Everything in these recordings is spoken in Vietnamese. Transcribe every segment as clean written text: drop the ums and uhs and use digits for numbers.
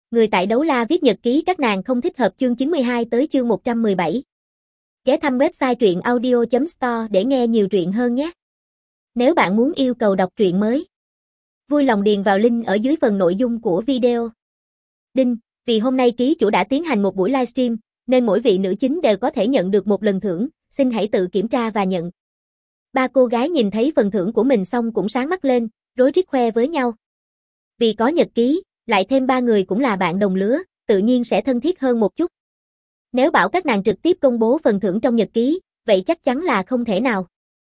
Người tại Đấu La viết nhật ký các nàng không thích hợp chương 92 tới chương 117. Ghé thăm website truyện audio.store để nghe nhiều truyện hơn nhé. Nếu bạn muốn yêu cầu đọc truyện mới, vui lòng điền vào link ở dưới phần nội dung của video. Đinh, vì hôm nay ký chủ đã tiến hành một buổi livestream, nên mỗi vị nữ chính đều có thể nhận được một lần thưởng, xin hãy tự kiểm tra và nhận. Ba cô gái nhìn thấy phần thưởng của mình xong cũng sáng mắt lên, rối rít khoe với nhau. Vì có nhật ký, lại thêm ba người cũng là bạn đồng lứa, tự nhiên sẽ thân thiết hơn một chút. Nếu bảo các nàng trực tiếp công bố phần thưởng trong nhật ký, vậy chắc chắn là không thể nào.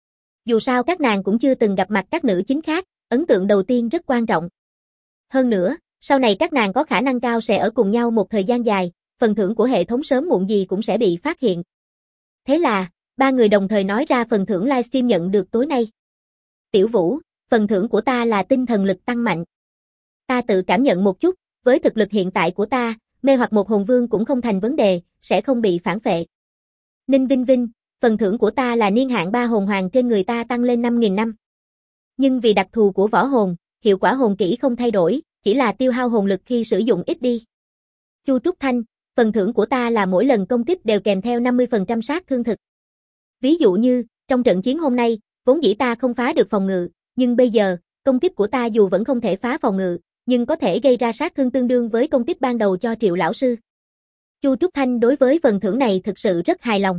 Dù sao các nàng cũng chưa từng gặp mặt các nữ chính khác, ấn tượng đầu tiên rất quan trọng. Hơn nữa, sau này các nàng có khả năng cao sẽ ở cùng nhau một thời gian dài, phần thưởng của hệ thống sớm muộn gì cũng sẽ bị phát hiện. Thế là, ba người đồng thời nói ra phần thưởng livestream nhận được tối nay. Tiểu Vũ, phần thưởng của ta là tinh thần lực tăng mạnh. Ta tự cảm nhận một chút, với thực lực hiện tại của ta, mê hoặc một hồn vương cũng không thành vấn đề, sẽ không bị phản phệ. Ninh Vinh Vinh, phần thưởng của ta là niên hạn 3 hồn hoàng trên người ta tăng lên 5.000 năm. Nhưng vì đặc thù của võ hồn, hiệu quả hồn kỹ không thay đổi, chỉ là tiêu hao hồn lực khi sử dụng ít đi. Chu Trúc Thanh, phần thưởng của ta là mỗi lần công kích đều kèm theo 50% sát thương thực. Ví dụ như, trong trận chiến hôm nay, vốn dĩ ta không phá được phòng ngự, nhưng bây giờ, công kích của ta dù vẫn không thể phá phòng ngự, nhưng có thể gây ra sát thương tương đương với công kích ban đầu cho Triệu lão sư. Chu Trúc Thanh đối với phần thưởng này thực sự rất hài lòng.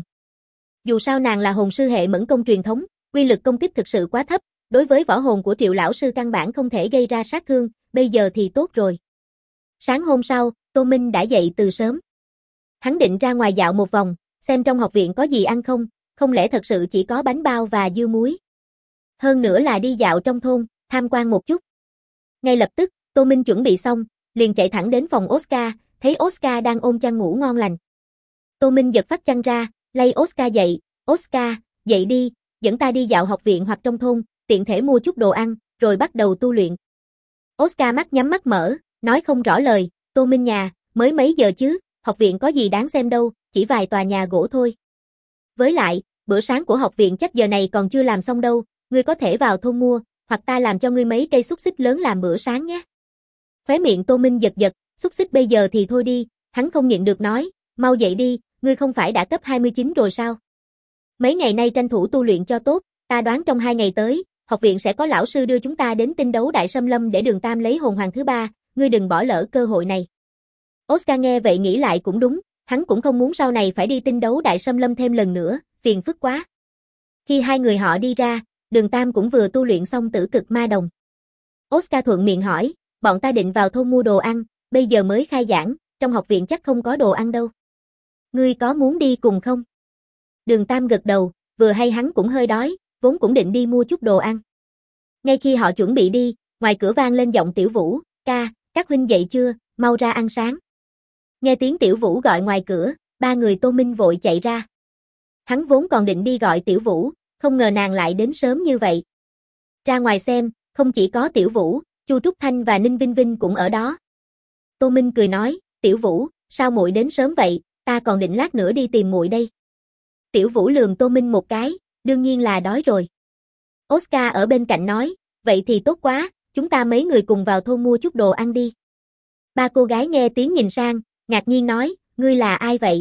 Dù sao nàng là hồn sư hệ mẫn công truyền thống, quy lực công kích thực sự quá thấp, đối với võ hồn của Triệu lão sư căn bản không thể gây ra sát thương, bây giờ thì tốt rồi. Sáng hôm sau, Tô Minh đã dậy từ sớm. Hắn định ra ngoài dạo một vòng, xem trong học viện có gì ăn không lẽ thật sự chỉ có bánh bao và dưa muối. Hơn nữa là đi dạo trong thôn, tham quan một chút. Ngay lập tức, Tô Minh chuẩn bị xong, liền chạy thẳng đến phòng Oscar, thấy Oscar đang ôm chăn ngủ ngon lành. Tô Minh giật phát chăn ra, lay Oscar dậy, Oscar, dậy đi, dẫn ta đi dạo học viện hoặc trong thôn, tiện thể mua chút đồ ăn, rồi bắt đầu tu luyện. Oscar mắt nhắm mắt mở, nói không rõ lời, Tô Minh nhà, mới mấy giờ chứ, học viện có gì đáng xem đâu, chỉ vài tòa nhà gỗ thôi. Với lại, bữa sáng của học viện chắc giờ này còn chưa làm xong đâu, ngươi có thể vào thôn mua, hoặc ta làm cho ngươi mấy cây xúc xích lớn làm bữa sáng nhé. Khóe miệng Tô Minh giật giật, xúc xích bây giờ thì thôi đi, hắn không nhịn được nói, mau dậy đi, ngươi không phải đã cấp 29 rồi sao? Mấy ngày nay tranh thủ tu luyện cho tốt, ta đoán trong 2 ngày tới, học viện sẽ có lão sư đưa chúng ta đến tinh đấu đại xâm lâm để Đường Tam lấy hồn hoàng thứ 3, ngươi đừng bỏ lỡ cơ hội này. Oscar nghe vậy nghĩ lại cũng đúng, hắn cũng không muốn sau này phải đi tinh đấu đại xâm lâm thêm lần nữa, phiền phức quá. Khi hai người họ đi ra, Đường Tam cũng vừa tu luyện xong tử cực ma đồng. Oscar thuận miệng hỏi, bọn ta định vào thôn mua đồ ăn, bây giờ mới khai giảng, trong học viện chắc không có đồ ăn đâu. Ngươi có muốn đi cùng không? Đường Tam gật đầu, vừa hay hắn cũng hơi đói, vốn cũng định đi mua chút đồ ăn. Ngay khi họ chuẩn bị đi, ngoài cửa vang lên giọng Tiểu Vũ, ca, các huynh dậy chưa, mau ra ăn sáng. Nghe tiếng Tiểu Vũ gọi ngoài cửa, ba người Tô Minh vội chạy ra. Hắn vốn còn định đi gọi Tiểu Vũ, không ngờ nàng lại đến sớm như vậy. Ra ngoài xem, không chỉ có Tiểu Vũ, Chu Trúc Thanh và Ninh Vinh Vinh cũng ở đó. Tô Minh cười nói, Tiểu Vũ, sao muội đến sớm vậy, ta còn định lát nữa đi tìm muội đây. Tiểu Vũ lườm Tô Minh một cái, đương nhiên là đói rồi. Oscar ở bên cạnh nói, vậy thì tốt quá, chúng ta mấy người cùng vào thôn mua chút đồ ăn đi. Ba cô gái nghe tiếng nhìn sang, ngạc nhiên nói, ngươi là ai vậy?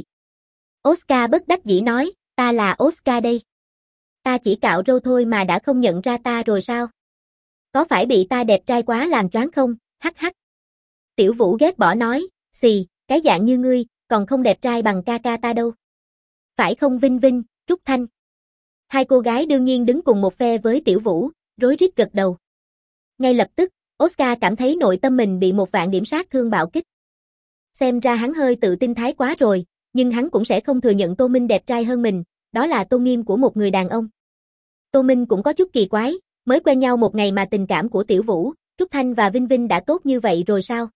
Oscar bất đắc dĩ nói, ta là Oscar đây. Ta chỉ cạo râu thôi mà đã không nhận ra ta rồi sao? Có phải bị ta đẹp trai quá làm choáng không? Hắc hắc. Tiểu Vũ ghét bỏ nói, xì, cái dạng như ngươi, còn không đẹp trai bằng ca ca ta đâu. Phải không Vinh Vinh, Trúc Thanh? Hai cô gái đương nhiên đứng cùng một phe với Tiểu Vũ, rối rít gật đầu. Ngay lập tức, Oscar cảm thấy nội tâm mình bị 1.000 điểm sát thương bạo kích. Xem ra hắn hơi tự tin thái quá rồi, nhưng hắn cũng sẽ không thừa nhận Tô Minh đẹp trai hơn mình, đó là tôn nghiêm của một người đàn ông. Tô Minh cũng có chút kỳ quái, mới quen nhau một ngày mà tình cảm của Tiểu Vũ, Trúc Thanh và Vinh Vinh đã tốt như vậy rồi sao?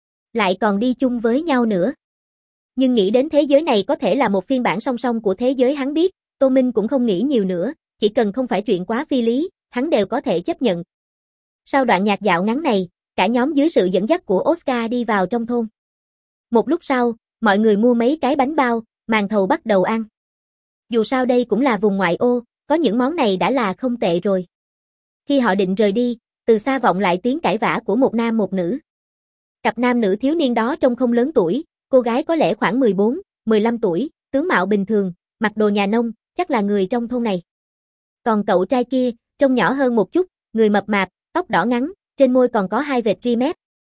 Lại còn đi chung với nhau nữa. Nhưng nghĩ đến thế giới này có thể là một phiên bản song song của thế giới hắn biết, Tô Minh cũng không nghĩ nhiều nữa, chỉ cần không phải chuyện quá phi lý, hắn đều có thể chấp nhận. Sau đoạn nhạc dạo ngắn này, cả nhóm dưới sự dẫn dắt của Oscar đi vào trong thôn. Một lúc sau, mọi người mua mấy cái bánh bao, màn thầu bắt đầu ăn. Dù sao đây cũng là vùng ngoại ô, có những món này đã là không tệ rồi. Khi họ định rời đi, từ xa vọng lại tiếng cãi vã của một nam một nữ. Cặp nam nữ thiếu niên đó trông không lớn tuổi, cô gái có lẽ khoảng 14, 15 tuổi, tướng mạo bình thường, mặc đồ nhà nông, chắc là người trong thôn này. Còn cậu trai kia, trông nhỏ hơn một chút, người mập mạp, tóc đỏ ngắn, trên môi còn có hai vệt ria mép.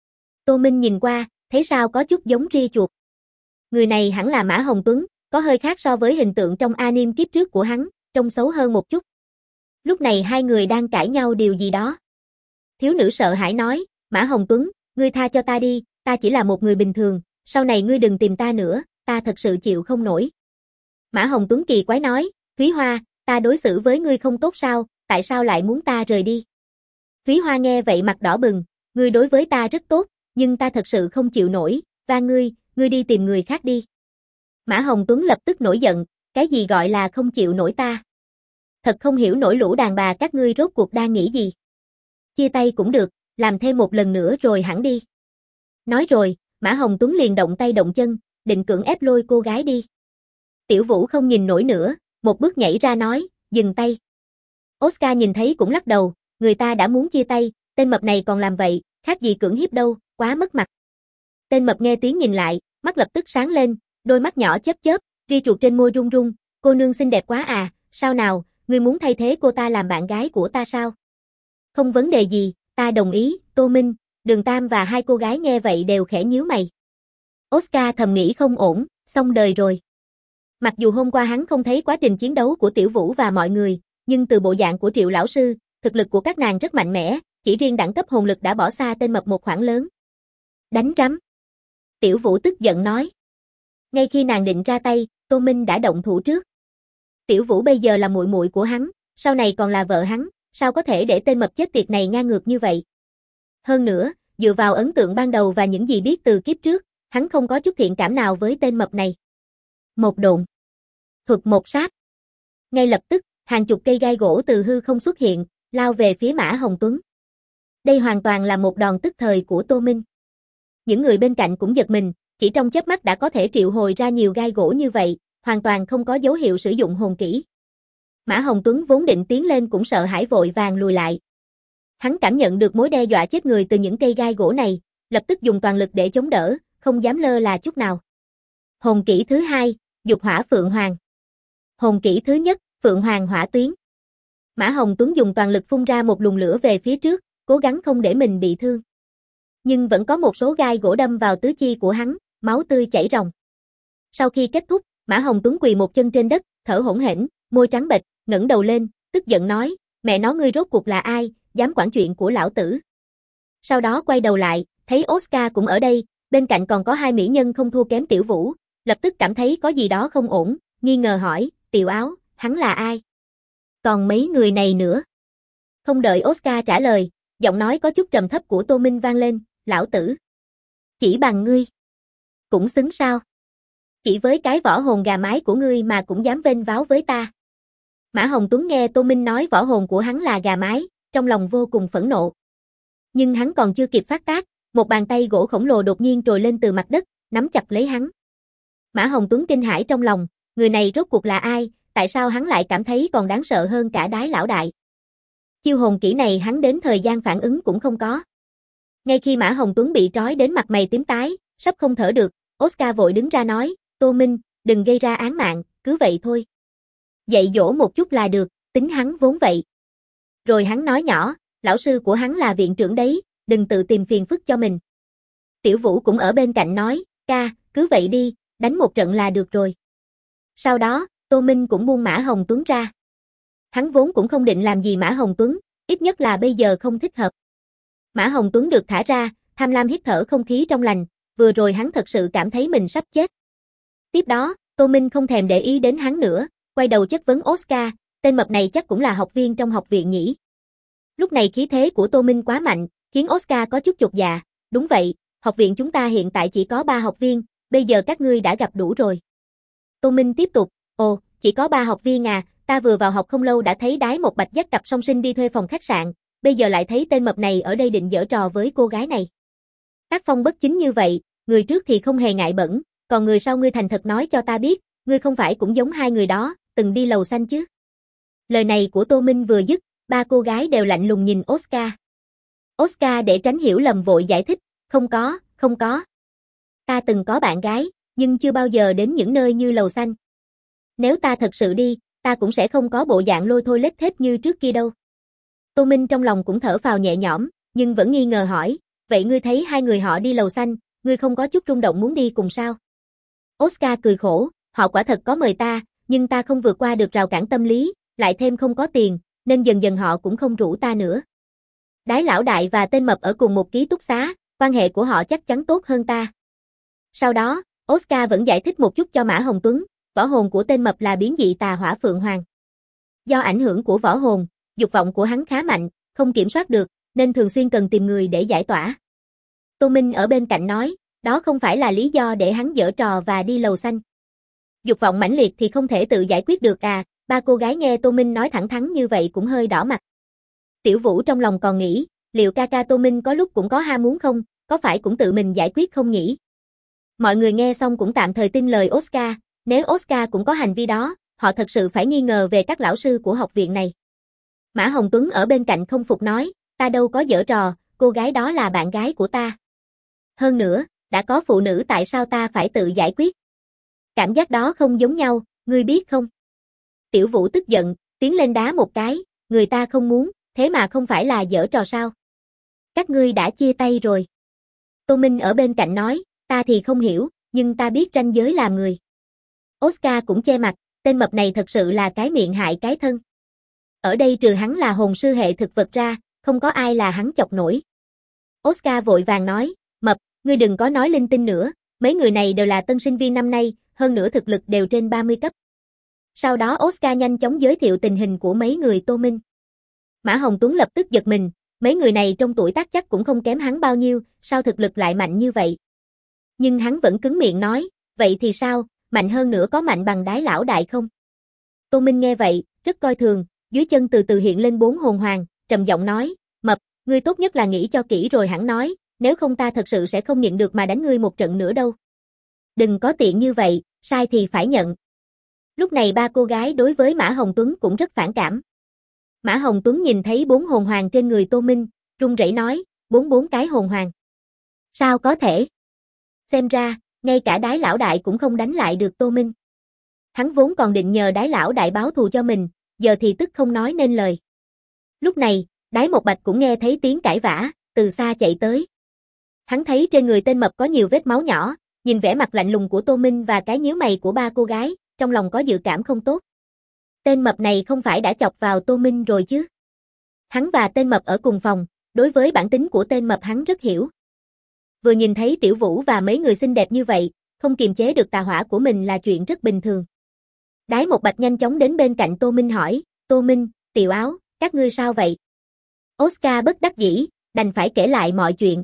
Tô Minh nhìn qua, thấy sao có chút giống ria chuột. Người này hẳn là Mã Hồng Tuấn, có hơi khác so với hình tượng trong anime kiếp trước của hắn, trông xấu hơn một chút. Lúc này hai người đang cãi nhau điều gì đó. Thiếu nữ sợ hãi nói, Mã Hồng Tuấn, ngươi tha cho ta đi, ta chỉ là một người bình thường, sau này ngươi đừng tìm ta nữa, ta thật sự chịu không nổi. Mã Hồng Tuấn kỳ quái nói, Thúy Hoa, ta đối xử với ngươi không tốt sao, tại sao lại muốn ta rời đi? Thúy Hoa nghe vậy mặt đỏ bừng, ngươi đối với ta rất tốt, nhưng ta thật sự không chịu nổi, và ngươi đi tìm người khác đi. Mã Hồng Tuấn lập tức nổi giận, cái gì gọi là không chịu nổi ta? Thật không hiểu nổi lũ đàn bà các ngươi rốt cuộc đang nghĩ gì. Chia tay cũng được, làm thêm một lần nữa rồi hẳn đi. Nói rồi, Mã Hồng Tuấn liền động tay động chân, định cưỡng ép lôi cô gái đi. Tiểu Vũ không nhìn nổi nữa, một bước nhảy ra nói, dừng tay. Oscar nhìn thấy cũng lắc đầu, người ta đã muốn chia tay, tên mập này còn làm vậy, khác gì cưỡng hiếp đâu, quá mất mặt. Tên mập nghe tiếng nhìn lại, mắt lập tức sáng lên, đôi mắt nhỏ chớp chớp, ria chuột trên môi run run, cô nương xinh đẹp quá à, sao nào, ngươi muốn thay thế cô ta làm bạn gái của ta sao? Không vấn đề gì, ta đồng ý, Tô Minh, Đường Tam và hai cô gái nghe vậy đều khẽ nhíu mày. Oscar thầm nghĩ không ổn, xong đời rồi. Mặc dù hôm qua hắn không thấy quá trình chiến đấu của Tiểu Vũ và mọi người, nhưng từ bộ dạng của Triệu lão sư, thực lực của các nàng rất mạnh mẽ, chỉ riêng đẳng cấp hồn lực đã bỏ xa tên mập một khoảng lớn. Đánh rắm. Tiểu Vũ tức giận nói. Ngay khi nàng định ra tay, Tô Minh đã động thủ trước. Tiểu Vũ bây giờ là muội muội của hắn, sau này còn là vợ hắn, sao có thể để tên mập chết tiệt này ngang ngược như vậy? Hơn nữa, dựa vào ấn tượng ban đầu và những gì biết từ kiếp trước, hắn không có chút thiện cảm nào với tên mập này. Một độn. Thuật một sát. Ngay lập tức, hàng chục cây gai gỗ từ hư không xuất hiện, lao về phía Mã Hồng Tuấn. Đây hoàn toàn là một đòn tức thời của Tô Minh. Những người bên cạnh cũng giật mình, chỉ trong chớp mắt đã có thể triệu hồi ra nhiều gai gỗ như vậy, hoàn toàn không có dấu hiệu sử dụng hồn kỹ. Mã Hồng Tuấn vốn định tiến lên cũng sợ hãi vội vàng lùi lại. Hắn cảm nhận được mối đe dọa chết người từ những cây gai gỗ này, lập tức dùng toàn lực để chống đỡ, không dám lơ là chút nào. Hồn kỹ thứ hai, Dục Hỏa Phượng Hoàng. Hồn kỹ thứ nhất, Phượng Hoàng Hỏa Tuyến. Mã Hồng Tuấn dùng toàn lực phun ra một luồng lửa về phía trước, cố gắng không để mình bị thương. Nhưng vẫn có một số gai gỗ đâm vào tứ chi của hắn, máu tươi chảy ròng. Sau khi kết thúc, Mã Hồng Tuấn quỳ một chân trên đất, thở hổn hển, môi trắng bệch, ngẩng đầu lên, tức giận nói, mẹ nó ngươi rốt cuộc là ai, dám quản chuyện của lão tử. Sau đó quay đầu lại, thấy Oscar cũng ở đây, bên cạnh còn có hai mỹ nhân không thua kém Tiểu Vũ, lập tức cảm thấy có gì đó không ổn, nghi ngờ hỏi, Tiểu Áo, hắn là ai? Còn mấy người này nữa? Không đợi Oscar trả lời, giọng nói có chút trầm thấp của Tô Minh vang lên, lão tử. Chỉ bằng ngươi. Cũng xứng sao? Chỉ với cái võ hồn gà mái của ngươi mà cũng dám vênh váo với ta. Mã Hồng Tuấn nghe Tô Minh nói võ hồn của hắn là gà mái, trong lòng vô cùng phẫn nộ. Nhưng hắn còn chưa kịp phát tác, một bàn tay gỗ khổng lồ đột nhiên trồi lên từ mặt đất, nắm chặt lấy hắn. Mã Hồng Tuấn kinh hãi trong lòng, người này rốt cuộc là ai, tại sao hắn lại cảm thấy còn đáng sợ hơn cả Đái lão đại. Chiêu hồn kỹ này hắn đến thời gian phản ứng cũng không có. Ngay khi Mã Hồng Tuấn bị trói đến mặt mày tím tái, sắp không thở được, Oscar vội đứng ra nói, Tô Minh, đừng gây ra án mạng, cứ vậy thôi. Dạy dỗ một chút là được, tính hắn vốn vậy. Rồi hắn nói nhỏ, lão sư của hắn là viện trưởng đấy, đừng tự tìm phiền phức cho mình. Tiểu Vũ cũng ở bên cạnh nói, ca, cứ vậy đi, đánh một trận là được rồi. Sau đó, Tô Minh cũng buông Mã Hồng Tuấn ra. Hắn vốn cũng không định làm gì Mã Hồng Tuấn, ít nhất là bây giờ không thích hợp. Mã Hồng Tuấn được thả ra, tham lam hít thở không khí trong lành, vừa rồi hắn thật sự cảm thấy mình sắp chết. Tiếp đó, Tô Minh không thèm để ý đến hắn nữa, quay đầu chất vấn Oscar, tên mập này chắc cũng là học viên trong học viện nhỉ. Lúc này khí thế của Tô Minh quá mạnh, khiến Oscar có chút chột dạ, đúng vậy, học viện chúng ta hiện tại chỉ có 3 học viên, bây giờ các ngươi đã gặp đủ rồi. Tô Minh tiếp tục, ồ, chỉ có 3 học viên à, ta vừa vào học không lâu đã thấy Đái một Bạch dắt cặp song sinh đi thuê phòng khách sạn, bây giờ lại thấy tên mập này ở đây định giở trò với cô gái này. Tác phong bất chính như vậy, người trước thì không hề ngại bẩn, còn người sau ngươi thành thật nói cho ta biết, ngươi không phải cũng giống hai người đó, từng đi lầu xanh chứ. Lời này của Tô Minh vừa dứt, 3 cô gái đều lạnh lùng nhìn Oscar. Oscar để tránh hiểu lầm vội giải thích, không có, không có. Ta từng có bạn gái, nhưng chưa bao giờ đến những nơi như lầu xanh. Nếu ta thật sự đi, ta cũng sẽ không có bộ dạng lôi thôi lết thết như trước kia đâu. Tô Minh trong lòng cũng thở phào nhẹ nhõm, nhưng vẫn nghi ngờ hỏi, vậy ngươi thấy hai người họ đi lầu xanh, ngươi không có chút rung động muốn đi cùng sao? Oscar cười khổ, họ quả thật có mời ta, nhưng ta không vượt qua được rào cản tâm lý, lại thêm không có tiền, nên dần dần họ cũng không rủ ta nữa. Đái lão đại và tên mập ở cùng một ký túc xá, quan hệ của họ chắc chắn tốt hơn ta. Sau đó, Oscar vẫn giải thích một chút cho Mã Hồng Tuấn, võ hồn của tên mập là biến dị tà hỏa phượng hoàng. Do ảnh hưởng của võ hồn, dục vọng của hắn khá mạnh, không kiểm soát được, nên thường xuyên cần tìm người để giải tỏa. Tô Minh ở bên cạnh nói, đó không phải là lý do để hắn giở trò và đi lầu xanh. Dục vọng mãnh liệt thì không thể tự giải quyết được à, ba cô gái nghe Tô Minh nói thẳng thắn như vậy cũng hơi đỏ mặt. Tiểu Vũ trong lòng còn nghĩ, liệu ca ca Tô Minh có lúc cũng có ham muốn không, có phải cũng tự mình giải quyết không nhỉ? Mọi người nghe xong cũng tạm thời tin lời Oscar, nếu Oscar cũng có hành vi đó, họ thật sự phải nghi ngờ về các lão sư của học viện này. Mã Hồng Tuấn ở bên cạnh không phục nói, ta đâu có giở trò, cô gái đó là bạn gái của ta. Hơn nữa, đã có phụ nữ tại sao ta phải tự giải quyết? Cảm giác đó không giống nhau, ngươi biết không? Tiểu Vũ tức giận, tiến lên đá một cái, người ta không muốn, thế mà không phải là giở trò sao? Các ngươi đã chia tay rồi. Tô Minh ở bên cạnh nói, ta thì không hiểu, nhưng ta biết ranh giới làm người. Oscar cũng che mặt, tên mập này thật sự là cái miệng hại cái thân. Ở đây trừ hắn là hồn sư hệ thực vật ra, không có ai là hắn chọc nổi. Oscar vội vàng nói, mập, ngươi đừng có nói linh tinh nữa, mấy người này đều là tân sinh viên năm nay, hơn nữa thực lực đều trên 30 cấp. Sau đó Oscar nhanh chóng giới thiệu tình hình của mấy người Tô Minh. Mã Hồng Tuấn lập tức giật mình, mấy người này trong tuổi tác chắc cũng không kém hắn bao nhiêu, sao thực lực lại mạnh như vậy? Nhưng hắn vẫn cứng miệng nói, vậy thì sao, mạnh hơn nữa có mạnh bằng đái lão đại không? Tô Minh nghe vậy, rất coi thường, dưới chân từ từ hiện lên 4 hồn hoàng, trầm giọng nói, mập, ngươi tốt nhất là nghĩ cho kỹ rồi hẳn nói, nếu không ta thật sự sẽ không nhịn được mà đánh ngươi một trận nữa đâu. Đừng có tiện như vậy, sai thì phải nhận. Lúc này ba cô gái đối với Mã Hồng Tuấn cũng rất phản cảm. Mã Hồng Tuấn nhìn thấy 4 hồn hoàng trên người Tô Minh, run rẩy nói, 44 cái hồn hoàng. Sao có thể? Xem ra, ngay cả đái lão đại cũng không đánh lại được Tô Minh. Hắn vốn còn định nhờ đái lão đại báo thù cho mình, giờ thì tức không nói nên lời. Lúc này, đái một bạch cũng nghe thấy tiếng cãi vã, từ xa chạy tới. Hắn thấy trên người tên mập có nhiều vết máu nhỏ, nhìn vẻ mặt lạnh lùng của Tô Minh và cái nhíu mày của ba cô gái, trong lòng có dự cảm không tốt. Tên mập này không phải đã chọc vào Tô Minh rồi chứ? Hắn và tên mập ở cùng phòng, đối với bản tính của tên mập hắn rất hiểu. Vừa nhìn thấy Tiểu Vũ và mấy người xinh đẹp như vậy, không kiềm chế được tà hỏa của mình là chuyện rất bình thường. Đái một bạch nhanh chóng đến bên cạnh Tô Minh hỏi, Tô Minh, Tiểu Áo, các ngươi sao vậy? Oscar bất đắc dĩ, đành phải kể lại mọi chuyện.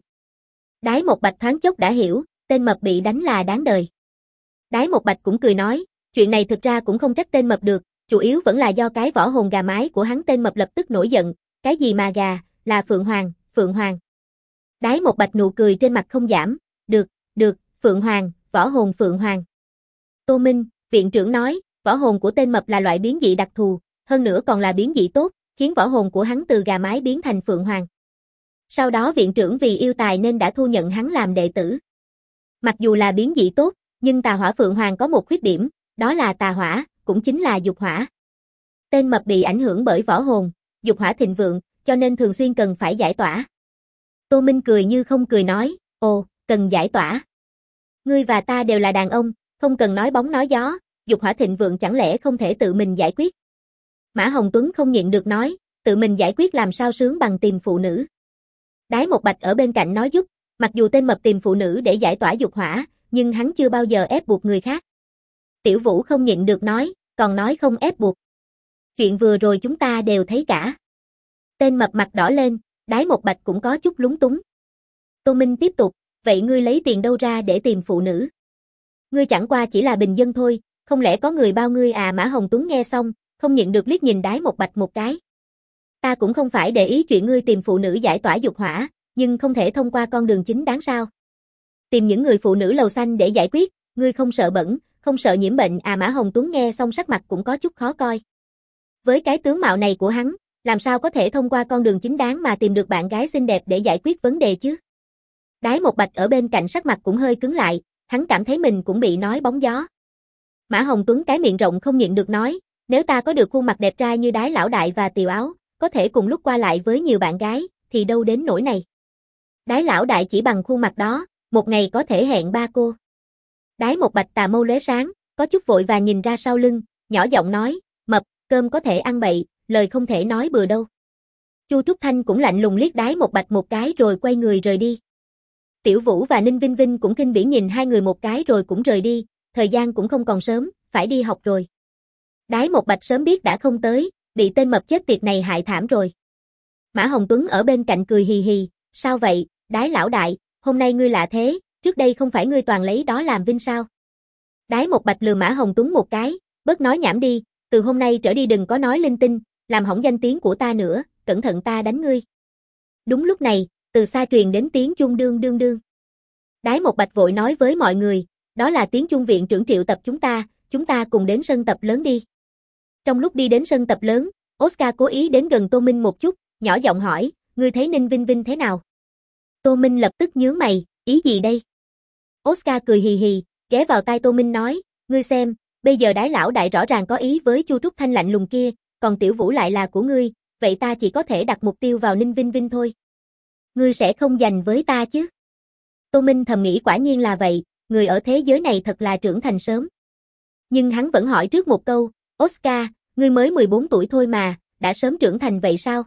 Đái một bạch thoáng chốc đã hiểu, tên mập bị đánh là đáng đời. Đái một bạch cũng cười nói, chuyện này thực ra cũng không trách tên mập được, chủ yếu vẫn là do cái võ hồn gà mái của hắn. Tên mập lập tức nổi giận, cái gì mà gà, là Phượng Hoàng, Phượng Hoàng. Đái một bạch nụ cười trên mặt không giảm, được, Phượng Hoàng, võ hồn Phượng Hoàng. Tô Minh, viện trưởng nói, võ hồn của tên mập là loại biến dị đặc thù, hơn nữa còn là biến dị tốt, khiến võ hồn của hắn từ gà mái biến thành Phượng Hoàng. Sau đó viện trưởng vì yêu tài nên đã thu nhận hắn làm đệ tử. Mặc dù là biến dị tốt, nhưng tà hỏa Phượng Hoàng có một khuyết điểm, đó là tà hỏa, cũng chính là dục hỏa. Tên mập bị ảnh hưởng bởi võ hồn, dục hỏa thịnh vượng, cho nên thường xuyên cần phải giải tỏa. Tô Minh cười như không cười nói, ồ, cần giải tỏa. Ngươi và ta đều là đàn ông, không cần nói bóng nói gió, dục hỏa thịnh vượng chẳng lẽ không thể tự mình giải quyết. Mã Hồng Tuấn không nhịn được nói, tự mình giải quyết làm sao sướng bằng tìm phụ nữ. Đái một bạch ở bên cạnh nói giúp, mặc dù tên mập tìm phụ nữ để giải tỏa dục hỏa, nhưng hắn chưa bao giờ ép buộc người khác. Tiểu Vũ không nhịn được nói, còn nói không ép buộc. Chuyện vừa rồi chúng ta đều thấy cả. Tên mập mặt đỏ lên, đái một bạch cũng có chút lúng túng. Tô Minh tiếp tục, vậy ngươi lấy tiền đâu ra để tìm phụ nữ? Ngươi chẳng qua chỉ là bình dân thôi, không lẽ có người bao ngươi à? Mã Hồng Tuấn nghe xong, không nhịn được liếc nhìn đái một bạch một cái. Ta cũng không phải để ý chuyện ngươi tìm phụ nữ giải tỏa dục hỏa, nhưng không thể thông qua con đường chính đáng sao? Tìm những người phụ nữ lầu xanh để giải quyết, ngươi không sợ bẩn, không sợ nhiễm bệnh à? Mã Hồng Tuấn nghe xong sắc mặt cũng có chút khó coi. Với cái tướng mạo này của hắn, làm sao có thể thông qua con đường chính đáng mà tìm được bạn gái xinh đẹp để giải quyết vấn đề chứ? Đái Một Bạch ở bên cạnh sắc mặt cũng hơi cứng lại, hắn cảm thấy mình cũng bị nói bóng gió. Mã Hồng Tuấn cái miệng rộng không nhịn được nói, nếu ta có được khuôn mặt đẹp trai như Đái lão đại và Tiều Áo, có thể cùng lúc qua lại với nhiều bạn gái, thì đâu đến nỗi này. Đái lão đại chỉ bằng khuôn mặt đó, một ngày có thể hẹn 3 cô. Đái Một Bạch tà mâu lóe sáng, có chút vội và nhìn ra sau lưng, nhỏ giọng nói, mập, cơm có thể ăn bậy, lời không thể nói bừa đâu. Chu Trúc Thanh cũng lạnh lùng liếc Đái Một Bạch một cái rồi quay người rời đi. Tiểu Vũ và Ninh Vinh Vinh cũng kinh bỉ nhìn hai người một cái rồi cũng rời đi, thời gian cũng không còn sớm, phải đi học rồi. Đái Một Bạch sớm biết đã không tới, bị tên mập chết tiệt này hại thảm rồi. Mã Hồng Tuấn ở bên cạnh cười hì hì, sao vậy, Đái lão đại, hôm nay ngươi lạ thế, trước đây không phải ngươi toàn lấy đó làm vinh sao? Đái Một Bạch lườm Mã Hồng Tuấn một cái, bớt nói nhảm đi, từ hôm nay trở đi đừng có nói linh tinh, làm hỏng danh tiếng của ta nữa, cẩn thận ta đánh ngươi. Đúng lúc này, từ xa truyền đến tiếng chuông đương đương đương. Đái Một Bạch vội nói với mọi người, đó là tiếng chuông viện trưởng triệu tập chúng ta cùng đến sân tập lớn đi. Trong lúc đi đến sân tập lớn, Oscar cố ý đến gần Tô Minh một chút, nhỏ giọng hỏi, ngươi thấy Ninh Vinh Vinh thế nào? Tô Minh lập tức nhướng mày, ý gì đây? Oscar cười hì hì, ghé vào tai Tô Minh nói, ngươi xem, bây giờ Đái lão đại rõ ràng có ý với Chu Trúc Thanh lạnh lùng kia, còn Tiểu Vũ lại là của ngươi, vậy ta chỉ có thể đặt mục tiêu vào Ninh Vinh Vinh thôi. Ngươi sẽ không giành với ta chứ? Tô Minh thầm nghĩ quả nhiên là vậy, người ở thế giới này thật là trưởng thành sớm. Nhưng hắn vẫn hỏi trước một câu, Oscar, ngươi mới 14 tuổi thôi mà, đã sớm trưởng thành vậy sao?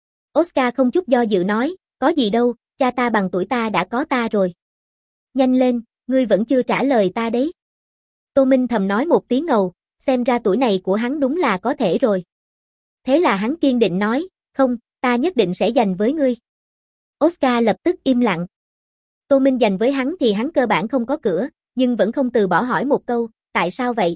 Oscar không chút do dự nói, có gì đâu, cha ta bằng tuổi ta đã có ta rồi. Nhanh lên, ngươi vẫn chưa trả lời ta đấy. Tô Minh thầm nói một tiếng ngầu, xem ra tuổi này của hắn đúng là có thể rồi. Thế là hắn kiên định nói, không, ta nhất định sẽ giành với ngươi. Oscar lập tức im lặng. Tô Minh giành với hắn thì hắn cơ bản không có cửa, nhưng vẫn không từ bỏ hỏi một câu, tại sao vậy?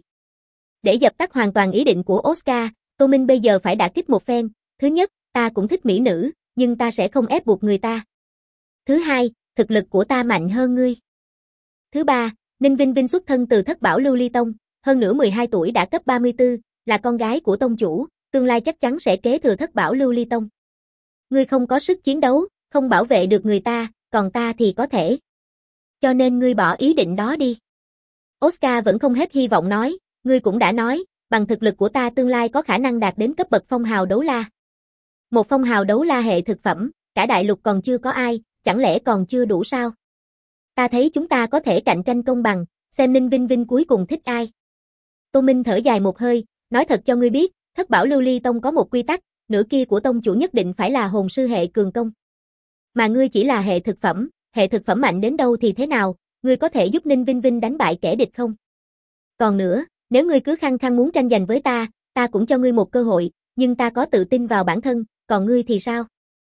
Để dập tắt hoàn toàn ý định của Oscar, Tô Minh bây giờ phải đả kích một phen. Thứ nhất, ta cũng thích mỹ nữ, nhưng ta sẽ không ép buộc người ta. Thứ hai, thực lực của ta mạnh hơn ngươi. Thứ ba, Ninh Vinh Vinh xuất thân từ Thất Bảo Lưu Ly Tông, hơn nữa 12 tuổi đã cấp 34, là con gái của tông chủ, tương lai chắc chắn sẽ kế thừa Thất Bảo Lưu Ly Tông. Ngươi không có sức chiến đấu, không bảo vệ được người ta, còn ta thì có thể. Cho nên ngươi bỏ ý định đó đi. Oscar vẫn không hết hy vọng nói, ngươi cũng đã nói, bằng thực lực của ta tương lai có khả năng đạt đến cấp bậc phong hào đấu la. Một phong hào đấu la hệ thực phẩm, cả đại lục còn chưa có ai, chẳng lẽ còn chưa đủ sao? Ta thấy chúng ta có thể cạnh tranh công bằng, xem Ninh Vinh Vinh cuối cùng thích ai. Tô Minh thở dài một hơi, nói thật cho ngươi biết, Thất Bảo Lưu Ly Tông có một quy tắc, nửa kia của tông chủ nhất định phải là hồn sư hệ cường công. Mà ngươi chỉ là hệ thực phẩm mạnh đến đâu thì thế nào, ngươi có thể giúp Ninh Vinh Vinh đánh bại kẻ địch không? Còn nữa, nếu ngươi cứ khăng khăng muốn tranh giành với ta cũng cho ngươi một cơ hội, nhưng ta có tự tin vào bản thân, còn ngươi thì sao?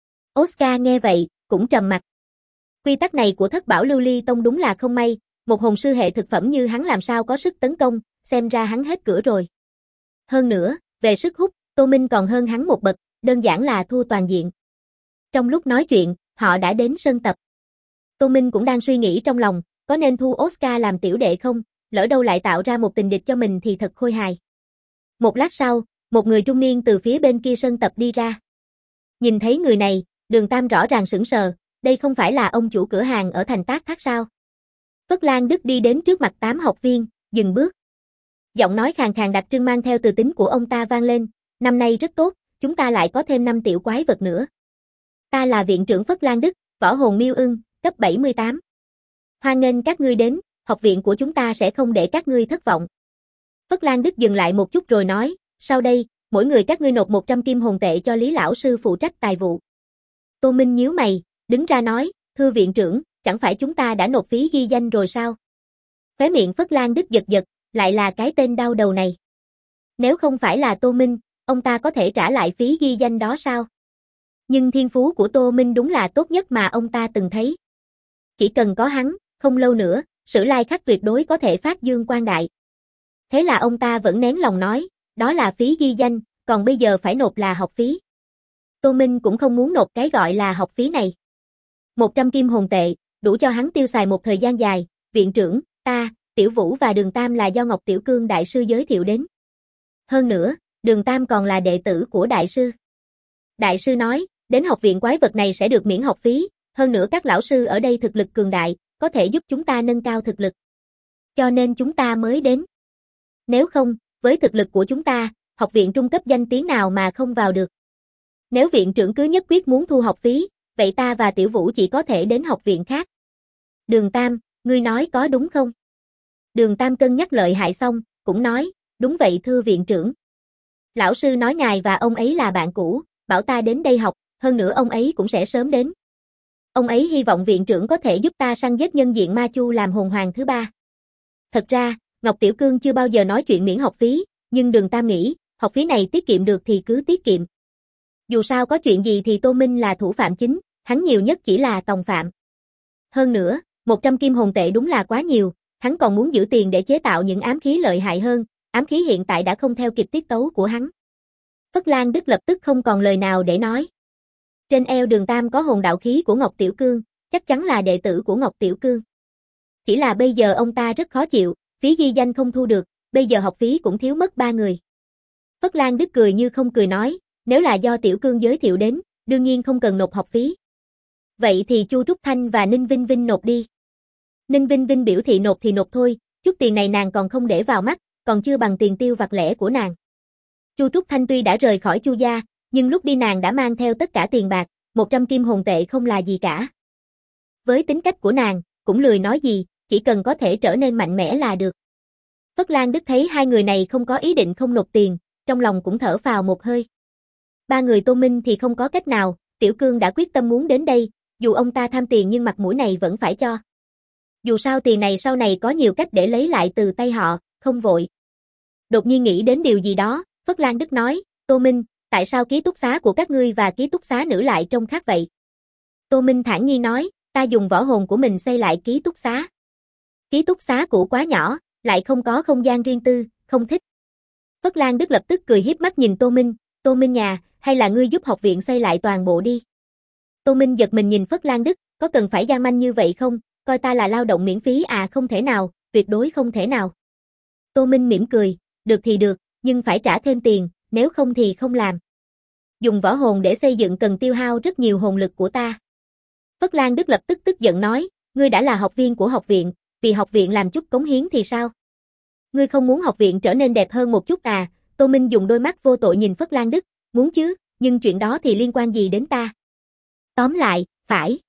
Oscar nghe vậy, cũng trầm mặt. Quy tắc này của Thất Bảo Lưu Ly Tông đúng là không may, một hồn sư hệ thực phẩm như hắn làm sao có sức tấn công, xem ra hắn hết cửa rồi. Hơn nữa, về sức hút, Tô Minh còn hơn hắn một bậc, đơn giản là thua toàn diện. Trong lúc nói chuyện, họ đã đến sân tập. Tô Minh cũng đang suy nghĩ trong lòng, có nên thu Oscar làm tiểu đệ không, lỡ đâu lại tạo ra một tình địch cho mình thì thật khôi hài. Một lát sau, một người trung niên từ phía bên kia sân tập đi ra. Nhìn thấy người này, Đường Tam rõ ràng sững sờ, đây không phải là ông chủ cửa hàng ở thành Tác Thác sao? Phất Lan Đức đi đến trước mặt 8 học viên, dừng bước. Giọng nói khàn khàn đặc trưng mang theo từ tính của ông ta vang lên, năm nay rất tốt, chúng ta lại có thêm 5 tiểu quái vật nữa. Ta là viện trưởng Phất Lan Đức, võ hồn Miêu Ưng, cấp 78. Hoan nghênh các ngươi đến, học viện của chúng ta sẽ không để các ngươi thất vọng. Phất Lan Đức dừng lại một chút rồi nói, sau đây, mỗi người các ngươi nộp 100 kim hồn tệ cho Lý lão sư phụ trách tài vụ. Tô Minh nhíu mày, đứng ra nói, thưa viện trưởng, chẳng phải chúng ta đã nộp phí ghi danh rồi sao? Khóe miệng Phất Lan Đức giật giật, lại là cái tên đau đầu này. Nếu không phải là Tô Minh, ông ta có thể trả lại phí ghi danh đó sao? Nhưng thiên phú của Tô Minh đúng là tốt nhất mà ông ta từng thấy. Chỉ cần có hắn, không lâu nữa, Sử Lai Khắc tuyệt đối có thể phát dương quang đại. Thế là ông ta vẫn nén lòng nói, đó là phí ghi danh, còn bây giờ phải nộp là học phí. Tô Minh cũng không muốn nộp cái gọi là học phí này. 100 kim hồn tệ, đủ cho hắn tiêu xài một thời gian dài, viện trưởng, ta, Tiểu Vũ và Đường Tam là do Ngọc Tiểu Cương đại sư giới thiệu đến. Hơn nữa, Đường Tam còn là đệ tử của đại sư. Đại sư nói, đến học viện quái vật này sẽ được miễn học phí, hơn nữa các lão sư ở đây thực lực cường đại, có thể giúp chúng ta nâng cao thực lực. Cho nên chúng ta mới đến. Nếu không, với thực lực của chúng ta, học viện trung cấp danh tiếng nào mà không vào được. Nếu viện trưởng cứ nhất quyết muốn thu học phí, vậy ta và Tiểu Vũ chỉ có thể đến học viện khác. Đường Tam, ngươi nói có đúng không? Đường Tam cân nhắc lợi hại xong, cũng nói, đúng vậy thưa viện trưởng. Lão sư nói ngài và ông ấy là bạn cũ, bảo ta đến đây học, hơn nữa ông ấy cũng sẽ sớm đến. Ông ấy hy vọng viện trưởng có thể giúp ta săn giết nhân diện ma chu làm hồn hoàng thứ 3. Thật ra, Ngọc Tiểu Cương chưa bao giờ nói chuyện miễn học phí, nhưng Đường Tam nghĩ, học phí này tiết kiệm được thì cứ tiết kiệm. Dù sao có chuyện gì thì Tô Minh là thủ phạm chính, hắn nhiều nhất chỉ là tòng phạm. Hơn nữa, 100 kim hồn tệ đúng là quá nhiều, hắn còn muốn giữ tiền để chế tạo những ám khí lợi hại hơn, ám khí hiện tại đã không theo kịp tiết tấu của hắn. Phất Lan Đức lập tức không còn lời nào để nói. Trên eo Đường Tam có hồn đạo khí của Ngọc Tiểu Cương, chắc chắn là đệ tử của Ngọc Tiểu Cương. Chỉ là bây giờ ông ta rất khó chịu, phí ghi danh không thu được, bây giờ học phí cũng thiếu mất 3 người. Phất Lan Đức cười như không cười nói, nếu là do Tiểu Cương giới thiệu đến, đương nhiên không cần nộp học phí. Vậy thì Chu Trúc Thanh và Ninh Vinh Vinh nộp đi. Ninh Vinh Vinh biểu thị nộp thì nộp thôi, chút tiền này nàng còn không để vào mắt, còn chưa bằng tiền tiêu vặt lẻ của nàng. Chu Trúc Thanh tuy đã rời khỏi Chu gia, nhưng lúc đi nàng đã mang theo tất cả tiền bạc, 100 kim hồn tệ không là gì cả. Với tính cách của nàng, cũng lười nói gì, chỉ cần có thể trở nên mạnh mẽ là được. Phất Lan Đức thấy hai người này không có ý định không nộp tiền, trong lòng cũng thở phào một hơi. Ba người Tô Minh thì không có cách nào, Tiểu Cương đã quyết tâm muốn đến đây, dù ông ta tham tiền nhưng mặt mũi này vẫn phải cho. Dù sao tiền này sau này có nhiều cách để lấy lại từ tay họ, không vội. Đột nhiên nghĩ đến điều gì đó, Phất Lan Đức nói, Tô Minh, tại sao ký túc xá của các ngươi và ký túc xá nữ lại trông khác vậy? Tô Minh thản nhiên nói, ta dùng võ hồn của mình xây lại ký túc xá. Ký túc xá cũ quá nhỏ, lại không có không gian riêng tư, không thích. Phất Lan Đức lập tức cười hiếp mắt nhìn Tô Minh nhà, hay là ngươi giúp học viện xây lại toàn bộ đi. Tô Minh giật mình nhìn Phất Lan Đức, có cần phải gian manh như vậy không, coi ta là lao động miễn phí à? Không thể nào, tuyệt đối không thể nào. Tô Minh mỉm cười, được thì được, nhưng phải trả thêm tiền, nếu không thì không làm. Dùng võ hồn để xây dựng cần tiêu hao rất nhiều hồn lực của ta. Phất Lan Đức lập tức tức giận nói, ngươi đã là học viên của học viện, vì học viện làm chút cống hiến thì sao? Ngươi không muốn học viện trở nên đẹp hơn một chút à? Tô Minh dùng đôi mắt vô tội nhìn Phất Lan Đức, muốn chứ, nhưng chuyện đó thì liên quan gì đến ta? Tóm lại, phải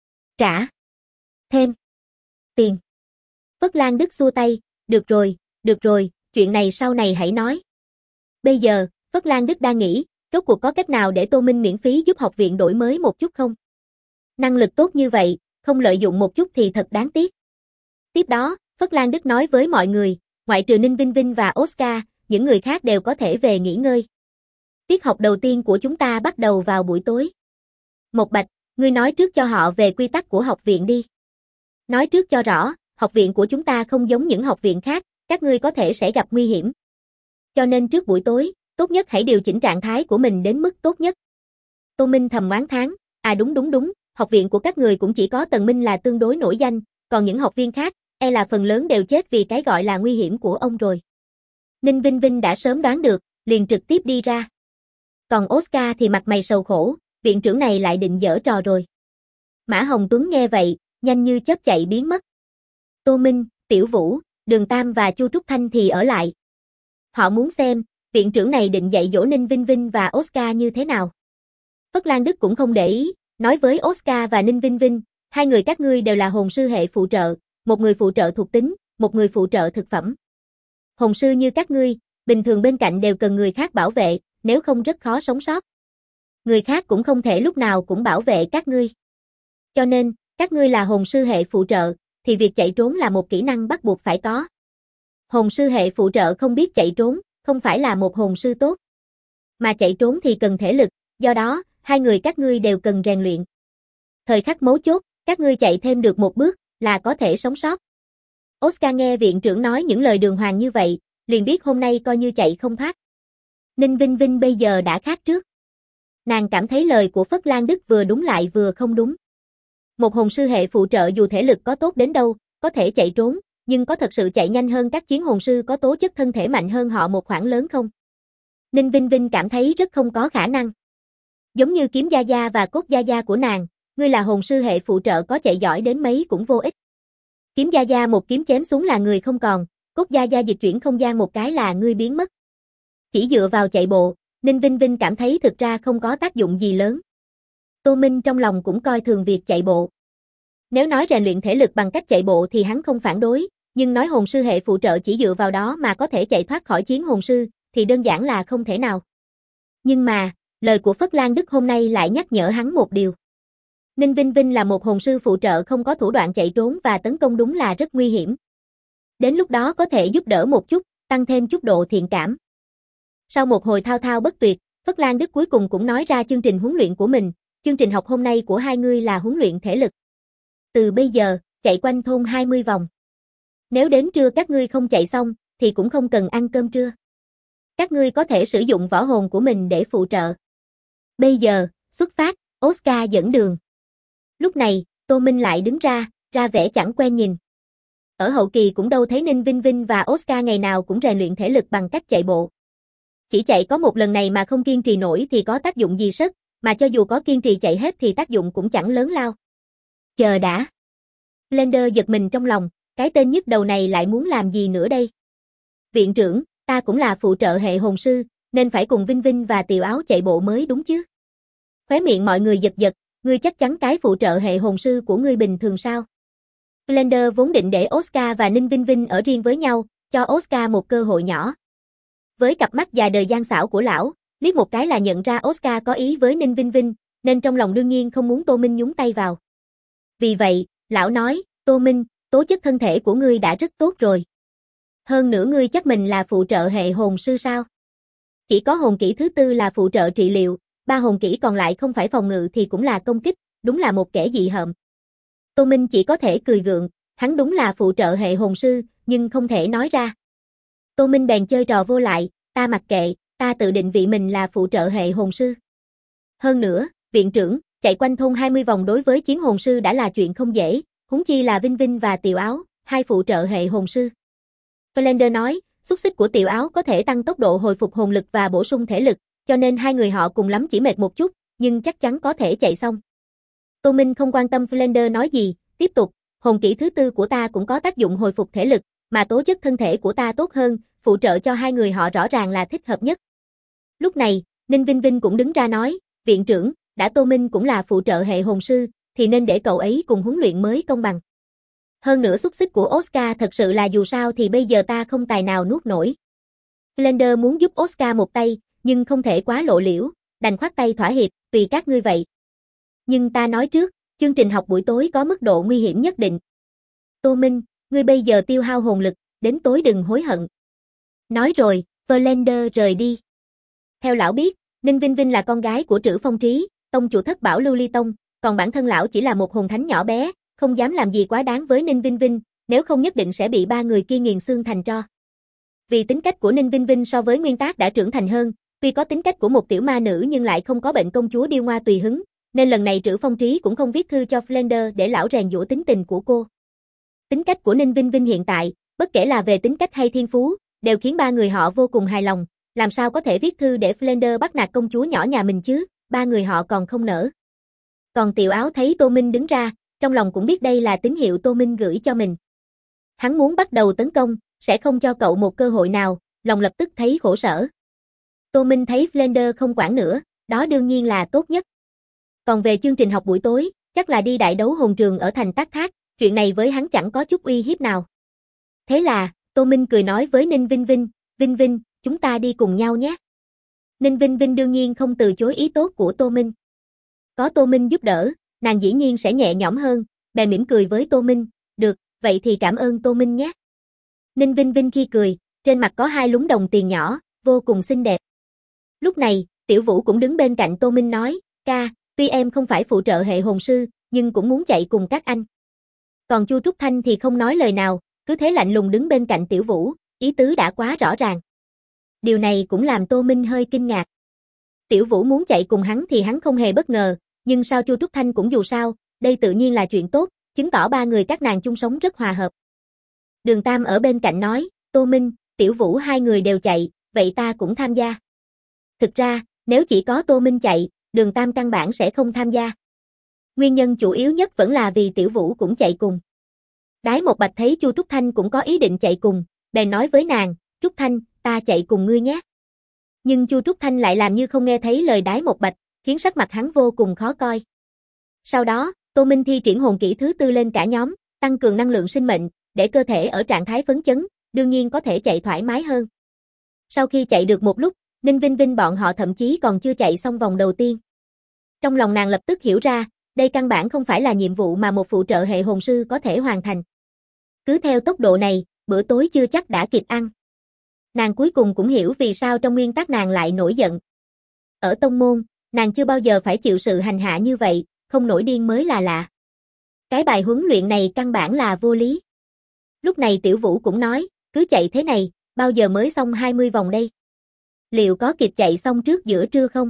trả thêm tiền. Phất Lan Đức xua tay, được rồi, chuyện này sau này hãy nói. Bây giờ, Phất Lan Đức đang nghĩ, rốt cuộc có cách nào để Tô Minh miễn phí giúp học viện đổi mới một chút không? Năng lực tốt như vậy, không lợi dụng một chút thì thật đáng tiếc. Tiếp đó, Phất Lan Đức nói với mọi người, ngoại trừ Ninh Vinh Vinh và Oscar, những người khác đều có thể về nghỉ ngơi. Tiết học đầu tiên của chúng ta bắt đầu vào buổi tối. Mộc Bạch, ngươi nói trước cho họ về quy tắc của học viện đi. Nói trước cho rõ, học viện của chúng ta không giống những học viện khác, các ngươi có thể sẽ gặp nguy hiểm. Cho nên trước buổi tối, tốt nhất hãy điều chỉnh trạng thái của mình đến mức tốt nhất. Tô Minh thầm oán thán, à đúng, học viện của các người cũng chỉ có Tần Minh là tương đối nổi danh, còn những học viên khác, e là phần lớn đều chết vì cái gọi là nguy hiểm của ông rồi. Ninh Vinh Vinh đã sớm đoán được, liền trực tiếp đi ra. Còn Oscar thì mặt mày sầu khổ, viện trưởng này lại định giở trò rồi. Mã Hồng Tuấn nghe vậy, nhanh như chớp chạy biến mất. Tô Minh, Tiểu Vũ, Đường Tam và Chu Trúc Thanh thì ở lại. Họ muốn xem, viện trưởng này định dạy dỗ Ninh Vinh Vinh và Oscar như thế nào. Phất Lan Đức cũng không để ý, nói với Oscar và Ninh Vinh Vinh, hai người các ngươi đều là hồn sư hệ phụ trợ, một người phụ trợ thuộc tính, một người phụ trợ thực phẩm. Hồn sư như các ngươi, bình thường bên cạnh đều cần người khác bảo vệ, nếu không rất khó sống sót. Người khác cũng không thể lúc nào cũng bảo vệ các ngươi. Cho nên, các ngươi là hồn sư hệ phụ trợ, thì việc chạy trốn là một kỹ năng bắt buộc phải có. Hồn sư hệ phụ trợ không biết chạy trốn, không phải là một hồn sư tốt. Mà chạy trốn thì cần thể lực, do đó, hai người các ngươi đều cần rèn luyện. Thời khắc mấu chốt, các ngươi chạy thêm được một bước, là có thể sống sót. Oscar nghe viện trưởng nói những lời đường hoàng như vậy, liền biết hôm nay coi như chạy không thoát. Ninh Vinh Vinh bây giờ đã khác trước. Nàng cảm thấy lời của Phất Lan Đức vừa đúng lại vừa không đúng. Một hồn sư hệ phụ trợ dù thể lực có tốt đến đâu, có thể chạy trốn, nhưng có thật sự chạy nhanh hơn các chiến hồn sư có tố chất thân thể mạnh hơn họ một khoảng lớn không? Ninh Vinh Vinh cảm thấy rất không có khả năng. Giống như Kiếm Gia Gia và Cốt Gia Gia của nàng, ngươi là hồn sư hệ phụ trợ có chạy giỏi đến mấy cũng vô ích. Kiếm Gia Gia một kiếm chém xuống là người không còn, Cốt Gia Gia dịch chuyển không gian một cái là ngươi biến mất. Chỉ dựa vào chạy bộ, Ninh Vinh Vinh cảm thấy thực ra không có tác dụng gì lớn. Tô Minh trong lòng cũng coi thường việc chạy bộ. Nếu nói rèn luyện thể lực bằng cách chạy bộ thì hắn không phản đối, nhưng nói hồn sư hệ phụ trợ chỉ dựa vào đó mà có thể chạy thoát khỏi chiến hồn sư, thì đơn giản là không thể nào. Nhưng mà, lời của Phất Lan Đức hôm nay lại nhắc nhở hắn một điều. Ninh Vinh Vinh là một hồn sư phụ trợ không có thủ đoạn chạy trốn và tấn công đúng là rất nguy hiểm. Đến lúc đó có thể giúp đỡ một chút, tăng thêm chút độ thiện cảm. Sau một hồi thao thao bất tuyệt, Phất Lan Đức cuối cùng cũng nói ra chương trình huấn luyện của mình, chương trình học hôm nay của hai ngươi là huấn luyện thể lực. Từ bây giờ, chạy quanh thôn 20 vòng. Nếu đến trưa các ngươi không chạy xong, thì cũng không cần ăn cơm trưa. Các ngươi có thể sử dụng võ hồn của mình để phụ trợ. Bây giờ, xuất phát, Oscar dẫn đường. Lúc này, Tô Minh lại đứng ra vẻ chẳng quen nhìn. Ở hậu kỳ cũng đâu thấy Ninh Vinh Vinh và Oscar ngày nào cũng rèn luyện thể lực bằng cách chạy bộ. Chỉ chạy có một lần này mà không kiên trì nổi thì có tác dụng gì sất, mà cho dù có kiên trì chạy hết thì tác dụng cũng chẳng lớn lao. Chờ đã. Blender giật mình trong lòng, cái tên nhức đầu này lại muốn làm gì nữa đây? Viện trưởng, ta cũng là phụ trợ hệ hồn sư, nên phải cùng Vinh Vinh và Tiều Áo chạy bộ mới đúng chứ? Khóe miệng mọi người giật giật, ngươi chắc chắn cái phụ trợ hệ hồn sư của ngươi bình thường sao? Blender vốn định để Oscar và Ninh Vinh Vinh ở riêng với nhau, cho Oscar một cơ hội nhỏ. Với cặp mắt dài đời gian xảo của lão, liếc một cái là nhận ra Oscar có ý với Ninh Vinh Vinh, nên trong lòng đương nhiên không muốn Tô Minh nhúng tay vào. Vì vậy, lão nói, Tô Minh, tố chất thân thể của ngươi đã rất tốt rồi. Hơn nữa ngươi chắc mình là phụ trợ hệ hồn sư sao? Chỉ có hồn kỹ thứ tư là phụ trợ trị liệu, 3 hồn kỹ còn lại không phải phòng ngự thì cũng là công kích, đúng là một kẻ dị hợm. Tô Minh chỉ có thể cười gượng, hắn đúng là phụ trợ hệ hồn sư, nhưng không thể nói ra. Tô Minh bèn chơi trò vô lại, ta mặc kệ, ta tự định vị mình là phụ trợ hệ hồn sư. Hơn nữa, viện trưởng, chạy quanh thôn 20 vòng đối với chiến hồn sư đã là chuyện không dễ, huống chi là Vinh Vinh và Tiều Áo, hai phụ trợ hệ hồn sư. Blender nói, xúc xích của Tiều Áo có thể tăng tốc độ hồi phục hồn lực và bổ sung thể lực, cho nên hai người họ cùng lắm chỉ mệt một chút, nhưng chắc chắn có thể chạy xong. Tô Minh không quan tâm Blender nói gì, tiếp tục, hồn kỹ thứ tư của ta cũng có tác dụng hồi phục thể lực, mà tố chất thân thể của ta tốt hơn, phụ trợ cho hai người họ rõ ràng là thích hợp nhất. Lúc này, Ninh Vinh Vinh cũng đứng ra nói, viện trưởng, đã Tô Minh cũng là phụ trợ hệ hồn sư, thì nên để cậu ấy cùng huấn luyện mới công bằng. Hơn nữa xúc xích của Oscar thật sự là dù sao thì bây giờ ta không tài nào nuốt nổi. Blender muốn giúp Oscar một tay, nhưng không thể quá lộ liễu, đành khoát tay thỏa hiệp, tùy các ngươi vậy. Nhưng ta nói trước, chương trình học buổi tối có mức độ nguy hiểm nhất định. Tô Minh, ngươi bây giờ tiêu hao hồn lực, đến tối đừng hối hận. Nói rồi, Blender rời đi. Theo lão biết, Ninh Vinh Vinh là con gái của Trữ Phong Trí, tông chủ thất bảo Lưu Ly Tông, còn bản thân lão chỉ là một hồn thánh nhỏ bé, không dám làm gì quá đáng với Ninh Vinh Vinh, nếu không nhất định sẽ bị ba người kia nghiền xương thành tro. Vì tính cách của Ninh Vinh Vinh so với Nguyên Tác đã trưởng thành hơn, tuy có tính cách của một tiểu ma nữ nhưng lại không có bệnh công chúa điêu ngoa tùy hứng, nên lần này Trữ Phong Trí cũng không viết thư cho Blender để lão rèn giũa tính tình của cô. Tính cách của Ninh Vinh Vinh hiện tại, bất kể là về tính cách hay thiên phú, đều khiến ba người họ vô cùng hài lòng, làm sao có thể viết thư để Blender bắt nạt công chúa nhỏ nhà mình chứ, ba người họ còn không nỡ. Còn Tiều Áo thấy Tô Minh đứng ra, trong lòng cũng biết đây là tín hiệu Tô Minh gửi cho mình. Hắn muốn bắt đầu tấn công, sẽ không cho cậu một cơ hội nào, lòng lập tức thấy khổ sở. Tô Minh thấy Blender không quản nữa, đó đương nhiên là tốt nhất. Còn về chương trình học buổi tối, chắc là đi đại đấu hồn trường ở thành Tác Thác, chuyện này với hắn chẳng có chút uy hiếp nào. Thế là, Tô Minh cười nói với Ninh Vinh Vinh, Vinh Vinh, chúng ta đi cùng nhau nhé. Ninh Vinh Vinh đương nhiên không từ chối ý tốt của Tô Minh. Có Tô Minh giúp đỡ, nàng dĩ nhiên sẽ nhẹ nhõm hơn, bèn mỉm cười với Tô Minh, được, vậy thì cảm ơn Tô Minh nhé. Ninh Vinh Vinh khi cười, trên mặt có 2 lúm đồng tiền nhỏ, vô cùng xinh đẹp. Lúc này, Tiểu Vũ cũng đứng bên cạnh Tô Minh nói, ca, tuy em không phải phụ trợ hệ hồn sư, nhưng cũng muốn chạy cùng các anh. Còn Chu Trúc Thanh thì không nói lời nào, cứ thế lạnh lùng đứng bên cạnh Tiểu Vũ, ý tứ đã quá rõ ràng. Điều này cũng làm Tô Minh hơi kinh ngạc. Tiểu Vũ muốn chạy cùng hắn thì hắn không hề bất ngờ, nhưng sao Chu Trúc Thanh cũng dù sao, đây tự nhiên là chuyện tốt, chứng tỏ ba người các nàng chung sống rất hòa hợp. Đường Tam ở bên cạnh nói, Tô Minh, Tiểu Vũ hai người đều chạy, vậy ta cũng tham gia. Thực ra, nếu chỉ có Tô Minh chạy, Đường Tam căn bản sẽ không tham gia. Nguyên nhân chủ yếu nhất vẫn là vì Tiểu Vũ cũng chạy cùng. Đái Một Bạch thấy Chu Trúc Thanh cũng có ý định chạy cùng, bèn nói với nàng, Trúc Thanh, ta chạy cùng ngươi nhé. Nhưng Chu Trúc Thanh lại làm như không nghe thấy lời Đái Một Bạch, khiến sắc mặt hắn vô cùng khó coi. Sau đó, Tô Minh thi triển hồn kỹ thứ 4 lên cả nhóm, tăng cường năng lượng sinh mệnh, để cơ thể ở trạng thái phấn chấn, đương nhiên có thể chạy thoải mái hơn. Sau khi chạy được một lúc, Ninh Vinh Vinh bọn họ thậm chí còn chưa chạy xong vòng đầu tiên. Trong lòng nàng lập tức hiểu ra, đây căn bản không phải là nhiệm vụ mà một phụ trợ hệ hồn sư có thể hoàn thành. Cứ theo tốc độ này, bữa tối chưa chắc đã kịp ăn. Nàng cuối cùng cũng hiểu vì sao trong nguyên tắc nàng lại nổi giận. Ở tông môn, nàng chưa bao giờ phải chịu sự hành hạ như vậy, không nổi điên mới là lạ. Cái bài huấn luyện này căn bản là vô lý. Lúc này Tiểu Vũ cũng nói, cứ chạy thế này, bao giờ mới xong 20 vòng đây? Liệu có kịp chạy xong trước giữa trưa không?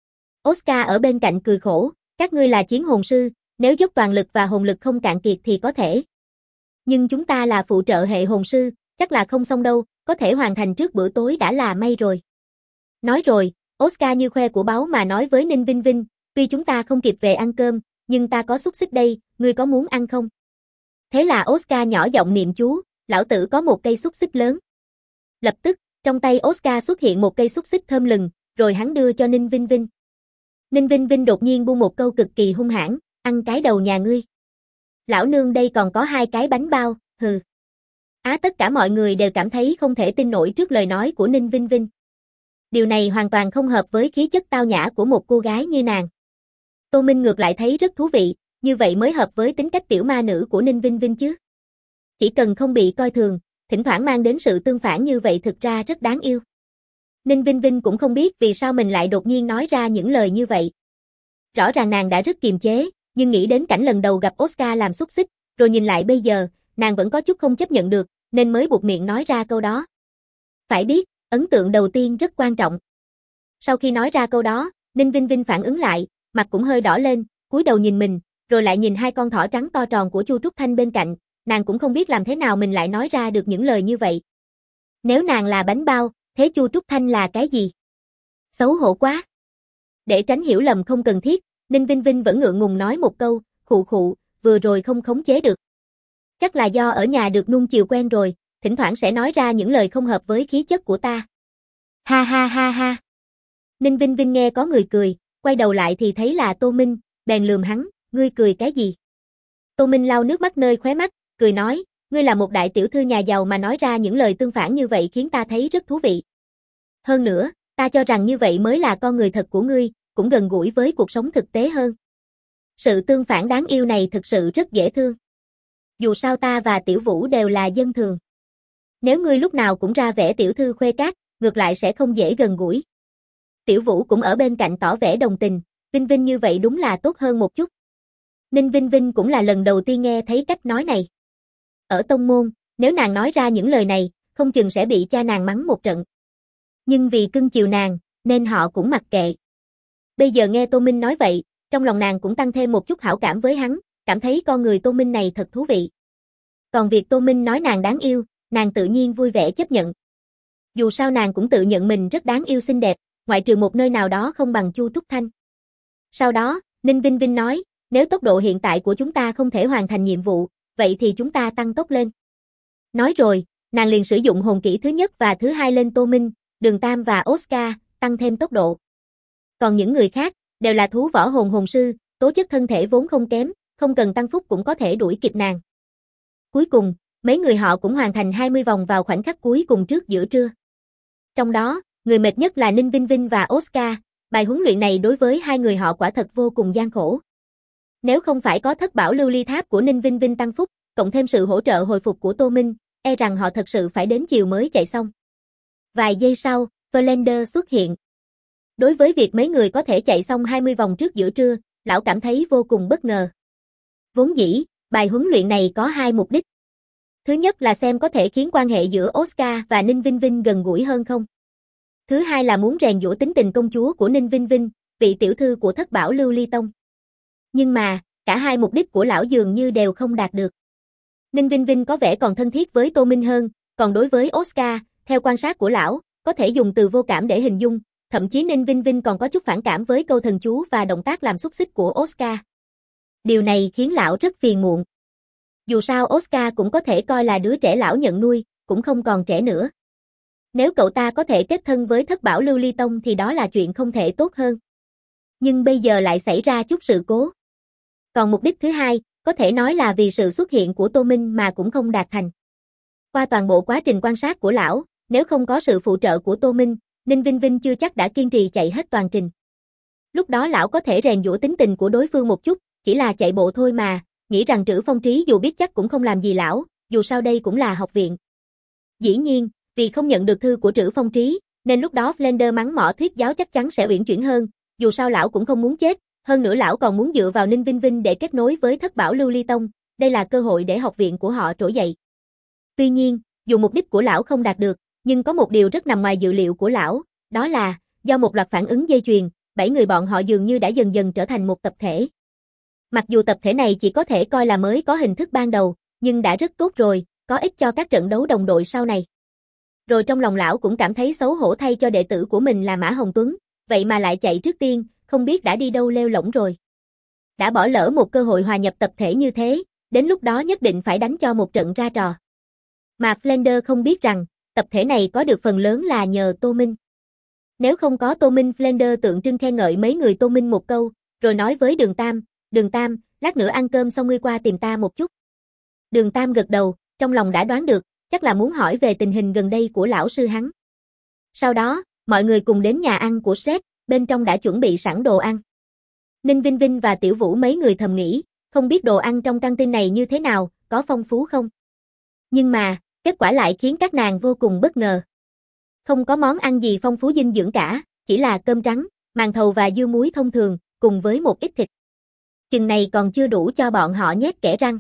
Oscar ở bên cạnh cười khổ, các ngươi là chiến hồn sư, nếu dốc toàn lực và hồn lực không cạn kiệt thì có thể. Nhưng chúng ta là phụ trợ hệ hồn sư, chắc là không xong đâu, có thể hoàn thành trước bữa tối đã là may rồi. Nói rồi, Oscar như khoe của báu mà nói với Ninh Vinh Vinh, tuy chúng ta không kịp về ăn cơm, nhưng ta có xúc xích đây, ngươi có muốn ăn không? Thế là Oscar nhỏ giọng niệm chú, lão tử có một cây xúc xích lớn. Lập tức, trong tay Oscar xuất hiện một cây xúc xích thơm lừng, rồi hắn đưa cho Ninh Vinh Vinh. Ninh Vinh Vinh đột nhiên buông một câu cực kỳ hung hãn, ăn cái đầu nhà ngươi. Lão nương đây còn có 2 cái bánh bao, hừ. Tất cả mọi người đều cảm thấy không thể tin nổi trước lời nói của Ninh Vinh Vinh. Điều này hoàn toàn không hợp với khí chất tao nhã của một cô gái như nàng. Tô Minh ngược lại thấy rất thú vị, như vậy mới hợp với tính cách tiểu ma nữ của Ninh Vinh Vinh chứ. Chỉ cần không bị coi thường, thỉnh thoảng mang đến sự tương phản như vậy thực ra rất đáng yêu. Ninh Vinh Vinh cũng không biết vì sao mình lại đột nhiên nói ra những lời như vậy. Rõ ràng nàng đã rất kiềm chế, nhưng nghĩ đến cảnh lần đầu gặp Oscar làm xúc xích, rồi nhìn lại bây giờ, nàng vẫn có chút không chấp nhận được, nên mới buộc miệng nói ra câu đó. Phải biết, ấn tượng đầu tiên rất quan trọng. Sau khi nói ra câu đó, Ninh Vinh Vinh phản ứng lại, mặt cũng hơi đỏ lên, cúi đầu nhìn mình, rồi lại nhìn 2 con thỏ trắng to tròn của Chu Trúc Thanh bên cạnh, nàng cũng không biết làm thế nào mình lại nói ra được những lời như vậy. Nếu nàng là bánh bao, thế Chu Trúc Thanh là cái gì? Xấu hổ quá. Để tránh hiểu lầm không cần thiết, Ninh Vinh Vinh vẫn ngượng ngùng nói một câu, khụ khụ, vừa rồi không khống chế được. Chắc là do ở nhà được nuông chiều quen rồi, thỉnh thoảng sẽ nói ra những lời không hợp với khí chất của ta. Ha ha ha ha. Ninh Vinh Vinh nghe có người cười, quay đầu lại thì thấy là Tô Minh, bèn lườm hắn, ngươi cười cái gì? Tô Minh lau nước mắt nơi khóe mắt, cười nói, ngươi là một đại tiểu thư nhà giàu mà nói ra những lời tương phản như vậy khiến ta thấy rất thú vị. Hơn nữa, ta cho rằng như vậy mới là con người thật của ngươi, cũng gần gũi với cuộc sống thực tế hơn. Sự tương phản đáng yêu này thực sự rất dễ thương. Dù sao ta và Tiểu Vũ đều là dân thường. Nếu ngươi lúc nào cũng ra vẻ tiểu thư khuê cát, ngược lại sẽ không dễ gần gũi. Tiểu Vũ cũng ở bên cạnh tỏ vẻ đồng tình, Vinh Vinh như vậy đúng là tốt hơn một chút. Ninh Vinh Vinh cũng là lần đầu tiên nghe thấy cách nói này. Ở tông môn, nếu nàng nói ra những lời này, không chừng sẽ bị cha nàng mắng một trận. Nhưng vì cưng chiều nàng, nên họ cũng mặc kệ. Bây giờ nghe Tô Minh nói vậy, trong lòng nàng cũng tăng thêm một chút hảo cảm với hắn, cảm thấy con người Tô Minh này thật thú vị. Còn việc Tô Minh nói nàng đáng yêu, nàng tự nhiên vui vẻ chấp nhận. Dù sao nàng cũng tự nhận mình rất đáng yêu xinh đẹp, ngoại trừ một nơi nào đó không bằng Chu Trúc Thanh. Sau đó, Ninh Vinh Vinh nói, nếu tốc độ hiện tại của chúng ta không thể hoàn thành nhiệm vụ, vậy thì chúng ta tăng tốc lên. Nói rồi, nàng liền sử dụng hồn kỹ thứ nhất và thứ 2 lên Tô Minh, Đường Tam và Oscar, tăng thêm tốc độ. Còn những người khác, đều là thú võ hồn hồn sư, tố chất thân thể vốn không kém, không cần tăng phúc cũng có thể đuổi kịp nàng. Cuối cùng, mấy người họ cũng hoàn thành 20 vòng vào khoảnh khắc cuối cùng trước giữa trưa. Trong đó, người mệt nhất là Ninh Vinh Vinh và Oscar, bài huấn luyện này đối với 2 người họ quả thật vô cùng gian khổ. Nếu không phải có thất bảo lưu ly tháp của Ninh Vinh Vinh tăng phúc, cộng thêm sự hỗ trợ hồi phục của Tô Minh, e rằng họ thật sự phải đến chiều mới chạy xong. Vài giây sau, Verlander xuất hiện. Đối với việc mấy người có thể chạy xong 20 vòng trước giữa trưa, lão cảm thấy vô cùng bất ngờ. Vốn dĩ, bài huấn luyện này có 2 mục đích. Thứ nhất là xem có thể khiến quan hệ giữa Oscar và Ninh Vinh Vinh gần gũi hơn không. Thứ hai là muốn rèn giũa tính tình công chúa của Ninh Vinh Vinh, vị tiểu thư của thất bảo lưu ly tông. Nhưng mà, cả 2 mục đích của lão dường như đều không đạt được. Ninh Vinh Vinh có vẻ còn thân thiết với Tô Minh hơn, còn đối với Oscar, theo quan sát của lão, có thể dùng từ vô cảm để hình dung, thậm chí Ninh Vinh Vinh còn có chút phản cảm với câu thần chú và động tác làm xúc xích của Oscar. Điều này khiến lão rất phiền muộn. Dù sao Oscar cũng có thể coi là đứa trẻ lão nhận nuôi, cũng không còn trẻ nữa. Nếu cậu ta có thể kết thân với thất bảo lưu ly tông thì đó là chuyện không thể tốt hơn. Nhưng bây giờ lại xảy ra chút sự cố. Còn mục đích thứ hai, có thể nói là vì sự xuất hiện của Tô Minh mà cũng không đạt thành. Qua toàn bộ quá trình quan sát của lão, nếu không có sự phụ trợ của Tô Minh, Ninh Vinh Vinh chưa chắc đã kiên trì chạy hết toàn trình. Lúc đó lão có thể rèn giũa tính tình của đối phương một chút, chỉ là chạy bộ thôi mà, nghĩ rằng Trữ Phong Trí dù biết chắc cũng không làm gì lão, dù sao đây cũng là học viện. Dĩ nhiên, vì không nhận được thư của Trữ Phong Trí, nên lúc đó Flender mắng mỏ thuyết giáo chắc chắn sẽ uyển chuyển hơn, dù sao lão cũng không muốn chết, hơn nữa lão còn muốn dựa vào Ninh Vinh Vinh để kết nối với thất bảo lưu ly tông, đây là cơ hội để học viện của họ trỗi dậy. Tuy nhiên, dù mục đích của lão không đạt được, nhưng có một điều rất nằm ngoài dự liệu của lão, đó là, do một loạt phản ứng dây chuyền, 7 người bọn họ dường như đã dần dần trở thành một tập thể. Mặc dù tập thể này chỉ có thể coi là mới có hình thức ban đầu, nhưng đã rất tốt rồi, có ích cho các trận đấu đồng đội sau này. Rồi trong lòng lão cũng cảm thấy xấu hổ thay cho đệ tử của mình là Mã Hồng Tuấn, vậy mà lại chạy trước tiên, không biết đã đi đâu lêu lổng rồi. Đã bỏ lỡ một cơ hội hòa nhập tập thể như thế, đến lúc đó nhất định phải đánh cho một trận ra trò. Mà Flender không biết rằng, tập thể này có được phần lớn là nhờ Tô Minh. Nếu không có Tô Minh, Flender tượng trưng khen ngợi mấy người Tô Minh một câu, rồi nói với Đường Tam, lát nữa ăn cơm xong ngươi qua tìm ta một chút. Đường Tam gật đầu, trong lòng đã đoán được, chắc là muốn hỏi về tình hình gần đây của lão sư hắn. Sau đó, mọi người cùng đến nhà ăn của Shrek, bên trong đã chuẩn bị sẵn đồ ăn. Ninh Vinh Vinh và Tiểu Vũ mấy người thầm nghĩ, không biết đồ ăn trong căng tin này như thế nào, có phong phú không? Nhưng mà, kết quả lại khiến các nàng vô cùng bất ngờ. Không có món ăn gì phong phú dinh dưỡng cả, chỉ là cơm trắng, màn thầu và dưa muối thông thường, cùng với một ít thịt. Chừng này còn chưa đủ cho bọn họ nhét kẽ răng.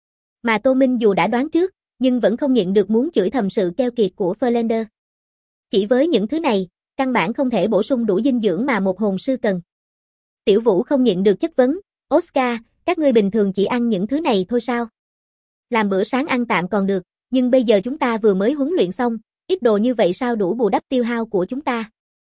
Mà Tô Minh dù đã đoán trước, nhưng vẫn không nhịn được muốn chửi thầm sự keo kiệt của Flender. Chỉ với những thứ này, căn bản không thể bổ sung đủ dinh dưỡng mà một hồn sư cần. Tiểu Vũ không nhịn được chất vấn, Oscar, các ngươi bình thường chỉ ăn những thứ này thôi sao? Làm bữa sáng ăn tạm còn được, nhưng bây giờ chúng ta vừa mới huấn luyện xong, ít đồ như vậy sao đủ bù đắp tiêu hao của chúng ta?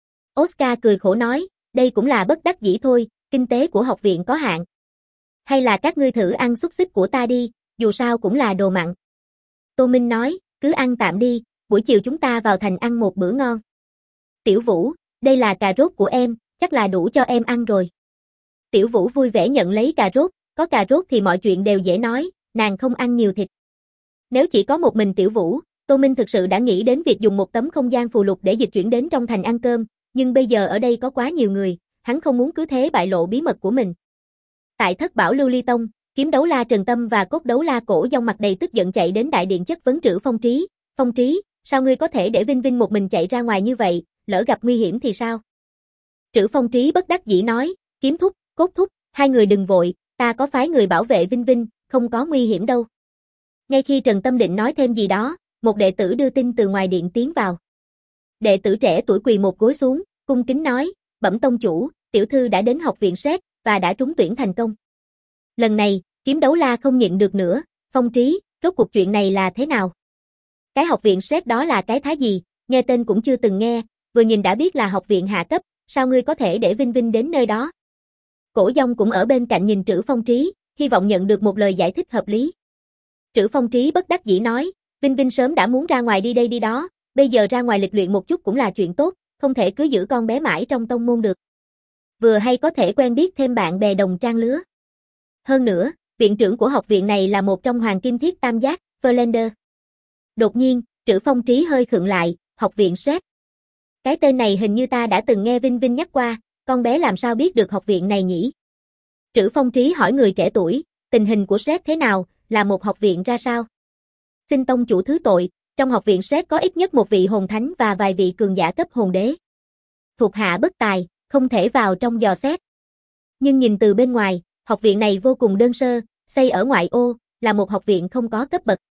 Oscar cười khổ nói, đây cũng là bất đắc dĩ thôi, kinh tế của học viện có hạn. Hay là các ngươi thử ăn xúc xích của ta đi, dù sao cũng là đồ mặn. Tô Minh nói, cứ ăn tạm đi, buổi chiều chúng ta vào thành ăn một bữa ngon. Tiểu Vũ, đây là cà rốt của em, chắc là đủ cho em ăn rồi. Tiểu Vũ vui vẻ nhận lấy cà rốt, có cà rốt thì mọi chuyện đều dễ nói, nàng không ăn nhiều thịt. Nếu chỉ có một mình Tiểu Vũ, Tô Minh thực sự đã nghĩ đến việc dùng một tấm không gian phù lục để dịch chuyển đến trong thành ăn cơm, nhưng bây giờ ở đây có quá nhiều người, hắn không muốn cứ thế bại lộ bí mật của mình. Tại thất bảo lưu ly tông, kiếm đấu la Trần Tâm và cốt đấu la Cổ Dông mặt đầy tức giận chạy đến đại điện chất vấn Trữ Phong Trí. Phong Trí, sao ngươi có thể để Vinh Vinh một mình chạy ra ngoài như vậy, lỡ gặp nguy hiểm thì sao? Trữ Phong Trí bất đắc dĩ nói, Kiếm thúc, Cốt thúc, hai người đừng vội, ta có phái người bảo vệ Vinh Vinh, không có nguy hiểm đâu. Ngay khi Trần Tâm định nói thêm gì đó, một đệ tử đưa tin từ ngoài điện tiến vào. Đệ tử trẻ tuổi quỳ một gối xuống, cung kính nói, bẩm tông chủ, tiểu thư đã đến học viện Shrek và đã trúng tuyển thành công. Lần này, kiếm đấu la không nhịn được nữa, Phong Trí, rốt cuộc chuyện này là thế nào? Cái học viện Shrek đó là cái thá gì, nghe tên cũng chưa từng nghe, vừa nhìn đã biết là học viện hạ cấp, sao ngươi có thể để Vinh Vinh đến nơi đó? Cổ Dông cũng ở bên cạnh nhìn Trữ Phong Trí, hy vọng nhận được một lời giải thích hợp lý. Trữ Phong Trí bất đắc dĩ nói, Vinh Vinh sớm đã muốn ra ngoài đi đây đi đó, bây giờ ra ngoài lịch luyện một chút cũng là chuyện tốt, không thể cứ giữ con bé mãi trong tông môn được. Vừa hay có thể quen biết thêm bạn bè đồng trang lứa. Hơn nữa, viện trưởng của học viện này là một trong hoàng kim thiết tam giác, Flender. Đột nhiên, Trữ Phong Trí hơi khựng lại, học viện Shrek. Cái tên này hình như ta đã từng nghe Vinh Vinh nhắc qua, con bé làm sao biết được học viện này nhỉ? Trữ Phong Trí hỏi người trẻ tuổi, tình hình của Shrek thế nào, là một học viện ra sao? Xin tông chủ thứ tội, trong học viện Shrek có ít nhất một vị hồn thánh và vài vị cường giả cấp hồn đế. Thuộc hạ bất tài, không thể vào trong dò xét. Nhưng nhìn từ bên ngoài, học viện này vô cùng đơn sơ, xây ở ngoại ô, là một học viện không có cấp bậc.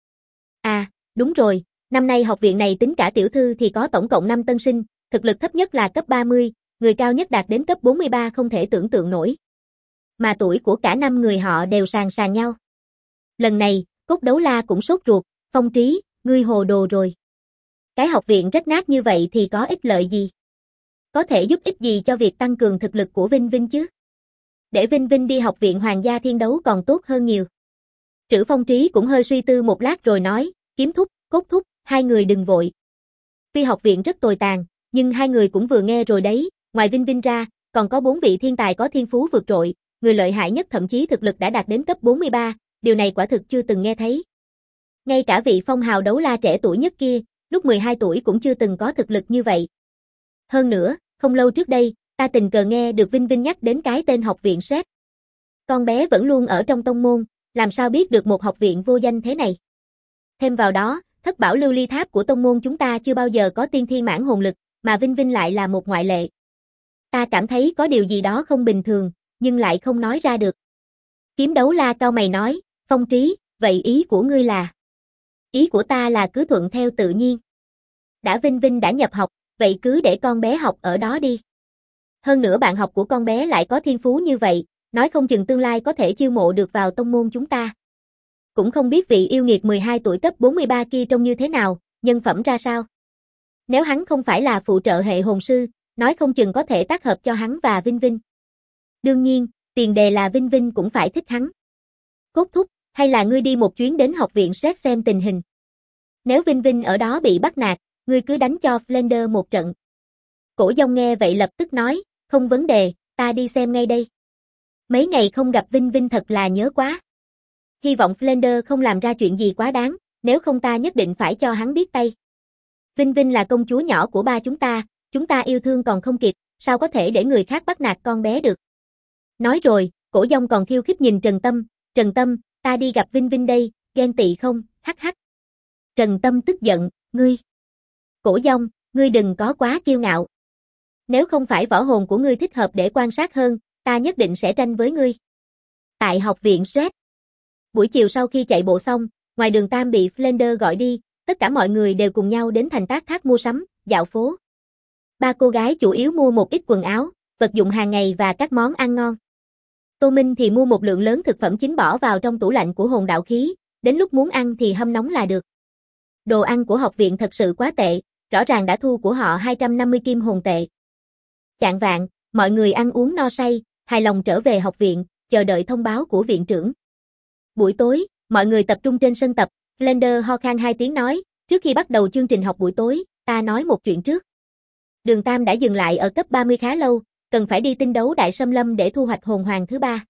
À, đúng rồi, năm nay học viện này tính cả tiểu thư thì có tổng cộng 5 tân sinh, thực lực thấp nhất là cấp 30, người cao nhất đạt đến cấp 43 không thể tưởng tượng nổi. Mà tuổi của cả 5 người họ đều sàn sàn nhau. Lần này, Cốt Đấu La cũng sốt ruột, Phong Trí, ngươi hồ đồ rồi. Cái học viện rách nát như vậy thì có ích lợi gì? Có thể giúp ích gì cho việc tăng cường thực lực của Vinh Vinh chứ? Để Vinh Vinh đi học viện Hoàng gia Thiên Đấu còn tốt hơn nhiều. Trữ Phong Trí cũng hơi suy tư một lát rồi nói, Kiếm thúc, Cốt thúc, hai người đừng vội. Tuy học viện rất tồi tàn, nhưng hai người cũng vừa nghe rồi đấy, ngoài Vinh Vinh ra, còn có 4 vị thiên tài có thiên phú vượt trội, người lợi hại nhất thậm chí thực lực đã đạt đến cấp 43, điều này quả thực chưa từng nghe thấy. Ngay cả vị phong hào đấu la trẻ tuổi nhất kia, lúc 12 tuổi cũng chưa từng có thực lực như vậy. Hơn nữa, không lâu trước đây, ta tình cờ nghe được Vinh Vinh nhắc đến cái tên học viện SET. Con bé vẫn luôn ở trong tông môn, làm sao biết được một học viện vô danh thế này. Thêm vào đó, thất bảo lưu ly tháp của tông môn chúng ta chưa bao giờ có tiên thiên mãn hồn lực, mà Vinh Vinh lại là một ngoại lệ. Ta cảm thấy có điều gì đó không bình thường, nhưng lại không nói ra được. Kiếm đấu la cau mày nói, Phong Trí, vậy ý của ngươi là? Ý của ta là cứ thuận theo tự nhiên. Đã Vinh Vinh đã nhập học, vậy cứ để con bé học ở đó đi. Hơn nữa bạn học của con bé lại có thiên phú như vậy, nói không chừng tương lai có thể chiêu mộ được vào tông môn chúng ta. Cũng không biết vị yêu nghiệt 12 tuổi cấp 43 kia trông như thế nào, nhân phẩm ra sao. Nếu hắn không phải là phụ trợ hệ hồn sư, nói không chừng có thể tác hợp cho hắn và Vinh Vinh. Đương nhiên, tiền đề là Vinh Vinh cũng phải thích hắn. Cốt thúc, hay là ngươi đi một chuyến đến học viện SET xem tình hình. Nếu Vinh Vinh ở đó bị bắt nạt, ngươi cứ đánh cho Flander một trận. Cổ Dông nghe vậy lập tức nói, không vấn đề, ta đi xem ngay đây. Mấy ngày không gặp Vinh Vinh thật là nhớ quá. Hy vọng Flander không làm ra chuyện gì quá đáng, nếu không ta nhất định phải cho hắn biết tay. Vinh Vinh là công chúa nhỏ của ba chúng ta yêu thương còn không kịp, sao có thể để người khác bắt nạt con bé được. Nói rồi, Cổ Dông còn khiêu khích nhìn Trần Tâm, ta đi gặp Vinh Vinh đây, ghen tị không, hắc hắc. Trần Tâm tức giận, ngươi. Cổ Dông, ngươi đừng có quá kiêu ngạo. Nếu không phải võ hồn của ngươi thích hợp để quan sát hơn, ta nhất định sẽ tranh với ngươi. Tại học viện SET. Buổi chiều sau khi chạy bộ xong, ngoài đường Tam bị Flander gọi đi, tất cả mọi người đều cùng nhau đến thành Tác Thác mua sắm, dạo phố. Ba cô gái chủ yếu mua một ít quần áo, vật dụng hàng ngày và các món ăn ngon. Tô Minh thì mua một lượng lớn thực phẩm chính bỏ vào trong tủ lạnh của hồn đạo khí, đến lúc muốn ăn thì hâm nóng là được. Đồ ăn của học viện thật sự quá tệ, rõ ràng đã thu của họ 250 kim hồn tệ. Chạng vạng, mọi người ăn uống no say, hài lòng trở về học viện, chờ đợi thông báo của viện trưởng. Buổi tối, mọi người tập trung trên sân tập, Flander ho khan 2 tiếng nói, trước khi bắt đầu chương trình học buổi tối, ta nói một chuyện trước. Đường Tam đã dừng lại ở cấp 30 khá lâu, cần phải đi tinh đấu Đại Sâm Lâm để thu hoạch hồn hoàng thứ 3.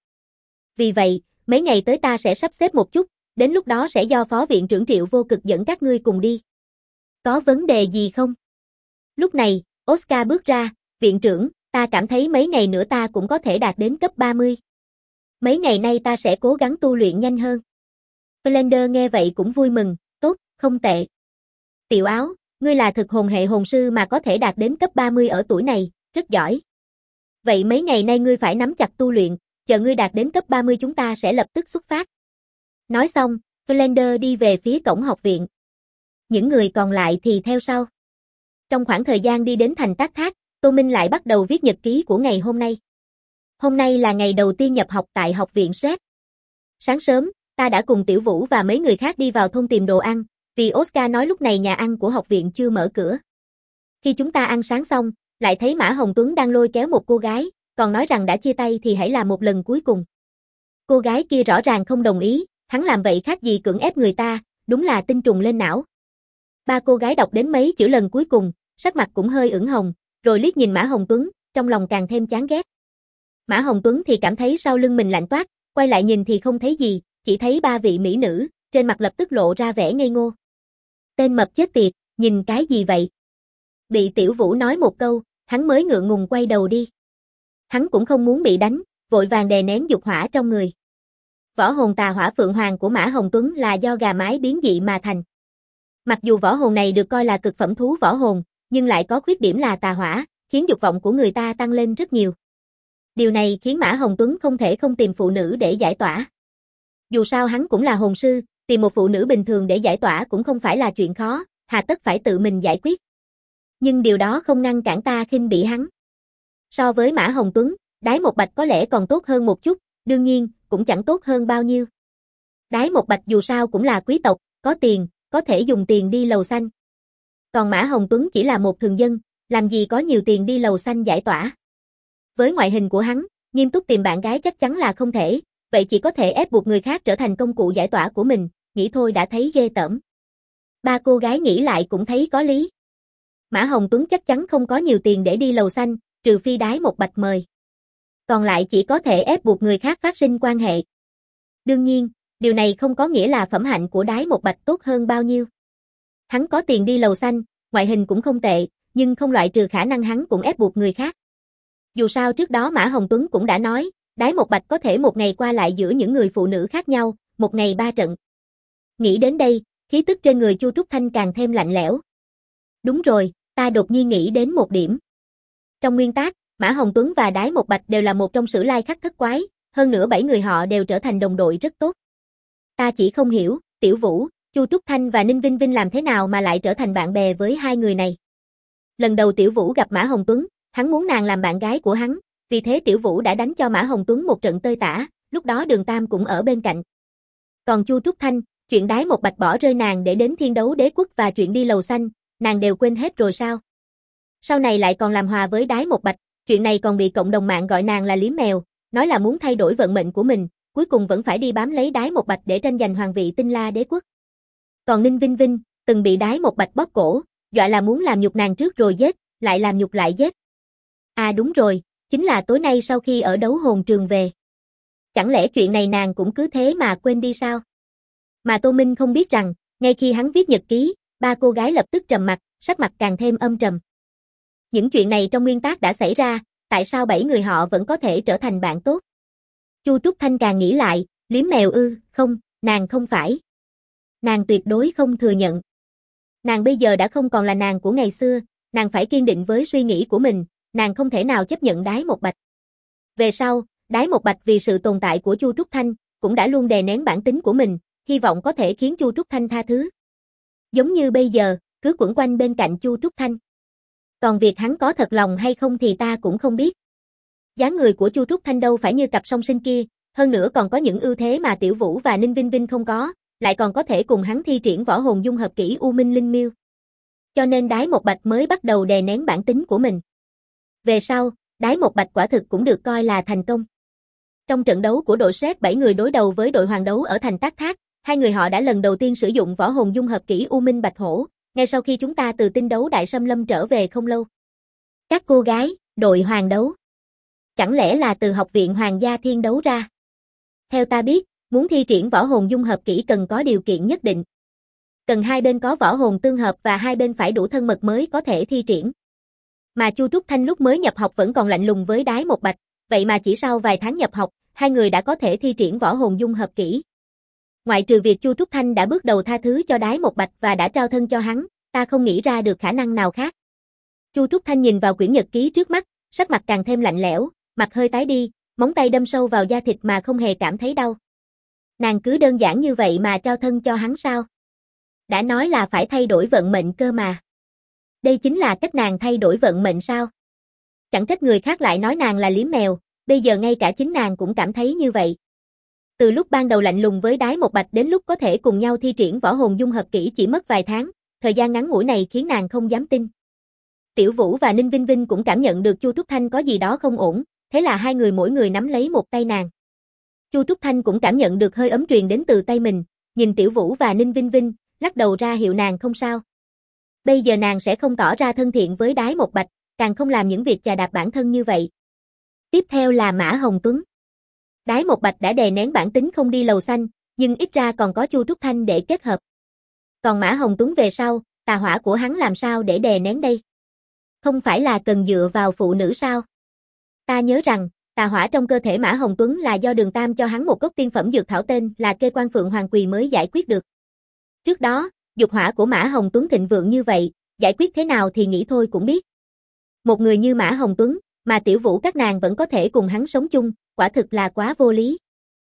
Vì vậy, mấy ngày tới ta sẽ sắp xếp một chút, đến lúc đó sẽ do phó viện trưởng Triệu Vô Cực dẫn các ngươi cùng đi. Có vấn đề gì không? Lúc này, Oscar bước ra, viện trưởng, ta cảm thấy mấy ngày nữa ta cũng có thể đạt đến cấp 30. Mấy ngày nay ta sẽ cố gắng tu luyện nhanh hơn. Flander nghe vậy cũng vui mừng, tốt, không tệ. Tiểu Áo, ngươi là thực hồn hệ hồn sư mà có thể đạt đến cấp 30 ở tuổi này, rất giỏi. Vậy mấy ngày nay ngươi phải nắm chặt tu luyện, chờ ngươi đạt đến cấp 30 chúng ta sẽ lập tức xuất phát. Nói xong, Flander đi về phía cổng học viện. Những người còn lại thì theo sau. Trong khoảng thời gian đi đến thành Tác Thác, Tô Minh lại bắt đầu viết nhật ký của ngày hôm nay. Hôm nay là ngày đầu tiên nhập học tại học viện SET. Sáng sớm, ta đã cùng Tiểu Vũ và mấy người khác đi vào thôn tìm đồ ăn, vì Oscar nói lúc này nhà ăn của học viện chưa mở cửa. Khi chúng ta ăn sáng xong, lại thấy Mã Hồng Tuấn đang lôi kéo một cô gái, còn nói rằng đã chia tay thì hãy làm một lần cuối cùng. Cô gái kia rõ ràng không đồng ý, hắn làm vậy khác gì cưỡng ép người ta, đúng là tinh trùng lên não. Ba cô gái đọc đến mấy chữ lần cuối cùng, sắc mặt cũng hơi ửng hồng, rồi liếc nhìn Mã Hồng Tuấn, trong lòng càng thêm chán ghét. Mã Hồng Tuấn thì cảm thấy sau lưng mình lạnh toát, quay lại nhìn thì không thấy gì, chỉ thấy ba vị mỹ nữ, trên mặt lập tức lộ ra vẻ ngây ngô. Tên mập chết tiệt, nhìn cái gì vậy? Bị Tiểu Vũ nói một câu, hắn mới ngượng ngùng quay đầu đi. Hắn cũng không muốn bị đánh, vội vàng đè nén dục hỏa trong người. Võ hồn tà hỏa phượng hoàng của Mã Hồng Tuấn là do gà mái biến dị mà thành. Mặc dù võ hồn này được coi là cực phẩm thú võ hồn, nhưng lại có khuyết điểm là tà hỏa, khiến dục vọng của người ta tăng lên rất nhiều. Điều này khiến Mã Hồng Tuấn không thể không tìm phụ nữ để giải tỏa. Dù sao hắn cũng là hồn sư, tìm một phụ nữ bình thường để giải tỏa cũng không phải là chuyện khó, hà tất phải tự mình giải quyết. Nhưng điều đó không ngăn cản ta khinh bỉ hắn. So với Mã Hồng Tuấn, Đái Một Bạch có lẽ còn tốt hơn một chút, đương nhiên, cũng chẳng tốt hơn bao nhiêu. Đái Một Bạch dù sao cũng là quý tộc, có tiền, có thể dùng tiền đi lầu xanh. Còn Mã Hồng Tuấn chỉ là một thường dân, làm gì có nhiều tiền đi lầu xanh giải tỏa. Với ngoại hình của hắn, Nghiêm túc tìm bạn gái chắc chắn là không thể, vậy chỉ có thể ép buộc người khác trở thành công cụ giải tỏa của mình, nghĩ thôi đã thấy ghê tởm. Ba cô gái nghĩ lại cũng thấy có lý. Mã Hồng Tuấn chắc chắn không có nhiều tiền để đi lầu xanh, trừ phi Đái Một Bạch mời. Còn lại chỉ có thể ép buộc người khác phát sinh quan hệ. Đương nhiên, điều này không có nghĩa là phẩm hạnh của Đái Một Bạch tốt hơn bao nhiêu. Hắn có tiền đi lầu xanh, ngoại hình cũng không tệ, nhưng không loại trừ khả năng hắn cũng ép buộc người khác. Dù sao trước đó Mã Hồng Tuấn cũng đã nói, Đái Một Bạch có thể một ngày qua lại giữa những người phụ nữ khác nhau, một ngày 3 trận. Nghĩ đến đây, khí tức trên người Chu Trúc Thanh càng thêm lạnh lẽo. Đúng rồi, ta đột nhiên nghĩ đến một điểm. Trong nguyên tác, Mã Hồng Tuấn và Đái Một Bạch đều là một trong sử lai khắc thất quái, hơn nữa 7 người họ đều trở thành đồng đội rất tốt. Ta chỉ không hiểu, Tiểu Vũ, Chu Trúc Thanh và Ninh Vinh Vinh làm thế nào mà lại trở thành bạn bè với hai người này. Lần đầu Tiểu Vũ gặp Mã Hồng Tuấn, hắn muốn nàng làm bạn gái của hắn, vì thế Tiểu Vũ đã đánh cho Mã Hồng Tuấn một trận tơi tả, lúc đó Đường Tam cũng ở bên cạnh. Còn Chu Trúc Thanh, chuyện Đái Một Bạch bỏ rơi nàng để đến Thiên Đấu Đế Quốc và chuyện đi lầu xanh, nàng đều quên hết rồi sao? Sau này lại còn làm hòa với Đái Một Bạch, chuyện này còn bị cộng đồng mạng gọi nàng là liếm mèo, nói là muốn thay đổi vận mệnh của mình, cuối cùng vẫn phải đi bám lấy Đái Một Bạch để tranh giành hoàng vị Tinh La Đế Quốc. Còn Ninh Vinh Vinh, từng bị Đái Một Bạch bóp cổ, dọa là muốn làm nhục nàng trước rồi giết, lại làm nhục lại giết. À đúng rồi, chính là tối nay sau khi ở đấu hồn trường về. Chẳng lẽ chuyện này nàng cũng cứ thế mà quên đi sao? Mà Tô Minh không biết rằng, ngay khi hắn viết nhật ký, ba cô gái lập tức trầm mặt, sắc mặt càng thêm âm trầm. Những chuyện này trong nguyên tác đã xảy ra, tại sao 7 người họ vẫn có thể trở thành bạn tốt? Chu Trúc Thanh càng nghĩ lại, liếm mèo không, nàng không phải. Nàng tuyệt đối không thừa nhận. Nàng bây giờ đã không còn là nàng của ngày xưa, nàng phải kiên định với suy nghĩ của mình, nàng không thể nào chấp nhận Đái Một Bạch. Về sau, Đái Một Bạch vì sự tồn tại của Chu Trúc Thanh, cũng đã luôn đè nén bản tính của mình, hy vọng có thể khiến Chu Trúc Thanh tha thứ. Giống như bây giờ, cứ quẩn quanh bên cạnh Chu Trúc Thanh. Còn việc hắn có thật lòng hay không thì ta cũng không biết. Dáng người của Chu Trúc Thanh đâu phải như cặp song sinh kia, hơn nữa còn có những ưu thế mà Tiểu Vũ và Ninh Vinh Vinh không có, lại còn có thể cùng hắn thi triển võ hồn dung hợp kỹ U Minh Linh Miêu. Cho nên Đái Một Bạch mới bắt đầu đè nén bản tính của mình. Về sau, Đái Một Bạch quả thực cũng được coi là thành công. Trong trận đấu của đội Sét 7 người đối đầu với đội Hoàng Đấu ở thành Tác Thác, hai người họ đã lần đầu tiên sử dụng võ hồn dung hợp kỹ U Minh Bạch Hổ, ngay sau khi chúng ta từ tinh đấu Đại Xâm Lâm trở về không lâu. Các cô gái, đội Hoàng Đấu. Chẳng lẽ là từ học viện Hoàng gia Thiên Đấu ra? Theo ta biết, muốn thi triển võ hồn dung hợp kỹ cần có điều kiện nhất định. Cần hai bên có võ hồn tương hợp và hai bên phải đủ thân mật mới có thể thi triển. Mà Chu Trúc Thanh lúc mới nhập học vẫn còn lạnh lùng với Đái Một Bạch, vậy mà chỉ sau vài tháng nhập học, hai người đã có thể thi triển võ hồn dung hợp kỹ. Ngoại trừ việc Chu Trúc Thanh đã bước đầu tha thứ cho Đái Một Bạch và đã trao thân cho hắn, ta không nghĩ ra được khả năng nào khác. Chu Trúc Thanh nhìn vào quyển nhật ký trước mắt, sắc mặt càng thêm lạnh lẽo, mặt hơi tái đi, móng tay đâm sâu vào da thịt mà không hề cảm thấy đau. Nàng cứ đơn giản như vậy mà trao thân cho hắn sao? Đã nói là phải thay đổi vận mệnh cơ mà. Đây chính là cách nàng thay đổi vận mệnh sao? Chẳng trách người khác lại nói nàng là liếm mèo, bây giờ ngay cả chính nàng cũng cảm thấy như vậy. Từ lúc ban đầu lạnh lùng với Đái Một Bạch đến lúc có thể cùng nhau thi triển võ hồn dung hợp kỹ chỉ mất vài tháng, thời gian ngắn ngủi này khiến nàng không dám tin. Tiểu Vũ và Ninh Vinh Vinh cũng cảm nhận được Chu Trúc Thanh có gì đó không ổn, thế là hai người mỗi người nắm lấy một tay nàng. Chu Trúc Thanh cũng cảm nhận được hơi ấm truyền đến từ tay mình, nhìn Tiểu Vũ và Ninh Vinh Vinh, lắc đầu ra hiệu nàng không sao. Bây giờ nàng sẽ không tỏ ra thân thiện với Đái Một Bạch, càng không làm những việc chà đạp bản thân như vậy. Tiếp theo là Mã Hồng Tuấn. Đái Một Bạch đã đè nén bản tính không đi lầu xanh, nhưng ít ra còn có Chu Trúc Thanh để kết hợp. Còn Mã Hồng Tuấn về sau, tà hỏa của hắn làm sao để đè nén đây? Không phải là cần dựa vào phụ nữ sao? Ta nhớ rằng, tà hỏa trong cơ thể Mã Hồng Tuấn là do Đường Tam cho hắn một gốc tiên phẩm dược thảo tên là Kê Quan Phượng Hoàng Quỳ mới giải quyết được. Trước đó, dục hỏa của Mã Hồng Tuấn thịnh vượng như vậy, giải quyết thế nào thì nghĩ thôi cũng biết. Một người như Mã Hồng Tuấn, mà Tiểu Vũ các nàng vẫn có thể cùng hắn sống chung, quả thực là quá vô lý.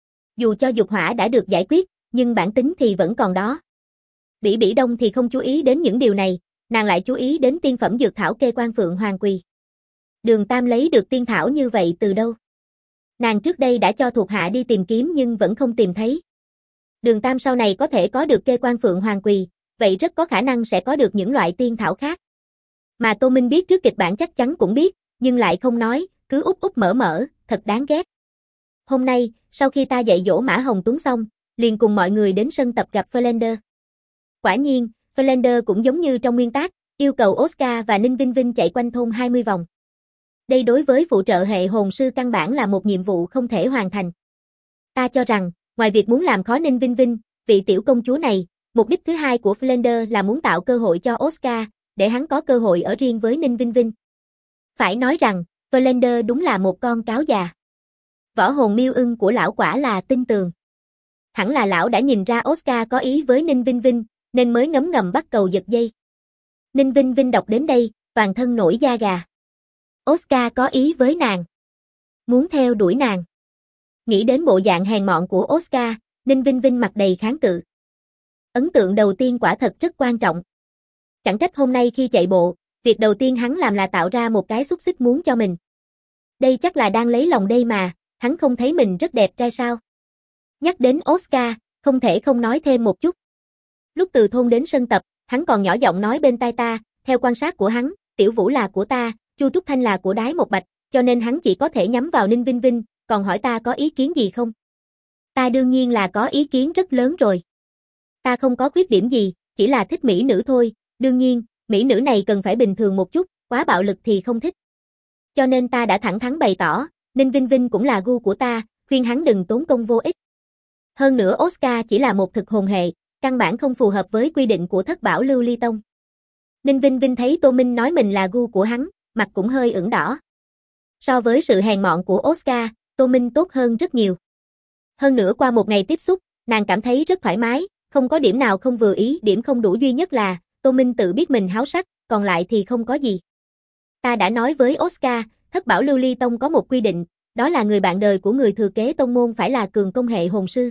Dù cho dục hỏa đã được giải quyết, nhưng bản tính thì vẫn còn đó. Bỉ Bỉ Đông thì không chú ý đến những điều này, nàng lại chú ý đến tiên phẩm dược thảo Kê Quan Phượng Hoàng Quỳ. Đường Tam lấy được tiên thảo như vậy từ đâu? Nàng trước đây đã cho thuộc hạ đi tìm kiếm nhưng vẫn không tìm thấy. Đường Tam sau này có thể có được Kê Quan Phượng Hoàng Quỳ, vậy rất có khả năng sẽ có được những loại tiên thảo khác. Mà Tô Minh biết trước kịch bản chắc chắn cũng biết, nhưng lại không nói, cứ úp úp mở mở, thật đáng ghét. Hôm nay, sau khi ta dạy dỗ Mã Hồng Tuấn xong, liền cùng mọi người đến sân tập gặp Flander. Quả nhiên, Flander cũng giống như trong nguyên tác, yêu cầu Oscar và Ninh Vinh Vinh chạy quanh thôn 20 vòng. Đây đối với phụ trợ hệ hồn sư căn bản là một nhiệm vụ không thể hoàn thành. Ta cho rằng, ngoài việc muốn làm khó Ninh Vinh Vinh, vị tiểu công chúa này, mục đích thứ hai của Flander là muốn tạo cơ hội cho Oscar, để hắn có cơ hội ở riêng với Ninh Vinh Vinh. Phải nói rằng, Flander đúng là một con cáo già. Võ hồn miêu ưng của lão quả là tin tường. Hẳn là lão đã nhìn ra Oscar có ý với Ninh Vinh Vinh, nên mới ngấm ngầm bắt cầu giật dây. Ninh Vinh Vinh đọc đến đây, toàn thân nổi da gà. Oscar có ý với nàng. Muốn theo đuổi nàng. Nghĩ đến bộ dạng hèn mọn của Oscar, Ninh Vinh Vinh mặt đầy kháng cự. Ấn tượng đầu tiên quả thật rất quan trọng. Chẳng trách hôm nay khi chạy bộ, việc đầu tiên hắn làm là tạo ra một cái xúc xích muốn cho mình. Đây chắc là đang lấy lòng đây mà, hắn không thấy mình rất đẹp trai sao? Nhắc đến Oscar, không thể không nói thêm một chút. Lúc từ thôn đến sân tập, hắn còn nhỏ giọng nói bên tai ta, theo quan sát của hắn, Tiểu Vũ là của ta, Chu Trúc Thanh là của Đái Một Bạch, cho nên hắn chỉ có thể nhắm vào Ninh Vinh Vinh, còn hỏi ta có ý kiến gì không? Ta đương nhiên là có ý kiến rất lớn rồi. Ta không có khuyết điểm gì, chỉ là thích mỹ nữ thôi, đương nhiên, mỹ nữ này cần phải bình thường một chút, quá bạo lực thì không thích. Cho nên ta đã thẳng thắn bày tỏ, Ninh Vinh Vinh cũng là gu của ta, khuyên hắn đừng tốn công vô ích. Hơn nữa Oscar chỉ là một thực hồn hệ, căn bản không phù hợp với quy định của Thất Bảo Lưu Ly Tông. Ninh Vinh Vinh thấy Tô Minh nói mình là gu của hắn, mặt cũng hơi ửng đỏ. So với sự hèn mọn của Oscar, Tô Minh tốt hơn rất nhiều. Hơn nữa qua một ngày tiếp xúc, nàng cảm thấy rất thoải mái, không có điểm nào không vừa ý, điểm không đủ duy nhất là, Tô Minh tự biết mình háo sắc, còn lại thì không có gì. Ta đã nói với Oscar, Thất Bảo Lưu Ly Tông có một quy định, đó là người bạn đời của người thừa kế tông môn phải là cường công hệ hồn sư.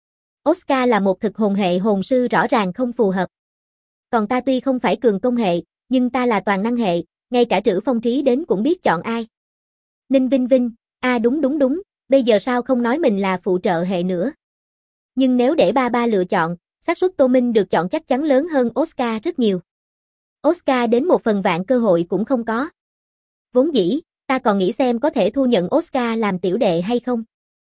Oscar là một thực hồn hệ hồn sư rõ ràng không phù hợp. Còn ta tuy không phải cường công hệ, nhưng ta là toàn năng hệ, ngay cả Trữ Phong Trí đến cũng biết chọn ai. Ninh Vinh Vinh, đúng, bây giờ sao không nói mình là phụ trợ hệ nữa. Nhưng nếu để ba lựa chọn, xác suất Tô Minh được chọn chắc chắn lớn hơn Oscar rất nhiều. Oscar đến 1/1000 cơ hội cũng không có. Vốn dĩ, ta còn nghĩ xem có thể thu nhận Oscar làm tiểu đệ hay không.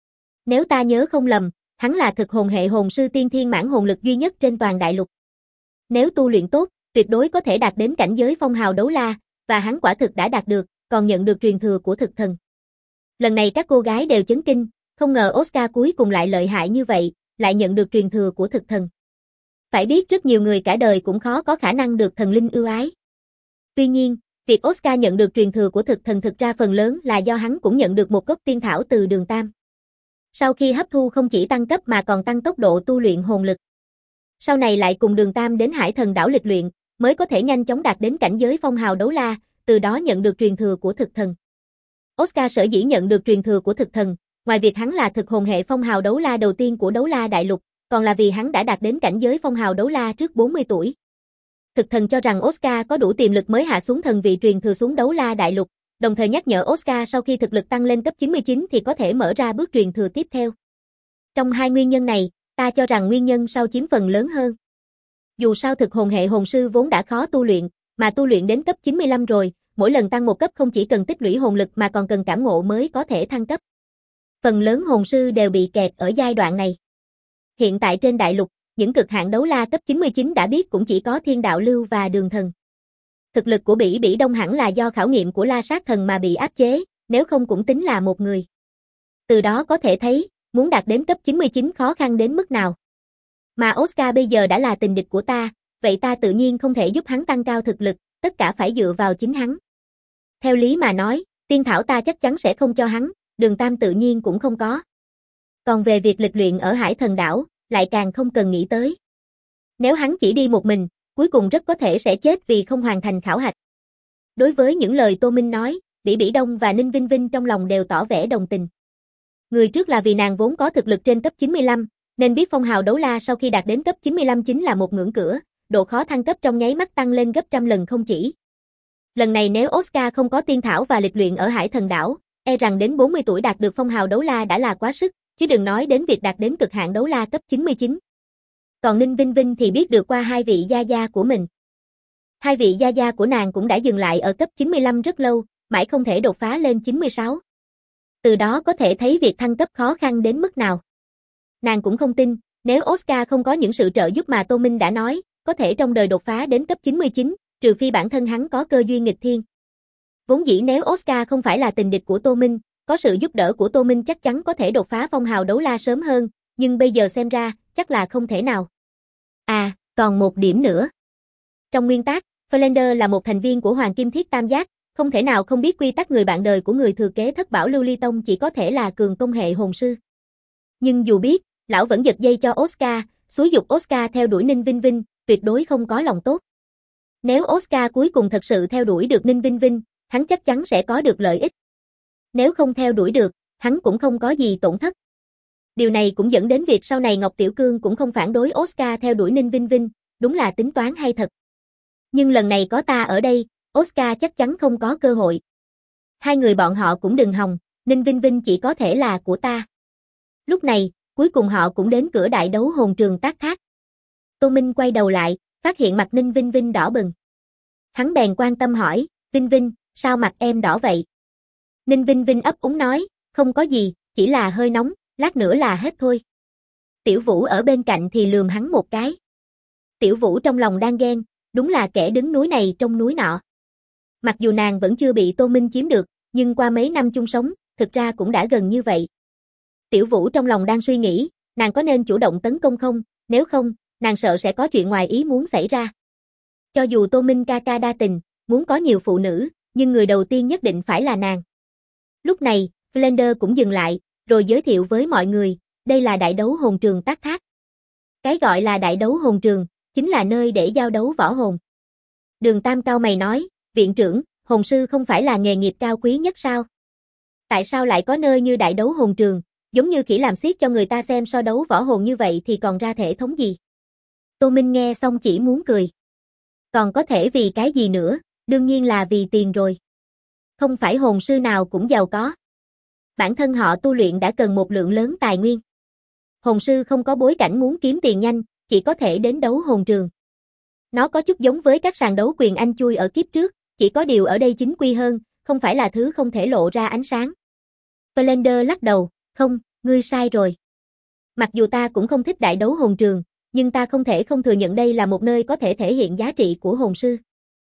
Nếu ta nhớ không lầm, hắn là thực hồn hệ hồn sư tiên thiên mãn hồn lực duy nhất trên toàn đại lục. Nếu tu luyện tốt, tuyệt đối có thể đạt đến cảnh giới phong hào đấu la, và hắn quả thực đã đạt được, còn nhận được truyền thừa của thực thần. Lần này các cô gái đều chấn kinh, không ngờ Oscar cuối cùng lại lợi hại như vậy, lại nhận được truyền thừa của thực thần. Phải biết rất nhiều người cả đời cũng khó có khả năng được thần linh ưu ái. Tuy nhiên, việc Oscar nhận được truyền thừa của thực thần thực ra phần lớn là do hắn cũng nhận được một gốc tiên thảo từ Đường Tam. Sau khi hấp thu không chỉ tăng cấp mà còn tăng tốc độ tu luyện hồn lực. Sau này lại cùng Đường Tam đến Hải Thần đảo lịch luyện, mới có thể nhanh chóng đạt đến cảnh giới phong hào đấu la, từ đó nhận được truyền thừa của thực thần. Oscar sở dĩ nhận được truyền thừa của thực thần, ngoài việc hắn là thực hồn hệ phong hào đấu la đầu tiên của đấu la đại lục, còn là vì hắn đã đạt đến cảnh giới phong hào đấu la trước 40 tuổi. Thực thần cho rằng Oscar có đủ tiềm lực mới hạ xuống thần vị truyền thừa xuống đấu la đại lục, đồng thời nhắc nhở Oscar sau khi thực lực tăng lên cấp 99 thì có thể mở ra bước truyền thừa tiếp theo. Trong hai nguyên nhân này, ta cho rằng nguyên nhân sau chiếm phần lớn hơn. Dù sao thực hồn hệ hồn sư vốn đã khó tu luyện, mà tu luyện đến cấp 95 rồi, mỗi lần tăng một cấp không chỉ cần tích lũy hồn lực mà còn cần cảm ngộ mới có thể thăng cấp. Phần lớn hồn sư đều bị kẹt ở giai đoạn này. Hiện tại trên đại lục, những cực hạn đấu la cấp 99 đã biết cũng chỉ có Thiên Đạo Lưu và Đường Thần. Thực lực của Bỉ Bỉ Đông hẳn là do khảo nghiệm của La Sát Thần mà bị áp chế, nếu không cũng tính là một người. Từ đó có thể thấy, muốn đạt đến cấp 99 khó khăn đến mức nào. Mà Oscar bây giờ đã là tình địch của ta, vậy ta tự nhiên không thể giúp hắn tăng cao thực lực, tất cả phải dựa vào chính hắn. Theo lý mà nói, tiên thảo ta chắc chắn sẽ không cho hắn, Đường Tam tự nhiên cũng không có. Còn về việc lịch luyện ở Hải Thần đảo, lại càng không cần nghĩ tới. Nếu hắn chỉ đi một mình, cuối cùng rất có thể sẽ chết vì không hoàn thành khảo hạch. Đối với những lời Tô Minh nói, Bỉ Bỉ Đông và Ninh Vinh Vinh trong lòng đều tỏ vẻ đồng tình. Người trước là vì nàng vốn có thực lực trên cấp 95, nên biết phong hào đấu la sau khi đạt đến cấp 95 chính là một ngưỡng cửa, độ khó thăng cấp trong nháy mắt tăng lên gấp trăm lần không chỉ. Lần này nếu Oscar không có tiên thảo và lịch luyện ở Hải Thần đảo, e rằng đến 40 tuổi đạt được phong hào đấu la đã là quá sức, chứ đừng nói đến việc đạt đến cực hạn đấu la cấp 99. Còn Ninh Vinh Vinh thì biết được qua hai vị gia gia của mình. Hai vị gia gia của nàng cũng đã dừng lại ở cấp 95 rất lâu, mãi không thể đột phá lên 96. Từ đó có thể thấy việc thăng cấp khó khăn đến mức nào. Nàng cũng không tin, nếu Oscar không có những sự trợ giúp mà Tô Minh đã nói, có thể trong đời đột phá đến cấp 99, trừ phi bản thân hắn có cơ duyên nghịch thiên. Vốn dĩ nếu Oscar không phải là tình địch của Tô Minh, có sự giúp đỡ của Tô Minh chắc chắn có thể đột phá phong hào đấu la sớm hơn, nhưng bây giờ xem ra, chắc là không thể nào. À, còn một điểm nữa. Trong nguyên tắc, Flander là một thành viên của Hoàng Kim Thiết Tam Giác, không thể nào không biết quy tắc người bạn đời của người thừa kế Thất Bảo Lưu Ly Tông chỉ có thể là cường công hệ hồn sư. Nhưng dù biết, lão vẫn giật dây cho Oscar, xúi giục Oscar theo đuổi Ninh Vinh Vinh, tuyệt đối không có lòng tốt. Nếu Oscar cuối cùng thật sự theo đuổi được Ninh Vinh Vinh, hắn chắc chắn sẽ có được lợi ích. Nếu không theo đuổi được, hắn cũng không có gì tổn thất. Điều này cũng dẫn đến việc sau này Ngọc Tiểu Cương cũng không phản đối Oscar theo đuổi Ninh Vinh Vinh, đúng là tính toán hay thật. Nhưng lần này có ta ở đây, Oscar chắc chắn không có cơ hội. Hai người bọn họ cũng đừng hòng, Ninh Vinh Vinh chỉ có thể là của ta. Lúc này, cuối cùng họ cũng đến cửa đại đấu hồn trường Tác Thác. Tô Minh quay đầu lại, phát hiện mặt Ninh Vinh Vinh đỏ bừng. Hắn bèn quan tâm hỏi, Vinh Vinh, sao mặt em đỏ vậy? Ninh Vinh Vinh ấp úng nói, không có gì, chỉ là hơi nóng, lát nữa là hết thôi. Tiểu Vũ ở bên cạnh thì lườm hắn một cái. Tiểu Vũ trong lòng đang ghen, đúng là kẻ đứng núi này trông núi nọ. Mặc dù nàng vẫn chưa bị Tô Minh chiếm được, nhưng qua mấy năm chung sống, thực ra cũng đã gần như vậy. Tiểu Vũ trong lòng đang suy nghĩ, nàng có nên chủ động tấn công không, nếu không, nàng sợ sẽ có chuyện ngoài ý muốn xảy ra. Cho dù Tô Minh ca ca đa tình, muốn có nhiều phụ nữ, nhưng người đầu tiên nhất định phải là nàng. Lúc này, Flander cũng dừng lại, rồi giới thiệu với mọi người, đây là đại đấu hồn trường Tác Thác. Cái gọi là đại đấu hồn trường, chính là nơi để giao đấu võ hồn. Đường Tam cau mày nói, viện trưởng, hồn sư không phải là nghề nghiệp cao quý nhất sao? Tại sao lại có nơi như đại đấu hồn trường, giống như khỉ làm xiết cho người ta xem so đấu võ hồn như vậy thì còn ra thể thống gì? Tô Minh nghe xong chỉ muốn cười. Còn có thể vì cái gì nữa, đương nhiên là vì tiền rồi. Không phải hồn sư nào cũng giàu có. Bản thân họ tu luyện đã cần một lượng lớn tài nguyên. Hồn sư không có bối cảnh muốn kiếm tiền nhanh, chỉ có thể đến đấu hồn trường. Nó có chút giống với các sàn đấu quyền anh chui ở kiếp trước, chỉ có điều ở đây chính quy hơn, không phải là thứ không thể lộ ra ánh sáng. Flander lắc đầu, không, ngươi sai rồi. Mặc dù ta cũng không thích đại đấu hồn trường, nhưng ta không thể không thừa nhận đây là một nơi có thể thể hiện giá trị của hồn sư.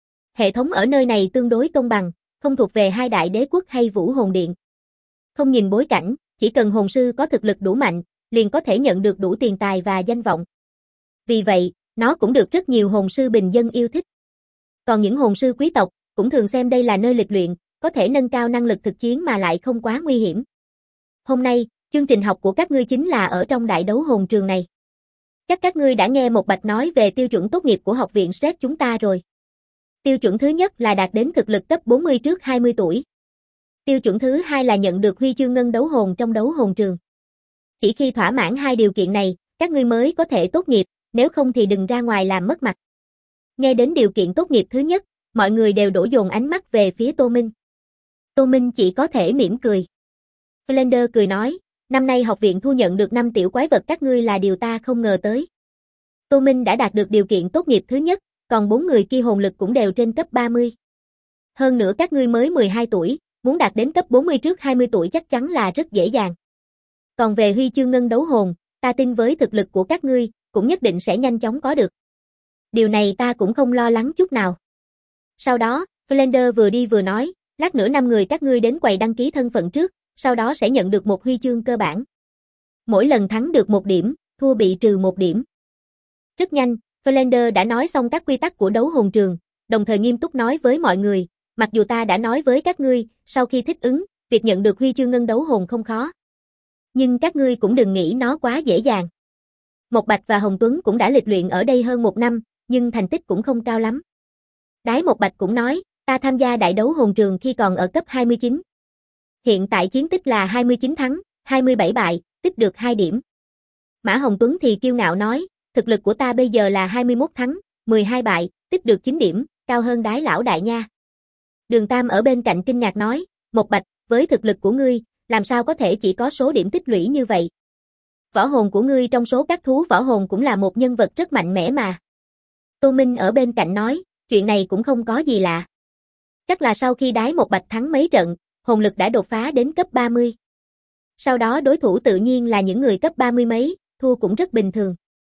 Hệ thống ở nơi này tương đối công bằng, không thuộc về hai đại đế quốc hay Vũ Hồn Điện. Không nhìn bối cảnh, chỉ cần hồn sư có thực lực đủ mạnh, liền có thể nhận được đủ tiền tài và danh vọng. Vì vậy, nó cũng được rất nhiều hồn sư bình dân yêu thích. Còn những hồn sư quý tộc, cũng thường xem đây là nơi lịch luyện, có thể nâng cao năng lực thực chiến mà lại không quá nguy hiểm. Hôm nay, chương trình học của các ngươi chính là ở trong đại đấu hồn trường này. Chắc các ngươi đã nghe một Bạch nói về tiêu chuẩn tốt nghiệp của học viện Sret chúng ta rồi. Tiêu chuẩn thứ nhất là đạt đến thực lực cấp 40 trước 20 tuổi. Tiêu chuẩn thứ hai là nhận được huy chương ngân đấu hồn trong đấu hồn trường. Chỉ khi thỏa mãn hai điều kiện này, các ngươi mới có thể tốt nghiệp, nếu không thì đừng ra ngoài làm mất mặt. Nghe đến điều kiện tốt nghiệp thứ nhất, mọi người đều đổ dồn ánh mắt về phía Tô Minh. Tô Minh chỉ có thể mỉm cười. Flander cười nói, năm nay học viện thu nhận được 5 tiểu quái vật các ngươi là điều ta không ngờ tới. Tô Minh đã đạt được điều kiện tốt nghiệp thứ nhất, còn 4 người kia hồn lực cũng đều trên cấp 30. Hơn nữa các ngươi mới 12 tuổi, muốn đạt đến cấp 40 trước 20 tuổi chắc chắn là rất dễ dàng. Còn về huy chương ngân đấu hồn, ta tin với thực lực của các ngươi, cũng nhất định sẽ nhanh chóng có được. Điều này ta cũng không lo lắng chút nào. Sau đó, Flander vừa đi vừa nói, lát nữa 5 người các ngươi đến quầy đăng ký thân phận trước, sau đó sẽ nhận được một huy chương cơ bản. Mỗi lần thắng được 1 điểm, thua bị trừ 1 điểm. Rất nhanh, Flander đã nói xong các quy tắc của đấu hồn trường, đồng thời nghiêm túc nói với mọi người, mặc dù ta đã nói với các ngươi, sau khi thích ứng, việc nhận được huy chương ngân đấu hồn không khó. Nhưng các ngươi cũng đừng nghĩ nó quá dễ dàng. Mộc Bạch và Hồng Tuấn cũng đã lịch luyện ở đây hơn 1 năm, nhưng thành tích cũng không cao lắm. Đái Mộc Bạch cũng nói, ta tham gia đại đấu hồn trường khi còn ở cấp 29. Hiện tại chiến tích là 29 thắng, 27 bại, tích được 2 điểm. Mã Hồng Tuấn thì kiêu ngạo nói, thực lực của ta bây giờ là 21 thắng, 12 bại, tích được 9 điểm, cao hơn Đái lão đại nha. Đường Tam ở bên cạnh kinh ngạc nói, Mộc Bạch, với thực lực của ngươi, làm sao có thể chỉ có số điểm tích lũy như vậy? Võ hồn của ngươi trong số các thú võ hồn cũng là một nhân vật rất mạnh mẽ mà. Tô Minh ở bên cạnh nói, chuyện này cũng không có gì lạ. Chắc là sau khi Đái Mộc Bạch thắng mấy trận, hồn lực đã đột phá đến cấp 30. Sau đó đối thủ tự nhiên là những người cấp 30 mấy, thua cũng rất bình thường.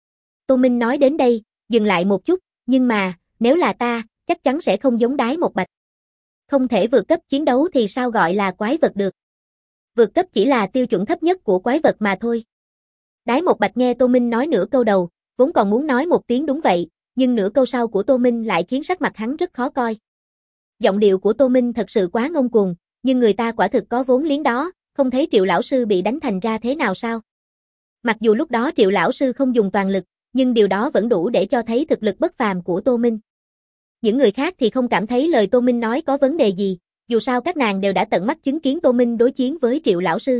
Tô Minh nói đến đây, dừng lại một chút, nhưng mà, nếu là ta, chắc chắn sẽ không giống Đái Một Bạch. Không thể vượt cấp chiến đấu thì sao gọi là quái vật được. Vượt cấp chỉ là tiêu chuẩn thấp nhất của quái vật mà thôi. Đái Một Bạch nghe Tô Minh nói nửa câu đầu, vốn còn muốn nói một tiếng đúng vậy, nhưng nửa câu sau của Tô Minh lại khiến sắc mặt hắn rất khó coi. Giọng điệu của Tô Minh thật sự quá ngông cuồng, nhưng người ta quả thực có vốn liếng đó, không thấy Triệu lão sư bị đánh thành ra thế nào sao? Mặc dù lúc đó Triệu lão sư không dùng toàn lực, nhưng điều đó vẫn đủ để cho thấy thực lực bất phàm của Tô Minh. Những người khác thì không cảm thấy lời Tô Minh nói có vấn đề gì, dù sao các nàng đều đã tận mắt chứng kiến Tô Minh đối chiến với Triệu lão sư.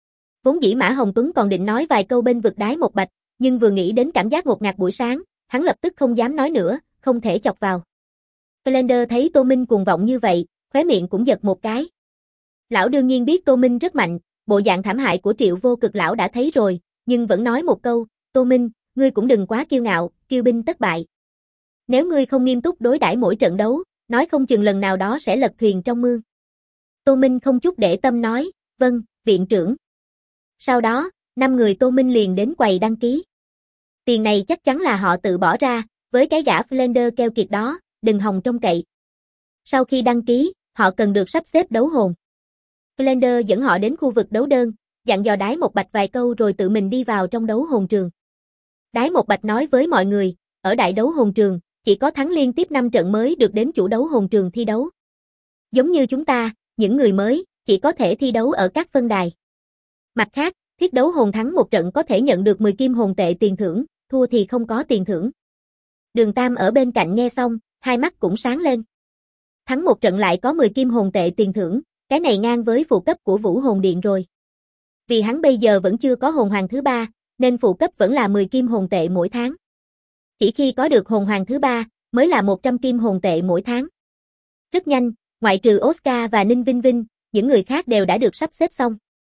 Vốn dĩ Mã Hồng Tuấn còn định nói vài câu bên vực Đái Một Bạch, nhưng vừa nghĩ đến cảm giác ngột ngạt buổi sáng, hắn lập tức không dám nói nữa, không thể chọc vào. Flander thấy Tô Minh cuồng vọng như vậy, khóe miệng cũng giật một cái. Lão đương nhiên biết Tô Minh rất mạnh, bộ dạng thảm hại của Triệu Vô Cực lão đã thấy rồi, nhưng vẫn nói một câu, Tô Minh, ngươi cũng đừng quá kiêu ngạo, kiêu binh tất bại. Nếu ngươi không nghiêm túc đối đãi mỗi trận đấu, nói không chừng lần nào đó sẽ lật thuyền trong mương. Tô Minh không chút để tâm nói, vâng, viện trưởng. Sau đó, 5 người Tô Minh liền đến quầy đăng ký. Tiền này chắc chắn là họ tự bỏ ra, với cái gã Flander keo kiệt đó, đừng hòng trông cậy. Sau khi đăng ký, họ cần được sắp xếp đấu hồn. Flander dẫn họ đến khu vực đấu đơn, dặn dò Đái Một Bạch vài câu rồi tự mình đi vào trong đấu hồn trường. Đái Một Bạch nói với mọi người, ở đại đấu hồn trường, chỉ có thắng liên tiếp 5 trận mới được đến chủ đấu hồn trường thi đấu. Giống như chúng ta, những người mới, chỉ có thể thi đấu ở các phân đài. Mặt khác, thiết đấu hồn thắng một trận có thể nhận được 10 kim hồn tệ tiền thưởng, thua thì không có tiền thưởng. Đường Tam ở bên cạnh nghe xong, hai mắt cũng sáng lên. Thắng một trận lại có 10 kim hồn tệ tiền thưởng, cái này ngang với phụ cấp của Vũ Hồn Điện rồi. Vì hắn bây giờ vẫn chưa có hồn hoàng thứ 3, nên phụ cấp vẫn là 10 kim hồn tệ mỗi tháng. Chỉ khi có được hồn hoàng thứ 3, mới là 100 kim hồn tệ mỗi tháng. Rất nhanh, ngoại trừ Oscar và Ninh Vinh Vinh, những người khác đều đã được sắp xếp xong.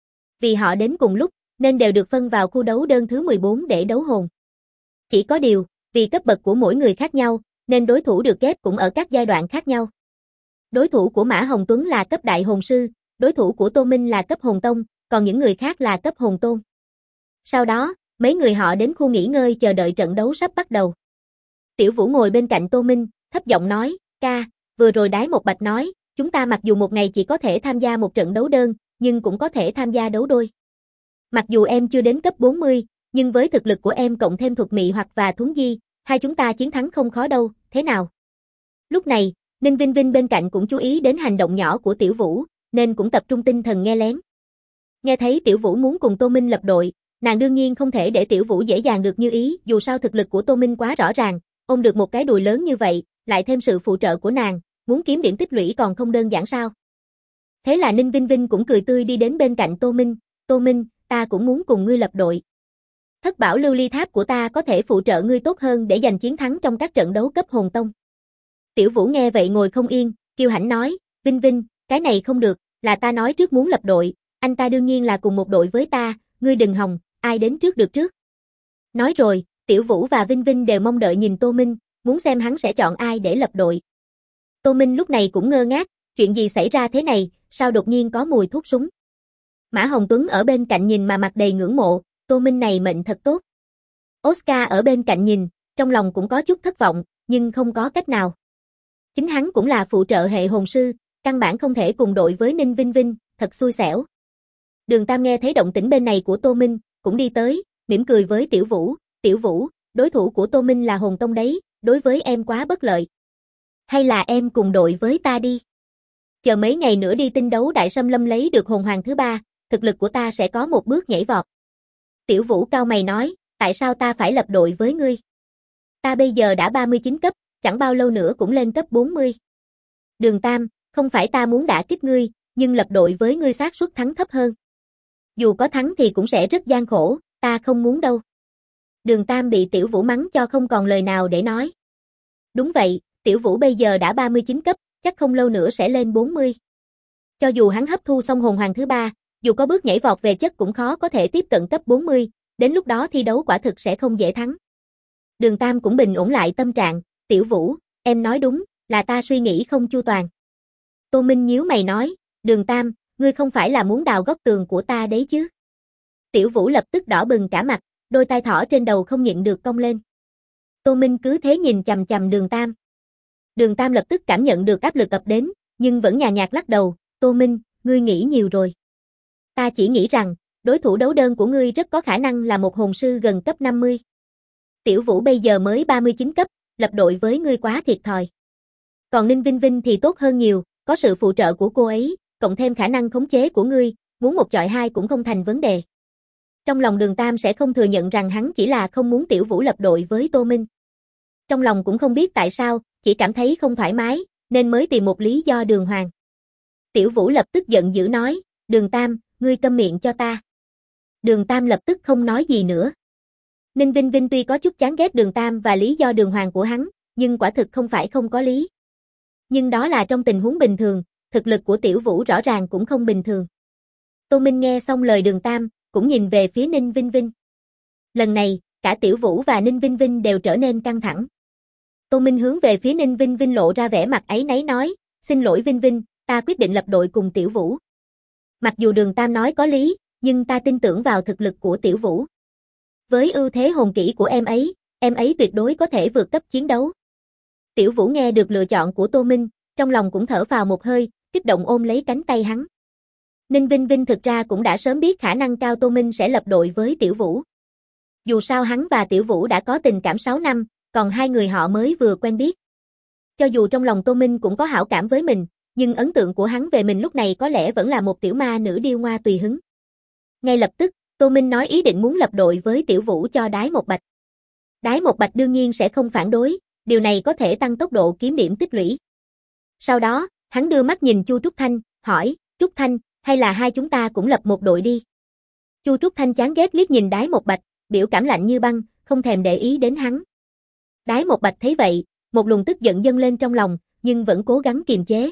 Vì họ đến cùng lúc, nên đều được phân vào khu đấu đơn thứ 14 để đấu hồn. Chỉ có điều, vì cấp bậc của mỗi người khác nhau, nên đối thủ được ghép cũng ở các giai đoạn khác nhau. Đối thủ của Mã Hồng Tuấn là cấp đại hồn sư, đối thủ của Tô Minh là cấp hồn tông, còn những người khác là cấp hồn tôn. Sau đó, mấy người họ đến khu nghỉ ngơi chờ đợi trận đấu sắp bắt đầu. Tiểu Vũ ngồi bên cạnh Tô Minh, thấp giọng nói, ca, vừa rồi Đái Một Bạch nói, chúng ta mặc dù một ngày chỉ có thể tham gia một trận đấu đơn, nhưng cũng có thể tham gia đấu đôi. Mặc dù em chưa đến cấp 40, nhưng với thực lực của em cộng thêm thuật mị hoặc và thuấn di, hai chúng ta chiến thắng không khó đâu, thế nào? Lúc này, Ninh Vinh Vinh bên cạnh cũng chú ý đến hành động nhỏ của Tiểu Vũ, nên cũng tập trung tinh thần nghe lén. Nghe thấy Tiểu Vũ muốn cùng Tô Minh lập đội, nàng đương nhiên không thể để Tiểu Vũ dễ dàng được như ý, dù sao thực lực của Tô Minh quá rõ ràng, ôm được một cái đùi lớn như vậy, lại thêm sự phụ trợ của nàng, muốn kiếm điểm tích lũy còn không đơn giản sao? Thế là Ninh Vinh Vinh cũng cười tươi đi đến bên cạnh Tô Minh, ta cũng muốn cùng ngươi lập đội. Thất bảo lưu ly tháp của ta có thể phụ trợ ngươi tốt hơn để giành chiến thắng trong các trận đấu cấp hồn tông. Tiểu Vũ nghe vậy ngồi không yên, kiêu hãnh nói, Vinh Vinh, cái này không được, là ta nói trước muốn lập đội, anh ta đương nhiên là cùng một đội với ta, ngươi đừng hòng, ai đến trước được trước. Nói rồi, Tiểu Vũ và Vinh Vinh đều mong đợi nhìn Tô Minh, muốn xem hắn sẽ chọn ai để lập đội. Tô Minh lúc này cũng ngơ ngác, chuyện gì xảy ra thế này, sao đột nhiên có mùi thuốc súng. Mã Hồng Tuấn ở bên cạnh nhìn mà mặt đầy ngưỡng mộ, Tô Minh này mệnh thật tốt. Oscar ở bên cạnh nhìn, trong lòng cũng có chút thất vọng, nhưng không có cách nào. Chính hắn cũng là phụ trợ hệ hồn sư, căn bản không thể cùng đội với Ninh Vinh Vinh, thật xui xẻo. Đường Tam nghe thấy động tĩnh bên này của Tô Minh, cũng đi tới, mỉm cười với Tiểu Vũ, đối thủ của Tô Minh là hồn tông đấy, đối với em quá bất lợi. Hay là em cùng đội với ta đi. Chờ mấy ngày nữa đi tinh đấu đại xâm lâm lấy được hồn hoàng thứ 3, thực lực của ta sẽ có một bước nhảy vọt. Tiểu Vũ cau mày nói, tại sao ta phải lập đội với ngươi? Ta bây giờ đã 39 cấp, chẳng bao lâu nữa cũng lên cấp 40. Đường Tam, không phải ta muốn đả kích ngươi, nhưng lập đội với ngươi xác suất thắng thấp hơn. Dù có thắng thì cũng sẽ rất gian khổ, ta không muốn đâu. Đường Tam bị Tiểu Vũ mắng cho không còn lời nào để nói. Đúng vậy, Tiểu Vũ bây giờ đã 39 cấp, chắc không lâu nữa sẽ lên 40. Cho dù hắn hấp thu xong hồn hoàng thứ 3, dù có bước nhảy vọt về chất cũng khó có thể tiếp cận cấp 40, đến lúc đó thi đấu quả thực sẽ không dễ thắng. Đường Tam cũng bình ổn lại tâm trạng, Tiểu Vũ, em nói đúng, là ta suy nghĩ không chu toàn. Tô Minh nhíu mày nói, Đường Tam, ngươi không phải là muốn đào góc tường của ta đấy chứ? Tiểu Vũ lập tức đỏ bừng cả mặt, đôi tai thỏ trên đầu không nhịn được cong lên. Tô Minh cứ thế nhìn chằm chằm Đường Tam. Đường Tam lập tức cảm nhận được áp lực ập đến, nhưng vẫn nhàn nhạt lắc đầu, Tô Minh, ngươi nghĩ nhiều rồi. Ta chỉ nghĩ rằng, đối thủ đấu đơn của ngươi rất có khả năng là một hồn sư gần cấp 50. Tiểu Vũ bây giờ mới 39 cấp, lập đội với ngươi quá thiệt thòi. Còn Ninh Vinh Vinh thì tốt hơn nhiều, có sự phụ trợ của cô ấy, cộng thêm khả năng khống chế của ngươi, muốn một chọi hai cũng không thành vấn đề. Trong lòng Đường Tam sẽ không thừa nhận rằng hắn chỉ là không muốn Tiểu Vũ lập đội với Tô Minh. Trong lòng cũng không biết tại sao, chỉ cảm thấy không thoải mái, nên mới tìm một lý do đường hoàng. Tiểu Vũ lập tức giận dữ nói, Đường Tam, ngươi câm miệng cho ta. Đường Tam lập tức không nói gì nữa. Ninh Vinh Vinh tuy có chút chán ghét Đường Tam và lý do đường hoàng của hắn, nhưng quả thực không phải không có lý. Nhưng đó là trong tình huống bình thường, thực lực của Tiểu Vũ rõ ràng cũng không bình thường. Tô Minh nghe xong lời Đường Tam, cũng nhìn về phía Ninh Vinh Vinh. Lần này, cả Tiểu Vũ và Ninh Vinh Vinh đều trở nên căng thẳng. Tô Minh hướng về phía Ninh Vinh Vinh lộ ra vẻ mặt áy náy nói, xin lỗi Vinh Vinh, ta quyết định lập đội cùng Tiểu Vũ. Mặc dù Đường Tam nói có lý, nhưng ta tin tưởng vào thực lực của Tiểu Vũ. Với ưu thế hồn kỹ của em ấy tuyệt đối có thể vượt cấp chiến đấu. Tiểu Vũ nghe được lựa chọn của Tô Minh, trong lòng cũng thở phào một hơi, kích động ôm lấy cánh tay hắn. Ninh Vinh Vinh thực ra cũng đã sớm biết khả năng cao Tô Minh sẽ lập đội với Tiểu Vũ. Dù sao hắn và Tiểu Vũ đã có tình cảm 6 năm, còn hai người họ mới vừa quen biết. Cho dù trong lòng Tô Minh cũng có hảo cảm với mình, nhưng ấn tượng của hắn về mình lúc này có lẽ vẫn là một tiểu ma nữ điêu ngoa tùy hứng. Ngay lập tức, Tô Minh nói ý định muốn lập đội với Tiểu Vũ cho Đái Một Bạch. Đái Một Bạch đương nhiên sẽ không phản đối, điều này có thể tăng tốc độ kiếm điểm tích lũy. Sau đó, hắn đưa mắt nhìn Chu Trúc Thanh, hỏi, Trúc Thanh, hay là hai chúng ta cũng lập một đội đi? Chu Trúc Thanh chán ghét liếc nhìn Đái Một Bạch, biểu cảm lạnh như băng, không thèm để ý đến hắn. Đái Một Bạch thấy vậy, một luồng tức giận dâng lên trong lòng, nhưng vẫn cố gắng kiềm chế.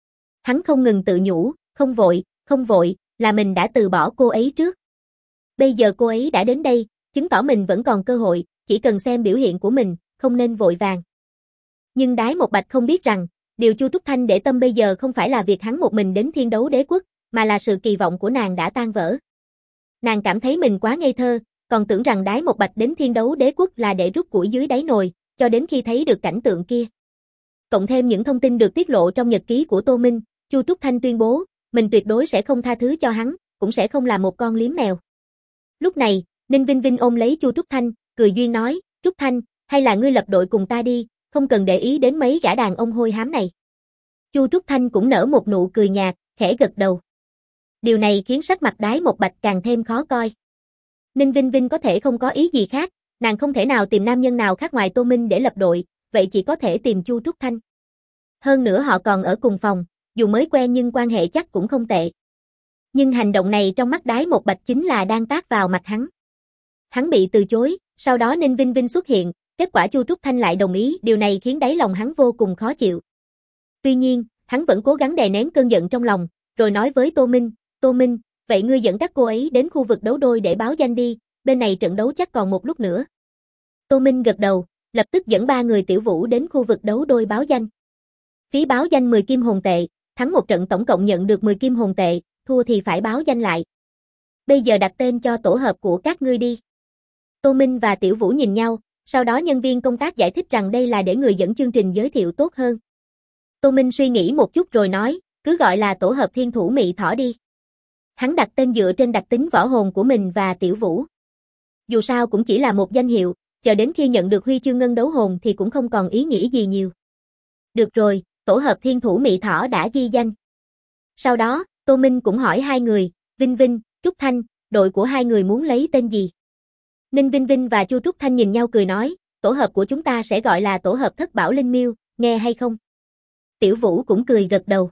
Hắn không ngừng tự nhủ, không vội, là mình đã từ bỏ cô ấy trước. Bây giờ cô ấy đã đến đây, chứng tỏ mình vẫn còn cơ hội, chỉ cần xem biểu hiện của mình, không nên vội vàng. Nhưng Đái Một Bạch không biết rằng, điều Chu Trúc Thanh để tâm bây giờ không phải là việc hắn một mình đến Thiên Đấu Đế Quốc, mà là sự kỳ vọng của nàng đã tan vỡ. Nàng cảm thấy mình quá ngây thơ, còn tưởng rằng Đái Một Bạch đến Thiên Đấu Đế Quốc là để rút củi dưới đáy nồi, cho đến khi thấy được cảnh tượng kia. Cộng thêm những thông tin được tiết lộ trong nhật ký của Tô Minh, Chu Trúc Thanh tuyên bố, mình tuyệt đối sẽ không tha thứ cho hắn, cũng sẽ không làm một con liếm mèo. Lúc này, Ninh Vinh Vinh ôm lấy Chu Trúc Thanh, cười duyên nói, Trúc Thanh, hay là ngươi lập đội cùng ta đi, không cần để ý đến mấy gã đàn ông hôi hám này. Chu Trúc Thanh cũng nở một nụ cười nhạt, khẽ gật đầu. Điều này khiến sắc mặt Đái Một Bạch càng thêm khó coi. Ninh Vinh Vinh có thể không có ý gì khác, nàng không thể nào tìm nam nhân nào khác ngoài Tô Minh để lập đội, vậy chỉ có thể tìm Chu Trúc Thanh. Hơn nữa họ còn ở cùng phòng, dù mới quen nhưng quan hệ chắc cũng không tệ. Nhưng hành động này trong mắt Đái Một Bạch chính là đang tát vào mặt hắn. Hắn bị từ chối, sau đó Ninh Vinh Vinh xuất hiện, kết quả Chu Trúc Thanh lại đồng ý, điều này khiến đáy lòng hắn vô cùng khó chịu. Tuy nhiên, hắn vẫn cố gắng đè nén cơn giận trong lòng, rồi nói với Tô Minh, vậy ngươi dẫn các cô ấy đến khu vực đấu đôi để báo danh đi, bên này trận đấu chắc còn một lúc nữa. Tô Minh gật đầu, lập tức dẫn 3 người Tiểu Vũ đến khu vực đấu đôi báo danh. Phí báo danh 10 kim hồn tệ, thắng một trận tổng cộng nhận được 10 kim hồn tệ, thua thì phải báo danh lại. Bây giờ đặt tên cho tổ hợp của các ngươi đi. Tô Minh và Tiểu Vũ nhìn nhau, sau đó nhân viên công tác giải thích rằng đây là để người dẫn chương trình giới thiệu tốt hơn. Tô Minh suy nghĩ một chút rồi nói, cứ gọi là tổ hợp Thiên Thủ Mị Thỏ đi. Hắn đặt tên dựa trên đặc tính võ hồn của mình và Tiểu Vũ. Dù sao cũng chỉ là một danh hiệu, chờ đến khi nhận được huy chương ngân đấu hồn thì cũng không còn ý nghĩa gì nhiều. Được rồi, tổ hợp Thiên Thủ Mị Thỏ đã ghi danh. Sau đó, Tô Minh cũng hỏi hai người, Vinh Vinh, Trúc Thanh, đội của hai người muốn lấy tên gì? Ninh Vinh Vinh và Chu Trúc Thanh nhìn nhau cười nói, tổ hợp của chúng ta sẽ gọi là tổ hợp Thất Bảo Linh Miêu, nghe hay không? Tiểu Vũ cũng cười gật đầu.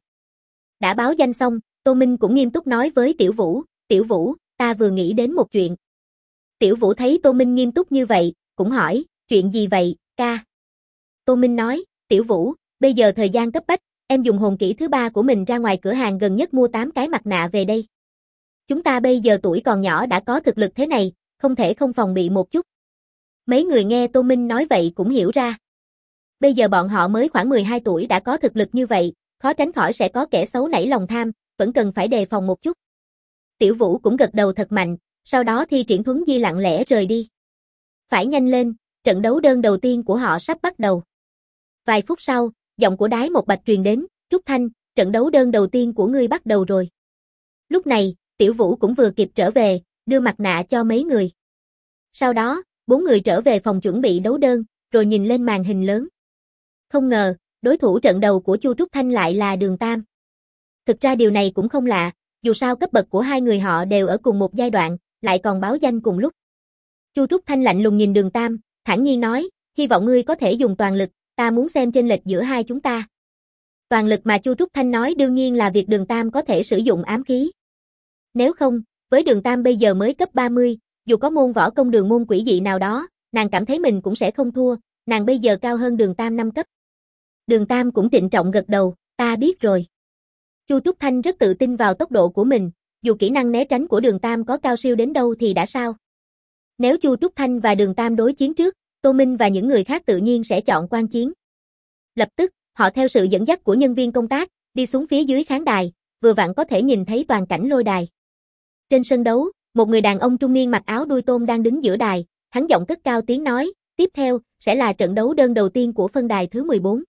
Đã báo danh xong, Tô Minh cũng nghiêm túc nói với Tiểu Vũ, ta vừa nghĩ đến một chuyện. Tiểu Vũ thấy Tô Minh nghiêm túc như vậy, cũng hỏi, chuyện gì vậy, ca? Tô Minh nói, Tiểu Vũ, bây giờ thời gian cấp bách, em dùng hồn kỹ thứ 3 của mình ra ngoài cửa hàng gần nhất mua 8 cái mặt nạ về đây. Chúng ta bây giờ tuổi còn nhỏ đã có thực lực thế này, không thể không phòng bị một chút. Mấy người nghe Tô Minh nói vậy cũng hiểu ra. Bây giờ bọn họ mới khoảng 12 tuổi đã có thực lực như vậy, khó tránh khỏi sẽ có kẻ xấu nảy lòng tham, vẫn cần phải đề phòng một chút. Tiểu Vũ cũng gật đầu thật mạnh, sau đó thi triển Thuấn Di lặng lẽ rời đi. Phải nhanh lên, trận đấu đơn đầu tiên của họ sắp bắt đầu. Vài phút sau, giọng của Đái Một Bạch truyền đến, Trúc Thanh, trận đấu đơn đầu tiên của ngươi bắt đầu rồi. Lúc này, Tiểu Vũ cũng vừa kịp trở về, đưa mặt nạ cho mấy người. Sau đó, 4 người trở về phòng chuẩn bị đấu đơn, rồi nhìn lên màn hình lớn. Không ngờ, đối thủ trận đầu của Chu Trúc Thanh lại là Đường Tam. Thực ra điều này cũng không lạ, dù sao cấp bậc của hai người họ đều ở cùng một giai đoạn, lại còn báo danh cùng lúc. Chu Trúc Thanh lạnh lùng nhìn Đường Tam, thản nhiên nói, hy vọng ngươi có thể dùng toàn lực, ta muốn xem chênh lệch giữa hai chúng ta. Toàn lực mà Chu Trúc Thanh nói đương nhiên là việc Đường Tam có thể sử dụng ám khí. Nếu không, với Đường Tam bây giờ mới cấp 30, dù có môn võ công đường môn quỷ dị nào đó, nàng cảm thấy mình cũng sẽ không thua, nàng bây giờ cao hơn Đường Tam 5 cấp. Đường Tam cũng trịnh trọng gật đầu, ta biết rồi. Chu Trúc Thanh rất tự tin vào tốc độ của mình, dù kỹ năng né tránh của Đường Tam có cao siêu đến đâu thì đã sao. Nếu Chu Trúc Thanh và Đường Tam đối chiến trước, Tô Minh và những người khác tự nhiên sẽ chọn quan chiến. Lập tức, họ theo sự dẫn dắt của nhân viên công tác, đi xuống phía dưới khán đài, vừa vặn có thể nhìn thấy toàn cảnh lôi đài. Trên sân đấu, một người đàn ông trung niên mặc áo đuôi tôm đang đứng giữa đài, hắn giọng cất cao tiếng nói, tiếp theo, sẽ là trận đấu đơn đầu tiên của phân đài thứ 14.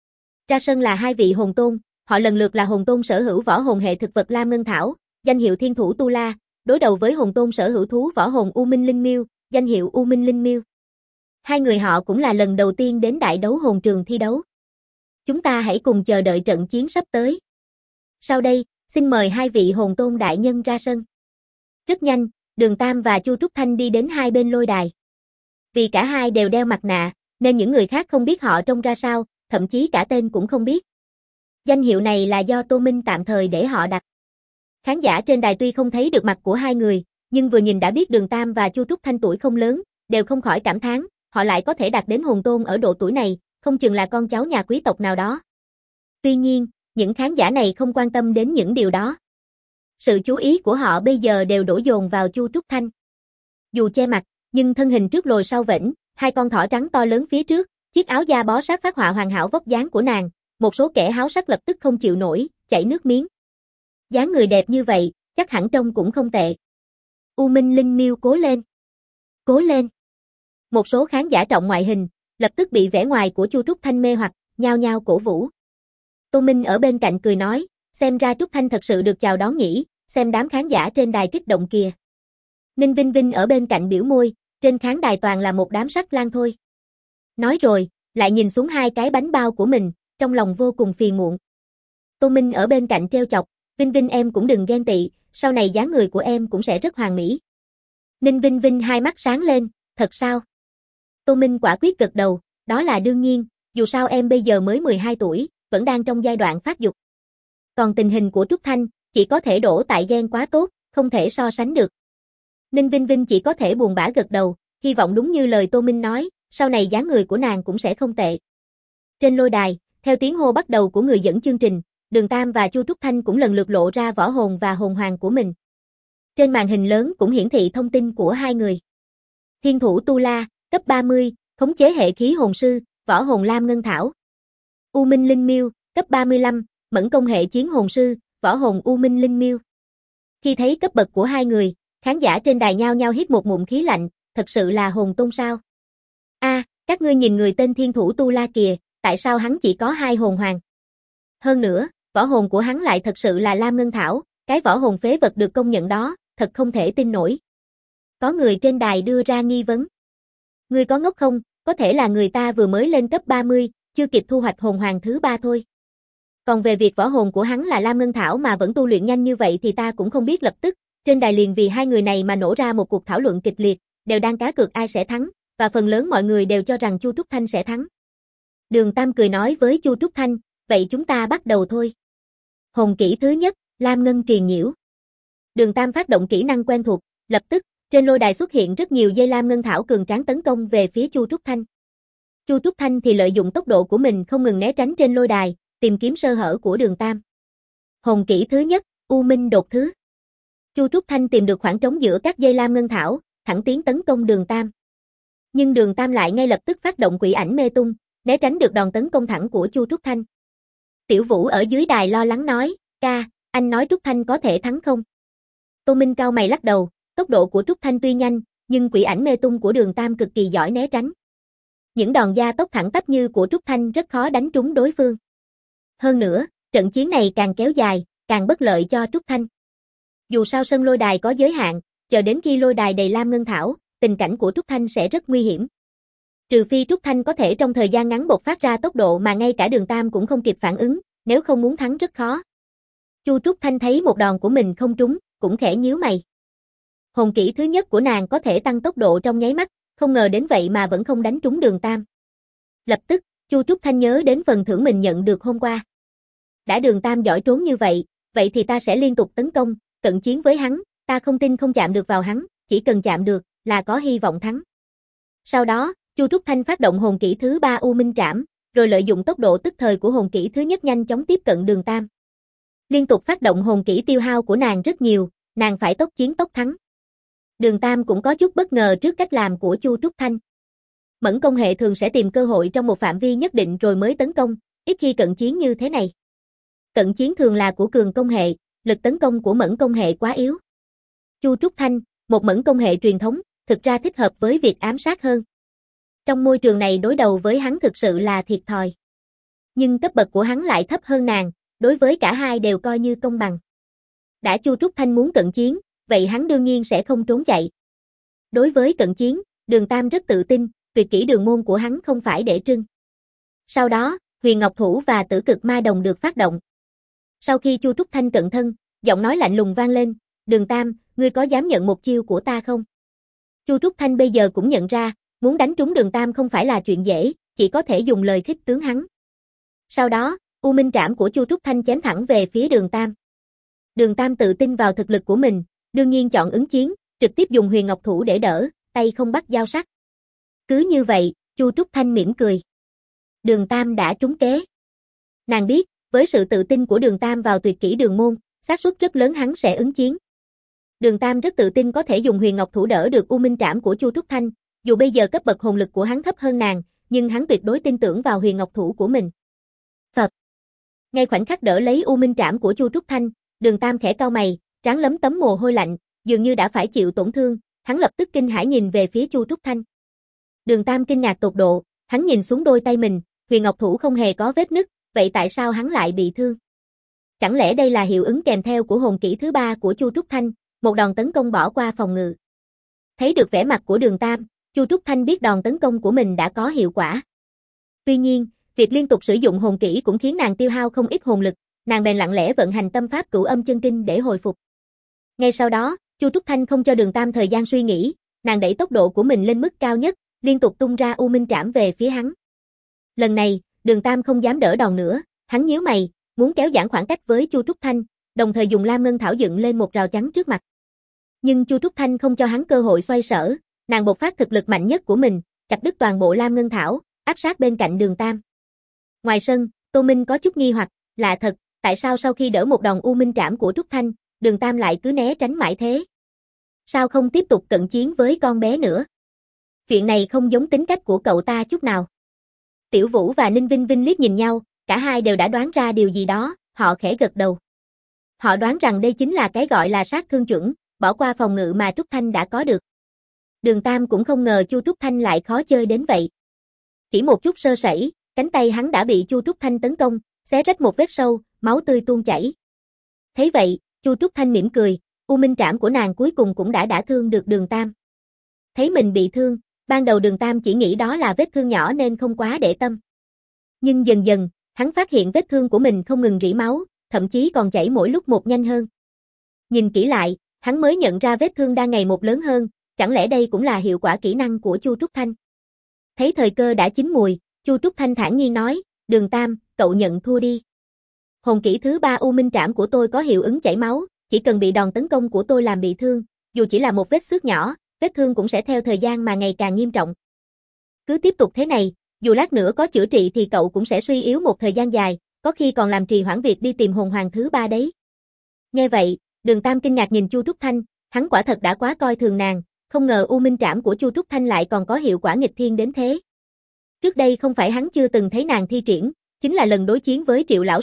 Ra sân là hai vị hồn tôn, họ lần lượt là hồn tôn sở hữu võ hồn hệ thực vật Lam Ngân Thảo, danh hiệu Thiên Thủ Tu La, đối đầu với hồn tôn sở hữu thú võ hồn U Minh Linh Miêu, danh hiệu U Minh Linh Miêu. Hai người họ cũng là lần đầu tiên đến đại đấu hồn trường thi đấu. Chúng ta hãy cùng chờ đợi trận chiến sắp tới. Sau đây, xin mời hai vị hồn tôn đại nhân ra sân. Rất nhanh, Đường Tam và Chu Trúc Thanh đi đến hai bên lôi đài. Vì cả hai đều đeo mặt nạ, nên những người khác không biết họ trông ra sao, thậm chí cả tên cũng không biết. Danh hiệu này là do Tô Minh tạm thời để họ đặt. Khán giả trên đài tuy không thấy được mặt của hai người, nhưng vừa nhìn đã biết Đường Tam và Chu Trúc Thanh tuổi không lớn, đều không khỏi cảm thán, họ lại có thể đạt đến hồn tôn ở độ tuổi này, không chừng là con cháu nhà quý tộc nào đó. Tuy nhiên, những khán giả này không quan tâm đến những điều đó. Sự chú ý của họ bây giờ đều đổ dồn vào Chu Trúc Thanh. Dù che mặt, nhưng thân hình trước lồi sau vểnh, hai con thỏ trắng to lớn phía trước, chiếc áo da bó sát phát họa hoàn hảo vóc dáng của nàng, một số kẻ háo sắc lập tức không chịu nổi, chảy nước miếng. Dáng người đẹp như vậy, chắc hẳn trông cũng không tệ. U Minh Linh Miêu cố lên. Cố lên. Một số khán giả trọng ngoại hình, lập tức bị vẻ ngoài của Chu Trúc Thanh mê hoặc, nhao nhao cổ vũ. Tô Minh ở bên cạnh cười nói, xem ra Trúc Thanh thật sự được chào đón nhỉ, xem đám khán giả trên đài kích động kìa. Ninh Vinh Vinh ở bên cạnh biểu môi, trên khán đài toàn là một đám sắc lang thôi. Nói rồi, lại nhìn xuống hai cái bánh bao của mình, trong lòng vô cùng phiền muộn. Tô Minh ở bên cạnh trêu chọc, Vinh Vinh em cũng đừng ghen tị, sau này dáng người của em cũng sẽ rất hoàn mỹ. Ninh Vinh Vinh hai mắt sáng lên, thật sao? Tô Minh quả quyết gật đầu, đó là đương nhiên, dù sao em bây giờ mới 12 tuổi, vẫn đang trong giai đoạn phát dục. Còn tình hình của Trúc Thanh, chỉ có thể đổ tại ghen quá tốt, không thể so sánh được. Ninh Vinh Vinh chỉ có thể buồn bã gật đầu, hy vọng đúng như lời Tô Minh nói, sau này dáng người của nàng cũng sẽ không tệ. Trên lôi đài, theo tiếng hô bắt đầu của người dẫn chương trình, Đường Tam và Chu Trúc Thanh cũng lần lượt lộ ra võ hồn và hồn hoàng của mình. Trên màn hình lớn cũng hiển thị thông tin của hai người. Thiên Thủ Tu La, cấp 30, khống chế hệ khí hồn sư, võ hồn Lam Ngân Thảo. U Minh Linh Miêu, cấp 35, mẫn công hệ chiến hồn sư, võ hồn U Minh Linh Miêu. Khi thấy cấp bậc của hai người, khán giả trên đài nhao nhao hít một ngụm khí lạnh, thật sự là hồn tôn sao? Các ngươi nhìn người tên Thiên Thủ Tu La kìa, tại sao hắn chỉ có 2 hồn hoàng? Hơn nữa, võ hồn của hắn lại thật sự là Lam Ngân Thảo, cái võ hồn phế vật được công nhận đó, thật không thể tin nổi. Có người trên đài đưa ra nghi vấn. Ngươi có ngốc không, có thể là người ta vừa mới lên cấp 30, chưa kịp thu hoạch hồn hoàng thứ 3 thôi. Còn về việc võ hồn của hắn là Lam Ngân Thảo mà vẫn tu luyện nhanh như vậy thì ta cũng không biết. Lập tức, trên đài liền vì hai người này mà nổ ra một cuộc thảo luận kịch liệt, đều đang cá cược ai sẽ thắng, và phần lớn mọi người đều cho rằng Chu Trúc Thanh sẽ thắng. Đường Tam cười nói với Chu Trúc Thanh, vậy chúng ta bắt đầu thôi. Hồn kỹ thứ nhất, Lam Ngân Triền Nhiễu. Đường Tam phát động kỹ năng quen thuộc, lập tức, trên lôi đài xuất hiện rất nhiều dây Lam Ngân Thảo cường tráng tấn công về phía Chu Trúc Thanh. Chu Trúc Thanh thì lợi dụng tốc độ của mình không ngừng né tránh trên lôi đài, tìm kiếm sơ hở của Đường Tam. Hồn kỹ thứ nhất, U Minh Đột Thứ. Chu Trúc Thanh tìm được khoảng trống giữa các dây Lam Ngân Thảo, thẳng tiến tấn công Đường Tam. Nhưng Đường Tam lại ngay lập tức phát động quỷ ảnh mê tung, né tránh được đòn tấn công thẳng của Chu Trúc Thanh. Tiểu Vũ ở dưới đài lo lắng nói, ca, anh nói Trúc Thanh có thể thắng không? Tô Minh cau mày lắc đầu, tốc độ của Trúc Thanh tuy nhanh, nhưng quỷ ảnh mê tung của Đường Tam cực kỳ giỏi né tránh. Những đòn gia tốc thẳng tắp như của Trúc Thanh rất khó đánh trúng đối phương. Hơn nữa, trận chiến này càng kéo dài, càng bất lợi cho Trúc Thanh. Dù sao sân lôi đài có giới hạn, chờ đến khi lôi đài đầy lam ngân thảo, tình cảnh của Trúc Thanh sẽ rất nguy hiểm. Trừ phi Trúc Thanh có thể trong thời gian ngắn bộc phát ra tốc độ mà ngay cả Đường Tam cũng không kịp phản ứng, nếu không muốn thắng rất khó. Chu Trúc Thanh thấy một đòn của mình không trúng, cũng khẽ nhíu mày. Hồn kỹ thứ nhất của nàng có thể tăng tốc độ trong nháy mắt, không ngờ đến vậy mà vẫn không đánh trúng Đường Tam. Lập tức, Chu Trúc Thanh nhớ đến phần thưởng mình nhận được hôm qua. Đã Đường Tam giỏi trốn như vậy thì ta sẽ liên tục tấn công, cận chiến với hắn, ta không tin không chạm được vào hắn, chỉ cần chạm được là có hy vọng thắng. Sau đó, Chu Trúc Thanh phát động hồn kỹ thứ 3 U Minh Trảm, rồi lợi dụng tốc độ tức thời của hồn kỹ thứ nhất nhanh chóng tiếp cận Đường Tam. Liên tục phát động hồn kỹ tiêu hao của nàng rất nhiều, nàng phải tốc chiến tốc thắng. Đường Tam cũng có chút bất ngờ trước cách làm của Chu Trúc Thanh. Mẫn công hệ thường sẽ tìm cơ hội trong một phạm vi nhất định rồi mới tấn công, ít khi cận chiến như thế này. Cận chiến thường là của cường công hệ, lực tấn công của mẫn công hệ quá yếu. Chu Trúc Thanh, một mẫn công hệ truyền thống, thực ra thích hợp với việc ám sát hơn. Trong môi trường này đối đầu với hắn thực sự là thiệt thòi. Nhưng cấp bậc của hắn lại thấp hơn nàng, đối với cả hai đều coi như công bằng. Đã Chu Trúc Thanh muốn cận chiến, vậy hắn đương nhiên sẽ không trốn chạy. Đối với cận chiến, Đường Tam rất tự tin, tuyệt kỹ đường môn của hắn không phải để trưng. Sau đó, Huyền Ngọc Thủ và Tử Cực Ma Đồng được phát động. Sau khi Chu Trúc Thanh cận thân, giọng nói lạnh lùng vang lên, Đường Tam, ngươi có dám nhận một chiêu của ta không? Chu Trúc Thanh bây giờ cũng nhận ra, muốn đánh trúng Đường Tam không phải là chuyện dễ, chỉ có thể dùng lời khích tướng hắn. Sau đó, U Minh Trảm của Chu Trúc Thanh chém thẳng về phía Đường Tam. Đường Tam tự tin vào thực lực của mình, đương nhiên chọn ứng chiến, trực tiếp dùng Huyền Ngọc Thủ để đỡ, tay không bắt dao sắc. Cứ như vậy, Chu Trúc Thanh mỉm cười. Đường Tam đã trúng kế. Nàng biết, với sự tự tin của Đường Tam vào tuyệt kỹ đường môn, xác suất rất lớn hắn sẽ ứng chiến. Đường Tam rất tự tin có thể dùng Huyền Ngọc Thủ đỡ được U Minh Trảm của Chu Trúc Thanh, dù bây giờ cấp bậc hồn lực của hắn thấp hơn nàng, nhưng hắn tuyệt đối tin tưởng vào Huyền Ngọc Thủ của mình. Phật. Ngay khoảnh khắc đỡ lấy U Minh Trảm của Chu Trúc Thanh, Đường Tam khẽ cau mày, trán lấm tấm mồ hôi lạnh, dường như đã phải chịu tổn thương, hắn lập tức kinh hãi nhìn về phía Chu Trúc Thanh. Đường Tam kinh ngạc tột độ, hắn nhìn xuống đôi tay mình, Huyền Ngọc Thủ không hề có vết nứt, vậy tại sao hắn lại bị thương? Chẳng lẽ đây là hiệu ứng kèm theo của hồn kỹ thứ 3 của Chu Trúc Thanh, một đòn tấn công bỏ qua phòng ngự. Thấy được vẻ mặt của Đường Tam, Chu Trúc Thanh biết đòn tấn công của mình đã có hiệu quả. Tuy nhiên, việc liên tục sử dụng hồn kỹ cũng khiến nàng tiêu hao không ít hồn lực, nàng bèn lặng lẽ vận hành tâm pháp Cửu Âm Chân Kinh để hồi phục. Ngay sau đó, Chu Trúc Thanh không cho Đường Tam thời gian suy nghĩ, nàng đẩy tốc độ của mình lên mức cao nhất, liên tục tung ra U Minh Trảm về phía hắn. Lần này, Đường Tam không dám đỡ đòn nữa, hắn nhíu mày, muốn kéo giãn khoảng cách với Chu Trúc Thanh, đồng thời dùng Lam Ngân Thảo dựng lên một rào chắn trước mặt. Nhưng Chu Trúc Thanh không cho hắn cơ hội xoay sở, nàng bộc phát thực lực mạnh nhất của mình, chặt đứt toàn bộ Lam Ngân Thảo, áp sát bên cạnh Đường Tam. Ngoài sân, Tô Minh có chút nghi hoặc, lạ thật, tại sao sau khi đỡ một đòn U Minh Trảm của Trúc Thanh, Đường Tam lại cứ né tránh mãi thế? Sao không tiếp tục cận chiến với con bé nữa? Chuyện này không giống tính cách của cậu ta chút nào. Tiểu Vũ và Ninh Vinh Vinh liếc nhìn nhau, cả hai đều đã đoán ra điều gì đó, họ khẽ gật đầu. Họ đoán rằng đây chính là cái gọi là sát thương chuẩn, bỏ qua phòng ngự mà Trúc Thanh đã có được. Đường Tam cũng không ngờ Chu Trúc Thanh lại khó chơi đến vậy. Chỉ một chút sơ sẩy, cánh tay hắn đã bị Chu Trúc Thanh tấn công, xé rách một vết sâu, máu tươi tuôn chảy. Thấy vậy, Chu Trúc Thanh mỉm cười, U Minh Trảm của nàng cuối cùng cũng đã đả thương được Đường Tam. Thấy mình bị thương, ban đầu Đường Tam chỉ nghĩ đó là vết thương nhỏ nên không quá để tâm. Nhưng dần dần, hắn phát hiện vết thương của mình không ngừng rỉ máu, thậm chí còn chảy mỗi lúc một nhanh hơn. Nhìn kỹ lại, hắn mới nhận ra vết thương đang ngày một lớn hơn, chẳng lẽ đây cũng là hiệu quả kỹ năng của Chu Trúc Thanh. Thấy thời cơ đã chín mùi, Chu Trúc Thanh thản nhiên nói, Đường Tam, cậu nhận thua đi. Hồn kỹ thứ 3 U Minh Trảm của tôi có hiệu ứng chảy máu, chỉ cần bị đòn tấn công của tôi làm bị thương, dù chỉ là một vết xước nhỏ, vết thương cũng sẽ theo thời gian mà ngày càng nghiêm trọng. Cứ tiếp tục thế này, dù lát nữa có chữa trị thì cậu cũng sẽ suy yếu một thời gian dài, có khi còn làm trì hoãn việc đi tìm hồn hoàng thứ 3 đấy. Nghe vậy, Đường Tam kinh ngạc nhìn Chu Trúc Thanh, hắn quả thật đã quá coi thường nàng, không ngờ U Minh Trảm của Chu Trúc Thanh lại còn có hiệu quả nghịch thiên đến thế. Trước đây không phải hắn chưa từng thấy nàng thi triển, chính là lần đối chiến với Triệu lão sư,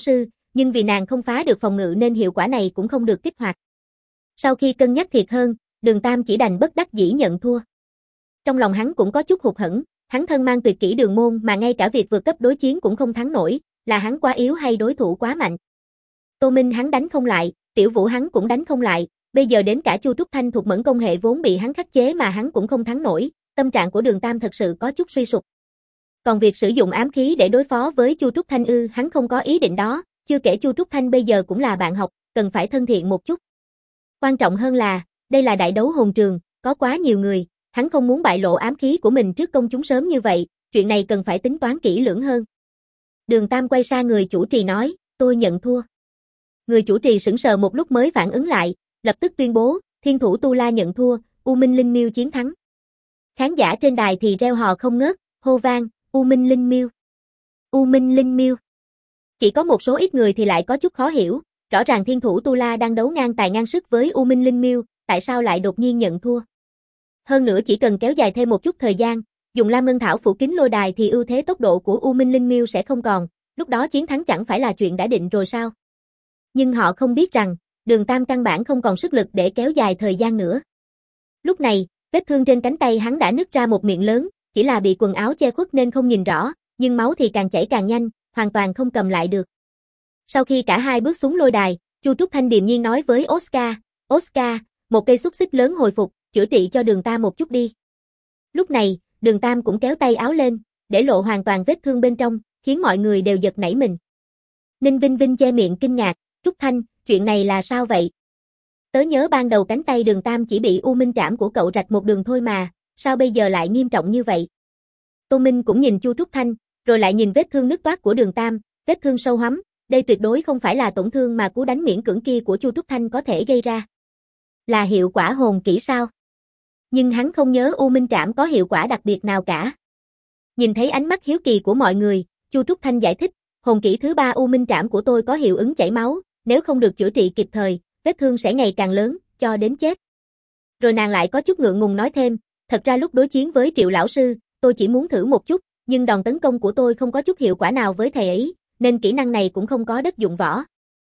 nhưng vì nàng không phá được phòng ngự nên hiệu quả này cũng không được kích hoạt. Sau khi cân nhắc thiệt hơn, Đường Tam chỉ đành bất đắc dĩ nhận thua. Trong lòng hắn cũng có chút hụt hẫng, hắn thân mang tuyệt kỹ đường môn mà ngay cả việc vượt cấp đối chiến cũng không thắng nổi, là hắn quá yếu hay đối thủ quá mạnh. Tô Minh hắn đánh không lại, Tiểu Vũ hắn cũng đánh không lại, bây giờ đến cả Chu Trúc Thanh thuộc Mẫn công hệ vốn bị hắn khắc chế mà hắn cũng không thắng nổi, tâm trạng của Đường Tam thật sự có chút suy sụp. Còn việc sử dụng ám khí để đối phó với Chu Trúc Thanh hắn không có ý định đó, chưa kể Chu Trúc Thanh bây giờ cũng là bạn học, cần phải thân thiện một chút. Quan trọng hơn là, đây là đại đấu hồn trường, có quá nhiều người, hắn không muốn bại lộ ám khí của mình trước công chúng sớm như vậy, chuyện này cần phải tính toán kỹ lưỡng hơn. Đường Tam quay sang người chủ trì nói, tôi nhận thua. Người chủ trì sững sờ một lúc mới phản ứng lại, lập tức tuyên bố, thiên thủ Tu La nhận thua, U Minh Linh Miêu chiến thắng. Khán giả trên đài thì reo hò không ngớt, hô vang, U Minh Linh Miêu. U Minh Linh Miêu. Chỉ có một số ít người thì lại có chút khó hiểu, rõ ràng thiên thủ Tu La đang đấu ngang tài ngang sức với U Minh Linh Miêu, tại sao lại đột nhiên nhận thua? Hơn nữa chỉ cần kéo dài thêm một chút thời gian, dùng Lam Ngân Thảo phủ kín lôi đài thì ưu thế tốc độ của U Minh Linh Miêu sẽ không còn, lúc đó chiến thắng chẳng phải là chuyện đã định rồi sao? Nhưng họ không biết rằng, Đường Tam căn bản không còn sức lực để kéo dài thời gian nữa. Lúc này, vết thương trên cánh tay hắn đã nứt ra một miệng lớn, chỉ là bị quần áo che khuất nên không nhìn rõ, nhưng máu thì càng chảy càng nhanh, hoàn toàn không cầm lại được. Sau khi cả hai bước xuống lôi đài, Chu Trúc Thanh điềm nhiên nói với Oscar, Oscar, một cây xúc xích lớn hồi phục, chữa trị cho Đường Tam một chút đi. Lúc này, Đường Tam cũng kéo tay áo lên, để lộ hoàn toàn vết thương bên trong, khiến mọi người đều giật nảy mình. Ninh Vinh Vinh che miệng kinh ngạc, Trúc Thanh, chuyện này là sao vậy? Tớ nhớ ban đầu cánh tay Đường Tam chỉ bị U Minh trảm của cậu rạch một đường thôi mà, sao bây giờ lại nghiêm trọng như vậy? Tô Minh cũng nhìn Chu Trúc Thanh, rồi lại nhìn vết thương nứt toác của Đường Tam, vết thương sâu hoắm, đây tuyệt đối không phải là tổn thương mà cú đánh miễn cưỡng kia của Chu Trúc Thanh có thể gây ra. Là hiệu quả hồn kỹ sao? Nhưng hắn không nhớ U Minh trảm có hiệu quả đặc biệt nào cả. Nhìn thấy ánh mắt hiếu kỳ của mọi người, Chu Trúc Thanh giải thích, hồn kỹ thứ 3 U Minh trảm của tôi có hiệu ứng chảy máu, nếu không được chữa trị kịp thời, vết thương sẽ ngày càng lớn, cho đến chết. Rồi nàng lại có chút ngượng ngùng nói thêm, thật ra lúc đối chiến với Triệu lão sư, tôi chỉ muốn thử một chút, nhưng đòn tấn công của tôi không có chút hiệu quả nào với thầy ấy, nên kỹ năng này cũng không có đất dụng võ.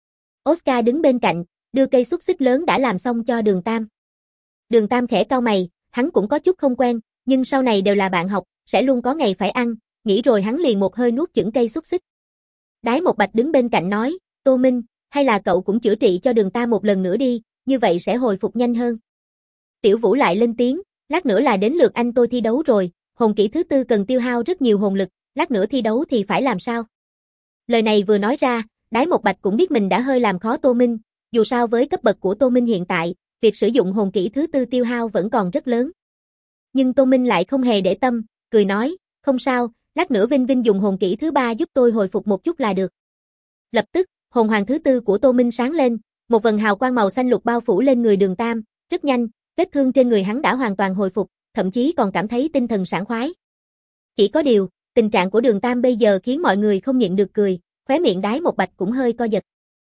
Oscar đứng bên cạnh, đưa cây xúc xích lớn đã làm xong cho Đường Tam. Đường Tam khẽ cau mày, hắn cũng có chút không quen, nhưng sau này đều là bạn học, sẽ luôn có ngày phải ăn, nghĩ rồi hắn liền một hơi nuốt chửng cây xúc xích. Đái Một Bạch đứng bên cạnh nói, Tô Minh, hay là cậu cũng chữa trị cho Đường Tam một lần nữa đi, như vậy sẽ hồi phục nhanh hơn. Tiểu Vũ lại lên tiếng, lát nữa là đến lượt anh tôi thi đấu rồi, hồn kỹ thứ 4 cần tiêu hao rất nhiều hồn lực, lát nữa thi đấu thì phải làm sao? Lời này vừa nói ra, Đái Một Bạch cũng biết mình đã hơi làm khó Tô Minh, dù sao với cấp bậc của Tô Minh hiện tại, việc sử dụng hồn kỹ thứ 4 tiêu hao vẫn còn rất lớn. Nhưng Tô Minh lại không hề để tâm, cười nói, không sao, lát nữa Vinh Vinh dùng hồn kỹ thứ 3 giúp tôi hồi phục một chút là được. Lập tức, hồn hoàng thứ 4 của Tô Minh sáng lên, một vầng hào quang màu xanh lục bao phủ lên người Đường Tam, rất nhanh, vết thương trên người hắn đã hoàn toàn hồi phục, thậm chí còn cảm thấy tinh thần sảng khoái. Chỉ có điều, tình trạng của Đường Tam bây giờ khiến mọi người không nhịn được cười, khóe miệng Đái Một Bạch cũng hơi co giật.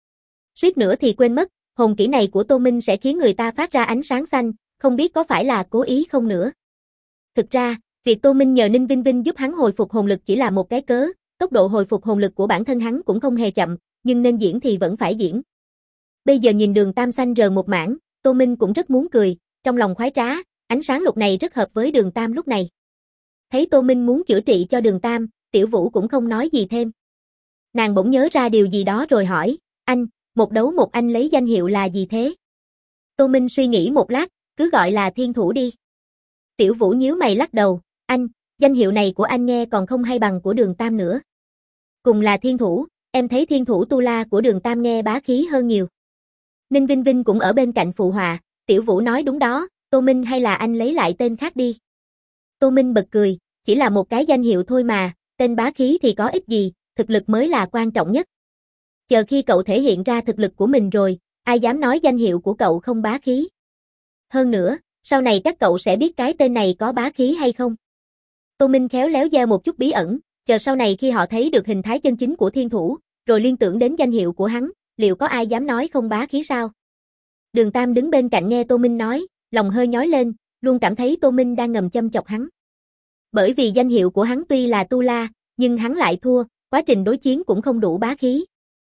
Suýt nữa thì quên mất, hồn kỹ này của Tô Minh sẽ khiến người ta phát ra ánh sáng xanh, không biết có phải là cố ý không nữa. Thực ra, việc Tô Minh nhờ Ninh Vinh Vinh giúp hắn hồi phục hồn lực chỉ là một cái cớ, tốc độ hồi phục hồn lực của bản thân hắn cũng không hề chậm, nhưng nên diễn thì vẫn phải diễn. Bây giờ nhìn Đường Tam xanh rờn một mảng, Tô Minh cũng rất muốn cười, trong lòng khoái trá, ánh sáng lục này rất hợp với Đường Tam lúc này. Thấy Tô Minh muốn chữa trị cho Đường Tam, Tiểu Vũ cũng không nói gì thêm. Nàng bỗng nhớ ra điều gì đó rồi hỏi, anh, một đấu một anh lấy danh hiệu là gì thế? Tô Minh suy nghĩ một lát, cứ gọi là Thiên Thủ đi. Tiểu Vũ nhíu mày lắc đầu, anh, danh hiệu này của anh nghe còn không hay bằng của Đường Tam nữa. Cùng là Thiên Thủ, em thấy Thiên Thủ Tu La của Đường Tam nghe bá khí hơn nhiều. Ninh Vinh Vinh cũng ở bên cạnh phụ họa, Tiểu Vũ nói đúng đó, Tô Minh hay là anh lấy lại tên khác đi. Tô Minh bật cười, chỉ là một cái danh hiệu thôi mà, tên bá khí thì có ích gì, thực lực mới là quan trọng nhất. Chờ khi cậu thể hiện ra thực lực của mình rồi, ai dám nói danh hiệu của cậu không bá khí. Hơn nữa, sau này các cậu sẽ biết cái tên này có bá khí hay không. Tô Minh khéo léo gieo một chút bí ẩn, chờ sau này khi họ thấy được hình thái chân chính của Thiên Thủ, rồi liên tưởng đến danh hiệu của hắn, liệu có ai dám nói không bá khí sao? Đường Tam đứng bên cạnh nghe Tô Minh nói, lòng hơi nhói lên, luôn cảm thấy Tô Minh đang ngầm châm chọc hắn. Bởi vì danh hiệu của hắn tuy là Tu La, nhưng hắn lại thua, quá trình đối chiến cũng không đủ bá khí.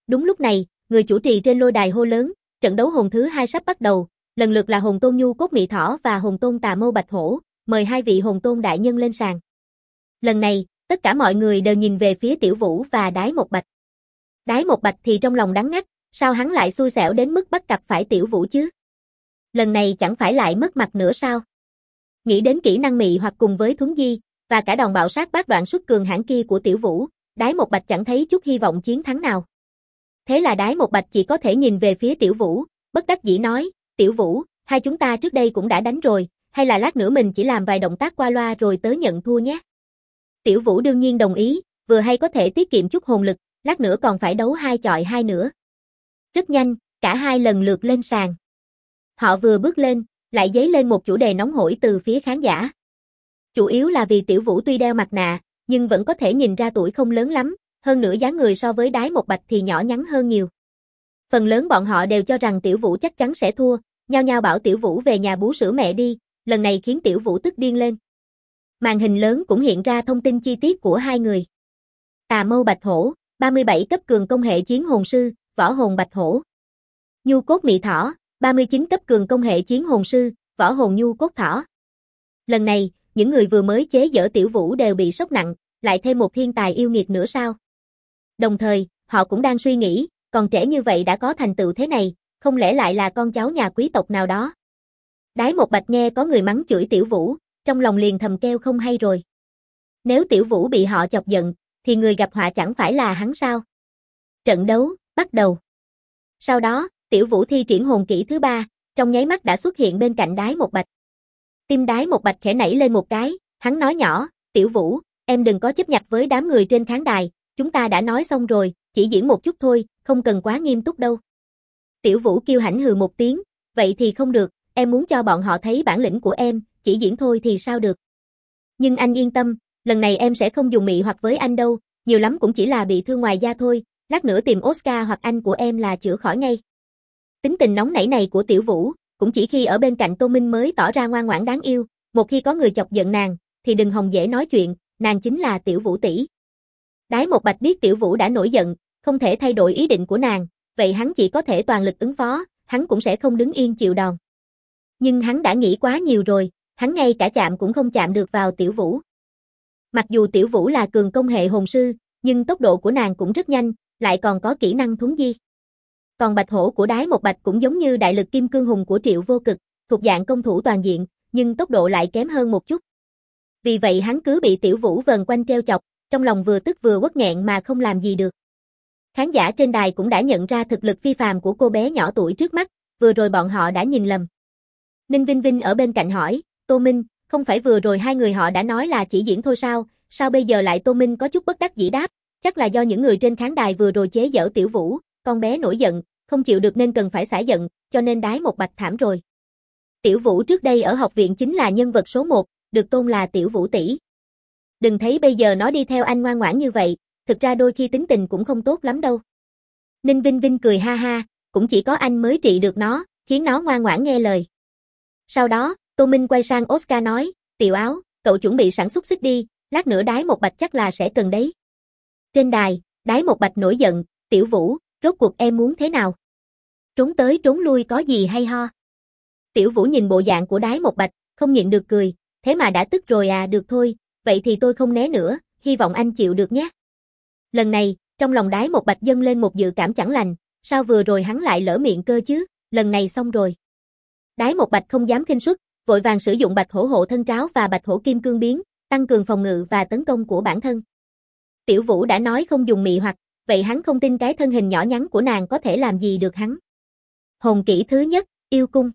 Đúng lúc này, người chủ trì trên lôi đài hô lớn, trận đấu hồn thứ 2 sắp bắt đầu, lần lượt là hồn tôn Nhu Cốt Mị Thỏ và hồn tôn Tà Mâu Bạch Hổ, mời hai vị hồn tôn đại nhân lên sàn. Lần này, tất cả mọi người đều nhìn về phía Tiểu Vũ và Đái Một Bạch. Đái Một Bạch thì trong lòng đắng ngắt, sao hắn lại xui xẻo đến mức bắt cặp phải Tiểu Vũ chứ? Lần này chẳng phải lại mất mặt nữa sao? Nghĩ đến kỹ năng mị hoặc cùng với thuấn di, và cả đòn bạo sát bát đoạn xuất cường hãn kia của Tiểu Vũ, Đái Một Bạch chẳng thấy chút hy vọng chiến thắng nào. Thế là Đái Một Bạch chỉ có thể nhìn về phía Tiểu Vũ, bất đắc dĩ nói, Tiểu Vũ, hai chúng ta trước đây cũng đã đánh rồi, hay là lát nữa mình chỉ làm vài động tác qua loa rồi tới nhận thua nhé. Tiểu Vũ đương nhiên đồng ý, vừa hay có thể tiết kiệm chút hồn lực, lát nữa còn phải đấu 2 chọi 2 nữa. Rất nhanh, cả hai lần lượt lên sàn. Họ vừa bước lên, lại dấy lên một chủ đề nóng hổi từ phía khán giả. Chủ yếu là vì Tiểu Vũ tuy đeo mặt nạ, nhưng vẫn có thể nhìn ra tuổi không lớn lắm, hơn nữa dáng người so với Đái Một Bạch thì nhỏ nhắn hơn nhiều. Phần lớn bọn họ đều cho rằng Tiểu Vũ chắc chắn sẽ thua, nhao nhao bảo Tiểu Vũ về nhà bú sữa mẹ đi, lần này khiến Tiểu Vũ tức điên lên. Màn hình lớn cũng hiện ra thông tin chi tiết của hai người. Tà Mâu Bạch Hổ, 37 cấp cường công hệ chiến hồn sư, võ hồn Bạch Hổ. Nhu Cốt Mị Thỏ, 39 cấp cường công hệ chiến hồn sư, võ hồn Nhu Cốt Thỏ. Lần này, những người vừa mới chế giễu Tiểu Vũ đều bị sốc nặng, lại thêm một thiên tài yêu nghiệt nữa sao? Đồng thời, họ cũng đang suy nghĩ, còn trẻ như vậy đã có thành tựu thế này, không lẽ lại là con cháu nhà quý tộc nào đó? Đái Một Bạch nghe có người mắng chửi Tiểu Vũ, trong lòng liền thầm kêu không hay rồi. Nếu Tiểu Vũ bị họ chọc giận, thì người gặp họa chẳng phải là hắn sao? Trận đấu, bắt đầu. Sau đó, Tiểu Vũ thi triển hồn kỹ thứ 3, trong nháy mắt đã xuất hiện bên cạnh Đái Một Bạch. Tim Đái Một Bạch khẽ nảy lên một cái, hắn nói nhỏ, Tiểu Vũ, em đừng có chấp nhặt với đám người trên khán đài, chúng ta đã nói xong rồi, chỉ diễn một chút thôi, không cần quá nghiêm túc đâu. Tiểu Vũ kiêu hãnh hừ một tiếng, vậy thì không được, em muốn cho bọn họ thấy bản lĩnh của em, chỉ diễn thôi thì sao được. Nhưng anh yên tâm, lần này em sẽ không dùng mị hoặc với anh đâu, nhiều lắm cũng chỉ là bị thương ngoài da thôi, lát nữa tìm Oscar hoặc anh của em là chữa khỏi ngay. Tính tình nóng nảy này của Tiểu Vũ, cũng chỉ khi ở bên cạnh Tô Minh mới tỏ ra ngoan ngoãn đáng yêu, một khi có người chọc giận nàng, thì đừng hòng dễ nói chuyện, nàng chính là Tiểu Vũ tỷ. Đái Một Bạch biết Tiểu Vũ đã nổi giận, không thể thay đổi ý định của nàng, vậy hắn chỉ có thể toàn lực ứng phó, hắn cũng sẽ không đứng yên chịu đòn. Nhưng hắn đã nghĩ quá nhiều rồi, hắn ngay cả chạm cũng không chạm được vào Tiểu Vũ. Mặc dù Tiểu Vũ là cường công hệ hồn sư, nhưng tốc độ của nàng cũng rất nhanh, lại còn có kỹ năng thuấn di. Còn Bạch Hổ của Đái Một Bạch cũng giống như đại lực kim cương hùng của Triệu Vô Cực, thuộc dạng công thủ toàn diện, nhưng tốc độ lại kém hơn một chút. Vì vậy hắn cứ bị Tiểu Vũ vờn quanh treo chọc, trong lòng vừa tức vừa uất nghẹn mà không làm gì được. Khán giả trên đài cũng đã nhận ra thực lực phi phàm của cô bé nhỏ tuổi trước mắt, vừa rồi bọn họ đã nhìn lầm. Ninh Vinh Vinh ở bên cạnh hỏi, Tô Minh, không phải vừa rồi hai người họ đã nói là chỉ diễn thôi sao, sao bây giờ lại? Tô Minh có chút bất đắc dĩ đáp, chắc là do những người trên khán đài vừa rồi chế giễu Tiểu Vũ, con bé nổi giận, không chịu được nên cần phải xả giận, cho nên Đái Một Bạch thảm rồi. Tiểu Vũ trước đây ở học viện chính là nhân vật số 1, được tôn là Tiểu Vũ tỷ. Đừng thấy bây giờ nó đi theo anh ngoan ngoãn như vậy, thực ra đôi khi tính tình cũng không tốt lắm đâu. Ninh Vinh Vinh cười ha ha, cũng chỉ có anh mới trị được nó, khiến nó ngoan ngoãn nghe lời. Sau đó, Tô Minh quay sang Oscar nói, Tiểu Áo, cậu chuẩn bị sẵn xúc xích đi, lát nữa Đái Một Bạch chắc là sẽ cần đấy. Trên đài, Đái Một Bạch nổi giận, Tiểu Vũ, rốt cuộc em muốn thế nào? Trốn tới trốn lui có gì hay ho? Tiểu Vũ nhìn bộ dạng của Đái Một Bạch, không nhịn được cười, thế mà đã tức rồi à, được thôi, vậy thì tôi không né nữa, hy vọng anh chịu được nhé. Lần này, trong lòng Đái Một Bạch dâng lên một dự cảm chẳng lành, sao vừa rồi hắn lại lỡ miệng cơ chứ, lần này xong rồi. Đái Một Bạch không dám khinh suất, vội vàng sử dụng Bạch Hổ hộ thân tráo và Bạch Hổ kim cương biến, tăng cường phòng ngự và tấn công của bản thân. Tiểu Vũ đã nói không dùng mị hoặc, vậy hắn không tin cái thân hình nhỏ nhắn của nàng có thể làm gì được hắn. Hồn kỹ thứ nhất, yêu cung.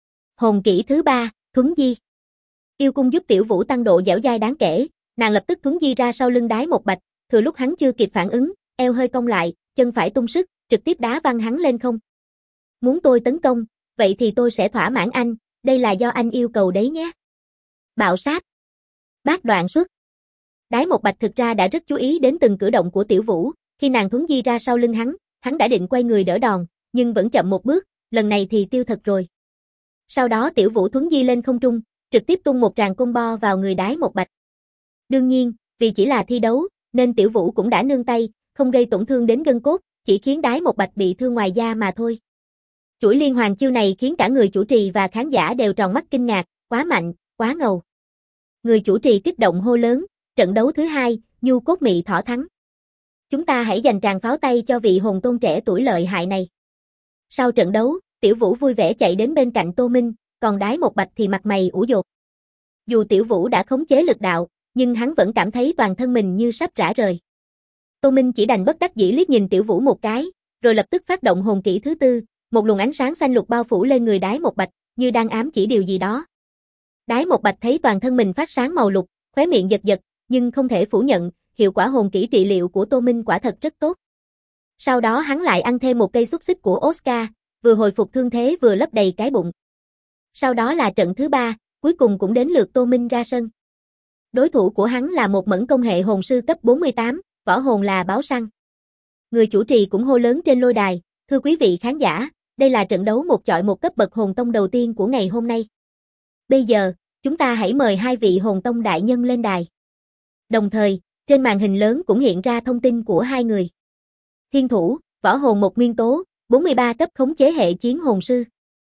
Hồn kỹ thứ 3, thuấn di. Yêu cung giúp Tiểu Vũ tăng độ dẻo dai đáng kể, nàng lập tức thuấn di ra sau lưng Đái Một Bạch, thừa lúc hắn chưa kịp phản ứng, eo hơi cong lại, chân phải tung sức, trực tiếp đá văng hắn lên không. Muốn tôi tấn công, vậy thì tôi sẽ thỏa mãn anh, đây là do anh yêu cầu đấy nhé. Bạo sát. Bát đoạn xuất. Đái Một Bạch thực ra đã rất chú ý đến từng cử động của Tiểu Vũ, khi nàng thuấn di ra sau lưng hắn đã định quay người đỡ đòn, nhưng vẫn chậm một bước, lần này thì tiêu thật rồi. Sau đó Tiểu Vũ thuấn di lên không trung, trực tiếp tung một tràng combo vào người Đái Một Bạch. Đương nhiên, vì chỉ là thi đấu, nên Tiểu Vũ cũng đã nương tay, không gây tổn thương đến gân cốt, chỉ khiến Đái Một Bạch bị thương ngoài da mà thôi. Chuỗi liên hoàn chiêu này khiến cả người chủ trì và khán giả đều tròn mắt kinh ngạc, quá mạnh, quá ngầu. Người chủ trì kích động hô lớn, trận đấu thứ 2, Nhu Cốt Mị Thỏ thắng. Chúng ta hãy dành tràng pháo tay cho vị hồn tôn trẻ tuổi lợi hại này. Sau trận đấu, Tiểu Vũ vui vẻ chạy đến bên cạnh Tô Minh, còn Đái Một Bạch thì mặt mày ủ dột. Dù Tiểu Vũ đã khống chế lực đạo, nhưng hắn vẫn cảm thấy toàn thân mình như sắp rã rời. Tô Minh chỉ đành bất đắc dĩ liếc nhìn Tiểu Vũ một cái, rồi lập tức phát động hồn kỹ thứ 4, một luồng ánh sáng xanh lục bao phủ lên người Đái Một Bạch, như đang ám chỉ điều gì đó. Đái Một Bạch thấy toàn thân mình phát sáng màu lục, khóe miệng giật giật, nhưng không thể phủ nhận, hiệu quả hồn kỹ trị liệu của Tô Minh quả thật rất tốt. Sau đó hắn lại ăn thêm một cây xúc xích của Oscar, vừa hồi phục thương thế vừa lấp đầy cái bụng. Sau đó là trận thứ 3, cuối cùng cũng đến lượt Tô Minh ra sân. Đối thủ của hắn là một mẫn công hệ hồn sư cấp 48, võ hồn là Báo Săn. Người chủ trì cũng hô lớn trên lôi đài, thưa quý vị khán giả, đây là trận đấu một chọi một cấp bậc hồn tông đầu tiên của ngày hôm nay. Bây giờ, chúng ta hãy mời hai vị hồn tông đại nhân lên đài. Đồng thời, trên màn hình lớn cũng hiện ra thông tin của hai người. Thiên Thủ, võ hồn một nguyên tố, 43 cấp khống chế hệ chiến hồn sư.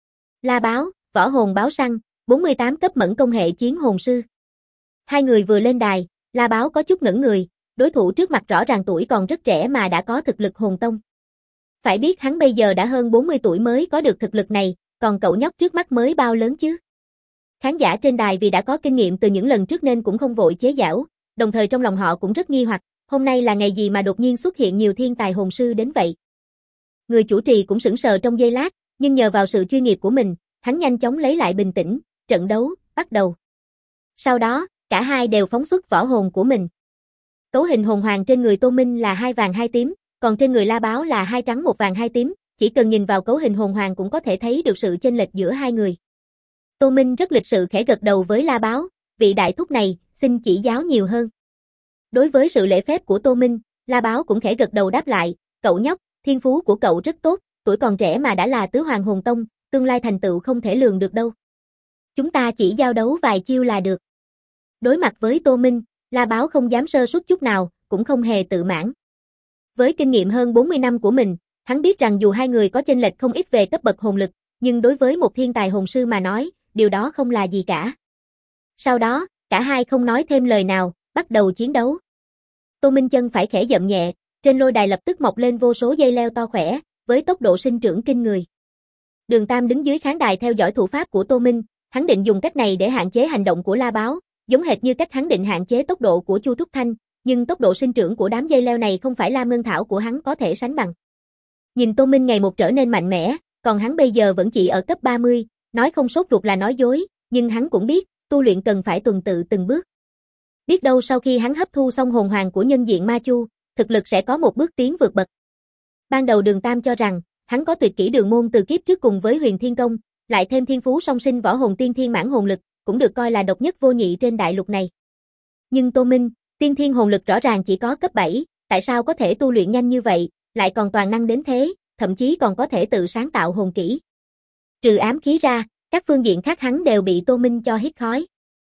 La Báo, võ hồn Báo Săn, 48 cấp mẫn công hệ chiến hồn sư. Hai người vừa lên đài, La Báo có chút ngẩn người, đối thủ trước mặt rõ ràng tuổi còn rất trẻ mà đã có thực lực hồn tông. Phải biết hắn bây giờ đã hơn 40 tuổi mới có được thực lực này, còn cậu nhóc trước mắt mới bao lớn chứ. Khán giả trên đài vì đã có kinh nghiệm từ những lần trước nên cũng không vội chế giễu, đồng thời trong lòng họ cũng rất nghi hoặc, hôm nay là ngày gì mà đột nhiên xuất hiện nhiều thiên tài hồn sư đến vậy. Người chủ trì cũng sững sờ trong giây lát, nhưng nhờ vào sự chuyên nghiệp của mình, hắn nhanh chóng lấy lại bình tĩnh, trận đấu, bắt đầu. Sau đó, cả hai đều phóng xuất võ hồn của mình. Cấu hình hồn hoàng trên người Tô Minh là 2 vàng 2 tím, còn trên người La Báo là 2 trắng 1 vàng 2 tím, chỉ cần nhìn vào cấu hình hồn hoàng cũng có thể thấy được sự chênh lệch giữa hai người. Tô Minh rất lịch sự khẽ gật đầu với La Báo, vị đại thúc này, xin chỉ giáo nhiều hơn. Đối với sự lễ phép của Tô Minh, La Báo cũng khẽ gật đầu đáp lại, cậu nhóc, thiên phú của cậu rất tốt, tuổi còn trẻ mà đã là tứ hoàng hồn tông, tương lai thành tựu không thể lường được đâu. Chúng ta chỉ giao đấu vài chiêu là được. Đối mặt với Tô Minh, La Báo không dám sơ suất chút nào, cũng không hề tự mãn. Với kinh nghiệm hơn 40 năm của mình, hắn biết rằng dù hai người có chênh lệch không ít về cấp bậc hồn lực, nhưng đối với một thiên tài hồn sư mà nói, điều đó không là gì cả. Sau đó, cả hai không nói thêm lời nào, bắt đầu chiến đấu. Tô Minh chân phải khẽ dậm nhẹ, trên lôi đài lập tức mọc lên vô số dây leo to khỏe, với tốc độ sinh trưởng kinh người. Đường Tam đứng dưới khán đài theo dõi thủ pháp của Tô Minh, hắn định dùng cách này để hạn chế hành động của La Báo, giống hệt như cách hắn định hạn chế tốc độ của Chu Trúc Thanh, nhưng tốc độ sinh trưởng của đám dây leo này không phải Lam Ngân Thảo của hắn có thể sánh bằng. Nhìn Tô Minh ngày một trở nên mạnh mẽ, còn hắn bây giờ vẫn chỉ ở cấp 30, nói không sốt ruột là nói dối, nhưng hắn cũng biết, tu luyện cần phải tuần tự từng bước. Biết đâu sau khi hắn hấp thu xong hồn hoàng của nhân diện Ma Chu, thực lực sẽ có một bước tiến vượt bậc. Ban đầu Đường Tam cho rằng, hắn có tuyệt kỹ đường môn từ kiếp trước cùng với Huyền Thiên Công, lại thêm thiên phú song sinh võ hồn tiên thiên mãn hồn lực, cũng được coi là độc nhất vô nhị trên đại lục này. Nhưng Tô Minh, tiên thiên hồn lực rõ ràng chỉ có cấp 7, tại sao có thể tu luyện nhanh như vậy, lại còn toàn năng đến thế, thậm chí còn có thể tự sáng tạo hồn kỹ. Trừ ám khí ra, các phương diện khác hắn đều bị Tô Minh cho hít khói.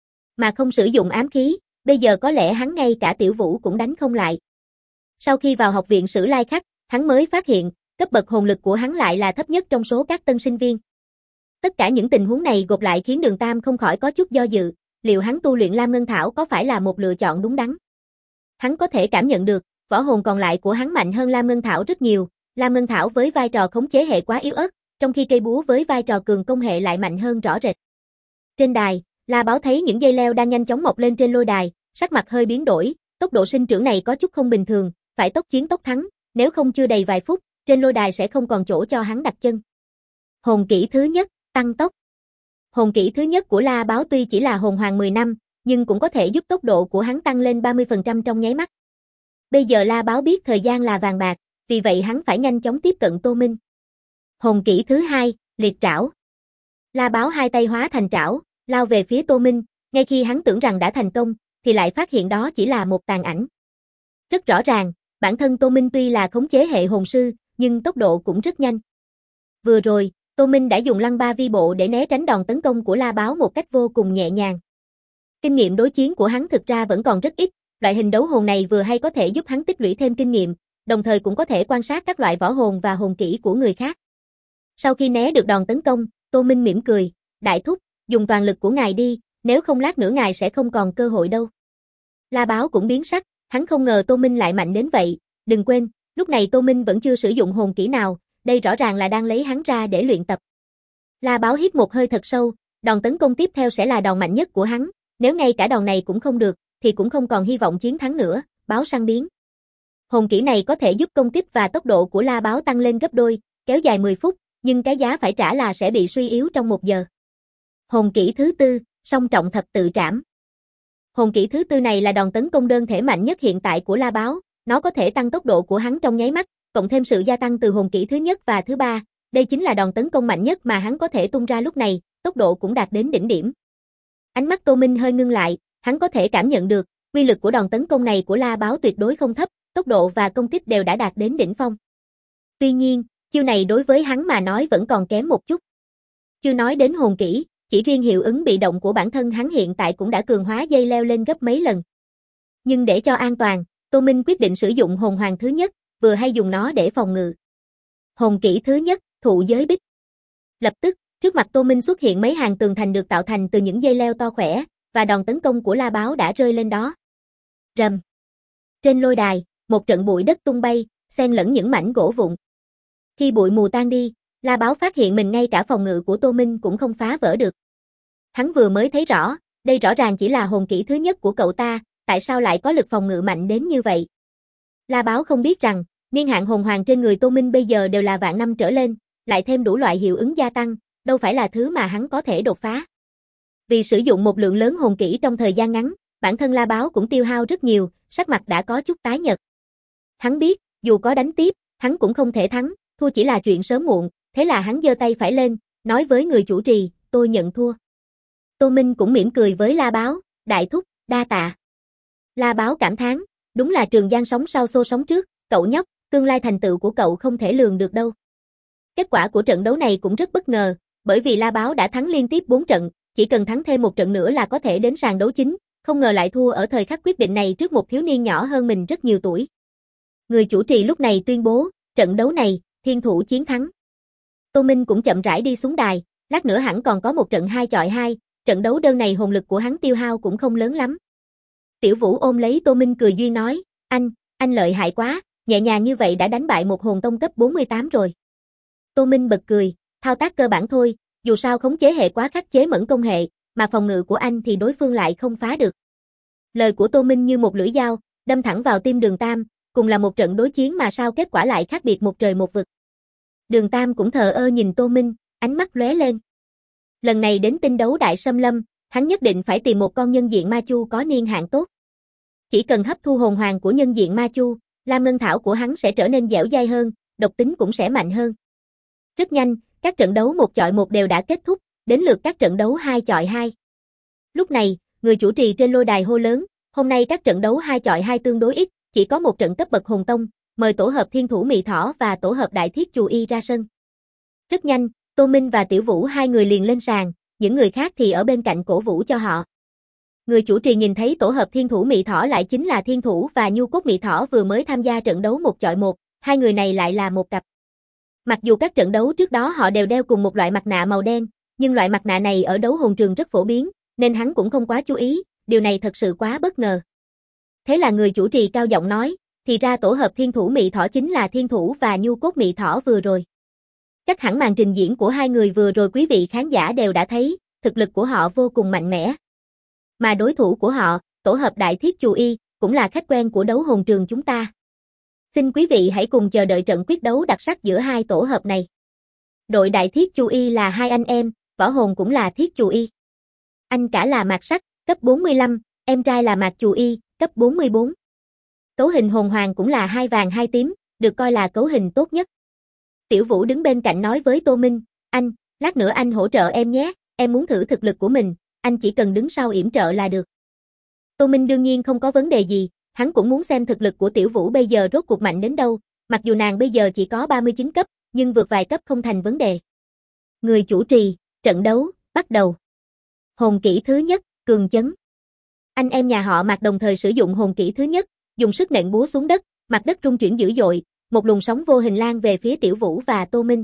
Mà không sử dụng ám khí, bây giờ có lẽ hắn ngay cả Tiểu Vũ cũng đánh không lại. Sau khi vào học viện Sử Lai Khắc, hắn mới phát hiện, cấp bậc hồn lực của hắn lại là thấp nhất trong số các tân sinh viên. Tất cả những tình huống này gộp lại khiến Đường Tam không khỏi có chút do dự, liệu hắn tu luyện Lam Ngân Thảo có phải là một lựa chọn đúng đắn. Hắn có thể cảm nhận được, võ hồn còn lại của hắn mạnh hơn Lam Ngân Thảo rất nhiều, Lam Ngân Thảo với vai trò khống chế hệ quá yếu ớt, trong khi cây búa với vai trò cường công hệ lại mạnh hơn rõ rệt. Trên đài, La Báo thấy những dây leo đang nhanh chóng mọc lên trên lôi đài, sắc mặt hơi biến đổi, tốc độ sinh trưởng này có chút không bình thường, phải tốc chiến tốc thắng, nếu không chưa đầy vài phút, trên lôi đài sẽ không còn chỗ cho hắn đặt chân. Hồn kỹ thứ nhất, tăng tốc. Hồn kỹ thứ nhất của La Báo tuy chỉ là hồn hoàng 10 năm, nhưng cũng có thể giúp tốc độ của hắn tăng lên 30% trong nháy mắt. Bây giờ La Báo biết thời gian là vàng bạc, vì vậy hắn phải nhanh chóng tiếp cận Tô Minh. Hồn kỹ thứ hai, liệt trảo. La Báo hai tay hóa thành trảo, lao về phía Tô Minh, ngay khi hắn tưởng rằng đã thành công, thì lại phát hiện đó chỉ là một tàn ảnh. Rất rõ ràng, bản thân Tô Minh tuy là khống chế hệ hồn sư, nhưng tốc độ cũng rất nhanh. Vừa rồi, Tô Minh đã dùng lăng ba vi bộ để né tránh đòn tấn công của La Báo một cách vô cùng nhẹ nhàng. Kinh nghiệm đối chiến của hắn thực ra vẫn còn rất ít, loại hình đấu hồn này vừa hay có thể giúp hắn tích lũy thêm kinh nghiệm, đồng thời cũng có thể quan sát các loại võ hồn và hồn kỹ của người khác. Sau khi né được đòn tấn công, Tô Minh mỉm cười, đại thúc, dùng toàn lực của ngài đi, nếu không lát nữa ngài sẽ không còn cơ hội đâu. La Báo cũng biến sắc, hắn không ngờ Tô Minh lại mạnh đến vậy, đừng quên, lúc này Tô Minh vẫn chưa sử dụng hồn kỹ nào, đây rõ ràng là đang lấy hắn ra để luyện tập. La Báo hít một hơi thật sâu, đòn tấn công tiếp theo sẽ là đòn mạnh nhất của hắn, nếu ngay cả đòn này cũng không được, thì cũng không còn hy vọng chiến thắng nữa, Báo săn biến. Hồn kỹ này có thể giúp công kích và tốc độ của La Báo tăng lên gấp đôi, kéo dài 10 phút, nhưng cái giá phải trả là sẽ bị suy yếu trong 1 giờ. Hồn kỹ thứ tư, song trọng thập tự trảm. Hồn kỹ thứ tư này là đòn tấn công đơn thể mạnh nhất hiện tại của La Báo, nó có thể tăng tốc độ của hắn trong nháy mắt, cộng thêm sự gia tăng từ hồn kỹ thứ nhất và thứ ba, đây chính là đòn tấn công mạnh nhất mà hắn có thể tung ra lúc này, tốc độ cũng đạt đến đỉnh điểm. Ánh mắt Tô Minh hơi ngưng lại, hắn có thể cảm nhận được, uy lực của đòn tấn công này của La Báo tuyệt đối không thấp, tốc độ và công kích đều đã đạt đến đỉnh phong. Tuy nhiên, chiêu này đối với hắn mà nói vẫn còn kém một chút. Chưa nói đến hồn kỹ, chỉ riêng hiệu ứng bị động của bản thân hắn hiện tại cũng đã cường hóa dây leo lên gấp mấy lần. Nhưng để cho an toàn, Tô Minh quyết định sử dụng hồn hoàng thứ nhất, vừa hay dùng nó để phòng ngự. Hồn kỹ thứ nhất, thụ giới bích. Lập tức, trước mặt Tô Minh xuất hiện mấy hàng tường thành được tạo thành từ những dây leo to khỏe, và đòn tấn công của La Báo đã rơi lên đó. Rầm. Trên lôi đài, một trận bụi đất tung bay, xen lẫn những mảnh gỗ vụn. Khi bụi mù tan đi, La Báo phát hiện mình ngay cả phòng ngự của Tô Minh cũng không phá vỡ được. Hắn vừa mới thấy rõ, đây rõ ràng chỉ là hồn kỹ thứ nhất của cậu ta, tại sao lại có lực phòng ngự mạnh đến như vậy? La Báo không biết rằng, niên hạn hồn hoàng trên người Tô Minh bây giờ đều là vạn năm trở lên, lại thêm đủ loại hiệu ứng gia tăng, đâu phải là thứ mà hắn có thể đột phá. Vì sử dụng một lượng lớn hồn kỹ trong thời gian ngắn, bản thân La Báo cũng tiêu hao rất nhiều, sắc mặt đã có chút tái nhợt. Hắn biết, dù có đánh tiếp, hắn cũng không thể thắng, thua chỉ là chuyện sớm muộn, thế là hắn giơ tay phải lên, nói với người chủ trì, tôi nhận thua. Tô Minh cũng mỉm cười với La Báo, đại thúc, đa tạ. La Báo cảm thán, đúng là Trường Giang sống sau xô sống trước, cậu nhóc, tương lai thành tựu của cậu không thể lường được đâu. Kết quả của trận đấu này cũng rất bất ngờ, bởi vì La Báo đã thắng liên tiếp 4 trận, chỉ cần thắng thêm một trận nữa là có thể đến sàn đấu chính, không ngờ lại thua ở thời khắc quyết định này trước một thiếu niên nhỏ hơn mình rất nhiều tuổi. Người chủ trì lúc này tuyên bố, trận đấu này, thiên thủ chiến thắng. Tô Minh cũng chậm rãi đi xuống đài, lát nữa hẳn còn có một trận 2 chọi 2, trận đấu đơn này hồn lực của hắn tiêu hao cũng không lớn lắm. Tiểu Vũ ôm lấy Tô Minh cười duyên nói, anh lợi hại quá, nhẹ nhàng như vậy đã đánh bại một hồn tông cấp 48 rồi. Tô Minh bật cười, thao tác cơ bản thôi, dù sao khống chế hệ quá khắc chế mẫn công hệ, mà phòng ngự của anh thì đối phương lại không phá được. Lời của Tô Minh như một lưỡi dao, đâm thẳng vào tim Đường Tam, cùng là một trận đối chiến mà sao kết quả lại khác biệt một trời một vực. Đường Tam cũng thờ ơ nhìn Tô Minh, ánh mắt lóe lên. Lần này đến tinh đấu đại xâm lâm, hắn nhất định phải tìm một con nhân diện ma chu có niên hạn tốt. Chỉ cần hấp thu hồn hoàng của nhân diện ma chu, Lam Ngân Thảo của hắn sẽ trở nên dẻo dai hơn, độc tính cũng sẽ mạnh hơn. Rất nhanh, các trận đấu 1 chọi 1 đều đã kết thúc, đến lượt các trận đấu 2 chọi 2. Lúc này, người chủ trì trên lôi đài hô lớn, hôm nay các trận đấu 2 chọi 2 tương đối ít, chỉ có một trận cấp bậc hồn tông, mời tổ hợp Thiên Thủ Mị Thỏ và tổ hợp Đại Thiết Chù Y ra sân. Rất nhanh, Tô Minh và Tiểu Vũ hai người liền lên sàn, những người khác thì ở bên cạnh cổ vũ cho họ. Người chủ trì nhìn thấy tổ hợp Thiên Thủ Mị Thỏ lại chính là Thiên Thủ và Nhu Cốt Mị Thỏ vừa mới tham gia trận đấu 1 chọi 1, hai người này lại là một cặp. Mặc dù các trận đấu trước đó họ đều đeo cùng một loại mặt nạ màu đen, nhưng loại mặt nạ này ở đấu hồn trường rất phổ biến, nên hắn cũng không quá chú ý, điều này thật sự quá bất ngờ. Thế là người chủ trì cao giọng nói, thì ra tổ hợp Thiên Thủ Mị Thỏ chính là Thiên Thủ và Nhu Cốt Mị Thỏ vừa rồi. Chắc hẳn màn trình diễn của hai người vừa rồi quý vị khán giả đều đã thấy, thực lực của họ vô cùng mạnh mẽ. Mà đối thủ của họ, tổ hợp Đại Thiết Chù Y, cũng là khách quen của đấu hồn trường chúng ta. Xin quý vị hãy cùng chờ đợi trận quyết đấu đặc sắc giữa hai tổ hợp này. Đội Đại Thiết Chù Y là hai anh em, võ hồn cũng là Thiết Chù Y. Anh cả là Mạc Sắc, cấp 45, em trai là Mạc Chù Y, cấp 44. Cấu hình hồn hoàng cũng là 2 vàng 2 tím, được coi là cấu hình tốt nhất. Tiểu Vũ đứng bên cạnh nói với Tô Minh, anh, lát nữa anh hỗ trợ em nhé, em muốn thử thực lực của mình, anh chỉ cần đứng sau yểm trợ là được. Tô Minh đương nhiên không có vấn đề gì, hắn cũng muốn xem thực lực của Tiểu Vũ bây giờ rốt cuộc mạnh đến đâu, mặc dù nàng bây giờ chỉ có 39 cấp, nhưng vượt vài cấp không thành vấn đề. Người chủ trì, trận đấu, bắt đầu. Hồn kỹ thứ nhất, cường chấn. Anh em nhà họ Mạc đồng thời sử dụng hồn kỹ thứ nhất, dùng sức nện búa xuống đất, Mặt đất rung chuyển dữ dội, một luồng sóng vô hình lan về phía Tiểu Vũ và Tô Minh.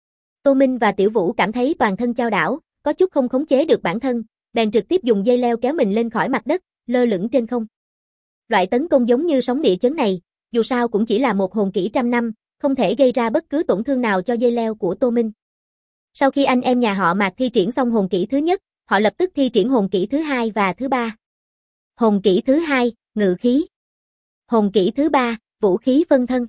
Tô Minh và Tiểu Vũ cảm thấy toàn thân chao đảo, có chút không khống chế được bản thân, bèn trực tiếp dùng dây leo kéo mình lên khỏi mặt đất, lơ lửng trên không. Loại tấn công giống như sóng địa chấn này, dù sao cũng chỉ là một hồn kỹ trăm năm, không thể gây ra bất cứ tổn thương nào cho dây leo của Tô Minh. Sau khi anh em nhà họ Mạc thi triển xong hồn kỹ thứ nhất, họ lập tức thi triển hồn kỹ thứ hai và thứ ba. Hồn kỹ thứ hai, ngự khí. Hồn kỹ thứ ba, vũ khí phân thân.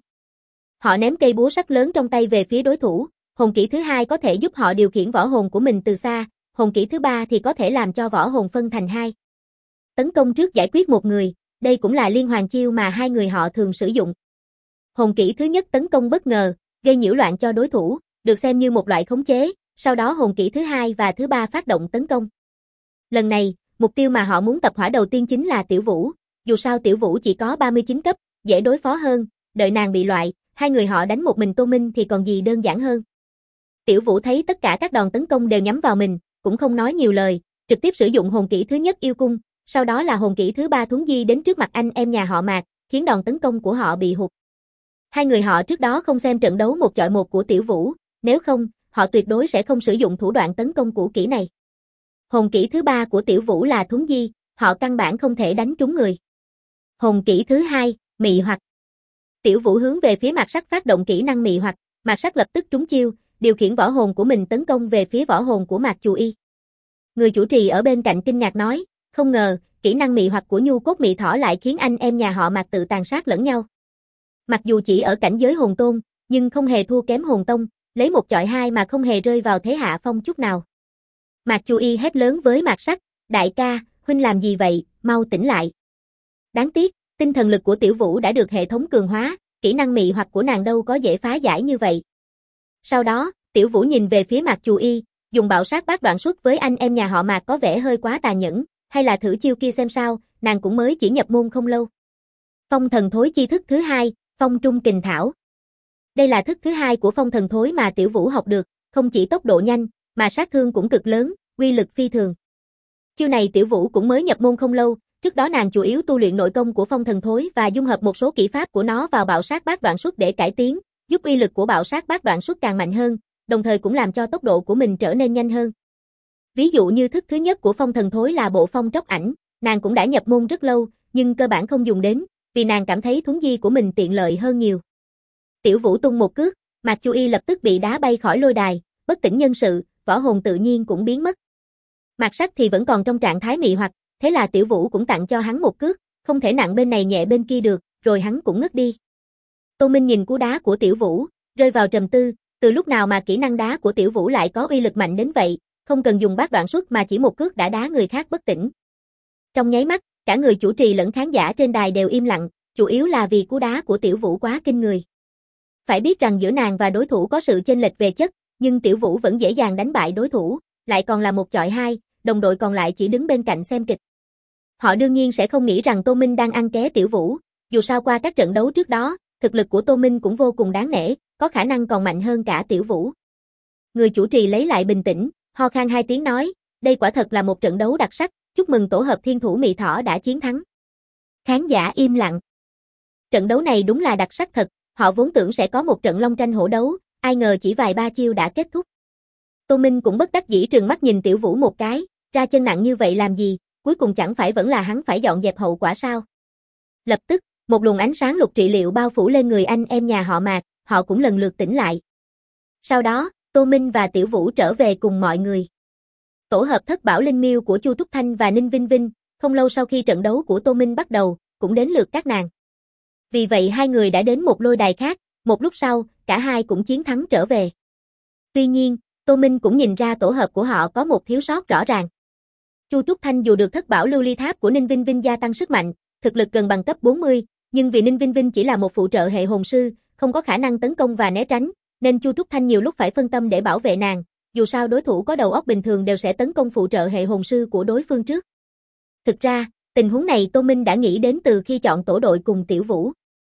Họ ném cây búa sắt lớn trong tay về phía đối thủ. Hồn kỹ thứ hai có thể giúp họ điều khiển võ hồn của mình từ xa, hồn kỹ thứ ba thì có thể làm cho võ hồn phân thành hai. Tấn công trước giải quyết một người, đây cũng là liên hoàn chiêu mà hai người họ thường sử dụng. Hồn kỹ thứ nhất tấn công bất ngờ, gây nhiễu loạn cho đối thủ, được xem như một loại khống chế, sau đó hồn kỹ thứ hai và thứ ba phát động tấn công. Lần này, mục tiêu mà họ muốn tập hỏa đầu tiên chính là Tiểu Vũ, dù sao Tiểu Vũ chỉ có 39 cấp, dễ đối phó hơn, đợi nàng bị loại, hai người họ đánh một mình Tô Minh thì còn gì đơn giản hơn. Tiểu Vũ thấy tất cả các đòn tấn công đều nhắm vào mình, cũng không nói nhiều lời, trực tiếp sử dụng hồn kỹ thứ nhất yêu cung, sau đó là hồn kỹ thứ ba thuấn di đến trước mặt anh em nhà họ Mạc, khiến đòn tấn công của họ bị hụt. Hai người họ trước đó không xem trận đấu một chọi một của Tiểu Vũ, nếu không, họ tuyệt đối sẽ không sử dụng thủ đoạn tấn công cũ kỹ này. Hồn kỹ thứ ba của Tiểu Vũ là thuấn di, họ căn bản không thể đánh trúng người. Hồn kỹ thứ hai, mị hoặc. Tiểu Vũ hướng về phía Mạc Sắt phát động kỹ năng mị hoặc, Mạc Sắt lập tức trúng chiêu, điều khiển võ hồn của mình tấn công về phía võ hồn của Mạc Chù Y. Người chủ trì ở bên cạnh kinh ngạc nói, không ngờ, kỹ năng mị hoặc của Nhu Cốt Mị Thỏ lại khiến anh em nhà họ Mạc tự tàn sát lẫn nhau. Mặc dù chỉ ở cảnh giới hồn tôn, nhưng không hề thua kém hồn tông, lấy một chọi hai mà không hề rơi vào thế hạ phong chút nào. Mạc Chu Y hét lớn với Mạc Sắt, đại ca, huynh làm gì vậy, mau tỉnh lại. Đáng tiếc, tinh thần lực của Tiểu Vũ đã được hệ thống cường hóa, kỹ năng mị hoặc của nàng đâu có dễ phá giải như vậy. Sau đó, Tiểu Vũ nhìn về phía Mạc Chu Y, dùng bạo sát bát đoạn xuất với anh em nhà họ Mạc có vẻ hơi quá tàn nhẫn, hay là thử chiêu kia xem sao, nàng cũng mới chỉ nhập môn không lâu. Phong thần thối chi thức thứ hai, Phong Trung Kình Thảo. Đây là thức thứ hai của phong thần thối mà Tiểu Vũ học được, không chỉ tốc độ nhanh, mà sát thương cũng cực lớn, uy lực phi thường. Chiêu này Tiểu Vũ cũng mới nhập môn không lâu, trước đó nàng chủ yếu tu luyện nội công của phong thần thối và dung hợp một số kỹ pháp của nó vào bạo sát bát đoạn xuất để cải tiến, giúp uy lực của bạo sát bát đoạn xuất càng mạnh hơn, đồng thời cũng làm cho tốc độ của mình trở nên nhanh hơn. Ví dụ như thức thứ nhất của phong thần thối là bộ phong tróc ảnh, nàng cũng đã nhập môn rất lâu, nhưng cơ bản không dùng đến, vì nàng cảm thấy thuấn di của mình tiện lợi hơn nhiều. Tiểu Vũ tung một cước, Mạc Chu Y lập tức bị đá bay khỏi lôi đài, bất tỉnh nhân sự, võ hồn tự nhiên cũng biến mất. Mạc Sắt thì vẫn còn trong trạng thái mị hoặc, thế là Tiểu Vũ cũng tặng cho hắn một cước, không thể nặng bên này nhẹ bên kia được, rồi hắn cũng ngất đi. Tô Minh nhìn cú đá của Tiểu Vũ, rơi vào trầm tư, từ lúc nào mà kỹ năng đá của Tiểu Vũ lại có uy lực mạnh đến vậy, không cần dùng bát đoạn xuất mà chỉ một cước đã đá người khác bất tỉnh. Trong nháy mắt, cả người chủ trì lẫn khán giả trên đài đều im lặng, chủ yếu là vì cú đá của Tiểu Vũ quá kinh người. Phải biết rằng giữa nàng và đối thủ có sự chênh lệch về chất, nhưng Tiểu Vũ vẫn dễ dàng đánh bại đối thủ, lại còn là một chọi hai, đồng đội còn lại chỉ đứng bên cạnh xem kịch. Họ đương nhiên sẽ không nghĩ rằng Tô Minh đang ăn ké Tiểu Vũ, dù sao qua các trận đấu trước đó, thực lực của Tô Minh cũng vô cùng đáng nể, có khả năng còn mạnh hơn cả Tiểu Vũ. Người chủ trì lấy lại bình tĩnh, ho khan hai tiếng nói, đây quả thật là một trận đấu đặc sắc, chúc mừng tổ hợp Thiên Thủ Mị Thỏ đã chiến thắng. Khán giả im lặng. Trận đấu này đúng là đặc sắc thật, họ vốn tưởng sẽ có một trận long tranh hổ đấu, ai ngờ chỉ vài ba chiêu đã kết thúc. Tô Minh cũng bất đắc dĩ trừng mắt nhìn Tiểu Vũ một cái, ra chân nặng như vậy làm gì, cuối cùng chẳng phải vẫn là hắn phải dọn dẹp hậu quả sao. Lập tức, một luồng ánh sáng lục trị liệu bao phủ lên người anh em nhà họ Mạc, họ cũng lần lượt tỉnh lại. Sau đó, Tô Minh và Tiểu Vũ trở về cùng mọi người. Tổ hợp Thất Bảo Linh Miêu của Chu Trúc Thanh và Ninh Vinh Vinh, không lâu sau khi trận đấu của Tô Minh bắt đầu, cũng đến lượt các nàng. Vì vậy hai người đã đến một lôi đài khác, một lúc sau, cả hai cũng chiến thắng trở về. Tuy nhiên, Tô Minh cũng nhìn ra tổ hợp của họ có một thiếu sót rõ ràng. Chu Trúc Thanh dù được Thất Bảo Lưu Ly Tháp của Ninh Vinh Vinh gia tăng sức mạnh, thực lực gần bằng cấp 40, nhưng vì Ninh Vinh Vinh chỉ là một phụ trợ hệ hồn sư, không có khả năng tấn công và né tránh, nên Chu Trúc Thanh nhiều lúc phải phân tâm để bảo vệ nàng, dù sao đối thủ có đầu óc bình thường đều sẽ tấn công phụ trợ hệ hồn sư của đối phương trước. Thực ra, tình huống này Tô Minh đã nghĩ đến từ khi chọn tổ đội cùng Tiểu Vũ.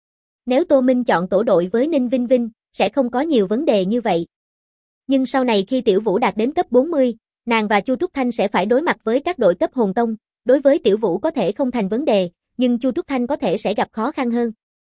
Nếu Tô Minh chọn tổ đội với Ninh Vinh Vinh, sẽ không có nhiều vấn đề như vậy. Nhưng sau này khi Tiểu Vũ đạt đến cấp 40, nàng và Chu Trúc Thanh sẽ phải đối mặt với các đội cấp hồn tông, đối với Tiểu Vũ có thể không thành vấn đề, nhưng Chu Trúc Thanh có thể sẽ gặp khó khăn hơn.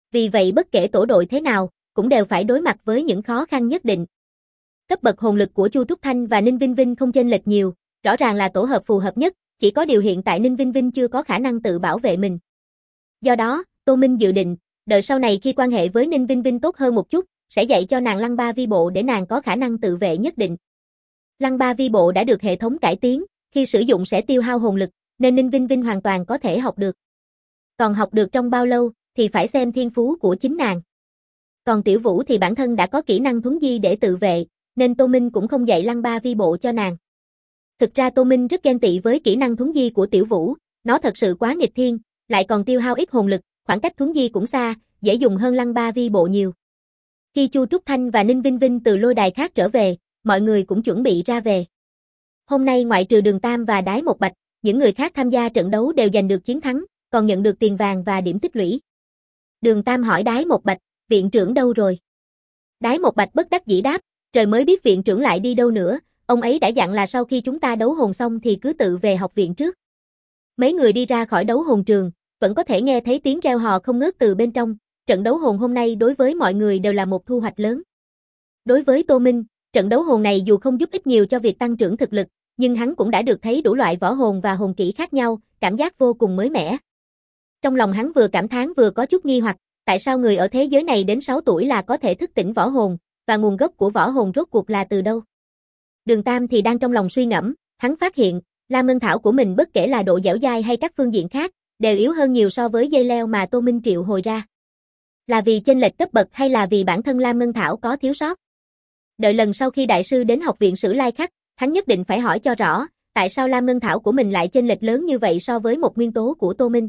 Vì vậy bất kể tổ đội thế nào, cũng đều phải đối mặt với những khó khăn nhất định. Cấp bậc hồn lực của Chu Trúc Thanh và Ninh Vinh Vinh không chênh lệch nhiều, rõ ràng là tổ hợp phù hợp nhất, chỉ có điều hiện tại Ninh Vinh Vinh chưa có khả năng tự bảo vệ mình. Do đó, Tô Minh dự định, đợi sau này khi quan hệ với Ninh Vinh Vinh tốt hơn một chút, sẽ dạy cho nàng Lăng Ba Vi Bộ để nàng có khả năng tự vệ nhất định. Lăng Ba Vi Bộ đã được hệ thống cải tiến, khi sử dụng sẽ tiêu hao hồn lực, nên Ninh Vinh Vinh hoàn toàn có thể học được. Còn học được trong bao lâu, thì phải xem thiên phú của chính nàng. Còn Tiểu Vũ thì bản thân đã có kỹ năng thuấn di để tự vệ, nên Tô Minh cũng không dạy Lăng Ba Vi Bộ cho nàng. Thực ra Tô Minh rất ghen tị với kỹ năng thuấn di của Tiểu Vũ, nó thật sự quá nghịch thiên, lại còn tiêu hao ít hồn lực, khoảng cách thuấn di cũng xa, dễ dùng hơn Lăng Ba Vi Bộ nhiều. Khi Chu Trúc Thanh và Ninh Vinh Vinh từ lôi đài khác trở về, mọi người cũng chuẩn bị ra về. Hôm nay ngoại trừ Đường Tam và Đái Một Bạch, những người khác tham gia trận đấu đều giành được chiến thắng, còn nhận được tiền vàng và điểm tích lũy. Đường Tam hỏi Đái Một Bạch, viện trưởng đâu rồi? Đái Một Bạch bất đắc dĩ đáp, trời mới biết viện trưởng lại đi đâu nữa, ông ấy đã dặn là sau khi chúng ta đấu hồn xong thì cứ tự về học viện trước. Mấy người đi ra khỏi đấu hồn trường, vẫn có thể nghe thấy tiếng reo hò không ngớt từ bên trong, trận đấu hồn hôm nay đối với mọi người đều là một thu hoạch lớn. Đối với Tô Minh, trận đấu hồn này dù không giúp ích nhiều cho việc tăng trưởng thực lực, nhưng hắn cũng đã được thấy đủ loại võ hồn và hồn kỹ khác nhau, cảm giác vô cùng mới mẻ. Trong lòng hắn vừa cảm thán vừa có chút nghi hoặc, tại sao người ở thế giới này đến 6 tuổi là có thể thức tỉnh võ hồn, và nguồn gốc của võ hồn rốt cuộc là từ đâu? Đường Tam thì đang trong lòng suy ngẫm, hắn phát hiện, Lam Ngân Thảo của mình bất kể là độ dẻo dai hay các phương diện khác, đều yếu hơn nhiều so với dây leo mà Tô Minh triệu hồi ra. Là vì chênh lệch cấp bậc hay là vì bản thân Lam Ngân Thảo có thiếu sót? Đợi lần sau khi đại sư đến học viện Sử Lai Khắc, hắn nhất định phải hỏi cho rõ, tại sao Lam Ngân Thảo của mình lại chênh lệch lớn như vậy so với một nguyên tố của Tô Minh.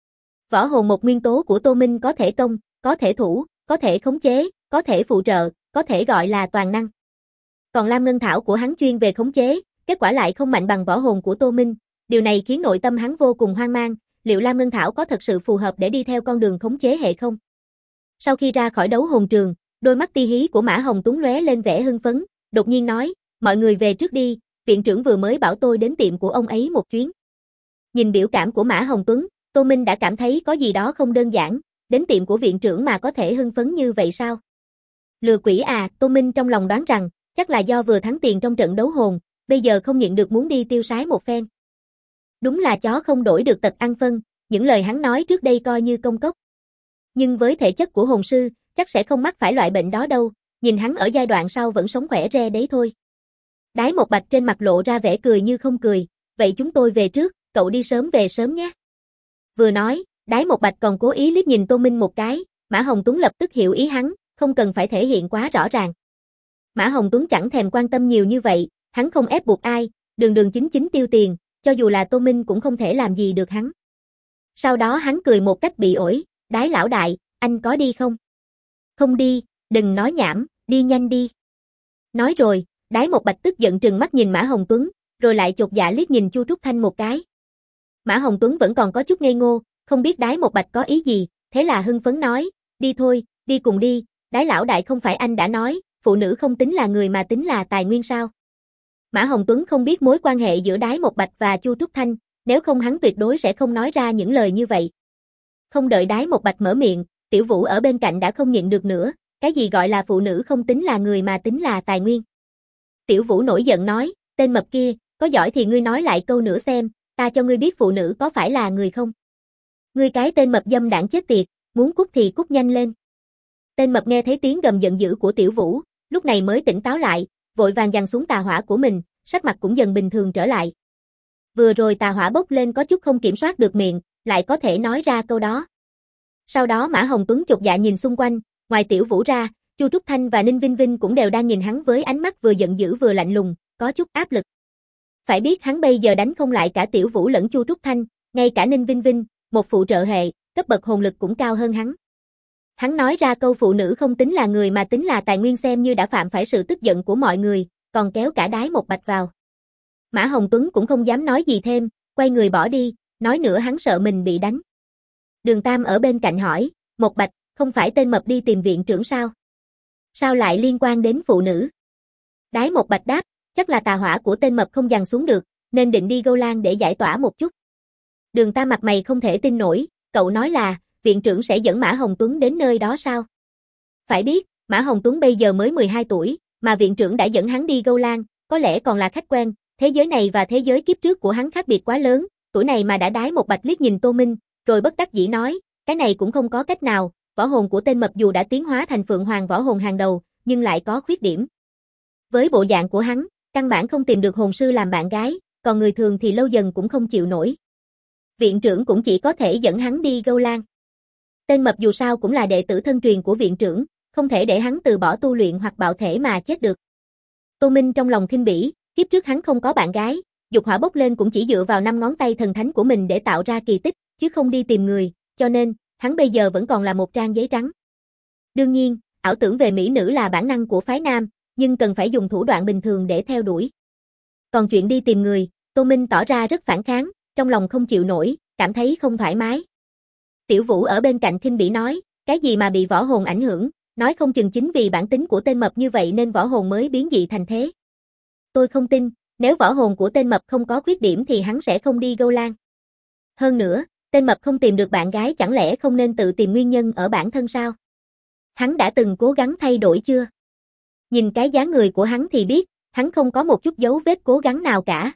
Võ hồn một nguyên tố của Tô Minh có thể công, có thể thủ, có thể khống chế, có thể phụ trợ, có thể gọi là toàn năng. Còn Lam Ngân Thảo của hắn chuyên về khống chế, kết quả lại không mạnh bằng võ hồn của Tô Minh, điều này khiến nội tâm hắn vô cùng hoang mang, liệu Lam Ngân Thảo có thật sự phù hợp để đi theo con đường khống chế hệ không? Sau khi ra khỏi đấu hồn trường, đôi mắt ti hí của Mã Hồng Tuấn lóe lên vẻ hưng phấn, đột nhiên nói, mọi người về trước đi, viện trưởng vừa mới bảo tôi đến tiệm của ông ấy một chuyến. Nhìn biểu cảm của Mã Hồng Tuấn, Tô Minh đã cảm thấy có gì đó không đơn giản, đến tiệm của viện trưởng mà có thể hưng phấn như vậy sao? Lừa quỷ à, Tô Minh trong lòng đoán rằng, chắc là do vừa thắng tiền trong trận đấu hồn, bây giờ không nhịn được muốn đi tiêu sái một phen. Đúng là chó không đổi được tật ăn phân, những lời hắn nói trước đây coi như công cốc. Nhưng với thể chất của hồn sư, chắc sẽ không mắc phải loại bệnh đó đâu, nhìn hắn ở giai đoạn sau vẫn sống khỏe re đấy thôi. Đái Một Bạch trên mặt lộ ra vẻ cười như không cười, vậy chúng tôi về trước, cậu đi sớm về sớm nhé. Vừa nói, Đái Một Bạch còn cố ý liếc nhìn Tô Minh một cái, Mã Hồng Tuấn lập tức hiểu ý hắn, không cần phải thể hiện quá rõ ràng. Mã Hồng Tuấn chẳng thèm quan tâm nhiều như vậy, hắn không ép buộc ai, đường đường chính chính tiêu tiền, cho dù là Tô Minh cũng không thể làm gì được hắn. Sau đó hắn cười một cách bị ổi, Đái lão đại, anh có đi không? Không đi, đừng nói nhảm, đi nhanh đi. Nói rồi, Đái Một Bạch tức giận trừng mắt nhìn Mã Hồng Tuấn, rồi lại chột dạ liếc nhìn Chu Trúc Thanh một cái. Mã Hồng Tuấn vẫn còn có chút ngây ngô, không biết Đái Một Bạch có ý gì, thế là hưng phấn nói, đi thôi, đi cùng đi, Đái lão đại không phải anh đã nói, phụ nữ không tính là người mà tính là tài nguyên sao? Mã Hồng Tuấn không biết mối quan hệ giữa Đái Một Bạch và Chu Trúc Thanh, nếu không hắn tuyệt đối sẽ không nói ra những lời như vậy. Không đợi Đái Một Bạch mở miệng, Tiểu Vũ ở bên cạnh đã không nhịn được nữa, cái gì gọi là phụ nữ không tính là người mà tính là tài nguyên. Tiểu Vũ nổi giận nói, tên mập kia, có giỏi thì ngươi nói lại câu nữa xem, ta cho ngươi biết phụ nữ có phải là người không? Ngươi cái tên mập dâm đảng chết tiệt, muốn cút thì cút nhanh lên. Tên mập nghe thấy tiếng gầm giận dữ của Tiểu Vũ, lúc này mới tỉnh táo lại, vội vàng giằng xuống tà hỏa của mình, sắc mặt cũng dần bình thường trở lại. Vừa rồi tà hỏa bốc lên có chút không kiểm soát được miệng, lại có thể nói ra câu đó. Sau đó Mã Hồng Tuấn chột dạ nhìn xung quanh, ngoài Tiểu Vũ ra, Chu Trúc Thanh và Ninh Vinh Vinh cũng đều đang nhìn hắn với ánh mắt vừa giận dữ vừa lạnh lùng, có chút áp lực. Phải biết hắn bây giờ đánh không lại cả Tiểu Vũ lẫn Chu Trúc Thanh, ngay cả Ninh Vinh Vinh, một phụ trợ hệ, cấp bậc hồn lực cũng cao hơn hắn. Hắn nói ra câu phụ nữ không tính là người mà tính là tài nguyên xem như đã phạm phải sự tức giận của mọi người, còn kéo cả Đái Một Bạch vào. Mã Hồng Tuấn cũng không dám nói gì thêm, quay người bỏ đi, nói nữa hắn sợ mình bị đánh. Đường Tam ở bên cạnh hỏi, Một Bạch, không phải tên mập đi tìm viện trưởng sao? Sao lại liên quan đến phụ nữ? Đái Một Bạch đáp, chắc là tà hỏa của tên mập không dằn xuống được, nên định đi Gâu Lan để giải tỏa một chút. Đường Tam mặt mày không thể tin nổi, cậu nói là, viện trưởng sẽ dẫn Mã Hồng Tuấn đến nơi đó sao? Phải biết, Mã Hồng Tuấn bây giờ mới 12 tuổi, mà viện trưởng đã dẫn hắn đi Gâu Lan, có lẽ còn là khách quen, thế giới này và thế giới kiếp trước của hắn khác biệt quá lớn, tuổi này mà đã đái một bạch liếc nhìn Tô Minh, rồi bất đắc dĩ nói, cái này cũng không có cách nào, võ hồn của tên mập dù đã tiến hóa thành Phượng Hoàng võ hồn hàng đầu, nhưng lại có khuyết điểm. Với bộ dạng của hắn, căn bản không tìm được hồn sư làm bạn gái, còn người thường thì lâu dần cũng không chịu nổi. Viện trưởng cũng chỉ có thể dẫn hắn đi Gâu Lan. Tên mập dù sao cũng là đệ tử thân truyền của viện trưởng, không thể để hắn từ bỏ tu luyện hoặc bạo thể mà chết được. Tô Minh trong lòng khinh bỉ, kiếp trước hắn không có bạn gái, dục hỏa bốc lên cũng chỉ dựa vào 5 ngón tay thần thánh của mình để tạo ra kỳ tích, chứ không đi tìm người, cho nên, hắn bây giờ vẫn còn là một trang giấy trắng. Đương nhiên, ảo tưởng về mỹ nữ là bản năng của phái nam, nhưng cần phải dùng thủ đoạn bình thường để theo đuổi. Còn chuyện đi tìm người, Tô Minh tỏ ra rất phản kháng, trong lòng không chịu nổi, cảm thấy không thoải mái. Tiểu Vũ ở bên cạnh khinh bỉ nói, cái gì mà bị võ hồn ảnh hưởng, nói không chừng chính vì bản tính của tên mập như vậy nên võ hồn mới biến dị thành thế. Tôi không tin, nếu võ hồn của tên mập không có khuyết điểm thì hắn sẽ không đi Gâu Lan. Hơn nữa, tên mập không tìm được bạn gái chẳng lẽ không nên tự tìm nguyên nhân ở bản thân sao? Hắn đã từng cố gắng thay đổi chưa? Nhìn cái dáng người của hắn thì biết, hắn không có một chút dấu vết cố gắng nào cả.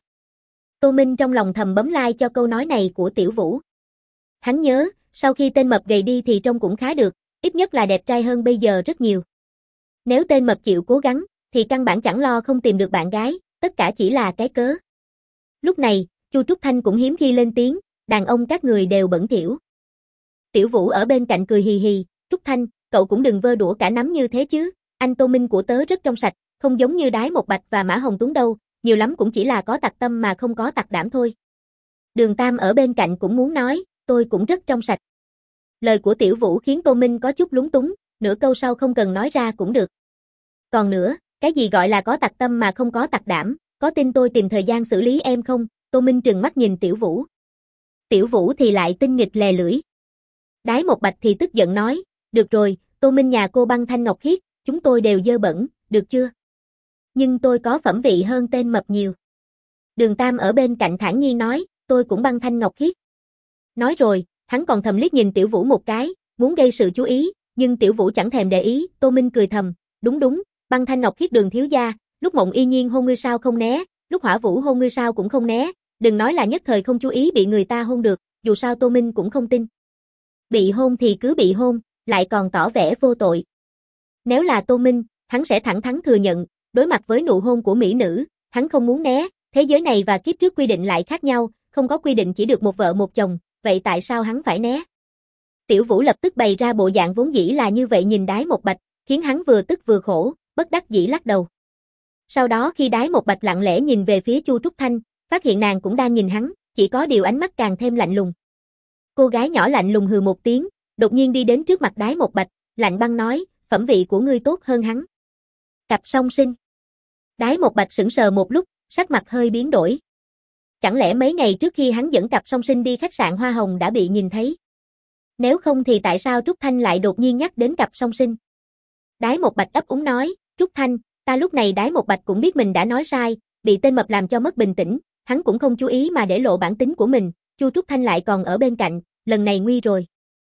Tô Minh trong lòng thầm bấm like cho câu nói này của Tiểu Vũ. Hắn nhớ, sau khi tên mập gầy đi thì trông cũng khá được, ít nhất là đẹp trai hơn bây giờ rất nhiều. Nếu tên mập chịu cố gắng, thì căn bản chẳng lo không tìm được bạn gái, tất cả chỉ là cái cớ. Lúc này, Chu Trúc Thanh cũng hiếm khi lên tiếng, đàn ông các người đều bẩn thỉu. Tiểu Vũ ở bên cạnh cười hì hì, Trúc Thanh, cậu cũng đừng vơ đũa cả nắm như thế chứ, anh Tô Minh của tớ rất trong sạch, không giống như Đái Một Bạch và Mã Hồng Tuấn đâu, nhiều lắm cũng chỉ là có tặc tâm mà không có tặc đảm thôi. Đường Tam ở bên cạnh cũng muốn nói, tôi cũng rất trong sạch. Lời của Tiểu Vũ khiến Tô Minh có chút lúng túng, nửa câu sau không cần nói ra cũng được. Còn nữa, cái gì gọi là có tặc tâm mà không có tặc đảm, có tin tôi tìm thời gian xử lý em không? Tô Minh trừng mắt nhìn Tiểu Vũ. Tiểu Vũ thì lại tinh nghịch lè lưỡi. Đái Một Bạch thì tức giận nói, được rồi, Tô Minh nhà cô băng thanh ngọc khiết, chúng tôi đều dơ bẩn, được chưa? Nhưng tôi có phẩm vị hơn tên mập nhiều. Đường Tam ở bên cạnh thản nhiên nói, tôi cũng băng thanh ngọc khiết. Nói rồi, hắn còn thầm liếc nhìn Tiểu Vũ một cái, muốn gây sự chú ý, nhưng Tiểu Vũ chẳng thèm để ý, Tô Minh cười thầm, đúng, băng thanh ngọc khiết Đường thiếu gia, lúc Mộng Yên Nhiên hôn ngươi sao không né, lúc Hỏa Vũ hôn ngươi sao cũng không né, đừng nói là nhất thời không chú ý bị người ta hôn được, dù sao Tô Minh cũng không tin. Bị hôn thì cứ bị hôn, lại còn tỏ vẻ vô tội. Nếu là Tô Minh, hắn sẽ thẳng thắn thừa nhận, đối mặt với nụ hôn của mỹ nữ, hắn không muốn né, thế giới này và kiếp trước quy định lại khác nhau, không có quy định chỉ được một vợ một chồng, vậy tại sao hắn phải né? Tiểu Vũ lập tức bày ra bộ dạng vốn dĩ là như vậy nhìn Đái Một Bạch, khiến hắn vừa tức vừa khổ, bất đắc dĩ lắc đầu. Sau đó khi Đái Một Bạch lặng lẽ nhìn về phía Chu Trúc Thanh, phát hiện nàng cũng đang nhìn hắn, chỉ có điều ánh mắt càng thêm lạnh lùng. Cô gái nhỏ lạnh lùng hừ một tiếng, đột nhiên đi đến trước mặt Đái Một Bạch, lạnh băng nói, phẩm vị của ngươi tốt hơn hắn. Cặp song sinh. Đái Một Bạch sững sờ một lúc, sắc mặt hơi biến đổi. Chẳng lẽ mấy ngày trước khi hắn dẫn cặp song sinh đi khách sạn Hoa Hồng đã bị nhìn thấy? Nếu không thì tại sao Trúc Thanh lại đột nhiên nhắc đến cặp song sinh? Đái Một Bạch ấp úng nói, Trúc Thanh, ta lúc này Đái Một Bạch cũng biết mình đã nói sai, bị tên mập làm cho mất bình tĩnh, hắn cũng không chú ý mà để lộ bản tính của mình, Chu Trúc Thanh lại còn ở bên cạnh, lần này nguy rồi.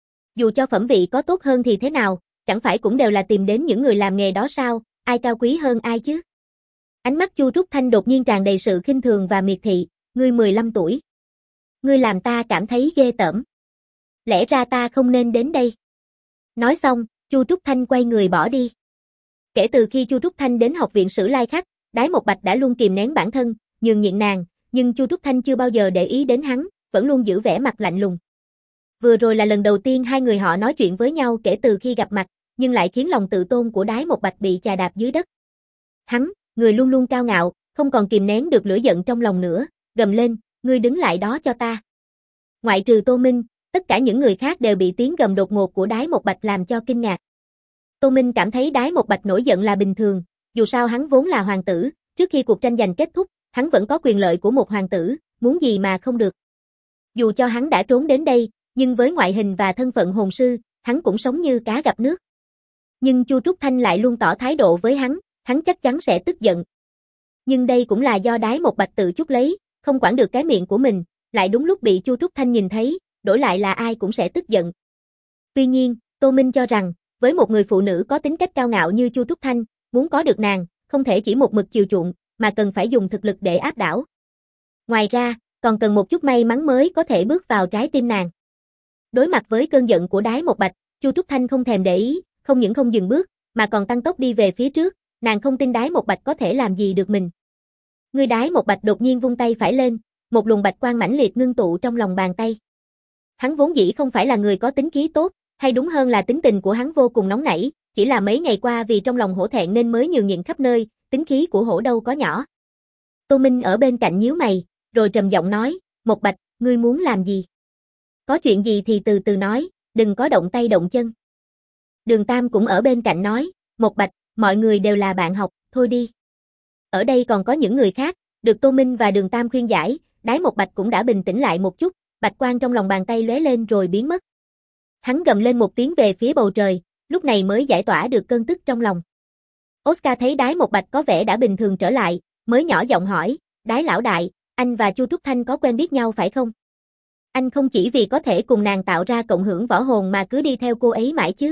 Dù cho phẩm vị có tốt hơn thì thế nào, chẳng phải cũng đều là tìm đến những người làm nghề đó sao, ai cao quý hơn ai chứ? Ánh mắt Chu Trúc Thanh đột nhiên tràn đầy sự khinh thường và miệt thị, ngươi 15 tuổi. Ngươi làm ta cảm thấy ghê tởm. Lẽ ra ta không nên đến đây. Nói xong, Chu Trúc Thanh quay người bỏ đi. Kể từ khi Chu Trúc Thanh đến học viện Sử Lai Khắc, Đái Một Bạch đã luôn kìm nén bản thân, nhường nhịn nàng, nhưng Chu Trúc Thanh chưa bao giờ để ý đến hắn, vẫn luôn giữ vẻ mặt lạnh lùng. Vừa rồi là lần đầu tiên hai người họ nói chuyện với nhau kể từ khi gặp mặt, nhưng lại khiến lòng tự tôn của Đái Một Bạch bị chà đạp dưới đất. Hắn, người luôn luôn cao ngạo, không còn kìm nén được lửa giận trong lòng nữa, gầm lên, ngươi đứng lại đó cho ta. Ngoại trừ Tô Minh, tất cả những người khác đều bị tiếng gầm đột ngột của Đái Một Bạch làm cho kinh ngạc. Tô Minh cảm thấy Đái Một Bạch nổi giận là bình thường, dù sao hắn vốn là hoàng tử, trước khi cuộc tranh giành kết thúc, hắn vẫn có quyền lợi của một hoàng tử, muốn gì mà không được. Dù cho hắn đã trốn đến đây, nhưng với ngoại hình và thân phận hồn sư, hắn cũng sống như cá gặp nước. Nhưng Chu Trúc Thanh lại luôn tỏ thái độ với hắn chắc chắn sẽ tức giận. Nhưng đây cũng là do Đái Một Bạch tự chuốc lấy, không quản được cái miệng của mình, lại đúng lúc bị Chu Trúc Thanh nhìn thấy, đổi lại là ai cũng sẽ tức giận. Tuy nhiên, Tô Minh cho rằng, với một người phụ nữ có tính cách cao ngạo như Chu Trúc Thanh, muốn có được nàng, không thể chỉ một mực chiều chuộng, mà cần phải dùng thực lực để áp đảo. Ngoài ra, còn cần một chút may mắn mới có thể bước vào trái tim nàng. Đối mặt với cơn giận của Đái Một Bạch, Chu Trúc Thanh không thèm để ý, không những không dừng bước, mà còn tăng tốc đi về phía trước, nàng không tin Đái Một Bạch có thể làm gì được mình. Người Đái Một Bạch đột nhiên vung tay phải lên, một luồng bạch quang mãnh liệt ngưng tụ trong lòng bàn tay. Hắn vốn dĩ không phải là người có tính khí tốt, hay đúng hơn là tính tình của hắn vô cùng nóng nảy, chỉ là mấy ngày qua vì trong lòng hổ thẹn nên mới nhường nhịn khắp nơi, tính khí của hổ đâu có nhỏ. Tô Minh ở bên cạnh nhíu mày, rồi trầm giọng nói, Một Bạch, ngươi muốn làm gì? Có chuyện gì thì từ từ nói, đừng có động tay động chân. Đường Tam cũng ở bên cạnh nói, Một Bạch, mọi người đều là bạn học, thôi đi. Ở đây còn có những người khác, được Tô Minh và Đường Tam khuyên giải, Đái Một Bạch cũng đã bình tĩnh lại một chút, bạch quang trong lòng bàn tay lóe lên rồi biến mất. Hắn gầm lên một tiếng về phía bầu trời, lúc này mới giải tỏa được cơn tức trong lòng. Oscar thấy Đái Một Bạch có vẻ đã bình thường trở lại, mới nhỏ giọng hỏi, Đái lão đại, anh và Chu Trúc Thanh có quen biết nhau phải không? Anh không chỉ vì có thể cùng nàng tạo ra cộng hưởng võ hồn mà cứ đi theo cô ấy mãi chứ?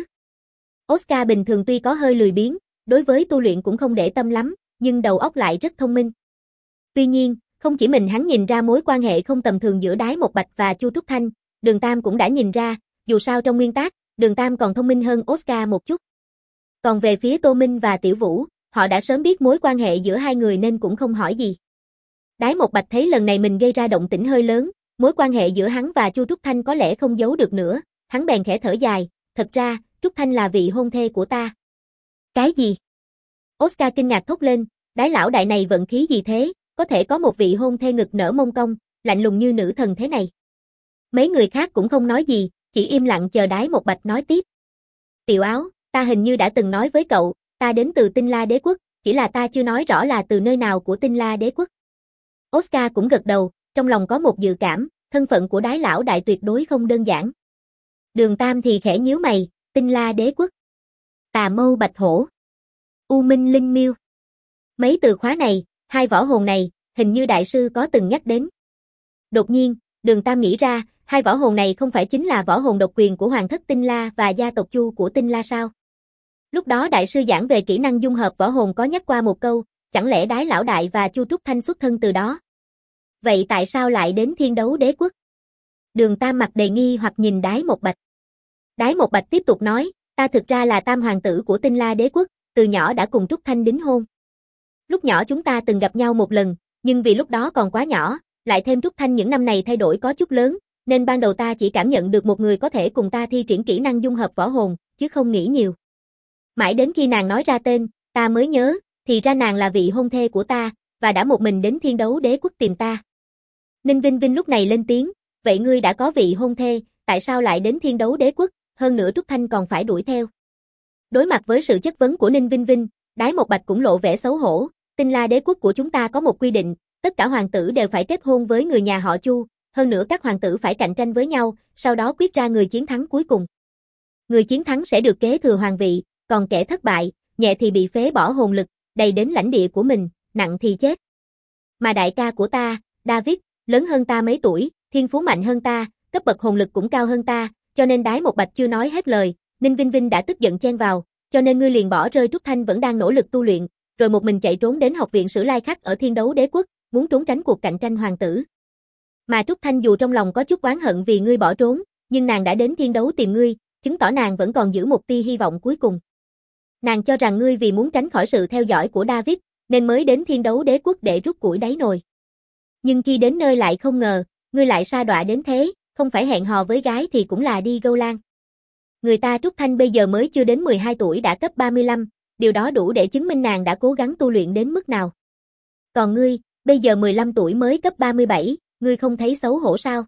Oscar bình thường tuy có hơi lười biếng, đối với tu luyện cũng không để tâm lắm, nhưng đầu óc lại rất thông minh. Tuy nhiên, không chỉ mình hắn nhìn ra mối quan hệ không tầm thường giữa Đái Một Bạch và Chu Trúc Thanh, Đường Tam cũng đã nhìn ra, dù sao trong nguyên tắc, Đường Tam còn thông minh hơn Oscar một chút. Còn về phía Tô Minh và Tiểu Vũ, họ đã sớm biết mối quan hệ giữa hai người nên cũng không hỏi gì. Đái Một Bạch thấy lần này mình gây ra động tĩnh hơi lớn, mối quan hệ giữa hắn và Chu Trúc Thanh có lẽ không giấu được nữa, hắn bèn khẽ thở dài, thật ra, Trúc Thanh là vị hôn thê của ta. Cái gì? Oscar kinh ngạc thốt lên, Đái lão đại này vận khí gì thế, có thể có một vị hôn thê ngực nở mông cong, lạnh lùng như nữ thần thế này. Mấy người khác cũng không nói gì, chỉ im lặng chờ Đái Một Bạch nói tiếp. Tiểu Áo, ta hình như đã từng nói với cậu, ta đến từ Tinh La Đế Quốc, chỉ là ta chưa nói rõ là từ nơi nào của Tinh La Đế Quốc. Oscar cũng gật đầu, trong lòng có một dự cảm, thân phận của Đái lão đại tuyệt đối không đơn giản. Đường Tam thì khẽ nhíu mày, Tinh La Đế Quốc, Tà Mâu Bạch Hổ, U Minh Linh Miêu. Mấy từ khóa này, hai võ hồn này, hình như đại sư có từng nhắc đến. Đột nhiên, Đường Tam nghĩ ra, hai võ hồn này không phải chính là võ hồn độc quyền của Hoàng thất Tinh La và gia tộc Chu của Tinh La sao? Lúc đó đại sư giảng về kỹ năng dung hợp võ hồn có nhắc qua một câu, chẳng lẽ Đái lão đại và Chu Trúc Thanh xuất thân từ đó? Vậy tại sao lại đến Thiên Đấu Đế Quốc? Đường Tam mặt đầy nghi hoặc nhìn Đái Một Bạch. Đái Một Bạch tiếp tục nói, ta thực ra là tam hoàng tử của Tinh La Đế Quốc, từ nhỏ đã cùng Trúc Thanh đính hôn. Lúc nhỏ chúng ta từng gặp nhau một lần, nhưng vì lúc đó còn quá nhỏ, lại thêm Trúc Thanh những năm này thay đổi có chút lớn, nên ban đầu ta chỉ cảm nhận được một người có thể cùng ta thi triển kỹ năng dung hợp võ hồn, chứ không nghĩ nhiều. Mãi đến khi nàng nói ra tên, ta mới nhớ, thì ra nàng là vị hôn thê của ta, và đã một mình đến Thiên Đấu Đế Quốc tìm ta. Ninh Vinh Vinh lúc này lên tiếng, vậy ngươi đã có vị hôn thê, tại sao lại đến Thiên Đấu Đế Quốc, hơn nữa Trúc Thanh còn phải đuổi theo. Đối mặt với sự chất vấn của Ninh Vinh Vinh, Đái Một Bạch cũng lộ vẻ xấu hổ, Tinh La Đế Quốc của chúng ta có một quy định, tất cả hoàng tử đều phải kết hôn với người nhà họ Chu, hơn nữa các hoàng tử phải cạnh tranh với nhau, sau đó quyết ra người chiến thắng cuối cùng. Người chiến thắng sẽ được kế thừa hoàng vị, còn kẻ thất bại, nhẹ thì bị phế bỏ hồn lực, đầy đến lãnh địa của mình, nặng thì chết. Mà đại ca của ta, David, lớn hơn ta mấy tuổi, thiên phú mạnh hơn ta, cấp bậc hồn lực cũng cao hơn ta, cho nên Đái Một Bạch chưa nói hết lời, Ninh Vinh Vinh đã tức giận chen vào, cho nên ngươi liền bỏ rơi Trúc Thanh vẫn đang nỗ lực tu luyện, rồi một mình chạy trốn đến học viện Sử Lai Khắc ở Thiên Đấu Đế Quốc, muốn trốn tránh cuộc cạnh tranh hoàng tử. Mà Trúc Thanh dù trong lòng có chút oán hận vì ngươi bỏ trốn, nhưng nàng đã đến Thiên Đấu tìm ngươi, chứng tỏ nàng vẫn còn giữ một tia hy vọng cuối cùng. Nàng cho rằng ngươi vì muốn tránh khỏi sự theo dõi của David, nên mới đến Thiên Đấu Đế Quốc để rút củi đáy nồi. Nhưng khi đến nơi lại không ngờ, ngươi lại sa đọa đến thế, không phải hẹn hò với gái thì cũng là đi gâu lan. Người ta Trúc Thanh bây giờ mới chưa đến 12 tuổi đã cấp 35, điều đó đủ để chứng minh nàng đã cố gắng tu luyện đến mức nào. Còn ngươi, bây giờ 15 tuổi mới cấp 37, ngươi không thấy xấu hổ sao?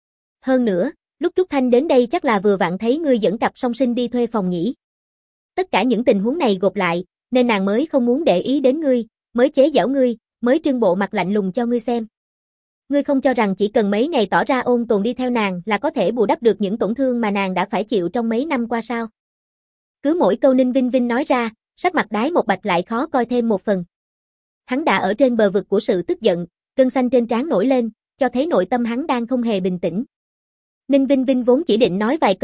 Hơn nữa, lúc Trúc Thanh đến đây chắc là vừa vặn thấy ngươi dẫn cặp song sinh đi thuê phòng nhỉ. Tất cả những tình huống này gộp lại, nên nàng mới không muốn để ý đến ngươi, mới chế giễu ngươi, mới trưng bộ mặt lạnh lùng cho ngươi xem. Ngươi không cho rằng chỉ cần mấy ngày tỏ ra ôn tồn đi theo nàng là có thể bù đắp được những tổn thương mà nàng đã phải chịu trong mấy năm qua sao? Cứ mỗi câu Ninh Vinh Vinh nói ra, sắc mặt Đái Một Bạch lại khó coi thêm một phần. Hắn đã ở trên bờ vực của sự tức giận, cơn xanh trên trán nổi lên, cho thấy nội tâm hắn đang không hề bình tĩnh. Ninh Vinh Vinh vốn chỉ định nói vài câu,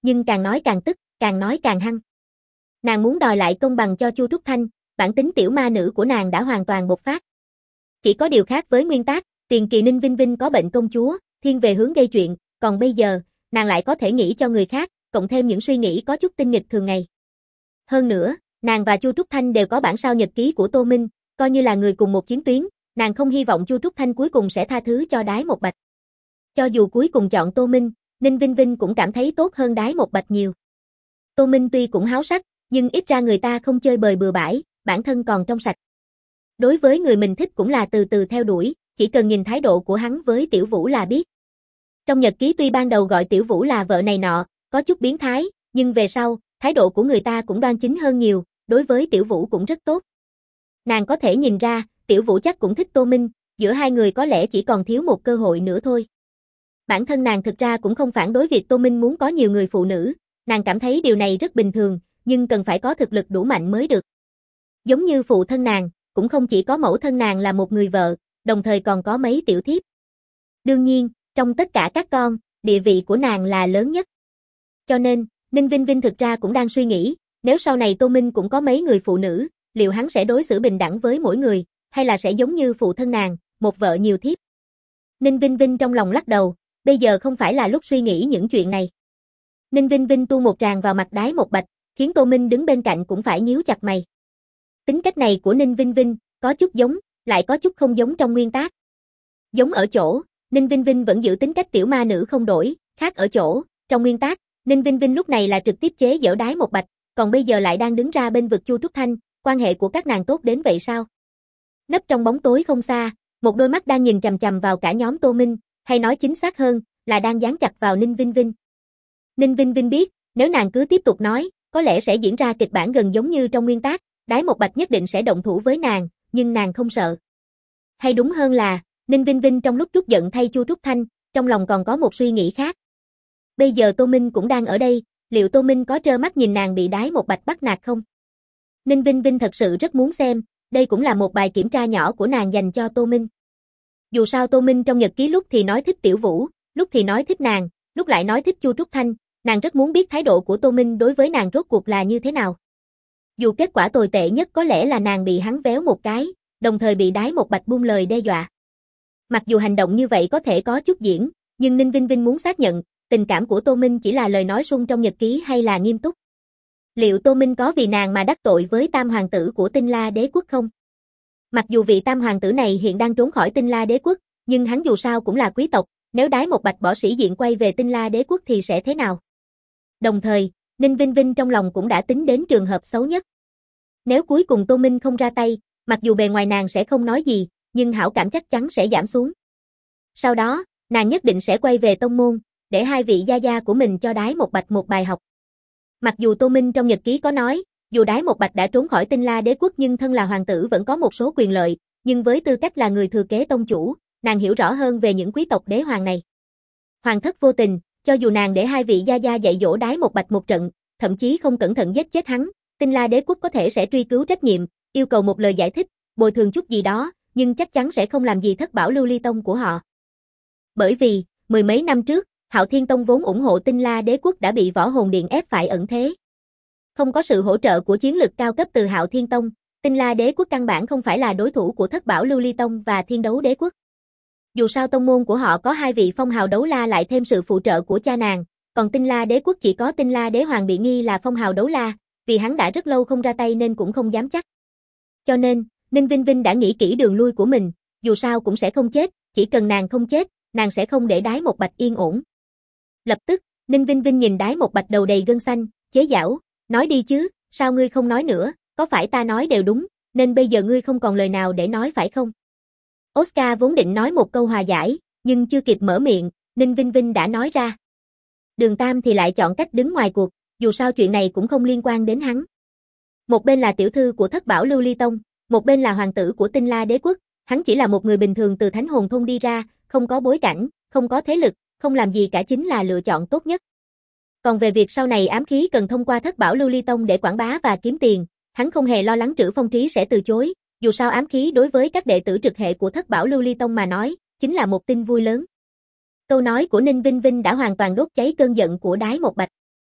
nhưng càng nói càng tức, càng nói càng hăng. Nàng muốn đòi lại công bằng cho Chu Trúc Thanh, bản tính tiểu ma nữ của nàng đã hoàn toàn bộc phát. Chỉ có điều khác với nguyên tác, tiền kỳ Ninh Vinh Vinh có bệnh công chúa, thiên về hướng gây chuyện, còn bây giờ, nàng lại có thể nghĩ cho người khác, cộng thêm những suy nghĩ có chút tinh nghịch thường ngày. Hơn nữa, nàng và Chu Trúc Thanh đều có bản sao nhật ký của Tô Minh, coi như là người cùng một chiến tuyến, nàng không hy vọng Chu Trúc Thanh cuối cùng sẽ tha thứ cho Đái Một Bạch. Cho dù cuối cùng chọn Tô Minh, Ninh Vinh Vinh cũng cảm thấy tốt hơn Đái Một Bạch nhiều. Tô Minh tuy cũng háo sắc, nhưng ít ra người ta không chơi bời bừa bãi, bản thân còn trong sạch. Đối với người mình thích cũng là từ từ theo đuổi, chỉ cần nhìn thái độ của hắn với Tiểu Vũ là biết. Trong nhật ký tuy ban đầu gọi Tiểu Vũ là vợ này nọ, có chút biến thái, nhưng về sau, thái độ của người ta cũng đoan chính hơn nhiều, đối với Tiểu Vũ cũng rất tốt. Nàng có thể nhìn ra, Tiểu Vũ chắc cũng thích Tô Minh, giữa hai người có lẽ chỉ còn thiếu một cơ hội nữa thôi. Bản thân nàng thực ra cũng không phản đối việc Tô Minh muốn có nhiều người phụ nữ, nàng cảm thấy điều này rất bình thường, nhưng cần phải có thực lực đủ mạnh mới được. Giống như phụ thân nàng, cũng không chỉ có mẫu thân nàng là một người vợ, đồng thời còn có mấy tiểu thiếp. Đương nhiên, trong tất cả các con, địa vị của nàng là lớn nhất. Cho nên, Ninh Vinh Vinh thực ra cũng đang suy nghĩ, nếu sau này Tô Minh cũng có mấy người phụ nữ, liệu hắn sẽ đối xử bình đẳng với mỗi người, hay là sẽ giống như phụ thân nàng, một vợ nhiều thiếp. Ninh Vinh Vinh trong lòng lắc đầu, bây giờ không phải là lúc suy nghĩ những chuyện này. Ninh Vinh Vinh tu một tràng vào mặt Đái Một Bạch, khiến Tô Minh đứng bên cạnh cũng phải nhíu chặt mày. Tính cách này của Ninh Vinh Vinh, có chút giống, lại có chút không giống trong nguyên tác. Giống ở chỗ, Ninh Vinh Vinh vẫn giữ tính cách tiểu ma nữ không đổi, khác ở chỗ, trong nguyên tác, Ninh Vinh Vinh lúc này là trực tiếp chế giễu Đái Một Bạch, còn bây giờ lại đang đứng ra bên vực Chu Trúc Thanh, quan hệ của các nàng tốt đến vậy sao? Nấp trong bóng tối không xa, một đôi mắt đang nhìn chằm chằm vào cả nhóm Tô Minh, hay nói chính xác hơn, là đang dán chặt vào Ninh Vinh Vinh. Ninh Vinh Vinh biết, nếu nàng cứ tiếp tục nói, có lẽ sẽ diễn ra kịch bản gần giống như trong nguyên tác, Đái Một Bạch nhất định sẽ động thủ với nàng, nhưng nàng không sợ. Hay đúng hơn là, Ninh Vinh Vinh trong lúc trút giận thay Chu Trúc Thanh, trong lòng còn có một suy nghĩ khác. Bây giờ Tô Minh cũng đang ở đây, liệu Tô Minh có trơ mắt nhìn nàng bị Đái Một Bạch bắt nạt không? Ninh Vinh Vinh thật sự rất muốn xem, đây cũng là một bài kiểm tra nhỏ của nàng dành cho Tô Minh. Dù sao Tô Minh trong nhật ký lúc thì nói thích Tiểu Vũ, lúc thì nói thích nàng, lúc lại nói thích Chu Trúc Thanh, nàng rất muốn biết thái độ của Tô Minh đối với nàng rốt cuộc là như thế nào. Dù kết quả tồi tệ nhất có lẽ là nàng bị hắn véo một cái, đồng thời bị Đái Một Bạch buông lời đe dọa. Mặc dù hành động như vậy có thể có chút diễn, nhưng Ninh Vinh Vinh muốn xác nhận, tình cảm của Tô Minh chỉ là lời nói suông trong nhật ký hay là nghiêm túc. Liệu Tô Minh có vì nàng mà đắc tội với tam hoàng tử của Tinh La Đế Quốc không? Mặc dù vị tam hoàng tử này hiện đang trốn khỏi Tinh La Đế Quốc, nhưng hắn dù sao cũng là quý tộc, nếu Đái Một Bạch bỏ sĩ diện quay về Tinh La Đế Quốc thì sẽ thế nào? Đồng thời, Ninh Vinh Vinh trong lòng cũng đã tính đến trường hợp xấu nhất. Nếu cuối cùng Tô Minh không ra tay, mặc dù bề ngoài nàng sẽ không nói gì, nhưng hảo cảm chắc chắn sẽ giảm xuống. Sau đó, nàng nhất định sẽ quay về tông môn, để hai vị gia gia của mình cho Đái Một Bạch một bài học. Mặc dù Tô Minh trong nhật ký có nói, dù Đái Một Bạch đã trốn khỏi Tinh La Đế Quốc nhưng thân là hoàng tử vẫn có một số quyền lợi, nhưng với tư cách là người thừa kế tông chủ, nàng hiểu rõ hơn về những quý tộc đế hoàng này. Hoàng thất vô tình, cho dù nàng để hai vị gia gia dạy dỗ Đái Một Bạch một trận, thậm chí không cẩn thận giết chết hắn, Tinh La Đế Quốc có thể sẽ truy cứu trách nhiệm, yêu cầu một lời giải thích, bồi thường chút gì đó, nhưng chắc chắn sẽ không làm gì thất bảo lưu ly tông của họ. Bởi vì, mười mấy năm trước, Hạo Thiên Tông vốn ủng hộ Tinh La Đế Quốc đã bị Võ Hồn Điện ép phải ẩn thế. Không có sự hỗ trợ của chiến lực cao cấp từ Hạo Thiên Tông, Tinh La Đế Quốc căn bản không phải là đối thủ của thất bảo lưu ly tông và Thiên Đấu Đế Quốc. Dù sao tông môn của họ có hai vị phong hào đấu la lại thêm sự phụ trợ của cha nàng, còn Tinh La Đế Quốc chỉ có Tinh La Đế Hoàng bị nghi là phong hào đấu la, vì hắn đã rất lâu không ra tay nên cũng không dám chắc. Cho nên, Ninh Vinh Vinh đã nghĩ kỹ đường lui của mình, dù sao cũng sẽ không chết, chỉ cần nàng không chết, nàng sẽ không để Đái Một Bạch yên ổn. Lập tức, Ninh Vinh Vinh nhìn Đái Một Bạch đầu đầy gân xanh, chế giễu, nói đi chứ, sao ngươi không nói nữa, có phải ta nói đều đúng, nên bây giờ ngươi không còn lời nào để nói phải không? Oscar vốn định nói một câu hòa giải, nhưng chưa kịp mở miệng, Ninh Vinh Vinh đã nói ra. Đường Tam thì lại chọn cách đứng ngoài cuộc, dù sao chuyện này cũng không liên quan đến hắn. Một bên là tiểu thư của thất bảo lưu ly tông, một bên là hoàng tử của Tinh La Đế Quốc, hắn chỉ là một người bình thường từ Thánh Hồn Thôn đi ra, không có bối cảnh, không có thế lực, không làm gì cả chính là lựa chọn tốt nhất. Còn về việc sau này ám khí cần thông qua thất bảo lưu ly tông để quảng bá và kiếm tiền, hắn không hề lo lắng Trữ Phong Trí sẽ từ chối, dù sao ám khí đối với các đệ tử trực hệ của thất bảo lưu ly tông mà nói, chính là một tin vui lớn. Câu nói của Ninh Vinh Vinh đã hoàn toàn đốt cháy cơn giận của Đái Một Bạch.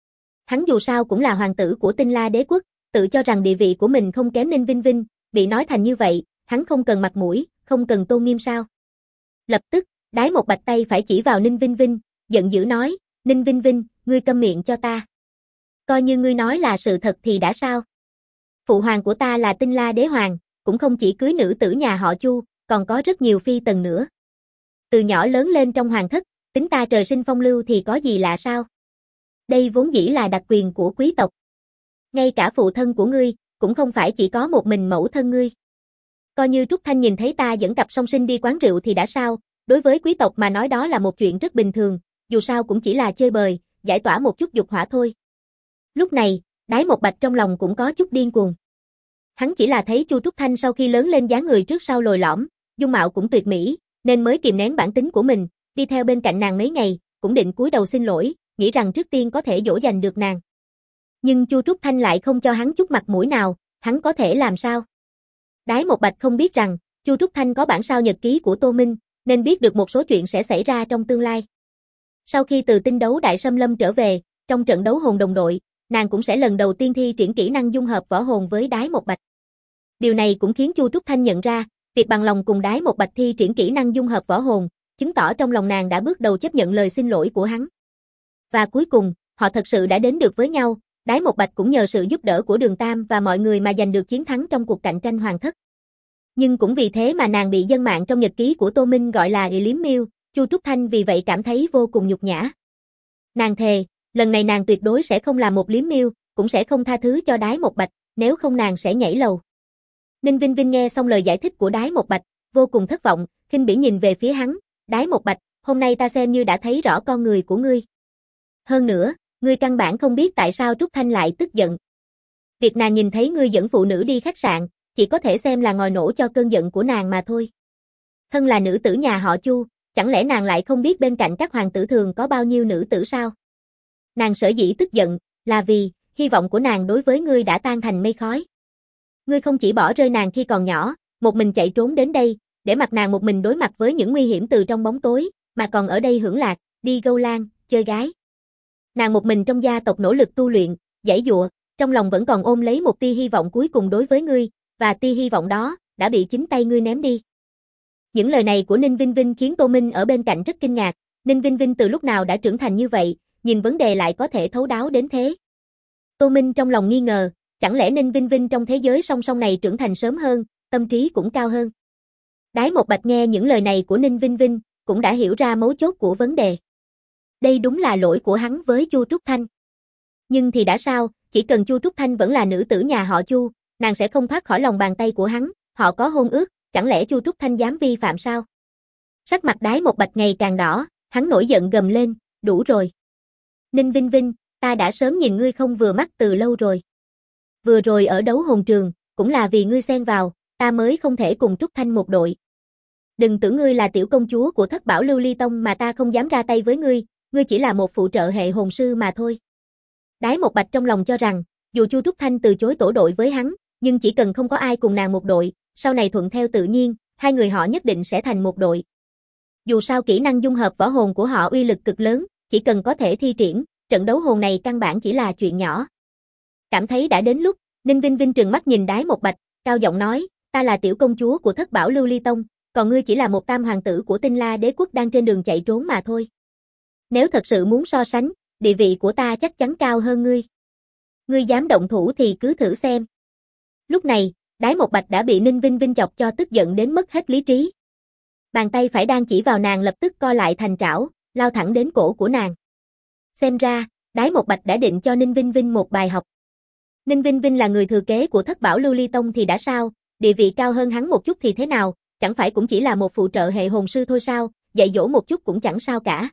Hắn dù sao cũng là hoàng tử của Tinh La Đế quốc, tự cho rằng địa vị của mình không kém Ninh Vinh Vinh, bị nói thành như vậy, hắn không cần mặt mũi, không cần tôn nghiêm sao? Lập tức, Đái Một Bạch tay phải chỉ vào Ninh Vinh Vinh, giận dữ nói, Ninh Vinh Vinh, ngươi câm miệng cho ta. Coi như ngươi nói là sự thật thì đã sao? Phụ hoàng của ta là Tinh La Đế hoàng, cũng không chỉ cưới nữ tử nhà họ Chu, còn có rất nhiều phi tần nữa. Từ nhỏ lớn lên trong hoàng thất, tính ta trời sinh phong lưu thì có gì lạ sao? Đây vốn dĩ là đặc quyền của quý tộc. Ngay cả phụ thân của ngươi, cũng không phải chỉ có một mình mẫu thân ngươi. Coi như Trúc Thanh nhìn thấy ta dẫn cặp song sinh đi quán rượu thì đã sao, đối với quý tộc mà nói đó là một chuyện rất bình thường, dù sao cũng chỉ là chơi bời, giải tỏa một chút dục hỏa thôi. Lúc này, Đái Một Bạch trong lòng cũng có chút điên cuồng. Hắn chỉ là thấy Chu Trúc Thanh sau khi lớn lên dáng người trước sau lồi lõm, dung mạo cũng tuyệt mỹ, nên mới kìm nén bản tính của mình, đi theo bên cạnh nàng mấy ngày, cũng định cúi đầu xin lỗi, nghĩ rằng trước tiên có thể dỗ dành được nàng. Nhưng Chu Trúc Thanh lại không cho hắn chút mặt mũi nào, hắn có thể làm sao? Đái Một Bạch không biết rằng, Chu Trúc Thanh có bản sao nhật ký của Tô Minh, nên biết được một số chuyện sẽ xảy ra trong tương lai. Sau khi từ tinh đấu Đại Xâm Lâm trở về, trong trận đấu hồn đồng đội, nàng cũng sẽ lần đầu tiên thi triển kỹ năng dung hợp võ hồn với Đái Một Bạch. Điều này cũng khiến Chu Trúc Thanh nhận ra, việc bằng lòng cùng Đái Một Bạch thi triển kỹ năng dung hợp võ hồn, chứng tỏ trong lòng nàng đã bước đầu chấp nhận lời xin lỗi của hắn. Và cuối cùng, họ thật sự đã đến được với nhau, Đái Một Bạch cũng nhờ sự giúp đỡ của Đường Tam và mọi người mà giành được chiến thắng trong cuộc cạnh tranh hoàng thất. Nhưng cũng vì thế mà nàng bị dân mạng trong nhật ký của Tô Minh gọi là liếm miêu, Chu Trúc Thanh vì vậy cảm thấy vô cùng nhục nhã. Nàng thề, lần này nàng tuyệt đối sẽ không làm một liếm miêu, cũng sẽ không tha thứ cho Đái Một Bạch, nếu không nàng sẽ nhảy lầu. Ninh Vinh Vinh nghe xong lời giải thích của Đái Một Bạch, vô cùng thất vọng, khinh bỉ nhìn về phía hắn, Đái Một Bạch, hôm nay ta xem như đã thấy rõ con người của ngươi. Hơn nữa, ngươi căn bản không biết tại sao Trúc Thanh lại tức giận. Việc nàng nhìn thấy ngươi dẫn phụ nữ đi khách sạn, chỉ có thể xem là ngòi nổ cho cơn giận của nàng mà thôi. Thân là nữ tử nhà họ Chu, chẳng lẽ nàng lại không biết bên cạnh các hoàng tử thường có bao nhiêu nữ tử sao? Nàng sở dĩ tức giận, là vì, hy vọng của nàng đối với ngươi đã tan thành mây khói. Ngươi không chỉ bỏ rơi nàng khi còn nhỏ, một mình chạy trốn đến đây, để mặc nàng một mình đối mặt với những nguy hiểm từ trong bóng tối, mà còn ở đây hưởng lạc, đi gâu lan, chơi gái. Nàng một mình trong gia tộc nỗ lực tu luyện, giãy giụa, trong lòng vẫn còn ôm lấy một tia hy vọng cuối cùng đối với ngươi, và tia hy vọng đó đã bị chính tay ngươi ném đi. Những lời này của Ninh Vinh Vinh khiến Tô Minh ở bên cạnh rất kinh ngạc, Ninh Vinh Vinh từ lúc nào đã trưởng thành như vậy, nhìn vấn đề lại có thể thấu đáo đến thế. Tô Minh trong lòng nghi ngờ, chẳng lẽ Ninh Vinh Vinh trong thế giới song song này trưởng thành sớm hơn, tâm trí cũng cao hơn. Đái Một Bạch nghe những lời này của Ninh Vinh Vinh, cũng đã hiểu ra mấu chốt của vấn đề. Đây đúng là lỗi của hắn với Chu Trúc Thanh. Nhưng thì đã sao, chỉ cần Chu Trúc Thanh vẫn là nữ tử nhà họ Chu, nàng sẽ không thoát khỏi lòng bàn tay của hắn, họ có hôn ước, chẳng lẽ Chu Trúc Thanh dám vi phạm sao? Sắc mặt Đái Một Bạch ngày càng đỏ, hắn nổi giận gầm lên, đủ rồi. Ninh Vinh Vinh, ta đã sớm nhìn ngươi không vừa mắt từ lâu rồi. Vừa rồi ở đấu hồn trường, cũng là vì ngươi xen vào, ta mới không thể cùng Trúc Thanh một đội. Đừng tưởng ngươi là tiểu công chúa của Thất Bảo Lưu Ly Tông mà ta không dám ra tay với ngươi chỉ là một phụ trợ hệ hồn sư mà thôi. Đái Một Bạch trong lòng cho rằng, dù Chu Trúc Thanh từ chối tổ đội với hắn, nhưng chỉ cần không có ai cùng nàng một đội, sau này thuận theo tự nhiên, hai người họ nhất định sẽ thành một đội. Dù sao kỹ năng dung hợp võ hồn của họ uy lực cực lớn, chỉ cần có thể thi triển, trận đấu hồn này căn bản chỉ là chuyện nhỏ. Cảm thấy đã đến lúc, Ninh Vinh Vinh trừng mắt nhìn Đái Một Bạch, cao giọng nói, ta là tiểu công chúa của Thất Bảo Lưu Ly Tông, còn ngươi chỉ là một tam hoàng tử của Tinh La Đế quốc đang trên đường chạy trốn mà thôi. Nếu thật sự muốn so sánh, địa vị của ta chắc chắn cao hơn ngươi. Ngươi dám động thủ thì cứ thử xem. Lúc này, Đái Một Bạch đã bị Ninh Vinh Vinh chọc cho tức giận đến mất hết lý trí. Bàn tay phải đang chỉ vào nàng lập tức co lại thành trảo, lao thẳng đến cổ của nàng. Xem ra, Đái Một Bạch đã định cho Ninh Vinh Vinh một bài học. Ninh Vinh Vinh là người thừa kế của Thất Bảo Lưu Ly Tông thì đã sao, địa vị cao hơn hắn một chút thì thế nào, chẳng phải cũng chỉ là một phụ trợ hệ hồn sư thôi sao, dạy dỗ một chút cũng chẳng sao cả.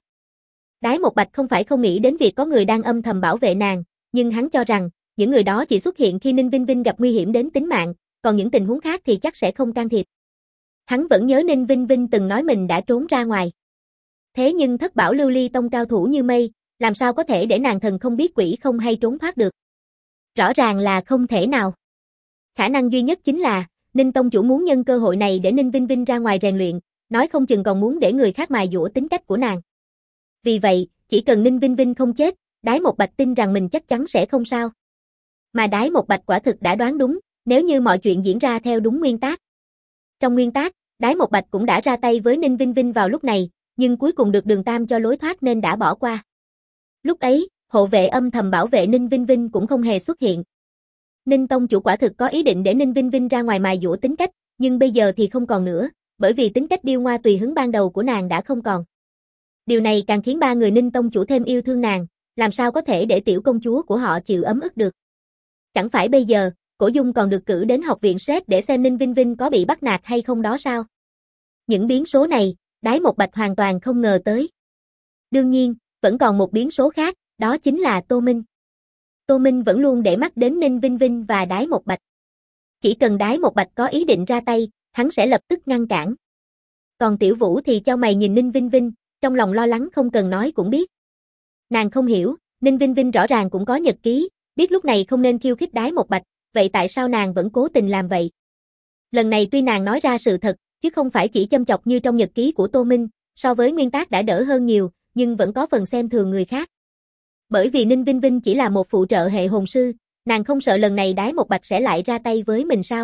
Đái Một Bạch không phải không nghĩ đến việc có người đang âm thầm bảo vệ nàng, nhưng hắn cho rằng, những người đó chỉ xuất hiện khi Ninh Vinh Vinh gặp nguy hiểm đến tính mạng, còn những tình huống khác thì chắc sẽ không can thiệp. Hắn vẫn nhớ Ninh Vinh Vinh từng nói mình đã trốn ra ngoài. Thế nhưng Thất Bảo Lưu Ly Tông cao thủ như mây, làm sao có thể để nàng thần không biết quỷ không hay trốn thoát được. Rõ ràng là không thể nào. Khả năng duy nhất chính là, Ninh Tông chủ muốn nhân cơ hội này để Ninh Vinh Vinh ra ngoài rèn luyện, nói không chừng còn muốn để người khác mài dũa tính cách của nàng. Vì vậy, chỉ cần Ninh Vinh Vinh không chết, Đái Một Bạch tin rằng mình chắc chắn sẽ không sao. Mà Đái Một Bạch quả thực đã đoán đúng, nếu như mọi chuyện diễn ra theo đúng nguyên tắc. Trong nguyên tắc, Đái Một Bạch cũng đã ra tay với Ninh Vinh Vinh vào lúc này, nhưng cuối cùng được Đường Tam cho lối thoát nên đã bỏ qua. Lúc ấy, hộ vệ âm thầm bảo vệ Ninh Vinh Vinh cũng không hề xuất hiện. Ninh tông chủ quả thực có ý định để Ninh Vinh Vinh ra ngoài mài dũa tính cách, nhưng bây giờ thì không còn nữa, bởi vì tính cách điêu ngoa tùy hứng ban đầu của nàng đã không còn. Điều này càng khiến ba người Ninh tông chủ thêm yêu thương nàng, làm sao có thể để tiểu công chúa của họ chịu ấm ức được. Chẳng phải bây giờ, Cổ Dung còn được cử đến học viện Sret để xem Ninh Vinh Vinh có bị bắt nạt hay không đó sao? Những biến số này, Đái Một Bạch hoàn toàn không ngờ tới. Đương nhiên, vẫn còn một biến số khác, đó chính là Tô Minh. Tô Minh vẫn luôn để mắt đến Ninh Vinh Vinh và Đái Một Bạch. Chỉ cần Đái Một Bạch có ý định ra tay, hắn sẽ lập tức ngăn cản. Còn Tiểu Vũ thì chau mày nhìn Ninh Vinh Vinh, trong lòng lo lắng không cần nói cũng biết. Nàng không hiểu, Ninh Vinh Vinh rõ ràng cũng có nhật ký, biết lúc này không nên khiêu khích Đái Một Bạch, vậy tại sao nàng vẫn cố tình làm vậy? Lần này tuy nàng nói ra sự thật, chứ không phải chỉ châm chọc như trong nhật ký của Tô Minh, so với nguyên tác đã đỡ hơn nhiều, nhưng vẫn có phần xem thường người khác. Bởi vì Ninh Vinh Vinh chỉ là một phụ trợ hệ hồn sư, nàng không sợ lần này Đái Một Bạch sẽ lại ra tay với mình sao?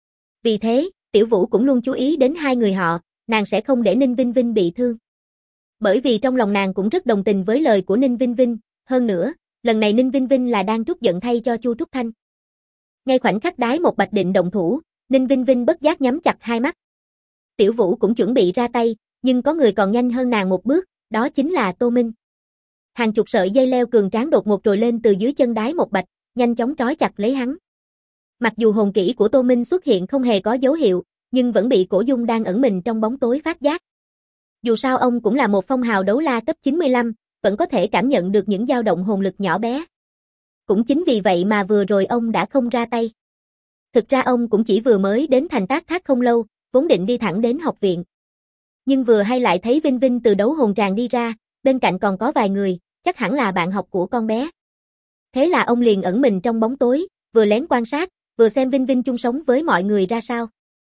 Vì thế, Tiểu Vũ cũng luôn chú ý đến hai người họ, nàng sẽ không để Ninh Vinh Vinh bị thương. Bởi vì trong lòng nàng cũng rất đồng tình với lời của Ninh Vinh Vinh, hơn nữa, lần này Ninh Vinh Vinh là đang trút giận thay cho Chu Trúc Thanh. Ngay khoảnh khắc Đái Một Bạch định động thủ, Ninh Vinh Vinh bất giác nhắm chặt hai mắt. Tiểu Vũ cũng chuẩn bị ra tay, nhưng có người còn nhanh hơn nàng một bước, đó chính là Tô Minh. Hàng chục sợi dây leo cường tráng đột ngột trồi lên từ dưới chân Đái Một Bạch, nhanh chóng trói chặt lấy hắn. Mặc dù hồn kỹ của Tô Minh xuất hiện không hề có dấu hiệu, nhưng vẫn bị Cổ Dung đang ẩn mình trong bóng tối phát giác. Dù sao ông cũng là một phong hào đấu la cấp 95, vẫn có thể cảm nhận được những dao động hồn lực nhỏ bé. Cũng chính vì vậy mà vừa rồi ông đã không ra tay. Thực ra ông cũng chỉ vừa mới đến thành Tác Thác không lâu, vốn định đi thẳng đến học viện. Nhưng vừa hay lại thấy Vinh Vinh từ đấu hồn tràng đi ra, bên cạnh còn có vài người, chắc hẳn là bạn học của con bé. Thế là ông liền ẩn mình trong bóng tối, vừa lén quan sát, vừa xem Vinh Vinh chung sống với mọi người ra sao.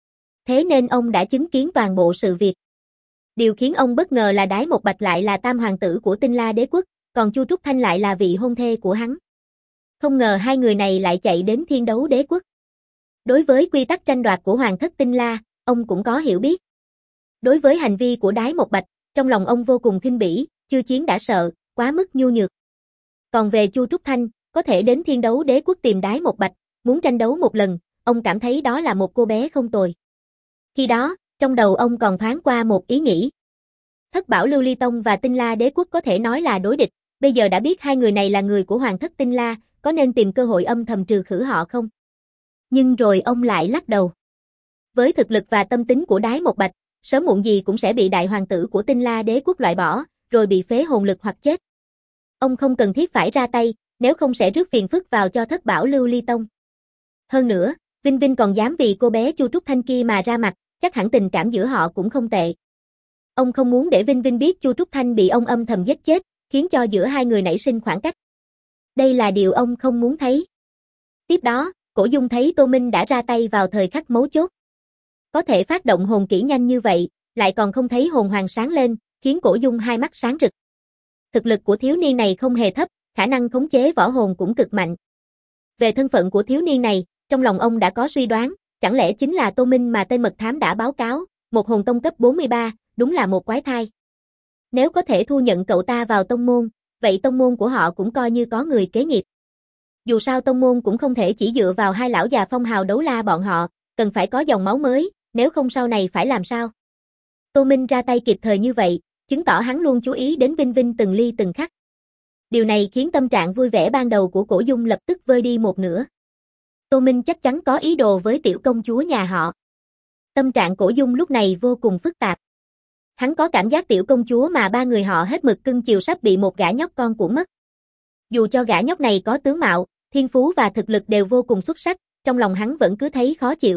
Thế nên ông đã chứng kiến toàn bộ sự việc. Điều khiến ông bất ngờ là Đái Một Bạch lại là tam hoàng tử của Tinh La Đế Quốc, còn Chu Trúc Thanh lại là vị hôn thê của hắn. Không ngờ hai người này lại chạy đến Thiên Đấu Đế Quốc. Đối với quy tắc tranh đoạt của Hoàng thất Tinh La, ông cũng có hiểu biết. Đối với hành vi của Đái Một Bạch, trong lòng ông vô cùng khinh bỉ, chưa chiến đã sợ, quá mức nhu nhược. Còn về Chu Trúc Thanh, có thể đến Thiên Đấu Đế Quốc tìm Đái Một Bạch, muốn tranh đấu một lần, ông cảm thấy đó là một cô bé không tồi. Khi đó, trong đầu ông còn thoáng qua một ý nghĩ. Thất Bảo Lưu Ly Tông và Tinh La Đế Quốc có thể nói là đối địch, bây giờ đã biết hai người này là người của Hoàng thất Tinh La, có nên tìm cơ hội âm thầm trừ khử họ không? Nhưng rồi ông lại lắc đầu. Với thực lực và tâm tính của Đái Một Bạch, sớm muộn gì cũng sẽ bị đại hoàng tử của Tinh La Đế Quốc loại bỏ, rồi bị phế hồn lực hoặc chết. Ông không cần thiết phải ra tay, nếu không sẽ rước phiền phức vào cho Thất Bảo Lưu Ly Tông. Hơn nữa, Vinh Vinh còn dám vì cô bé Chu Trúc Thanh kia mà ra mặt, chắc hẳn tình cảm giữa họ cũng không tệ. Ông không muốn để Vinh Vinh biết Chu Trúc Thanh bị ông âm thầm giết chết, khiến cho giữa hai người nảy sinh khoảng cách. Đây là điều ông không muốn thấy. Tiếp đó, Cổ Dung thấy Tô Minh đã ra tay vào thời khắc mấu chốt. Có thể phát động hồn kỹ nhanh như vậy, lại còn không thấy hồn hoàng sáng lên, khiến Cổ Dung hai mắt sáng rực. Thực lực của thiếu niên này không hề thấp, khả năng khống chế võ hồn cũng cực mạnh. Về thân phận của thiếu niên này, trong lòng ông đã có suy đoán, chẳng lẽ chính là Tô Minh mà tên mật thám đã báo cáo, một hồn tông cấp 43, đúng là một quái thai. Nếu có thể thu nhận cậu ta vào tông môn, vậy tông môn của họ cũng coi như có người kế nghiệp. Dù sao tông môn cũng không thể chỉ dựa vào hai lão già phong hào đấu la bọn họ, cần phải có dòng máu mới, nếu không sau này phải làm sao. Tô Minh ra tay kịp thời như vậy, chứng tỏ hắn luôn chú ý đến Vinh Vinh từng ly từng khắc. Điều này khiến tâm trạng vui vẻ ban đầu của Cổ Dung lập tức vơi đi một nửa. Tô Minh chắc chắn có ý đồ với tiểu công chúa nhà họ. Tâm trạng Cổ Dung lúc này vô cùng phức tạp. Hắn có cảm giác tiểu công chúa mà ba người họ hết mực cưng chiều sắp bị một gã nhóc con của mất. Dù cho gã nhóc này có tướng mạo, thiên phú và thực lực đều vô cùng xuất sắc, trong lòng hắn vẫn cứ thấy khó chịu.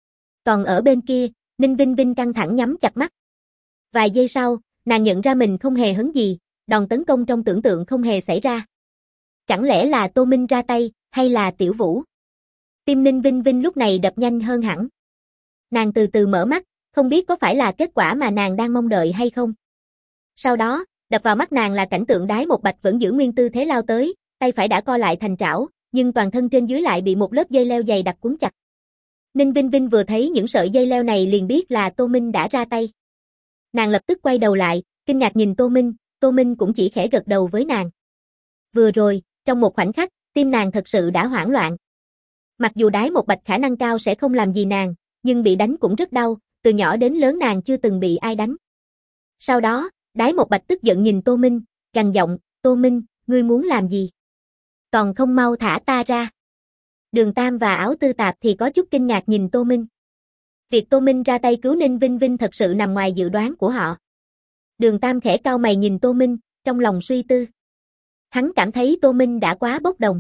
Còn ở bên kia, Ninh Vinh Vinh căng thẳng nhắm chặt mắt. Vài giây sau, nàng nhận ra mình không hề hấn gì, đòn tấn công trong tưởng tượng không hề xảy ra. Chẳng lẽ là Tô Minh ra tay, hay là Tiểu Vũ? Tim Ninh Vinh Vinh lúc này đập nhanh hơn hẳn. Nàng từ từ mở mắt, không biết có phải là kết quả mà nàng đang mong đợi hay không. Sau đó, Đập vào mắt nàng là cảnh tượng Đái Một Bạch vẫn giữ nguyên tư thế lao tới, tay phải đã co lại thành trảo, nhưng toàn thân trên dưới lại bị một lớp dây leo dày đặc cuốn chặt. Ninh Vinh Vinh vừa thấy những sợi dây leo này liền biết là Tô Minh đã ra tay. Nàng lập tức quay đầu lại, kinh ngạc nhìn Tô Minh cũng chỉ khẽ gật đầu với nàng. Vừa rồi, trong một khoảnh khắc, tim nàng thật sự đã hoảng loạn. Mặc dù Đái Một Bạch khả năng cao sẽ không làm gì nàng, nhưng bị đánh cũng rất đau, từ nhỏ đến lớn nàng chưa từng bị ai đánh. Sau đó, Đái Một Bạch tức giận nhìn Tô Minh, gằn giọng, Tô Minh, ngươi muốn làm gì? Còn không mau thả ta ra. Đường Tam và Áo Tư Tạp thì có chút kinh ngạc nhìn Tô Minh. Việc Tô Minh ra tay cứu Ninh Vinh Vinh thật sự nằm ngoài dự đoán của họ. Đường Tam khẽ cau mày nhìn Tô Minh, trong lòng suy tư. Hắn cảm thấy Tô Minh đã quá bốc đồng.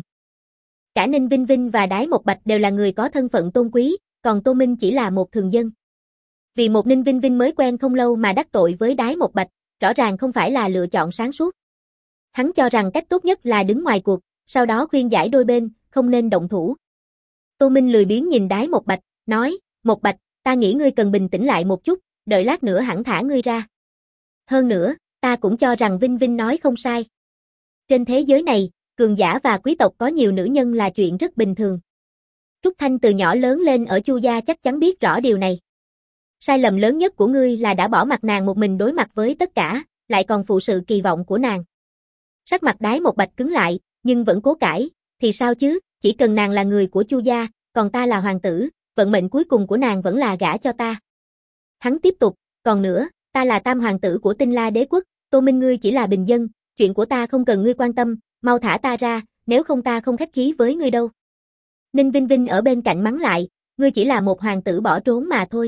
Cả Ninh Vinh Vinh và Đái Một Bạch đều là người có thân phận tôn quý, còn Tô Minh chỉ là một thường dân. Vì một Ninh Vinh Vinh mới quen không lâu mà đắc tội với Đái Một Bạch, rõ ràng không phải là lựa chọn sáng suốt. Hắn cho rằng cách tốt nhất là đứng ngoài cuộc, sau đó khuyên giải đôi bên, không nên động thủ. Tô Minh lười biếng nhìn Đái Một Bạch, nói, Một Bạch, ta nghĩ ngươi cần bình tĩnh lại một chút, đợi lát nữa hẳn thả ngươi ra. Hơn nữa, ta cũng cho rằng Vinh Vinh nói không sai. Trên thế giới này, cường giả và quý tộc có nhiều nữ nhân là chuyện rất bình thường. Trúc Thanh từ nhỏ lớn lên ở Chu gia chắc chắn biết rõ điều này. Sai lầm lớn nhất của ngươi là đã bỏ mặc nàng một mình đối mặt với tất cả, lại còn phụ sự kỳ vọng của nàng. Sắc mặt Đái Một Bạch cứng lại, nhưng vẫn cố cãi, thì sao chứ, chỉ cần nàng là người của Chu gia, còn ta là hoàng tử, vận mệnh cuối cùng của nàng vẫn là gả cho ta. Hắn tiếp tục, còn nữa, ta là tam hoàng tử của Tinh La Đế quốc, Tô Minh ngươi chỉ là bình dân, chuyện của ta không cần ngươi quan tâm, mau thả ta ra, nếu không ta không khách khí với ngươi đâu. Ninh Vinh Vinh ở bên cạnh mắng lại, ngươi chỉ là một hoàng tử bỏ trốn mà thôi.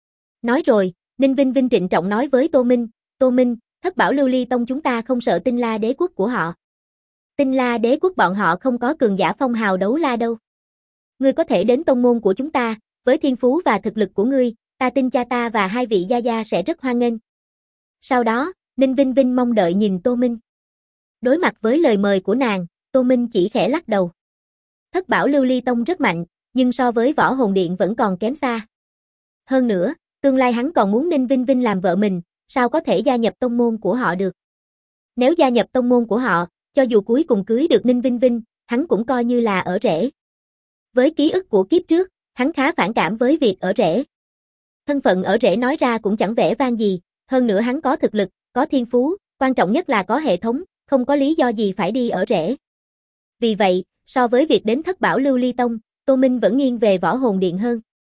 Nói rồi, Ninh Vinh Vinh trịnh trọng nói với Tô Minh, Thất Bảo Lưu Ly Tông chúng ta không sợ Tinh La Đế quốc của họ. Tinh La Đế quốc bọn họ không có cường giả phong hào đấu la đâu. Ngươi có thể đến tông môn của chúng ta, với thiên phú và thực lực của ngươi, ta tin cha ta và hai vị gia gia sẽ rất hoan nghênh. Sau đó, Ninh Vinh Vinh mong đợi nhìn Tô Minh. Đối mặt với lời mời của nàng, Tô Minh chỉ khẽ lắc đầu. Thất Bảo Lưu Ly Tông rất mạnh, nhưng so với Võ Hồn Điện vẫn còn kém xa. Hơn nữa, tương lai hắn còn muốn Ninh Vinh Vinh làm vợ mình, sao có thể gia nhập tông môn của họ được. Nếu gia nhập tông môn của họ, cho dù cuối cùng cưới được Ninh Vinh Vinh, hắn cũng coi như là ở rể. Với ký ức của kiếp trước, hắn khá phản cảm với việc ở rể. Thân phận ở rể nói ra cũng chẳng vẻ vang gì, hơn nữa hắn có thực lực, có thiên phú, quan trọng nhất là có hệ thống, không có lý do gì phải đi ở rể. Vì vậy, so với việc đến Thất Bảo Lưu Ly Tông, Tô Minh vẫn nghiêng về Võ Hồn Điện hơn.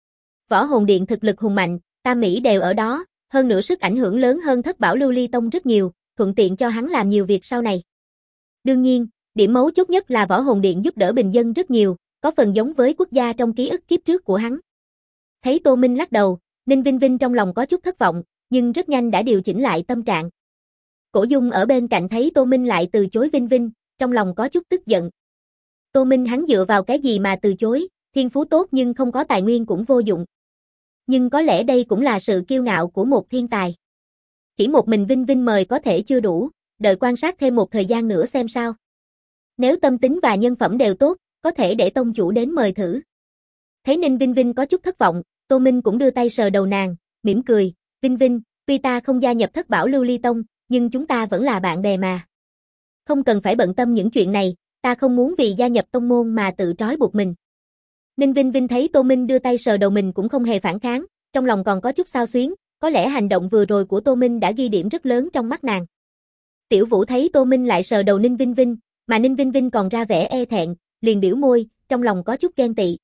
Võ Hồn Điện thực lực hùng mạnh, Tam Mỹ đều ở đó, hơn nữa sức ảnh hưởng lớn hơn Thất Bảo Lưu Ly Tông rất nhiều, thuận tiện cho hắn làm nhiều việc sau này. Đương nhiên, điểm mấu chốt nhất là Võ Hồn Điện giúp đỡ bình dân rất nhiều, có phần giống với quốc gia trong ký ức kiếp trước của hắn. Thấy Tô Minh lắc đầu, Ninh Vinh Vinh trong lòng có chút thất vọng, nhưng rất nhanh đã điều chỉnh lại tâm trạng. Cổ Dung ở bên cạnh thấy Tô Minh lại từ chối Vinh Vinh, trong lòng có chút tức giận. Tô Minh hắn dựa vào cái gì mà từ chối, thiên phú tốt nhưng không có tài nguyên cũng vô dụng. Nhưng có lẽ đây cũng là sự kiêu ngạo của một thiên tài. Chỉ một mình Vinh Vinh mời có thể chưa đủ, đợi quan sát thêm một thời gian nữa xem sao. Nếu tâm tính và nhân phẩm đều tốt, có thể để tông chủ đến mời thử. Thấy Ninh Vinh Vinh có chút thất vọng, Tô Minh cũng đưa tay sờ đầu nàng, mỉm cười, Vinh Vinh, tuy ta không gia nhập Thất Bảo Lưu Ly Tông, nhưng chúng ta vẫn là bạn bè mà. Không cần phải bận tâm những chuyện này, ta không muốn vì gia nhập tông môn mà tự trói buộc mình. Ninh Vinh Vinh thấy Tô Minh đưa tay sờ đầu mình cũng không hề phản kháng, trong lòng còn có chút xao xuyến, có lẽ hành động vừa rồi của Tô Minh đã ghi điểm rất lớn trong mắt nàng. Tiểu Vũ thấy Tô Minh lại sờ đầu Ninh Vinh Vinh, mà Ninh Vinh Vinh còn ra vẻ e thẹn, liền biểu môi, trong lòng có chút ghen tị.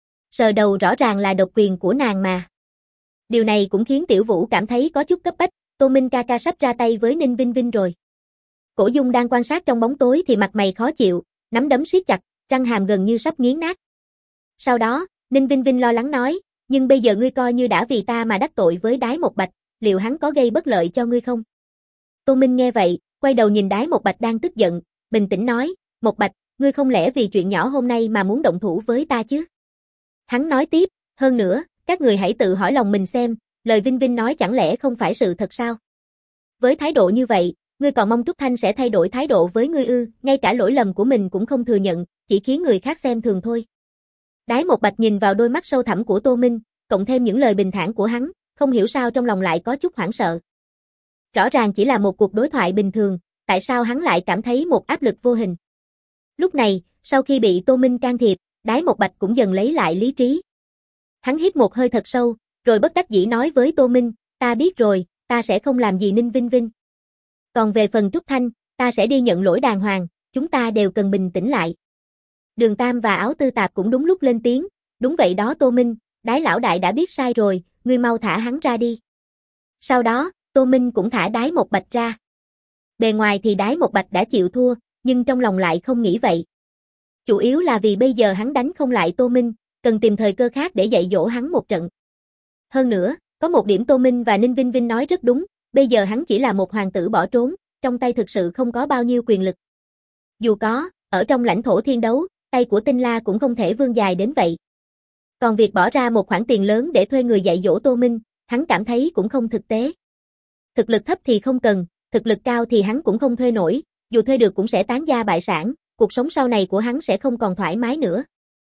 Sờ đầu rõ ràng là độc quyền của nàng mà. Điều này cũng khiến Tiểu Vũ cảm thấy có chút cấp bách, Tô Minh ca ca sắp ra tay với Ninh Vinh Vinh rồi. Cổ Dung đang quan sát trong bóng tối thì mặt mày khó chịu, nắm đấm siết chặt, răng hàm gần như sắp nghiến nát. Sau đó, Ninh Vinh Vinh lo lắng nói, nhưng bây giờ ngươi coi như đã vì ta mà đắc tội với Đái Một Bạch, liệu hắn có gây bất lợi cho ngươi không? Tô Minh nghe vậy, quay đầu nhìn Đái Một Bạch đang tức giận, bình tĩnh nói, Một Bạch, ngươi không lẽ vì chuyện nhỏ hôm nay mà muốn động thủ với ta chứ? Hắn nói tiếp, hơn nữa, các người hãy tự hỏi lòng mình xem, lời Vinh Vinh nói chẳng lẽ không phải sự thật sao? Với thái độ như vậy, ngươi còn mong Trúc Thanh sẽ thay đổi thái độ với ngươi ư? Ngay cả lỗi lầm của mình cũng không thừa nhận, chỉ khiến người khác xem thường thôi. Đái Một Bạch nhìn vào đôi mắt sâu thẳm của Tô Minh, cộng thêm những lời bình thản của hắn, không hiểu sao trong lòng lại có chút hoảng sợ. Rõ ràng chỉ là một cuộc đối thoại bình thường, tại sao hắn lại cảm thấy một áp lực vô hình? Lúc này, sau khi bị Tô Minh can thiệp, Đái Một Bạch cũng dần lấy lại lý trí. Hắn hít một hơi thật sâu, rồi bất đắc dĩ nói với Tô Minh, ta biết rồi, ta sẽ không làm gì Ninh Vinh Vinh. Còn về phần Trúc Thanh, ta sẽ đi nhận lỗi đàng hoàng, chúng ta đều cần bình tĩnh lại. Đường Tam và Áo Tư Tạp cũng đúng lúc lên tiếng, đúng vậy đó Tô Minh, Đái lão đại đã biết sai rồi, ngươi mau thả hắn ra đi. Sau đó, Tô Minh cũng thả Đái Một Bạch ra. Bề ngoài thì Đái Một Bạch đã chịu thua, nhưng trong lòng lại không nghĩ vậy. Chủ yếu là vì bây giờ hắn đánh không lại Tô Minh, cần tìm thời cơ khác để dạy dỗ hắn một trận. Hơn nữa, có một điểm Tô Minh và Ninh Vinh Vinh nói rất đúng, bây giờ hắn chỉ là một hoàng tử bỏ trốn, trong tay thực sự không có bao nhiêu quyền lực. Dù có, ở trong lãnh thổ thiên đấu, tay của Tinh La cũng không thể vươn dài đến vậy. Còn việc bỏ ra một khoản tiền lớn để thuê người dạy dỗ Tô Minh, hắn cảm thấy cũng không thực tế. Thực lực thấp thì không cần, thực lực cao thì hắn cũng không thuê nổi, dù thuê được cũng sẽ tán gia bại sản, cuộc sống sau này của hắn sẽ không còn thoải mái nữa.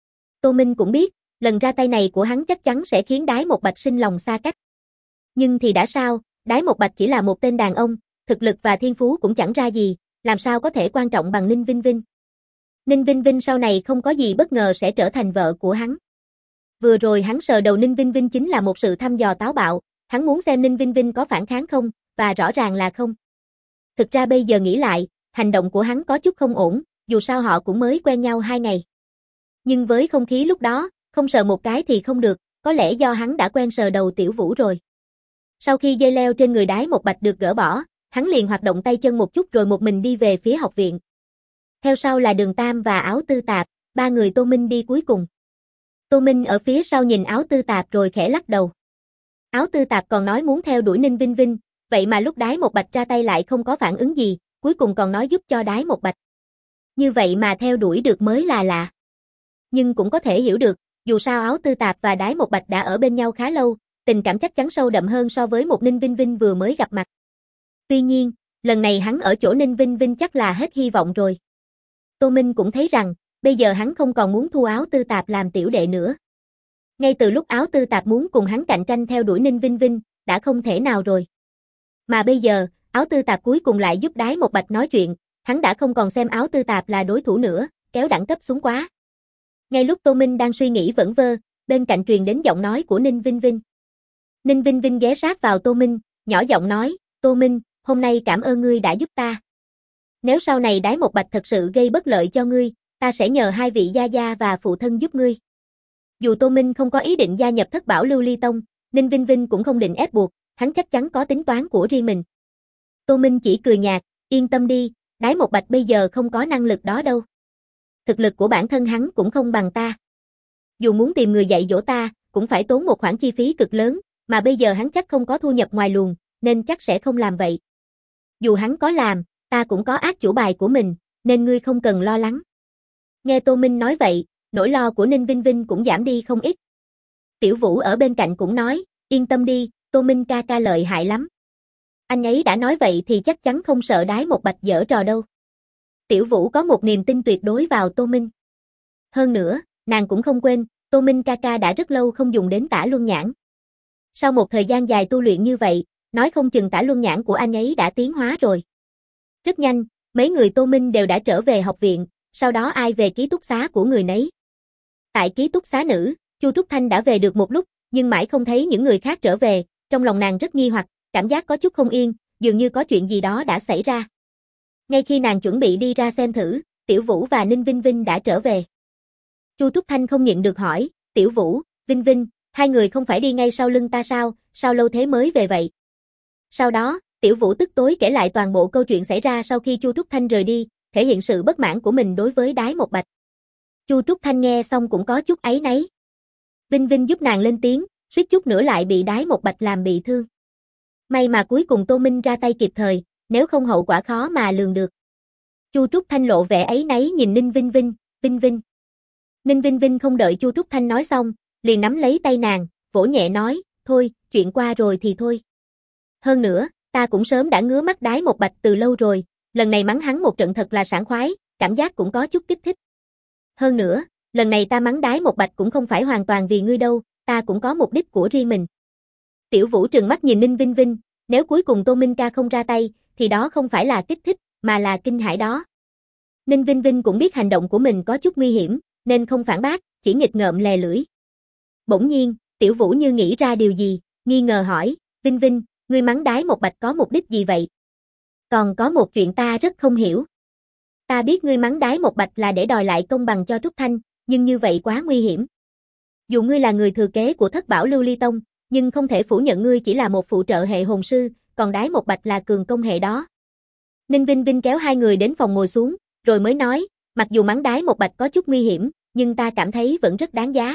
Tô Minh cũng biết, lần ra tay này của hắn chắc chắn sẽ khiến Đái Một Bạch sinh lòng xa cách. Nhưng thì đã sao, Đái Một Bạch chỉ là một tên đàn ông, thực lực và thiên phú cũng chẳng ra gì, làm sao có thể quan trọng bằng Ninh Vinh Vinh. Ninh Vinh Vinh sau này không có gì bất ngờ sẽ trở thành vợ của hắn. Vừa rồi hắn sờ đầu Ninh Vinh Vinh chính là một sự thăm dò táo bạo, hắn muốn xem Ninh Vinh Vinh có phản kháng không, và rõ ràng là không. Thực ra bây giờ nghĩ lại, hành động của hắn có chút không ổn, dù sao họ cũng mới quen nhau 2 ngày. Nhưng với không khí lúc đó, không sờ một cái thì không được, có lẽ do hắn đã quen sờ đầu Tiểu Vũ rồi. Sau khi dây leo trên người Đái Một Bạch được gỡ bỏ, hắn liền hoạt động tay chân một chút rồi một mình đi về phía học viện. Theo sau là Đường Tam và Áo Tư Tạp, 3 người Tô Minh đi cuối cùng. Tô Minh ở phía sau nhìn Áo Tư Tạp rồi khẽ lắc đầu. Áo Tư Tạp còn nói muốn theo đuổi Ninh Vinh Vinh, vậy mà lúc Đái Một Bạch ra tay lại không có phản ứng gì, cuối cùng còn nói giúp cho Đái Một Bạch. Như vậy mà theo đuổi được mới là lạ. Nhưng cũng có thể hiểu được, dù sao Áo Tư Tạp và Đái Một Bạch đã ở bên nhau khá lâu, tình cảm chắc chắn sâu đậm hơn so với một Ninh Vinh Vinh vừa mới gặp mặt. Tuy nhiên, lần này hắn ở chỗ Ninh Vinh Vinh chắc là hết hy vọng rồi. Tô Minh cũng thấy rằng, bây giờ hắn không còn muốn thu Áo Tư Tạp làm tiểu đệ nữa. Ngay từ lúc Áo Tư Tạp muốn cùng hắn cạnh tranh theo đuổi Ninh Vinh Vinh, đã không thể nào rồi. Mà bây giờ, Áo Tư Tạp cuối cùng lại giúp Đái Một Bạch nói chuyện, hắn đã không còn xem Áo Tư Tạp là đối thủ nữa, kéo đẳng cấp xuống quá. Ngay lúc Tô Minh đang suy nghĩ vẩn vơ, bên cạnh truyền đến giọng nói của Ninh Vinh Vinh. Ninh Vinh Vinh ghé sát vào Tô Minh, nhỏ giọng nói, Tô Minh, hôm nay cảm ơn ngươi đã giúp ta. Nếu sau này Đái Một Bạch thật sự gây bất lợi cho ngươi, ta sẽ nhờ 2 vị gia gia và phụ thân giúp ngươi. Dù Tô Minh không có ý định gia nhập Thất Bảo Lưu Ly Tông, Ninh Vinh Vinh cũng không định ép buộc, hắn chắc chắn có tính toán của riêng mình. Tô Minh chỉ cười nhạt, yên tâm đi, Đái Một Bạch bây giờ không có năng lực đó đâu. Thực lực của bản thân hắn cũng không bằng ta. Dù muốn tìm người dạy dỗ ta, cũng phải tốn một khoản chi phí cực lớn, mà bây giờ hắn chắc không có thu nhập ngoài luồng, nên chắc sẽ không làm vậy. Dù hắn có làm, ta cũng có át chủ bài của mình, nên ngươi không cần lo lắng. Nghe Tô Minh nói vậy, nỗi lo của Ninh Vinh Vinh cũng giảm đi không ít. Tiểu Vũ ở bên cạnh cũng nói, yên tâm đi, Tô Minh ca ca lợi hại lắm. Anh ấy đã nói vậy thì chắc chắn không sợ Đái Một Bạch giở trò đâu. Tiểu Vũ có một niềm tin tuyệt đối vào Tô Minh. Hơn nữa, nàng cũng không quên, Tô Minh ca ca đã rất lâu không dùng đến Tả Luân Nhãn. Sau một thời gian dài tu luyện như vậy, nói không chừng Tả Luân Nhãn của anh ấy đã tiến hóa rồi. Rất nhanh, mấy người Tô Minh đều đã trở về học viện, sau đó ai về ký túc xá của người nấy. Tại ký túc xá nữ, Chu Trúc Thanh đã về được một lúc, nhưng mãi không thấy những người khác trở về, trong lòng nàng rất nghi hoặc, cảm giác có chút không yên, dường như có chuyện gì đó đã xảy ra. Ngay khi nàng chuẩn bị đi ra xem thử, Tiểu Vũ và Ninh Vinh Vinh đã trở về. Chu Trúc Thanh không nhịn được hỏi, Tiểu Vũ, Vinh Vinh, 2 người không phải đi ngay sau lưng ta sao lâu thế mới về vậy? Sau đó, Tiểu Vũ tức tối kể lại toàn bộ câu chuyện xảy ra sau khi Chu Trúc Thanh rời đi, thể hiện sự bất mãn của mình đối với Đái Một Bạch. Chu Trúc Thanh nghe xong cũng có chút áy náy. Vinh Vinh giúp nàng lên tiếng, suýt chút nữa lại bị Đái Một Bạch làm bị thương. May mà cuối cùng Tô Minh ra tay kịp thời, nếu không hậu quả khó mà lường được. Chu Trúc Thanh lộ vẻ áy náy nhìn Ninh Vinh Vinh, Vinh Vinh. Ninh Vinh Vinh không đợi Chu Trúc Thanh nói xong, liền nắm lấy tay nàng, vỗ nhẹ nói, thôi, chuyện qua rồi thì thôi. Hơn nữa, ta cũng sớm đã ngứa mắt Đái Một Bạch từ lâu rồi, lần này mắng hắn một trận thật là sảng khoái, cảm giác cũng có chút kích thích. Hơn nữa, lần này ta mắng Đái Một Bạch cũng không phải hoàn toàn vì ngươi đâu, ta cũng có mục đích của riêng mình. Tiểu Vũ trừng mắt nhìn Ninh Vinh Vinh, Nếu cuối cùng Tô Minh ca không ra tay, thì đó không phải là kích thích, mà là kinh hãi đó. Ninh Vinh Vinh cũng biết hành động của mình có chút nguy hiểm, nên không phản bác, chỉ nghịch ngợm lè lưỡi. Bỗng nhiên, Tiểu Vũ như nghĩ ra điều gì, nghi ngờ hỏi, Vinh Vinh, ngươi mắng Đái Một Bạch có mục đích gì vậy? Còn có một chuyện ta rất không hiểu. Ta biết ngươi mắng Đái Một Bạch là để đòi lại công bằng cho Trúc Thanh, nhưng như vậy quá nguy hiểm. Dù ngươi là người thừa kế của Thất Bảo Lưu Ly Tông, nhưng không thể phủ nhận ngươi chỉ là một phụ trợ hệ hồn sư, còn Đái Một Bạch là cường công hệ đó. Ninh Vinh Vinh kéo hai người đến phòng ngồi xuống, rồi mới nói, mặc dù mắng Đái Một Bạch có chút nguy hiểm, nhưng ta cảm thấy vẫn rất đáng giá.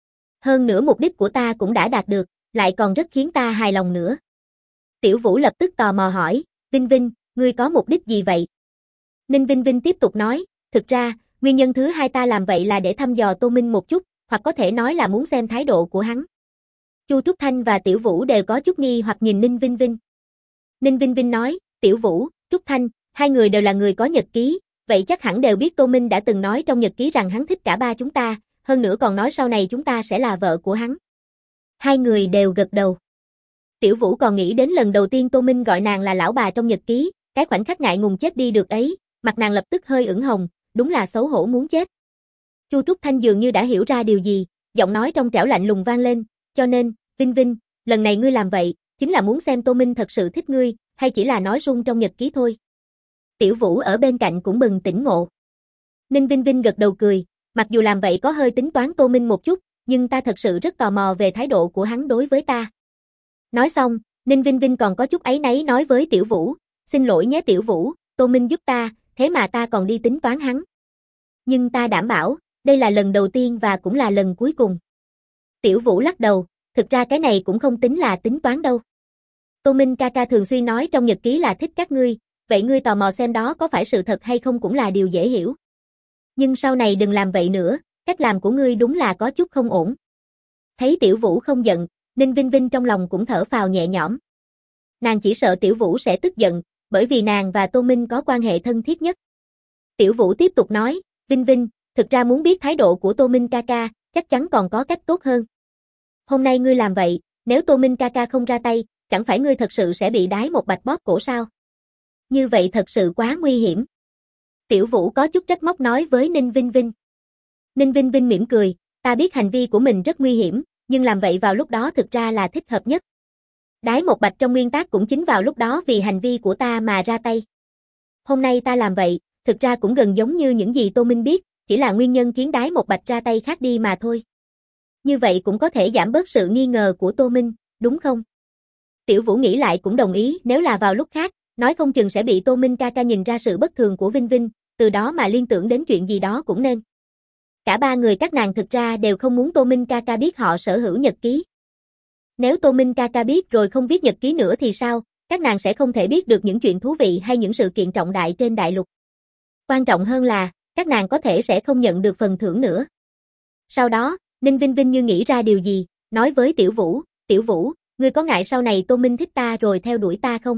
Hơn nữa mục đích của ta cũng đã đạt được, lại còn rất khiến ta hài lòng nữa. Tiểu Vũ lập tức tò mò hỏi, Vinh Vinh, ngươi có mục đích gì vậy? Ninh Vinh Vinh tiếp tục nói, thực ra, nguyên nhân thứ hai ta làm vậy là để thăm dò Tô Minh một chút, hoặc có thể nói là muốn xem thái độ của hắn. Chu Trúc Thanh và Tiểu Vũ đều có chút nghi hoặc nhìn Ninh Vinh Vinh. Ninh Vinh Vinh nói, Tiểu Vũ, Trúc Thanh, hai người đều là người có nhật ký, vậy chắc hẳn đều biết Tô Minh đã từng nói trong nhật ký rằng hắn thích cả ba chúng ta, hơn nữa còn nói sau này chúng ta sẽ là vợ của hắn. Hai người đều gật đầu. Tiểu Vũ còn nghĩ đến lần đầu tiên Tô Minh gọi nàng là lão bà trong nhật ký, cái khoảnh khắc ngại ngùng chết đi được ấy, mặt nàng lập tức hơi ửng hồng, đúng là xấu hổ muốn chết. Chu Trúc Thanh dường như đã hiểu ra điều gì, giọng nói trong trẻo lạnh lùng vang lên, cho nên, Vinh Vinh, lần này ngươi làm vậy, chính là muốn xem Tô Minh thật sự thích ngươi, hay chỉ là nói suông trong nhật ký thôi. Tiểu Vũ ở bên cạnh cũng bừng tỉnh ngộ. Ninh Vinh Vinh gật đầu cười, mặc dù làm vậy có hơi tính toán Tô Minh một chút, nhưng ta thật sự rất tò mò về thái độ của hắn đối với ta. Nói xong, Ninh Vinh Vinh còn có chút áy náy nói với Tiểu Vũ, xin lỗi nhé Tiểu Vũ, Tô Minh giúp ta, thế mà ta còn đi tính toán hắn. Nhưng ta đảm bảo, đây là lần đầu tiên và cũng là lần cuối cùng. Tiểu Vũ lắc đầu, thực ra cái này cũng không tính là tính toán đâu. Tô Minh ca ca thường xuyên nói trong nhật ký là thích các ngươi, vậy ngươi tò mò xem đó có phải sự thật hay không cũng là điều dễ hiểu. Nhưng sau này đừng làm vậy nữa, cách làm của ngươi đúng là có chút không ổn. Thấy Tiểu Vũ không giận, Ninh Vinh Vinh trong lòng cũng thở phào nhẹ nhõm. Nàng chỉ sợ Tiểu Vũ sẽ tức giận, bởi vì nàng và Tô Minh có quan hệ thân thiết nhất. Tiểu Vũ tiếp tục nói, Vinh Vinh, thực ra muốn biết thái độ của Tô Minh ca ca, chắc chắn còn có cách tốt hơn. Hôm nay ngươi làm vậy, nếu Tô Minh ca ca không ra tay, chẳng phải ngươi thật sự sẽ bị Đái Một Bạch bóp cổ sao? Như vậy thật sự quá nguy hiểm. Tiểu Vũ có chút trách móc nói với Ninh Vinh Vinh. Ninh Vinh Vinh mỉm cười, ta biết hành vi của mình rất nguy hiểm, nhưng làm vậy vào lúc đó thực ra là thích hợp nhất. Đái Một Bạch trong nguyên tắc cũng chính vào lúc đó vì hành vi của ta mà ra tay. Hôm nay ta làm vậy, thực ra cũng gần giống như những gì Tô Minh biết, chỉ là nguyên nhân khiến Đái Một Bạch ra tay khác đi mà thôi. Như vậy cũng có thể giảm bớt sự nghi ngờ của Tô Minh, đúng không? Tiểu Vũ nghĩ lại cũng đồng ý, nếu là vào lúc khác, nói không chừng sẽ bị Tô Minh ca ca nhìn ra sự bất thường của Vinh Vinh, từ đó mà liên tưởng đến chuyện gì đó cũng nên. Cả ba người các nàng thực ra đều không muốn Tô Minh ca ca biết họ sở hữu nhật ký. Nếu Tô Minh ca ca biết rồi không viết nhật ký nữa thì sao, các nàng sẽ không thể biết được những chuyện thú vị hay những sự kiện trọng đại trên đại lục. Quan trọng hơn là, các nàng có thể sẽ không nhận được phần thưởng nữa. Sau đó, Ninh Vinh Vinh như nghĩ ra điều gì, nói với Tiểu Vũ, ngươi có ngại sau này Tô Minh thích ta rồi theo đuổi ta không?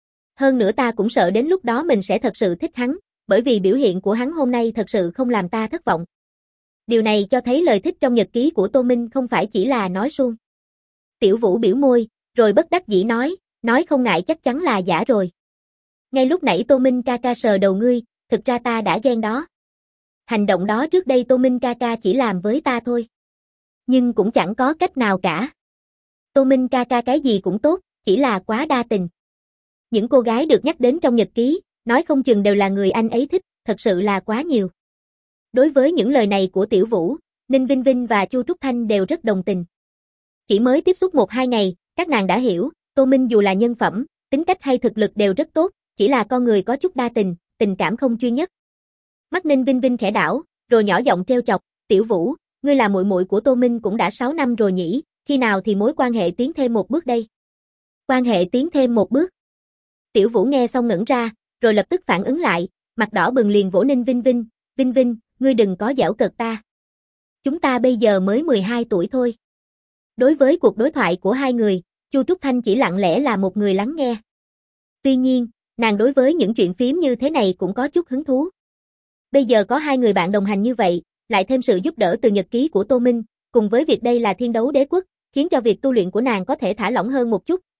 Hơn nữa ta cũng sợ đến lúc đó mình sẽ thật sự thích hắn, bởi vì biểu hiện của hắn hôm nay thật sự không làm ta thất vọng. Điều này cho thấy lời thích trong nhật ký của Tô Minh không phải chỉ là nói suông. Tiểu Vũ biểu môi, rồi bất đắc dĩ nói không ngại chắc chắn là giả rồi. Ngay lúc nãy Tô Minh ca ca sờ đầu ngươi, thực ra ta đã ghen đó. Hành động đó trước đây Tô Minh ca ca chỉ làm với ta thôi. Nhưng cũng chẳng có cách nào cả. Tô Minh ca ca cái gì cũng tốt, chỉ là quá đa tình. Những cô gái được nhắc đến trong nhật ký, nói không chừng đều là người anh ấy thích, thật sự là quá nhiều. Đối với những lời này của Tiểu Vũ, Ninh Vinh Vinh và Chu Trúc Thanh đều rất đồng tình. Chỉ mới tiếp xúc 1-2 ngày, các nàng đã hiểu, Tô Minh dù là nhân phẩm, tính cách hay thực lực đều rất tốt, chỉ là con người có chút đa tình, tình cảm không chuyên nhất. Mắt Ninh Vinh Vinh khẽ đảo, rồi nhỏ giọng trêu chọc, Tiểu Vũ, ngươi là muội muội của Tô Minh cũng đã 6 năm rồi nhỉ, khi nào thì mối quan hệ tiến thêm một bước đây? Quan hệ tiến thêm một bước? Tiểu Vũ nghe xong ngẩn ra, rồi lập tức phản ứng lại, mặt đỏ bừng liền vỗ Ninh Vinh Vinh, Vinh Vinh, ngươi đừng có giễu cợt ta. Chúng ta bây giờ mới 12 tuổi thôi. Đối với cuộc đối thoại của hai người, Chu Trúc Thanh chỉ lặng lẽ là một người lắng nghe. Tuy nhiên, nàng đối với những chuyện phiếm như thế này cũng có chút hứng thú. Bây giờ có hai người bạn đồng hành như vậy, lại thêm sự giúp đỡ từ nhật ký của Tô Minh, cùng với việc đây là thiên đấu đế quốc, khiến cho việc tu luyện của nàng có thể thả lỏng hơn một chút,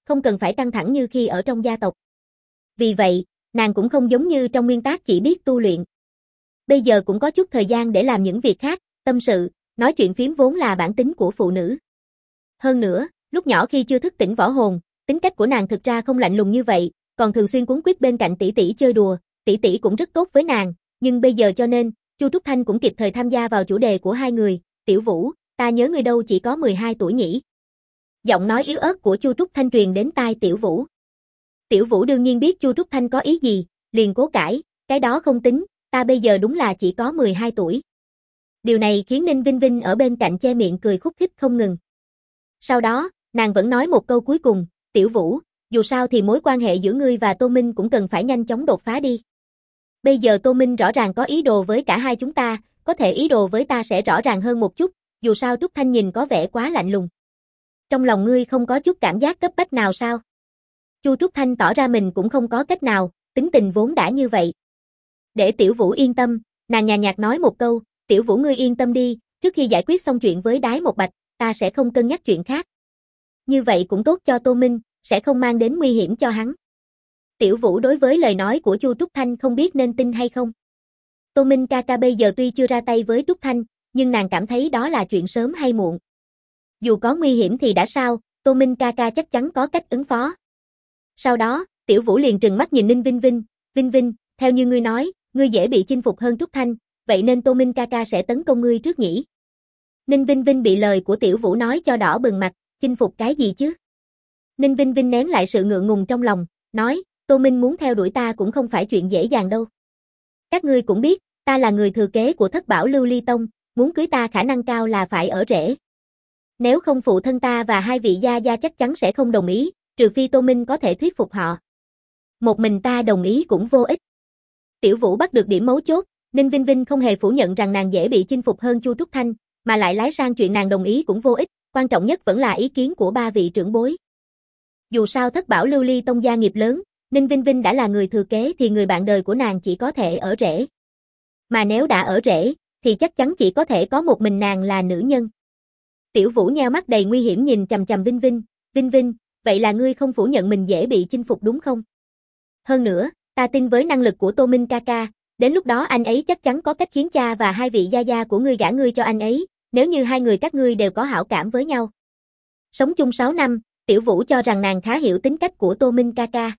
không cần phải căng thẳng như khi ở trong gia tộc. Vì vậy, nàng cũng không giống như trong nguyên tác chỉ biết tu luyện. Bây giờ cũng có chút thời gian để làm những việc khác, tâm sự, nói chuyện phiếm vốn là bản tính của phụ nữ. Hơn nữa, lúc nhỏ khi chưa thức tỉnh võ hồn, tính cách của nàng thực ra không lạnh lùng như vậy, còn thường xuyên quấn quýt bên cạnh tỷ tỷ chơi đùa, tỷ tỷ cũng rất tốt với nàng, nhưng bây giờ cho nên, Chu Trúc Thanh cũng kịp thời tham gia vào chủ đề của hai người, "Tiểu Vũ, ta nhớ ngươi đâu chỉ có 12 tuổi nhỉ?" Giọng nói yếu ớt của Chu Trúc Thanh truyền đến tai Tiểu Vũ. Tiểu Vũ đương nhiên biết Chu Trúc Thanh có ý gì, liền cố cãi, "Cái đó không tính, ta bây giờ đúng là chỉ có 12 tuổi." Điều này khiến Ninh Vinh Vinh ở bên cạnh che miệng cười khúc khích không ngừng. Sau đó, nàng vẫn nói một câu cuối cùng, "Tiểu Vũ, dù sao thì mối quan hệ giữa ngươi và Tô Minh cũng cần phải nhanh chóng đột phá đi. Bây giờ Tô Minh rõ ràng có ý đồ với cả hai chúng ta, có thể ý đồ với ta sẽ rõ ràng hơn một chút, dù sao Trúc Thanh nhìn có vẻ quá lạnh lùng. Trong lòng ngươi không có chút cảm giác cấp bách nào sao?" Chu Trúc Thanh tỏ ra mình cũng không có cách nào, tính tình vốn đã như vậy. Để Tiểu Vũ yên tâm, nàng nhàn nhạt nói một câu, "Tiểu Vũ ngươi yên tâm đi, trước khi giải quyết xong chuyện với Đái Một Bạch, ta sẽ không cân nhắc chuyện khác. Như vậy cũng tốt cho Tô Minh, sẽ không mang đến nguy hiểm cho hắn." Tiểu Vũ đối với lời nói của Chu Trúc Thanh không biết nên tin hay không. Tô Minh ca ca bây giờ tuy chưa ra tay với Trúc Thanh, nhưng nàng cảm thấy đó là chuyện sớm hay muộn. Dù có nguy hiểm thì đã sao, Tô Minh ca ca chắc chắn có cách ứng phó. Sau đó, Tiểu Vũ liền trừng mắt nhìn Ninh Vinh Vinh, "Vinh Vinh, theo như ngươi nói, ngươi dễ bị chinh phục hơn Trúc Thanh, vậy nên Tô Minh ca ca sẽ tấn công ngươi trước nhỉ?" Ninh Vinh Vinh bị lời của Tiểu Vũ nói cho đỏ bừng mặt, chinh phục cái gì chứ? Ninh Vinh Vinh nén lại sự ngượng ngùng trong lòng, nói, "Tô Minh muốn theo đuổi ta cũng không phải chuyện dễ dàng đâu. Các ngươi cũng biết, ta là người thừa kế của Thất Bảo Lưu Ly Tông, muốn cưới ta khả năng cao là phải ở rể. Nếu không phụ thân ta và hai vị gia gia chắc chắn sẽ không đồng ý, trừ phi Tô Minh có thể thuyết phục họ. Một mình ta đồng ý cũng vô ích." Tiểu Vũ bắt được điểm mấu chốt, Ninh Vinh Vinh không hề phủ nhận rằng nàng dễ bị chinh phục hơn Chu Trúc Thanh, mà lại lái sang chuyện nàng đồng ý cũng vô ích, quan trọng nhất vẫn là ý kiến của ba vị trưởng bối. Dù sao Thất Bảo Lưu Ly Tông gia nghiệp lớn, Ninh Vinh Vinh đã là người thừa kế thì người bạn đời của nàng chỉ có thể ở rể. Mà nếu đã ở rể, thì chắc chắn chỉ có thể có một mình nàng là nữ nhân. Tiểu Vũ nheo mắt đầy nguy hiểm nhìn chằm chằm Vinh Vinh, "Vinh Vinh, vậy là ngươi không phủ nhận mình dễ bị chinh phục đúng không? Hơn nữa, ta tin với năng lực của Tô Minh ca ca, đến lúc đó anh ấy chắc chắn có cách khiến cha và hai vị gia gia của ngươi gả ngươi cho anh ấy, nếu như hai người các ngươi đều có hảo cảm với nhau." Sống chung 6 năm, Tiểu Vũ cho rằng nàng khá hiểu tính cách của Tô Minh ca ca.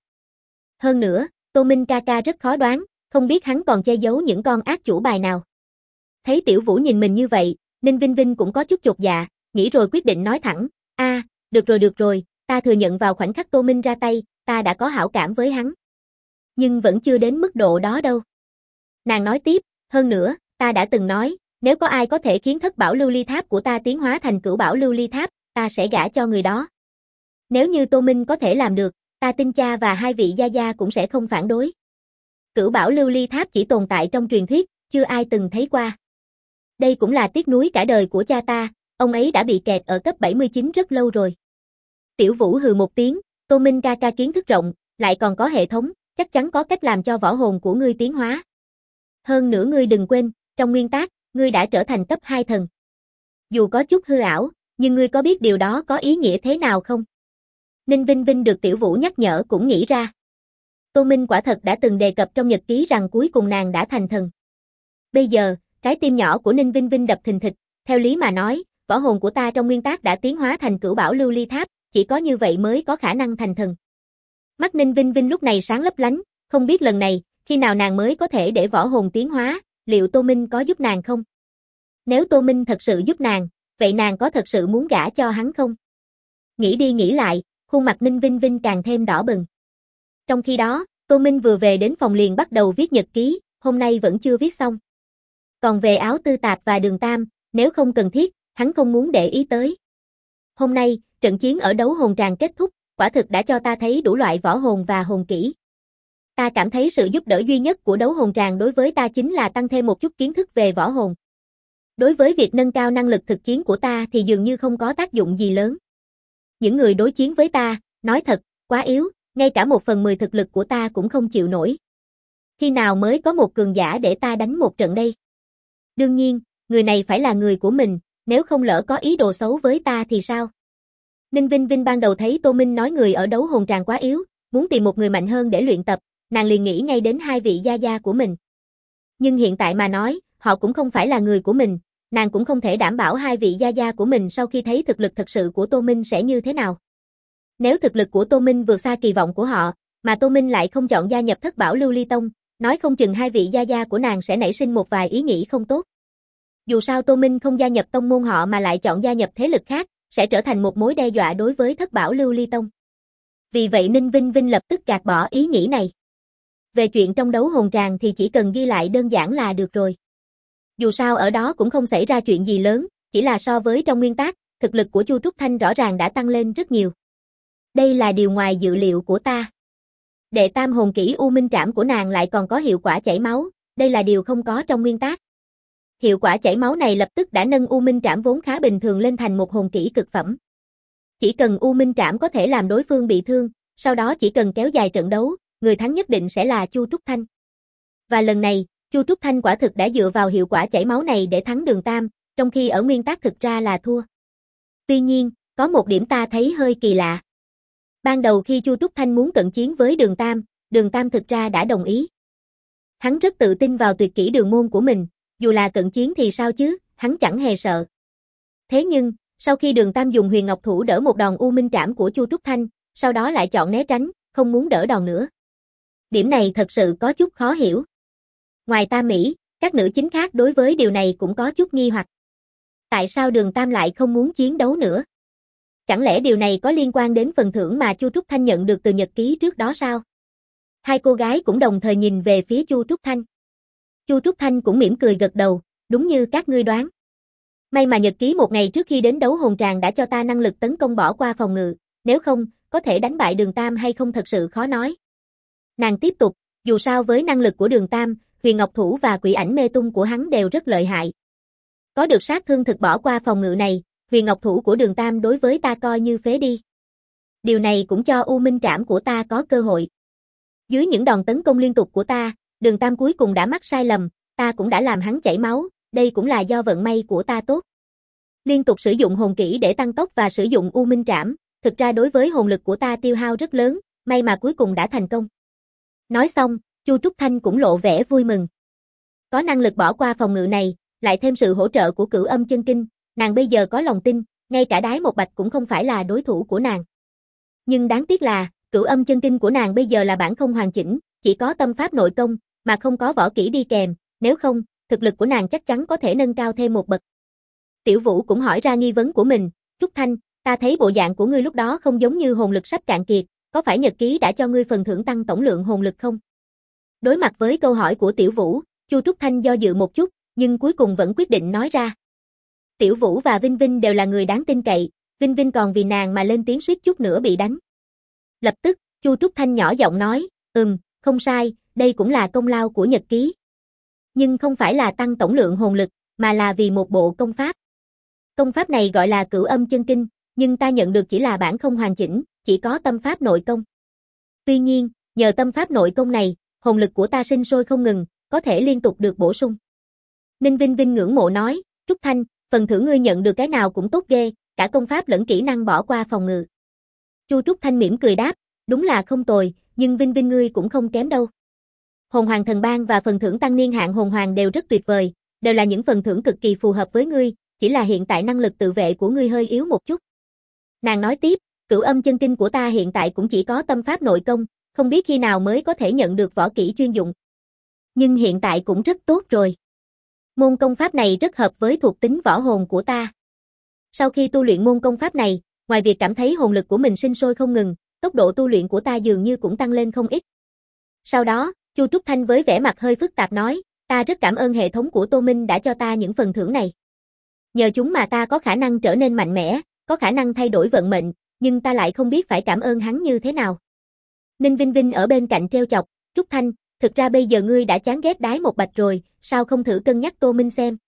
Hơn nữa, Tô Minh ca ca rất khó đoán, không biết hắn còn che giấu những con ác chủ bài nào. Thấy Tiểu Vũ nhìn mình như vậy, Ninh Vinh Vinh cũng có chút chột dạ, nghĩ rồi quyết định nói thẳng, được rồi, ta thừa nhận vào khoảnh khắc Tô Minh ra tay, ta đã có hảo cảm với hắn. Nhưng vẫn chưa đến mức độ đó đâu." Nàng nói tiếp, "Hơn nữa, ta đã từng nói, nếu có ai có thể khiến Thất Bảo Lưu Ly Tháp của ta tiến hóa thành Cửu Bảo Lưu Ly Tháp, ta sẽ gả cho người đó. Nếu như Tô Minh có thể làm được, ta tin cha và hai vị gia gia cũng sẽ không phản đối. Cửu Bảo Lưu Ly Tháp chỉ tồn tại trong truyền thuyết, chưa ai từng thấy qua. Đây cũng là tiếc nuối cả đời của cha ta, ông ấy đã bị kẹt ở cấp 79 rất lâu rồi." Tiểu Vũ hừ một tiếng, "Tô Minh ca ca kiến thức rộng, lại còn có hệ thống, chắc chắn có cách làm cho võ hồn của ngươi tiến hóa. Hơn nữa ngươi đừng quên, trong nguyên tác, ngươi đã trở thành cấp 2 thần. Dù có chút hư ảo, nhưng ngươi có biết điều đó có ý nghĩa thế nào không?" Ninh Vinh Vinh được Tiểu Vũ nhắc nhở cũng nghĩ ra. Tô Minh quả thật đã từng đề cập trong nhật ký rằng cuối cùng nàng đã thành thần. Bây giờ, trái tim nhỏ của Ninh Vinh Vinh đập thình thịch, theo lý mà nói, võ hồn của ta trong nguyên tác đã tiến hóa thành Cửu Bảo Lưu Ly Tháp, chỉ có như vậy mới có khả năng thành thần. Mắt Ninh Vinh Vinh lúc này sáng lấp lánh, không biết lần này, khi nào nàng mới có thể để võ hồn tiến hóa, liệu Tô Minh có giúp nàng không? Nếu Tô Minh thật sự giúp nàng, vậy nàng có thật sự muốn gả cho hắn không? Nghĩ đi nghĩ lại, khuôn mặt Ninh Vinh Vinh càng thêm đỏ bừng. Trong khi đó, Tô Minh vừa về đến phòng liền bắt đầu viết nhật ký, hôm nay vẫn chưa viết xong. Còn về Áo Tư Tạp và Đường Tam, nếu không cần thiết, hắn không muốn để ý tới. Hôm nay, trận chiến ở đấu hồn tràng kết thúc, quả thực đã cho ta thấy đủ loại võ hồn và hồn kỹ. Ta cảm thấy sự giúp đỡ duy nhất của đấu hồn tràng đối với ta chính là tăng thêm một chút kiến thức về võ hồn. Đối với việc nâng cao năng lực thực chiến của ta thì dường như không có tác dụng gì lớn. Những người đối chiến với ta, nói thật, quá yếu, ngay cả 1/10 thực lực của ta cũng không chịu nổi. Khi nào mới có một cường giả để ta đánh một trận đây? Đương nhiên, người này phải là người của mình, nếu không lỡ có ý đồ xấu với ta thì sao? Ninh Vinh Vinh ban đầu thấy Tô Minh nói người ở đấu hồn tràng quá yếu, muốn tìm một người mạnh hơn để luyện tập, nàng liền nghĩ ngay đến hai vị gia gia của mình. Nhưng hiện tại mà nói, họ cũng không phải là người của mình, nàng cũng không thể đảm bảo hai vị gia gia của mình sau khi thấy thực lực thật sự của Tô Minh sẽ như thế nào. Nếu thực lực của Tô Minh vượt xa kỳ vọng của họ, mà Tô Minh lại không chọn gia nhập Thất Bảo Lưu Ly Tông, nói không chừng hai vị gia gia của nàng sẽ nảy sinh một vài ý nghĩ không tốt. Dù sao Tô Minh không gia nhập tông môn họ mà lại chọn gia nhập thế lực khác, sẽ trở thành một mối đe dọa đối với Thất Bảo Lưu Ly Tông. Vì vậy Ninh Vinh Vinh lập tức gạt bỏ ý nghĩ này. Về chuyện trong đấu hồn tràng thì chỉ cần ghi lại đơn giản là được rồi. Dù sao ở đó cũng không xảy ra chuyện gì lớn, chỉ là so với trong nguyên tác, thực lực của Chu Trúc Thanh rõ ràng đã tăng lên rất nhiều. Đây là điều ngoài dự liệu của ta. Đệ tam hồn kỹ U Minh Trảm của nàng lại còn có hiệu quả chảy máu, đây là điều không có trong nguyên tác. Hiệu quả chảy máu này lập tức đã nâng U Minh Trảm vốn khá bình thường lên thành một hồn kỹ cực phẩm. Chỉ cần U Minh Trảm có thể làm đối phương bị thương, sau đó chỉ cần kéo dài trận đấu, người thắng nhất định sẽ là Chu Trúc Thanh. Và lần này, Chu Trúc Thanh quả thực đã dựa vào hiệu quả chảy máu này để thắng Đường Tam, trong khi ở nguyên tác thực ra là thua. Tuy nhiên, có một điểm ta thấy hơi kỳ lạ. Ban đầu khi Chu Trúc Thanh muốn cận chiến với Đường Tam thực ra đã đồng ý. Hắn rất tự tin vào tuyệt kỹ đường môn của mình, dù là cận chiến thì sao chứ, hắn chẳng hề sợ. Thế nhưng, sau khi Đường Tam dùng Huyền Ngọc Thủ đỡ một đòn U Minh Trảm của Chu Trúc Thanh, sau đó lại chọn né tránh, không muốn đỡ đòn nữa. Điểm này thật sự có chút khó hiểu. Ngoài Tam Mỹ, các nữ chính khác đối với điều này cũng có chút nghi hoặc. Tại sao Đường Tam lại không muốn chiến đấu nữa? Chẳng lẽ điều này có liên quan đến phần thưởng mà Chu Trúc Thanh nhận được từ nhật ký trước đó sao? Hai cô gái cũng đồng thời nhìn về phía Chu Trúc Thanh. Chu Trúc Thanh cũng mỉm cười gật đầu, đúng như các ngươi đoán. May mà nhật ký một ngày trước khi đến đấu hồn tràng đã cho ta năng lực tấn công bỏ qua phòng ngự, nếu không, có thể đánh bại Đường Tam hay không thật sự khó nói. Nàng tiếp tục, dù sao với năng lực của Đường Tam, Huyền Ngọc Thủ và Quỷ Ảnh Mê Tung của hắn đều rất lợi hại. Có được sát thương thực bỏ qua phòng ngự này, Huyền Ngọc Thủ của Đường Tam đối với ta coi như phế đi. Điều này cũng cho U Minh Trảm của ta có cơ hội. Dưới những đòn tấn công liên tục của ta, Đường Tam cuối cùng đã mắc sai lầm, ta cũng đã làm hắn chảy máu, đây cũng là do vận may của ta tốt. Liên tục sử dụng hồn kỹ để tăng tốc và sử dụng U Minh Trảm, thực ra đối với hồn lực của ta tiêu hao rất lớn, may mà cuối cùng đã thành công. Nói xong, Chu Trúc Thanh cũng lộ vẻ vui mừng. Có năng lực bỏ qua phòng ngự này, lại thêm sự hỗ trợ của Cửu Âm Chân Kinh, nàng bây giờ có lòng tin, ngay cả Đái Một Bạch cũng không phải là đối thủ của nàng. Nhưng đáng tiếc là, Cửu Âm Chân Kinh của nàng bây giờ là bản không hoàn chỉnh, chỉ có tâm pháp nội công, mà không có võ kỹ đi kèm, nếu không, thực lực của nàng chắc chắn có thể nâng cao thêm một bậc. Tiểu Vũ cũng hỏi ra nghi vấn của mình, Trúc Thanh, ta thấy bộ dạng của ngươi lúc đó không giống như hồn lực sắp cạn kiệt, có phải nhật ký đã cho ngươi phần thưởng tăng tổng lượng hồn lực không? Đối mặt với câu hỏi của Tiểu Vũ, Chu Trúc Thanh do dự một chút, nhưng cuối cùng vẫn quyết định nói ra. Tiểu Vũ và Vinh Vinh đều là người đáng tin cậy, Vinh Vinh còn vì nàng mà lên tiếng suýt chút nữa bị đánh. Lập tức, Chu Trúc Thanh nhỏ giọng nói, không sai, đây cũng là công lao của nhật ký. Nhưng không phải là tăng tổng lượng hồn lực, mà là vì một bộ công pháp. Công pháp này gọi là Cửu Âm Chân Kinh, nhưng ta nhận được chỉ là bản không hoàn chỉnh, chỉ có tâm pháp nội công. Tuy nhiên, nhờ tâm pháp nội công này, hồn lực của ta sinh sôi không ngừng, có thể liên tục được bổ sung. Ninh Vinh Vinh ngưỡng mộ nói, Trúc Thanh, phần thưởng ngươi nhận được cái nào cũng tốt ghê, cả công pháp lẫn kỹ năng bỏ qua phòng ngự. Chu Trúc Thanh mỉm cười đáp, đúng là không tồi, nhưng Vinh Vinh ngươi cũng không kém đâu. Hồn Hoàng Thần Bang và phần thưởng tăng niên hạn Hồn Hoàng đều rất tuyệt vời, đều là những phần thưởng cực kỳ phù hợp với ngươi, chỉ là hiện tại năng lực tự vệ của ngươi hơi yếu một chút. Nàng nói tiếp, Cửu Âm Chân Kinh của ta hiện tại cũng chỉ có tâm pháp nội công, không biết khi nào mới có thể nhận được võ kỹ chuyên dụng. Nhưng hiện tại cũng rất tốt rồi. Môn công pháp này rất hợp với thuộc tính võ hồn của ta. Sau khi tu luyện môn công pháp này, ngoài việc cảm thấy hồn lực của mình sinh sôi không ngừng, tốc độ tu luyện của ta dường như cũng tăng lên không ít. Sau đó, Chu Trúc Thanh với vẻ mặt hơi phức tạp nói, ta rất cảm ơn hệ thống của Tô Minh đã cho ta những phần thưởng này. Nhờ chúng mà ta có khả năng trở nên mạnh mẽ, có khả năng thay đổi vận mệnh, nhưng ta lại không biết phải cảm ơn hắn như thế nào. Ninh Vinh Vinh ở bên cạnh trêu chọc, Trúc Thanh, thực ra bây giờ ngươi đã chán ghét Đái Một Bạch rồi, sao không thử cân nhắc Tô Minh xem.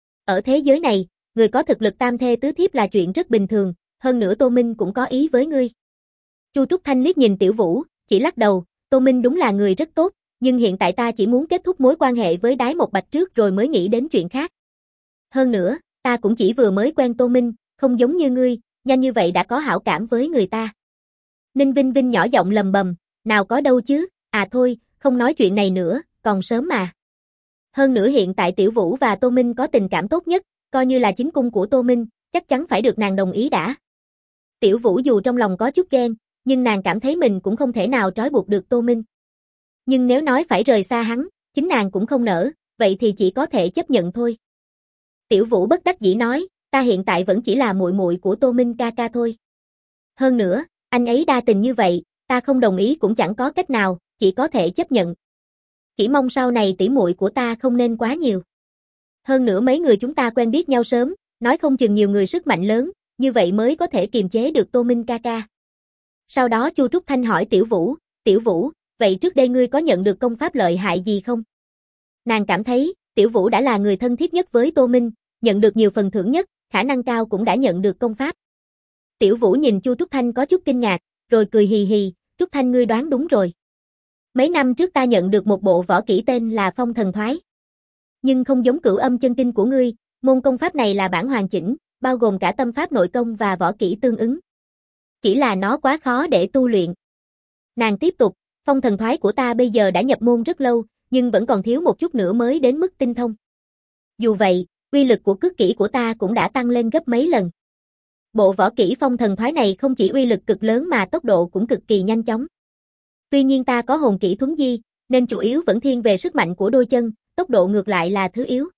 Ở thế giới này, người có thực lực tam thê tứ thiếp là chuyện rất bình thường, hơn nữa Tô Minh cũng có ý với ngươi. Chu Trúc Thanh liếc nhìn Tiểu Vũ, chỉ lắc đầu, Tô Minh đúng là người rất tốt, nhưng hiện tại ta chỉ muốn kết thúc mối quan hệ với Đái Một Bạch trước rồi mới nghĩ đến chuyện khác. Hơn nữa, ta cũng chỉ vừa mới quen Tô Minh, không giống như ngươi, nhanh như vậy đã có hảo cảm với người ta. Ninh Vinh Vinh nhỏ giọng lầm bầm, nào có đâu chứ, à thôi, không nói chuyện này nữa, còn sớm mà. Hơn nữa hiện tại Tiểu Vũ và Tô Minh có tình cảm tốt nhất, coi như là chính cung của Tô Minh, chắc chắn phải được nàng đồng ý đã. Tiểu Vũ dù trong lòng có chút ghen, nhưng nàng cảm thấy mình cũng không thể nào trói buộc được Tô Minh. Nhưng nếu nói phải rời xa hắn, chính nàng cũng không nỡ, vậy thì chỉ có thể chấp nhận thôi. Tiểu Vũ bất đắc dĩ nói, ta hiện tại vẫn chỉ là muội muội của Tô Minh ca ca thôi. Hơn nữa, anh ấy đa tình như vậy, ta không đồng ý cũng chẳng có cách nào, chỉ có thể chấp nhận. Chỉ mong sau này tỉ muội của ta không nên quá nhiều. Hơn nữa mấy người chúng ta quen biết nhau sớm, nói không chừng nhiều người sức mạnh lớn, như vậy mới có thể kiềm chế được Tô Minh ca ca. Sau đó Chu Trúc Thanh hỏi Tiểu Vũ, vậy trước đây ngươi có nhận được công pháp lợi hại gì không? Nàng cảm thấy, Tiểu Vũ đã là người thân thiết nhất với Tô Minh, nhận được nhiều phần thưởng nhất, khả năng cao cũng đã nhận được công pháp. Tiểu Vũ nhìn Chu Trúc Thanh có chút kinh ngạc, rồi cười hì hì, Trúc Thanh ngươi đoán đúng rồi. Mấy năm trước ta nhận được một bộ võ kỹ tên là Phong Thần Thoái. Nhưng không giống Cửu Âm Chân Kinh của ngươi, môn công pháp này là bản hoàn chỉnh, bao gồm cả tâm pháp nội công và võ kỹ tương ứng. Chỉ là nó quá khó để tu luyện. Nàng tiếp tục, Phong Thần Thoái của ta bây giờ đã nhập môn rất lâu, nhưng vẫn còn thiếu một chút nữa mới đến mức tinh thông. Dù vậy, uy lực của cước kỹ của ta cũng đã tăng lên gấp mấy lần. Bộ võ kỹ Phong Thần Thoái này không chỉ uy lực cực lớn mà tốc độ cũng cực kỳ nhanh chóng. Tuy nhiên ta có hồn kỹ thuấn di, nên chủ yếu vẫn thiên về sức mạnh của đôi chân, tốc độ ngược lại là thứ yếu.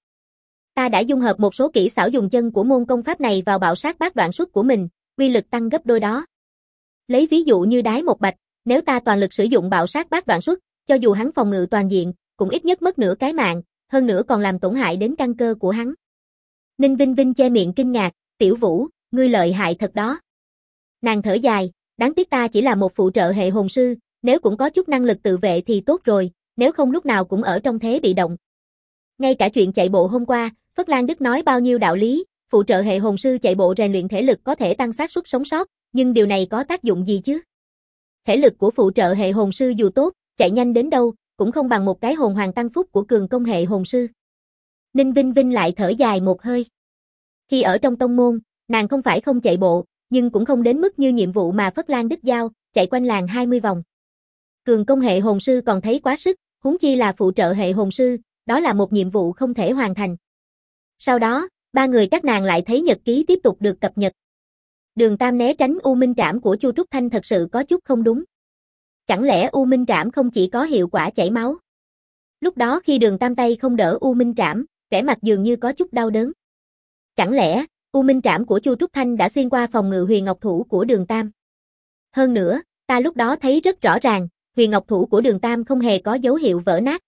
Ta đã dung hợp một số kỹ xảo dùng chân của môn công pháp này vào bạo sát bát đoạn xuất của mình, uy lực tăng gấp đôi đó. Lấy ví dụ như đái một bạch, nếu ta toàn lực sử dụng bạo sát bát đoạn xuất, cho dù hắn phòng ngự toàn diện, cũng ít nhất mất nửa cái mạng, hơn nữa còn làm tổn hại đến căn cơ của hắn. Ninh Vinh Vinh che miệng kinh ngạc, Tiểu Vũ, ngươi lợi hại thật đó. Nàng thở dài, đáng tiếc ta chỉ là một phụ trợ hệ hồn sư, nếu cũng có chút năng lực tự vệ thì tốt rồi, nếu không lúc nào cũng ở trong thế bị động. Ngay cả chuyện chạy bộ hôm qua, Phất Lan Đức nói bao nhiêu đạo lý, phụ trợ hệ hồn sư chạy bộ rèn luyện thể lực có thể tăng xác suất sống sót, nhưng điều này có tác dụng gì chứ? Thể lực của phụ trợ hệ hồn sư dù tốt, chạy nhanh đến đâu, cũng không bằng một cái hồn hoàng tăng phúc của cường công hệ hồn sư. Ninh Vinh Vinh lại thở dài một hơi. Khi ở trong tông môn, nàng không phải không chạy bộ, nhưng cũng không đến mức như nhiệm vụ mà Phất Lan Đức giao, chạy quanh làng 20 vòng. Cường công hệ hồn sư còn thấy quá sức, huống chi là phụ trợ hệ hồn sư, đó là một nhiệm vụ không thể hoàn thành. Sau đó, ba người các nàng lại thấy nhật ký tiếp tục được cập nhật. Đường Tam né tránh U Minh Trảm của Chu Trúc Thanh thật sự có chút không đúng. Chẳng lẽ U Minh Trảm không chỉ có hiệu quả chảy máu? Lúc đó khi Đường Tam tay không đỡ U Minh Trảm, vẻ mặt dường như có chút đau đớn. Chẳng lẽ, U Minh Trảm của Chu Trúc Thanh đã xuyên qua phòng ngự Huyền Ngọc Thủ của Đường Tam? Hơn nữa, ta lúc đó thấy rất rõ ràng, Huyền Ngọc Thủ của Đường Tam không hề có dấu hiệu vỡ nát.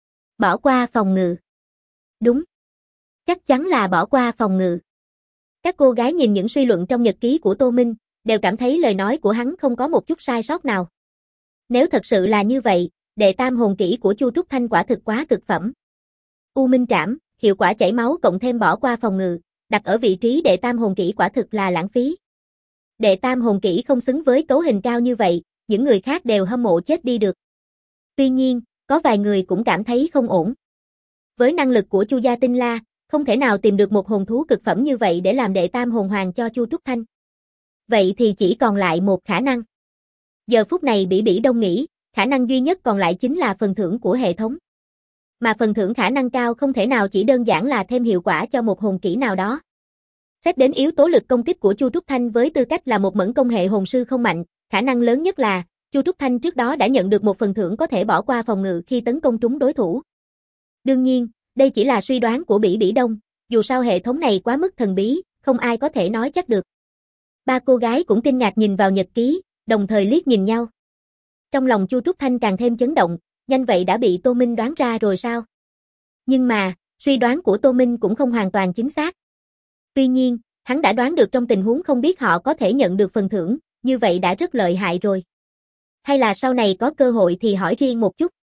Bỏ qua phòng ngự. Đúng. Chắc chắn là bỏ qua phòng ngự. Các cô gái nhìn những suy luận trong nhật ký của Tô Minh, đều cảm thấy lời nói của hắn không có một chút sai sót nào. Nếu thật sự là như vậy, đệ tam hồn kỹ của Chu Trúc Thanh quả thực quá cực phẩm. U Minh Trảm, hiệu quả chảy máu cộng thêm bỏ qua phòng ngự, đặt ở vị trí đệ tam hồn kỹ quả thực là lãng phí. Đệ tam hồn kỹ không xứng với cấu hình cao như vậy, những người khác đều hâm mộ chết đi được. Tuy nhiên, có vài người cũng cảm thấy không ổn. Với năng lực của Chu Gia Tinh La, không thể nào tìm được một hồn thú cực phẩm như vậy để làm đệ tam hồn hoàng cho Chu Trúc Thanh. Vậy thì chỉ còn lại một khả năng. Giờ phút này Bỉ Bỉ Đông nghĩ, khả năng duy nhất còn lại chính là phần thưởng của hệ thống. Mà phần thưởng khả năng cao không thể nào chỉ đơn giản là thêm hiệu quả cho một hồn kỹ nào đó. Xét đến yếu tố lực công kích của Chu Trúc Thanh với tư cách là một mẫn công hệ hồn sư không mạnh, khả năng lớn nhất là Chu Trúc Thanh trước đó đã nhận được một phần thưởng có thể bỏ qua phòng ngự khi tấn công trúng đối thủ. Đương nhiên, đây chỉ là suy đoán của Bỉ Bỉ Đông, dù sao hệ thống này quá mức thần bí, không ai có thể nói chắc được. Ba cô gái cũng kinh ngạc nhìn vào nhật ký, đồng thời liếc nhìn nhau. Trong lòng Chu Trúc Thanh càng thêm chấn động, nhanh vậy đã bị Tô Minh đoán ra rồi sao? Nhưng mà, suy đoán của Tô Minh cũng không hoàn toàn chính xác. Tuy nhiên, hắn đã đoán được trong tình huống không biết họ có thể nhận được phần thưởng, như vậy đã rất lợi hại rồi. Hay là sau này có cơ hội thì hỏi riêng một chút?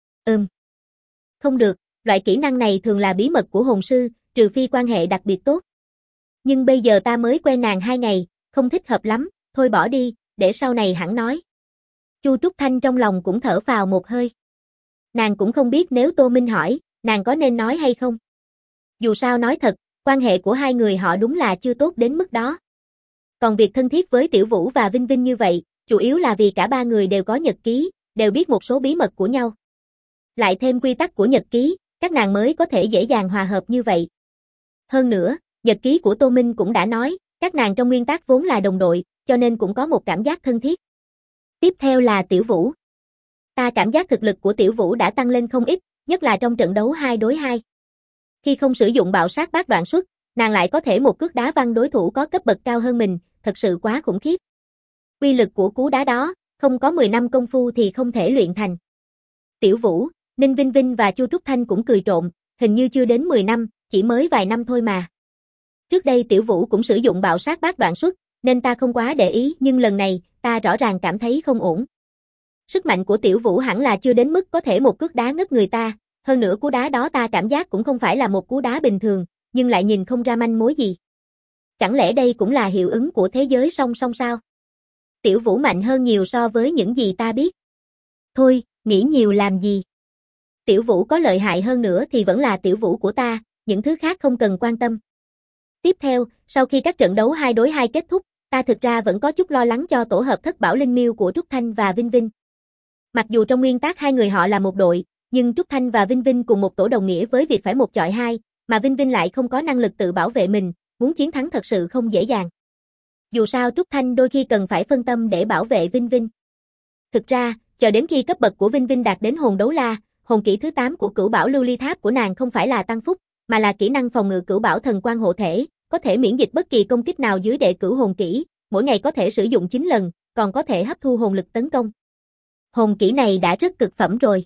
Không được, loại kỹ năng này thường là bí mật của hồn sư, trừ phi quan hệ đặc biệt tốt. Nhưng bây giờ ta mới quen nàng 2 ngày, không thích hợp lắm, thôi bỏ đi, để sau này hẳn nói. Chu Trúc Thanh trong lòng cũng thở phào một hơi. Nàng cũng không biết nếu Tô Minh hỏi, nàng có nên nói hay không. Dù sao nói thật, quan hệ của hai người họ đúng là chưa tốt đến mức đó. Còn việc thân thiết với Tiểu Vũ và Vinh Vinh như vậy, chủ yếu là vì cả ba người đều có nhật ký, đều biết một số bí mật của nhau. Lại thêm quy tắc của nhật ký, các nàng mới có thể dễ dàng hòa hợp như vậy. Hơn nữa, nhật ký của Tô Minh cũng đã nói, các nàng trong nguyên tắc vốn là đồng đội, cho nên cũng có một cảm giác thân thiết. Tiếp theo là Tiểu Vũ. Ta cảm giác thực lực của Tiểu Vũ đã tăng lên không ít, nhất là trong trận đấu 2 đối 2. Khi không sử dụng bạo sát bát đoạn xuất, nàng lại có thể một cước đá văng đối thủ có cấp bậc cao hơn mình, thật sự quá khủng khiếp. Uy lực của cú đá đó, không có 10 năm công phu thì không thể luyện thành. Tiểu Vũ, Ninh Vinh Vinh và Chu Trúc Thanh cũng cười trộm, hình như chưa đến 10 năm, chỉ mới vài năm thôi mà. Trước đây Tiểu Vũ cũng sử dụng bạo sát bát đoạn xuất, nên ta không quá để ý, nhưng lần này, ta rõ ràng cảm thấy không ổn. Sức mạnh của Tiểu Vũ hẳn là chưa đến mức có thể một cước đá ngất người ta, hơn nữa cú đá đó ta cảm giác cũng không phải là một cú đá bình thường, nhưng lại nhìn không ra manh mối gì. Chẳng lẽ đây cũng là hiệu ứng của thế giới song song sao? Tiểu Vũ mạnh hơn nhiều so với những gì ta biết. Thôi, nghĩ nhiều làm gì? Tiểu Vũ có lợi hại hơn nữa thì vẫn là Tiểu Vũ của ta, những thứ khác không cần quan tâm. Tiếp theo, sau khi các trận đấu 2 đối 2 kết thúc, ta thực ra vẫn có chút lo lắng cho tổ hợp thất bảo linh miêu của Trúc Thanh và Vinh Vinh. Mặc dù trong nguyên tắc hai người họ là một đội, nhưng Trúc Thanh và Vinh Vinh cùng một tổ đồng nghĩa với việc phải một chọi hai, mà Vinh Vinh lại không có năng lực tự bảo vệ mình, muốn chiến thắng thật sự không dễ dàng. Dù sao Trúc Thanh đôi khi cần phải phân tâm để bảo vệ Vinh Vinh. Thực ra, chờ đến khi cấp bậc của Vinh Vinh đạt đến hồn đấu la, hồn kỹ thứ 8 của Cửu Bảo Lưu Ly Tháp của nàng không phải là tăng phúc, mà là kỹ năng phòng ngự Cửu Bảo Thần Quang hộ thể, có thể miễn dịch bất kỳ công kích nào dưới đệ cửu hồn kỹ, mỗi ngày có thể sử dụng 9 lần, còn có thể hấp thu hồn lực tấn công. Hồn kỹ này đã rất cực phẩm rồi.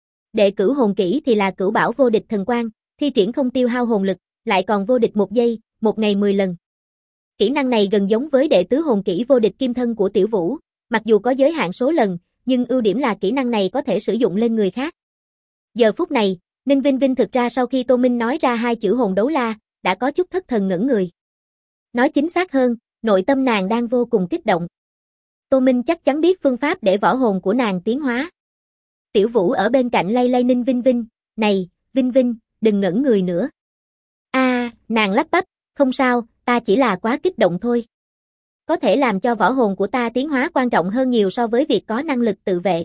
Đệ cửu hồn kỹ thì là Cửu Bảo Vô Địch Thần Quang, thi triển không tiêu hao hồn lực, lại còn vô địch 1 giây, một ngày 10 lần. Kỹ năng này gần giống với đệ tứ hồn kỹ Vô Địch Kim Thân của Tiểu Vũ, mặc dù có giới hạn số lần, nhưng ưu điểm là kỹ năng này có thể sử dụng lên người khác. Giờ phút này, Ninh Vinh Vinh thực ra sau khi Tô Minh nói ra hai chữ hồn đấu la, đã có chút thất thần ngẩn người. Nói chính xác hơn, nội tâm nàng đang vô cùng kích động. Tô Minh chắc chắn biết phương pháp để võ hồn của nàng tiến hóa. Tiểu Vũ ở bên cạnh lay lay Ninh Vinh Vinh, "Này, Vinh Vinh, đừng ngẩn người nữa." Nàng lắp bắp, "Không sao, ta chỉ là quá kích động thôi. Có thể làm cho võ hồn của ta tiến hóa quan trọng hơn nhiều so với việc có năng lực tự vệ."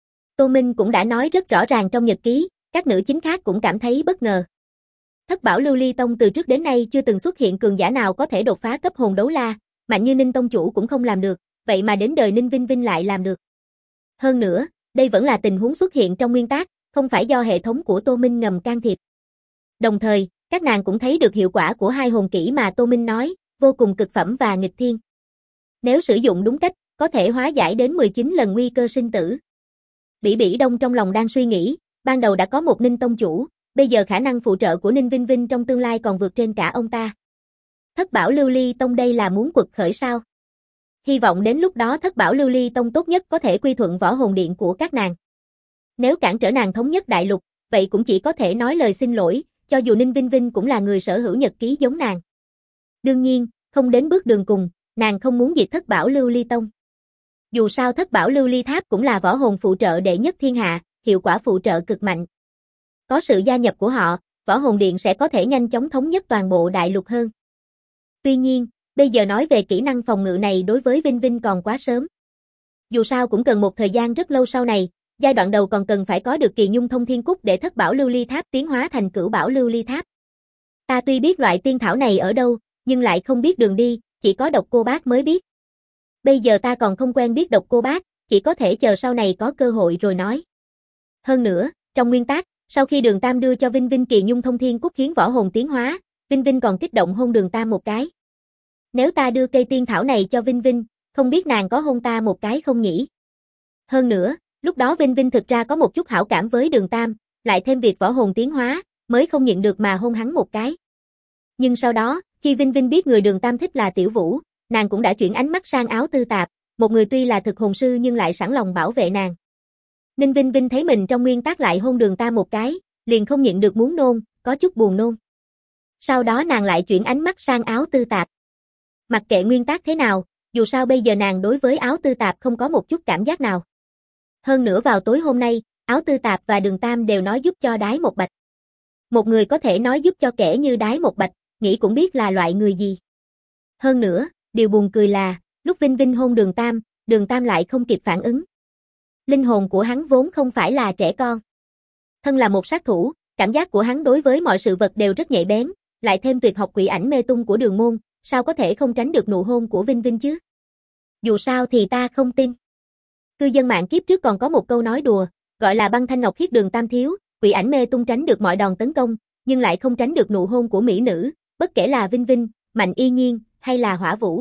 Tô Minh cũng đã nói rất rõ ràng trong nhật ký, các nữ chính khác cũng cảm thấy bất ngờ. Thất Bảo Lưu Ly Tông từ trước đến nay chưa từng xuất hiện cường giả nào có thể đột phá cấp hồn đấu la, mạnh như Ninh Tông chủ cũng không làm được, vậy mà đến đời Ninh Vinh Vinh lại làm được. Hơn nữa, đây vẫn là tình huống xuất hiện trong nguyên tắc, không phải do hệ thống của Tô Minh ngầm can thiệp. Đồng thời, các nàng cũng thấy được hiệu quả của hai hồn kỹ mà Tô Minh nói, vô cùng cực phẩm và nghịch thiên. Nếu sử dụng đúng cách, có thể hóa giải đến 19 lần nguy cơ sinh tử. Bỉ Bỉ Đông trong lòng đang suy nghĩ, ban đầu đã có một Ninh Tông chủ, bây giờ khả năng phụ trợ của Ninh Vinh Vinh trong tương lai còn vượt trên cả ông ta. Thất Bảo Lưu Ly Tông đây là muốn quật khởi sao? Hy vọng đến lúc đó Thất Bảo Lưu Ly Tông tốt nhất có thể quy thuận võ hồn điện của các nàng. Nếu cản trở nàng thống nhất đại lục, vậy cũng chỉ có thể nói lời xin lỗi, cho dù Ninh Vinh Vinh cũng là người sở hữu nhật ký giống nàng. Đương nhiên, không đến bước đường cùng, nàng không muốn diệt Thất Bảo Lưu Ly Tông. Dù sao Thất Bảo Lưu Ly Tháp cũng là võ hồn phụ trợ đệ nhất thiên hạ, hiệu quả phụ trợ cực mạnh. Có sự gia nhập của họ, võ hồn điện sẽ có thể nhanh chóng thống nhất toàn bộ đại lục hơn. Tuy nhiên, bây giờ nói về kỹ năng phòng ngự này đối với Vinh Vinh còn quá sớm. Dù sao cũng cần một thời gian rất lâu sau này, giai đoạn đầu còn cần phải có được Kỳ Nhung Thông Thiên Cúc để Thất Bảo Lưu Ly Tháp tiến hóa thành Cửu Bảo Lưu Ly Tháp. Ta tuy biết loại tiên thảo này ở đâu, nhưng lại không biết đường đi, chỉ có Độc Cô Bác mới biết. Bây giờ ta còn không quen biết Độc Cô Bác, chỉ có thể chờ sau này có cơ hội rồi nói. Hơn nữa, trong nguyên tắc, sau khi Đường Tam đưa cho Vinh Vinh Kỳ Nhung Thông Thiên Cúc khiến võ hồn tiến hóa, Vinh Vinh còn kích động hôn Đường Tam một cái. Nếu ta đưa cây tiên thảo này cho Vinh Vinh, không biết nàng có hôn ta một cái không nhỉ? Hơn nữa, lúc đó Vinh Vinh thực ra có một chút hảo cảm với Đường Tam, lại thêm việc võ hồn tiến hóa, mới không nhịn được mà hôn hắn một cái. Nhưng sau đó, khi Vinh Vinh biết người Đường Tam thích là Tiểu Vũ, nàng cũng đã chuyển ánh mắt sang Áo Tư Tạp, một người tuy là thực hồn sư nhưng lại sẵn lòng bảo vệ nàng. Ninh Vinh Vinh thấy mình trong nguyên tắc lại hôn Đường Tam một cái, liền không nhịn được muốn nôn, có chút buồn nôn. Sau đó nàng lại chuyển ánh mắt sang Áo Tư Tạp. Mặc kệ nguyên tắc thế nào, dù sao bây giờ nàng đối với Áo Tư Tạp không có một chút cảm giác nào. Hơn nữa vào tối hôm nay, Áo Tư Tạp và Đường Tam đều nói giúp cho Đái Một Bạch. Một người có thể nói giúp cho kẻ như Đái Một Bạch, nghĩ cũng biết là loại người gì. Hơn nữa, điều buồn cười là, lúc Vinh Vinh hôn Đường Tam lại không kịp phản ứng. Linh hồn của hắn vốn không phải là trẻ con. Thân là một sát thủ, cảm giác của hắn đối với mọi sự vật đều rất nhạy bén, lại thêm tuyệt học quỷ ảnh mê tung của Đường môn, sao có thể không tránh được nụ hôn của Vinh Vinh chứ? Dù sao thì ta không tin. Cư dân mạng kiếp trước còn có một câu nói đùa, gọi là băng thanh ngọc khiết Đường Tam thiếu, quỷ ảnh mê tung tránh được mọi đòn tấn công, nhưng lại không tránh được nụ hôn của mỹ nữ, bất kể là Vinh Vinh, Mạnh Y Nhiên, hay là Hỏa Vũ.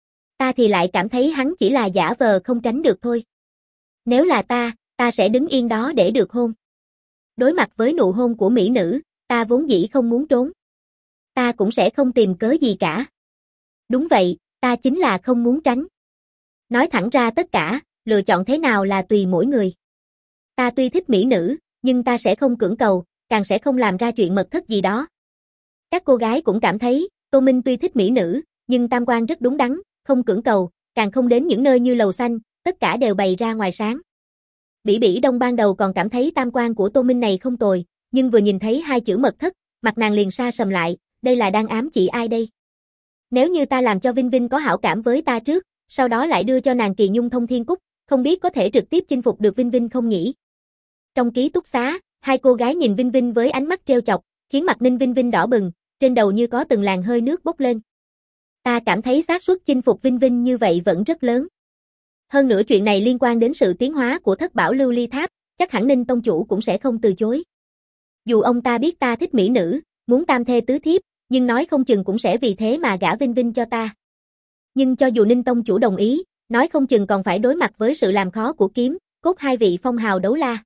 Ta thì lại cảm thấy hắn chỉ là giả vờ không tránh được thôi. Nếu là ta sẽ đứng yên đó để được hôn. Đối mặt với nụ hôn của mỹ nữ, ta vốn dĩ không muốn trốn. Ta cũng sẽ không tìm cớ gì cả. Đúng vậy, ta chính là không muốn tránh. Nói thẳng ra tất cả, lựa chọn thế nào là tùy mỗi người. Ta tuy thích mỹ nữ, nhưng ta sẽ không cưỡng cầu, càng sẽ không làm ra chuyện mật thất gì đó. Các cô gái cũng cảm thấy, Tô Minh tuy thích mỹ nữ, nhưng tam quan rất đúng đắn, không cưỡng cầu, càng không đến những nơi như lầu xanh, tất cả đều bày ra ngoài sáng. Bỉ Bỉ Đông ban đầu còn cảm thấy tam quan của Tô Minh này không tồi, nhưng vừa nhìn thấy hai chữ mật thất, mặt nàng liền sa sầm lại, đây là đang ám chỉ ai đây? Nếu như ta làm cho Vinh Vinh có hảo cảm với ta trước, sau đó lại đưa cho nàng Kỳ Nhung Thông Thiên Cúc, không biết có thể trực tiếp chinh phục được Vinh Vinh không nhỉ? Trong ký túc xá, hai cô gái nhìn Vinh Vinh với ánh mắt trêu chọc, khiến mặt Ninh Vinh Vinh đỏ bừng, trên đầu như có từng làn hơi nước bốc lên. Ta cảm thấy xác suất chinh phục Vinh Vinh như vậy vẫn rất lớn. Hơn nữa chuyện này liên quan đến sự tiến hóa của thất bảo lưu ly tháp, chắc hẳn Ninh tông chủ cũng sẽ không từ chối. Dù ông ta biết ta thích mỹ nữ, muốn tam thê tứ thiếp, nhưng nói không chừng cũng sẽ vì thế mà gả Vinh Vinh cho ta. Nhưng cho dù Ninh tông chủ đồng ý, nói không chừng còn phải đối mặt với sự làm khó của Kiếm, Cốt hai vị phong hào đấu la.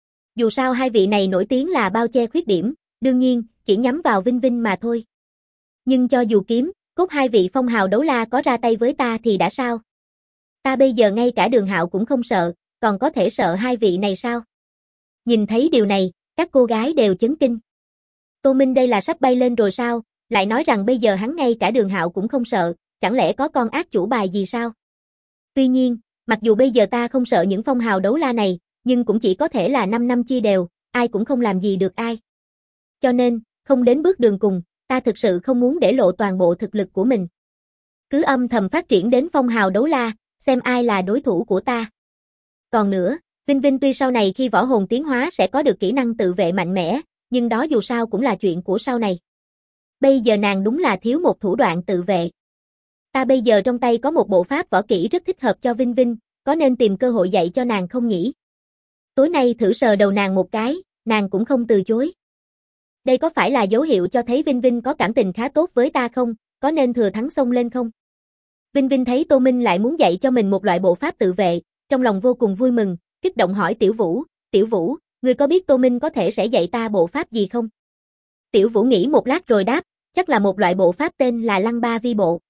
Dù sao hai vị này nổi tiếng là bao che khuyết điểm, đương nhiên, chỉ nhắm vào Vinh Vinh mà thôi. Nhưng cho dù Kiếm, Cốt hai vị phong hào đấu la có ra tay với ta thì đã sao? Ta bây giờ ngay cả Đường Hạo cũng không sợ, còn có thể sợ hai vị này sao? Nhìn thấy điều này, các cô gái đều chấn kinh. Tô Minh đây là sắp bay lên rồi sao, lại nói rằng bây giờ hắn ngay cả Đường Hạo cũng không sợ, chẳng lẽ có con ác chủ bài gì sao? Tuy nhiên, mặc dù bây giờ ta không sợ những phong hào đấu la này, nhưng cũng chỉ có thể là 5 năm chia đều, ai cũng không làm gì được ai. Cho nên, không đến bước đường cùng, ta thực sự không muốn để lộ toàn bộ thực lực của mình. Cứ âm thầm phát triển đến phong hào đấu la, xem ai là đối thủ của ta. Còn nữa, Vinh Vinh tuy sau này khi võ hồn tiến hóa sẽ có được kỹ năng tự vệ mạnh mẽ, nhưng đó dù sao cũng là chuyện của sau này. Bây giờ nàng đúng là thiếu một thủ đoạn tự vệ. Ta bây giờ trong tay có một bộ pháp võ kỹ rất thích hợp cho Vinh Vinh, có nên tìm cơ hội dạy cho nàng không nhỉ? Tối nay thử sờ đầu nàng một cái, nàng cũng không từ chối. Đây có phải là dấu hiệu cho thấy Vinh Vinh có cảm tình khá tốt với ta không, có nên thừa thắng xông lên không? Vinh Vinh thấy Tô Minh lại muốn dạy cho mình một loại bộ pháp tự vệ, trong lòng vô cùng vui mừng, kích động hỏi Tiểu Vũ, ngươi có biết Tô Minh có thể sẽ dạy ta bộ pháp gì không? Tiểu Vũ nghĩ một lát rồi đáp, chắc là một loại bộ pháp tên là Lăng Ba Vi Bộ.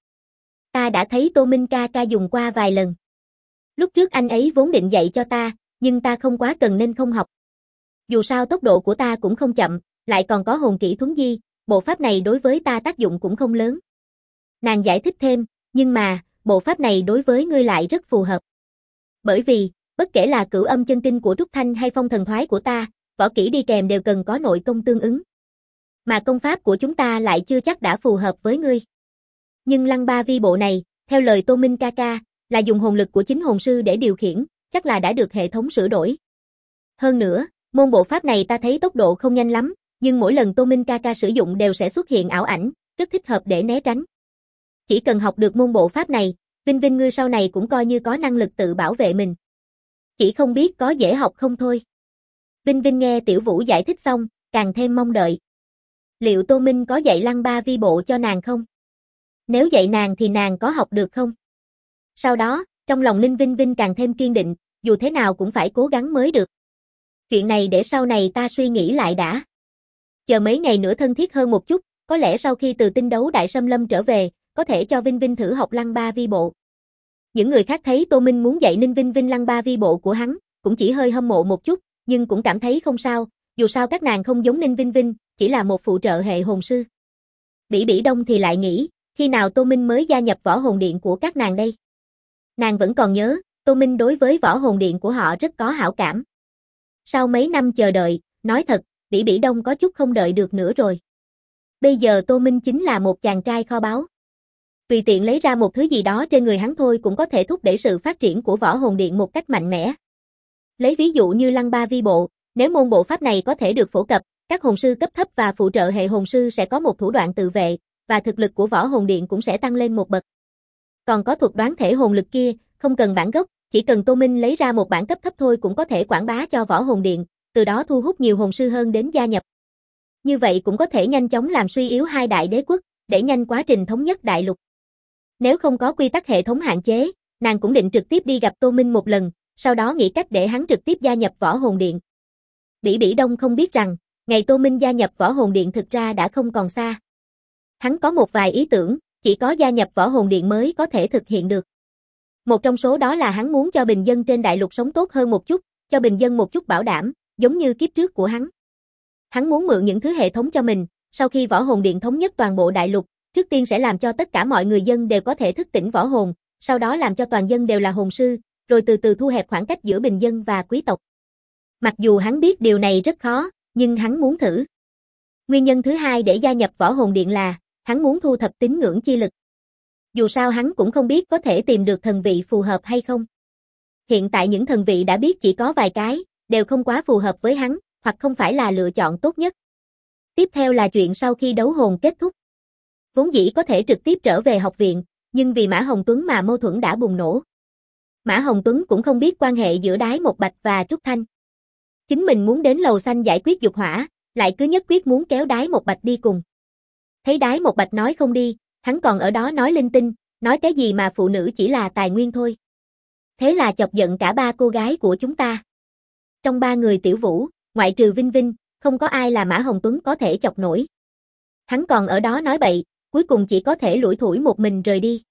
Ta đã thấy Tô Minh ca ca dùng qua vài lần. Lúc trước anh ấy vốn định dạy cho ta, nhưng ta không quá cần nên không học. Dù sao tốc độ của ta cũng không chậm, lại còn có hồn kỹ thuấn di, bộ pháp này đối với ta tác dụng cũng không lớn. Nàng giải thích thêm, nhưng mà, bộ pháp này đối với ngươi lại rất phù hợp. Bởi vì, bất kể là Cửu Âm Chân Kinh của Trúc Thanh hay Phong Thần Thoái của ta, võ kỹ đi kèm đều cần có nội công tương ứng. Mà công pháp của chúng ta lại chưa chắc đã phù hợp với ngươi. Nhưng Lăng Ba Vi Bộ này, theo lời Tô Minh ca ca, là dùng hồn lực của chính hồn sư để điều khiển, chắc là đã được hệ thống sửa đổi. Hơn nữa, môn bộ pháp này ta thấy tốc độ không nhanh lắm, nhưng mỗi lần Tô Minh ca ca sử dụng đều sẽ xuất hiện ảo ảnh, rất thích hợp để né tránh. Chỉ cần học được môn bộ pháp này, Vinh Vinh ngươi sau này cũng coi như có năng lực tự bảo vệ mình. Chỉ không biết có dễ học không thôi. Vinh Vinh nghe Tiểu Vũ giải thích xong, càng thêm mong đợi. Liệu Tô Minh có dạy Lăng Ba Vi Bộ cho nàng không? Nếu dạy nàng thì nàng có học được không? Sau đó, trong lòng Ninh Vinh Vinh càng thêm kiên định, dù thế nào cũng phải cố gắng mới được. Chuyện này để sau này ta suy nghĩ lại đã. Chờ mấy ngày nữa thân thiết hơn một chút, có lẽ sau khi từ tinh đấu Đại Sâm Lâm trở về, có thể cho Vinh Vinh thử học Lăng Ba Vi Bộ. Những người khác thấy Tô Minh muốn dạy Ninh Vinh Vinh Lăng Ba Vi Bộ của hắn, cũng chỉ hơi hâm mộ một chút, nhưng cũng cảm thấy không sao, dù sao các nàng không giống Ninh Vinh Vinh, chỉ là một phụ trợ hệ hồn sư. Bỉ Bỉ Đông thì lại nghĩ, khi nào Tô Minh mới gia nhập võ hồn điện của các nàng đây? Nàng vẫn còn nhớ, Tô Minh đối với võ hồn điện của họ rất có hảo cảm. Sau mấy năm chờ đợi, nói thật, Bỉ Bỉ Đông có chút không đợi được nữa rồi. Bây giờ Tô Minh chính là một chàng trai kho báu. Tùy tiện lấy ra một thứ gì đó trên người hắn thôi cũng có thể thúc đẩy sự phát triển của võ hồn điện một cách mạnh mẽ. Lấy ví dụ như Lăng Ba Vi Bộ, nếu môn bộ pháp này có thể được phổ cập, các hồn sư cấp thấp và phụ trợ hệ hồn sư sẽ có một thủ đoạn tự vệ, và thực lực của võ hồn điện cũng sẽ tăng lên một bậc. Còn có thuật đoán thể hồn lực kia, không cần bản gốc, chỉ cần Tô Minh lấy ra một bản cấp thấp thôi cũng có thể quảng bá cho võ hồn điện, từ đó thu hút nhiều hồn sư hơn đến gia nhập. Như vậy cũng có thể nhanh chóng làm suy yếu hai đại đế quốc, để nhanh quá trình thống nhất đại lục. Nếu không có quy tắc hệ thống hạn chế, nàng cũng định trực tiếp đi gặp Tô Minh một lần, sau đó nghĩ cách để hắn trực tiếp gia nhập võ hồn điện. Bỉ Bỉ Đông không biết rằng, ngày Tô Minh gia nhập võ hồn điện thực ra đã không còn xa. Hắn có một vài ý tưởng, chỉ có gia nhập võ hồn điện mới có thể thực hiện được. Một trong số đó là hắn muốn cho bình dân trên đại lục sống tốt hơn một chút, cho bình dân một chút bảo đảm, giống như kiếp trước của hắn. Hắn muốn mượn những thứ hệ thống cho mình, sau khi võ hồn điện thống nhất toàn bộ đại lục, trước tiên sẽ làm cho tất cả mọi người dân đều có thể thức tỉnh võ hồn, sau đó làm cho toàn dân đều là hồn sư, rồi từ từ thu hẹp khoảng cách giữa bình dân và quý tộc. Mặc dù hắn biết điều này rất khó, nhưng hắn muốn thử. Nguyên nhân thứ hai để gia nhập võ hồn điện là, hắn muốn thu thập tín ngưỡng chi lực. Dù sao hắn cũng không biết có thể tìm được thần vị phù hợp hay không. Hiện tại những thần vị đã biết chỉ có vài cái, đều không quá phù hợp với hắn, hoặc không phải là lựa chọn tốt nhất. Tiếp theo là chuyện sau khi đấu hồn kết thúc. Vốn dĩ có thể trực tiếp trở về học viện, nhưng vì Mã Hồng Tuấn mà mâu thuẫn đã bùng nổ. Mã Hồng Tuấn cũng không biết quan hệ giữa Đái Một Bạch và Trúc Thanh. Chính mình muốn đến lầu xanh giải quyết dục hỏa, lại cứ nhất quyết muốn kéo Đái Một Bạch đi cùng. Thấy Đái Một Bạch nói không đi, hắn còn ở đó nói linh tinh, nói cái gì mà phụ nữ chỉ là tài nguyên thôi. Thế là chọc giận cả ba cô gái của chúng ta. Trong ba người Tiểu Vũ, ngoại trừ Vinh Vinh, không có ai là Mã Hồng Tuấn có thể chọc nổi. Hắn còn ở đó nói bậy, cuối cùng chỉ có thể lủi thủi một mình rời đi.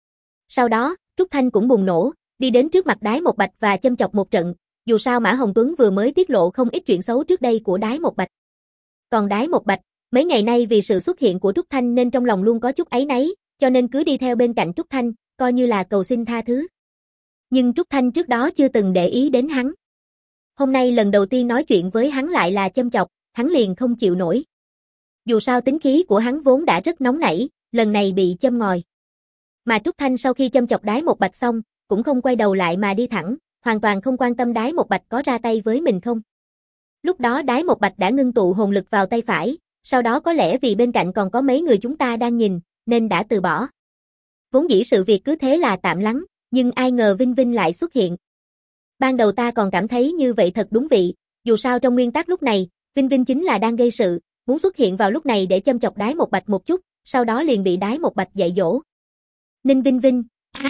Sau đó, Trúc Thanh cũng bùng nổ, đi đến trước mặt Đái Một Bạch và châm chọc một trận, dù sao Mã Hồng Tuấn vừa mới tiết lộ không ít chuyện xấu trước đây của Đái Một Bạch. Còn Đái Một Bạch, mấy ngày nay vì sự xuất hiện của Trúc Thanh nên trong lòng luôn có chút áy náy, cho nên cứ đi theo bên cạnh Trúc Thanh, coi như là cầu xin tha thứ. Nhưng Trúc Thanh trước đó chưa từng để ý đến hắn. Hôm nay lần đầu tiên nói chuyện với hắn lại là châm chọc, hắn liền không chịu nổi. Dù sao tính khí của hắn vốn đã rất nóng nảy, lần này bị châm ngòi. Mà Trúc Thanh sau khi châm chọc Đái Một Bạch xong, cũng không quay đầu lại mà đi thẳng, hoàn toàn không quan tâm Đái Một Bạch có ra tay với mình không. Lúc đó Đái Một Bạch đã ngưng tụ hồn lực vào tay phải, sau đó có lẽ vì bên cạnh còn có mấy người chúng ta đang nhìn, nên đã từ bỏ. Vốn dĩ sự việc cứ thế là tạm lắng, nhưng ai ngờ Vinh Vinh lại xuất hiện. Ban đầu ta còn cảm thấy như vậy thật đúng vị, dù sao trong nguyên tắc lúc này, Vinh Vinh chính là đang gây sự, muốn xuất hiện vào lúc này để châm chọc Đái Một Bạch một chút, sau đó liền bị Đái Một Bạch dạy dỗ. Ninh Vinh Vinh,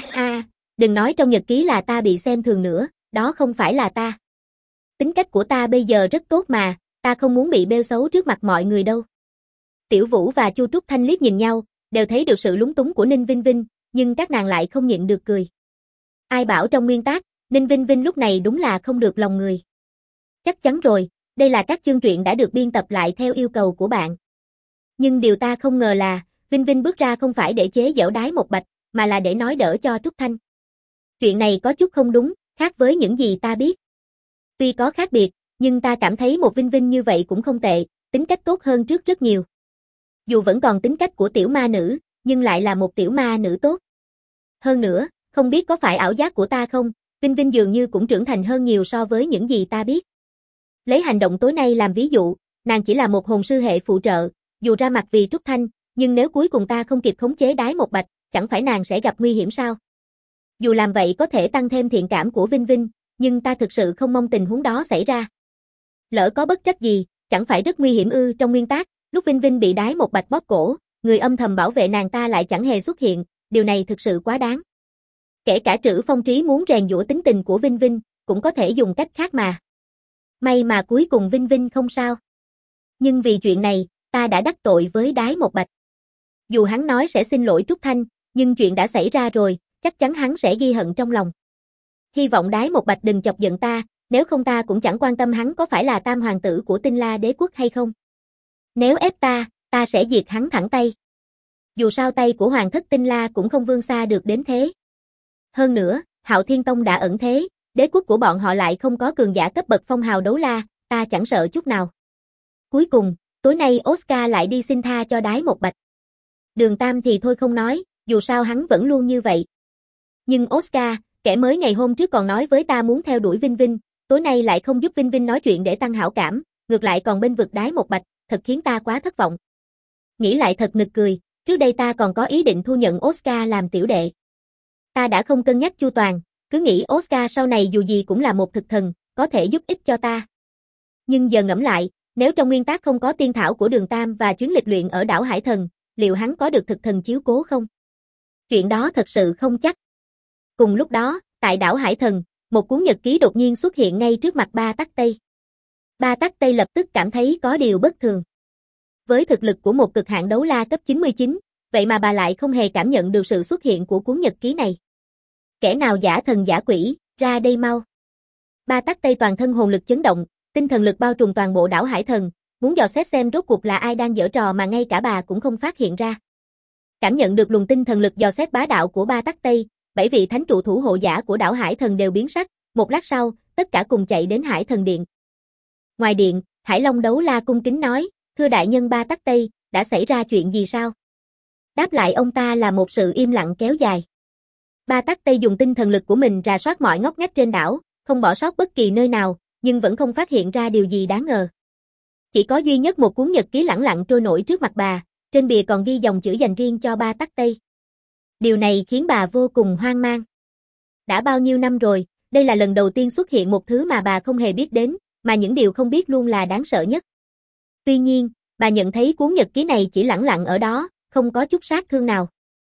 đừng nói trong nhật ký là ta bị xem thường nữa, đó không phải là ta. Tính cách của ta bây giờ rất tốt mà, ta không muốn bị bêu xấu trước mặt mọi người đâu. Tiểu Vũ và Chu Trúc Thanh liếc nhìn nhau, đều thấy được sự lúng túng của Ninh Vinh Vinh, nhưng các nàng lại không nhịn được cười. Ai bảo trong nguyên tắc, Ninh Vinh Vinh lúc này đúng là không được lòng người. Chắc chắn rồi, đây là các chương truyện đã được biên tập lại theo yêu cầu của bạn. Nhưng điều ta không ngờ là, Vinh Vinh bước ra không phải để chế giễu Đái Một Bạch, mà là để nói đỡ cho Trúc Thanh. Chuyện này có chút không đúng, khác với những gì ta biết. Tuy có khác biệt, nhưng ta cảm thấy một Vinh Vinh như vậy cũng không tệ, tính cách tốt hơn trước rất nhiều. Dù vẫn còn tính cách của tiểu ma nữ, nhưng lại là một tiểu ma nữ tốt. Hơn nữa, không biết có phải ảo giác của ta không, Vinh Vinh dường như cũng trưởng thành hơn nhiều so với những gì ta biết. Lấy hành động tối nay làm ví dụ, nàng chỉ là một hồn sư hệ phụ trợ, dù ra mặt vì Trúc Thanh, nhưng nếu cuối cùng ta không kịp khống chế Đái Một Bạch, chẳng phải nàng sẽ gặp nguy hiểm sao? Dù làm vậy có thể tăng thêm thiện cảm của Vinh Vinh, nhưng ta thực sự không mong tình huống đó xảy ra. Lỡ có bất trách gì, chẳng phải rất nguy hiểm ư? Trong nguyên tắc, lúc Vinh Vinh bị Đái Một Bạch bóp cổ, người âm thầm bảo vệ nàng ta lại chẳng hề xuất hiện, điều này thực sự quá đáng. Kể cả Trữ Phong Trí muốn rèn giũa tính tình của Vinh Vinh, cũng có thể dùng cách khác mà. May mà cuối cùng Vinh Vinh không sao. Nhưng vì chuyện này, ta đã đắc tội với Đái Một Bạch. Dù hắn nói sẽ xin lỗi Trúc Thanh, nhưng chuyện đã xảy ra rồi, chắc chắn hắn sẽ ghi hận trong lòng. Hy vọng Đái Một Bạch đừng chọc giận ta, nếu không ta cũng chẳng quan tâm hắn có phải là tam hoàng tử của Tinh La Đế quốc hay không. Nếu ép ta sẽ diệt hắn thẳng tay. Dù sao tay của hoàng thất Tinh La cũng không vươn xa được đến thế. Hơn nữa, Hạo Thiên Tông đã ẩn thế, đế quốc của bọn họ lại không có cường giả cấp bậc phong hào đấu la, ta chẳng sợ chút nào. Cuối cùng, tối nay Oscar lại đi xin tha cho Đái Một Bạch. Đường Tam thì thôi không nói, dù sao hắn vẫn luôn như vậy. Nhưng Oscar, kẻ mới ngày hôm trước còn nói với ta muốn theo đuổi Vinh Vinh, tối nay lại không giúp Vinh Vinh nói chuyện để tăng hảo cảm, ngược lại còn bên vực đái một bạch, thật khiến ta quá thất vọng. Nghĩ lại thật nực cười, trước đây ta còn có ý định thu nhận Oscar làm tiểu đệ. Ta đã không cân nhắc chu toàn, cứ nghĩ Oscar sau này dù gì cũng là một thực thần, có thể giúp ích cho ta. Nhưng giờ ngẫm lại, nếu trong nguyên tắc không có tiên thảo của Đường Tam và chuyến lịch luyện ở đảo Hải Thần, liệu hắn có được thực thần chiếu cố không? Chuyện đó thật sự không chắc. Cùng lúc đó, tại đảo Hải Thần, một cuốn nhật ký đột nhiên xuất hiện ngay trước mặt Ba Tắc Tây. Ba Tắc Tây lập tức cảm thấy có điều bất thường. Với thực lực của một cực hạn đấu la cấp 99, vậy mà bà lại không hề cảm nhận được sự xuất hiện của cuốn nhật ký này. Kẻ nào giả thần giả quỷ, ra đây mau. Ba Tắc Tây toàn thân hồn lực chấn động, tinh thần lực bao trùm toàn bộ đảo Hải Thần, muốn dò xét xem rốt cuộc là ai đang giở trò mà ngay cả bà cũng không phát hiện ra. Cảm nhận được luồng tinh thần lực dò xét bá đạo của Ba Tắc Tây, 7 vị thánh trụ thủ hộ giả của đảo Hải Thần đều biến sắc, một lát sau, tất cả cùng chạy đến Hải Thần Điện. Ngoài điện, Hải Long đấu la cung kính nói, thưa đại nhân Ba Tắc Tây, đã xảy ra chuyện gì sao? Đáp lại ông ta là một sự im lặng kéo dài. Ba Tắc Tây dùng tinh thần lực của mình rà soát mọi ngóc ngách trên đảo, không bỏ sót bất kỳ nơi nào, nhưng vẫn không phát hiện ra điều gì đáng ngờ. Chỉ có duy nhất một cuốn nhật ký lẳng lặng trôi nổi trước mặt bà, trên bìa còn ghi dòng chữ dành riêng cho Ba Tắc Tây. Điều này khiến bà vô cùng hoang mang. Đã bao nhiêu năm rồi, đây là lần đầu tiên xuất hiện một thứ mà bà không hề biết đến, mà những điều không biết luôn là đáng sợ nhất. Tuy nhiên, bà nhận thấy cuốn nhật ký này chỉ lẳng lặng ở đó, không có chút sát thương nào.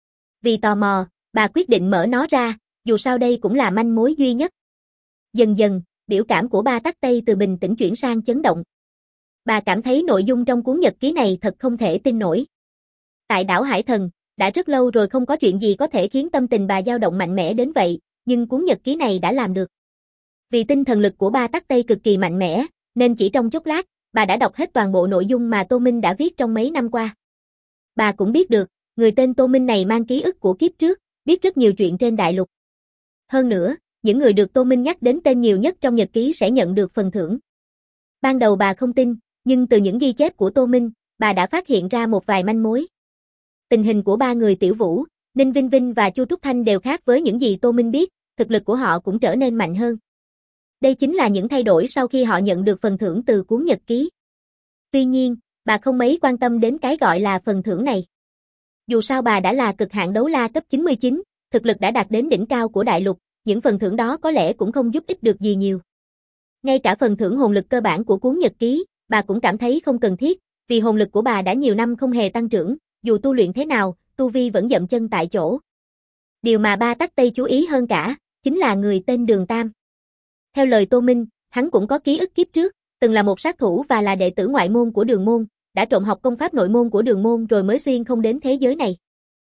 Vì tò mò, bà quyết định mở nó ra, dù sao đây cũng là manh mối duy nhất. Dần dần, biểu cảm của Ba Tắc Tây từ bình tĩnh chuyển sang chấn động. Bà cảm thấy nội dung trong cuốn nhật ký này thật không thể tin nổi. Tại đảo Hải Thần, đã rất lâu rồi không có chuyện gì có thể khiến tâm tình bà dao động mạnh mẽ đến vậy, nhưng cuốn nhật ký này đã làm được. Vì tinh thần lực của Ba Tắc Tây cực kỳ mạnh mẽ, nên chỉ trong chốc lát, bà đã đọc hết toàn bộ nội dung mà Tô Minh đã viết trong mấy năm qua. Bà cũng biết được, người tên Tô Minh này mang ký ức của kiếp trước, biết rất nhiều chuyện trên đại lục. Hơn nữa, những người được Tô Minh nhắc đến tên nhiều nhất trong nhật ký sẽ nhận được phần thưởng. Ban đầu bà không tin, nhưng từ những ghi chép của Tô Minh, bà đã phát hiện ra một vài manh mối. Tình hình của ba người Tiểu Vũ, Ninh Vinh Vinh và Chu Trúc Thanh đều khác với những gì Tô Minh biết, thực lực của họ cũng trở nên mạnh hơn. Đây chính là những thay đổi sau khi họ nhận được phần thưởng từ cuốn nhật ký. Tuy nhiên, bà không mấy quan tâm đến cái gọi là phần thưởng này. Dù sao bà đã là cực hạn đấu la cấp 99, thực lực đã đạt đến đỉnh cao của đại lục, những phần thưởng đó có lẽ cũng không giúp ích được gì nhiều. Ngay cả phần thưởng hồn lực cơ bản của cuốn nhật ký, bà cũng cảm thấy không cần thiết, vì hồn lực của bà đã nhiều năm không hề tăng trưởng, dù tu luyện thế nào, tu vi vẫn dậm chân tại chỗ. Điều mà Ba Tắc Tây chú ý hơn cả, chính là người tên Đường Tam. Theo lời Tô Minh, hắn cũng có ký ức kiếp trước, từng là một sát thủ và là đệ tử ngoại môn của Đường môn, đã trộm học công pháp nội môn của Đường môn rồi mới xuyên không đến thế giới này.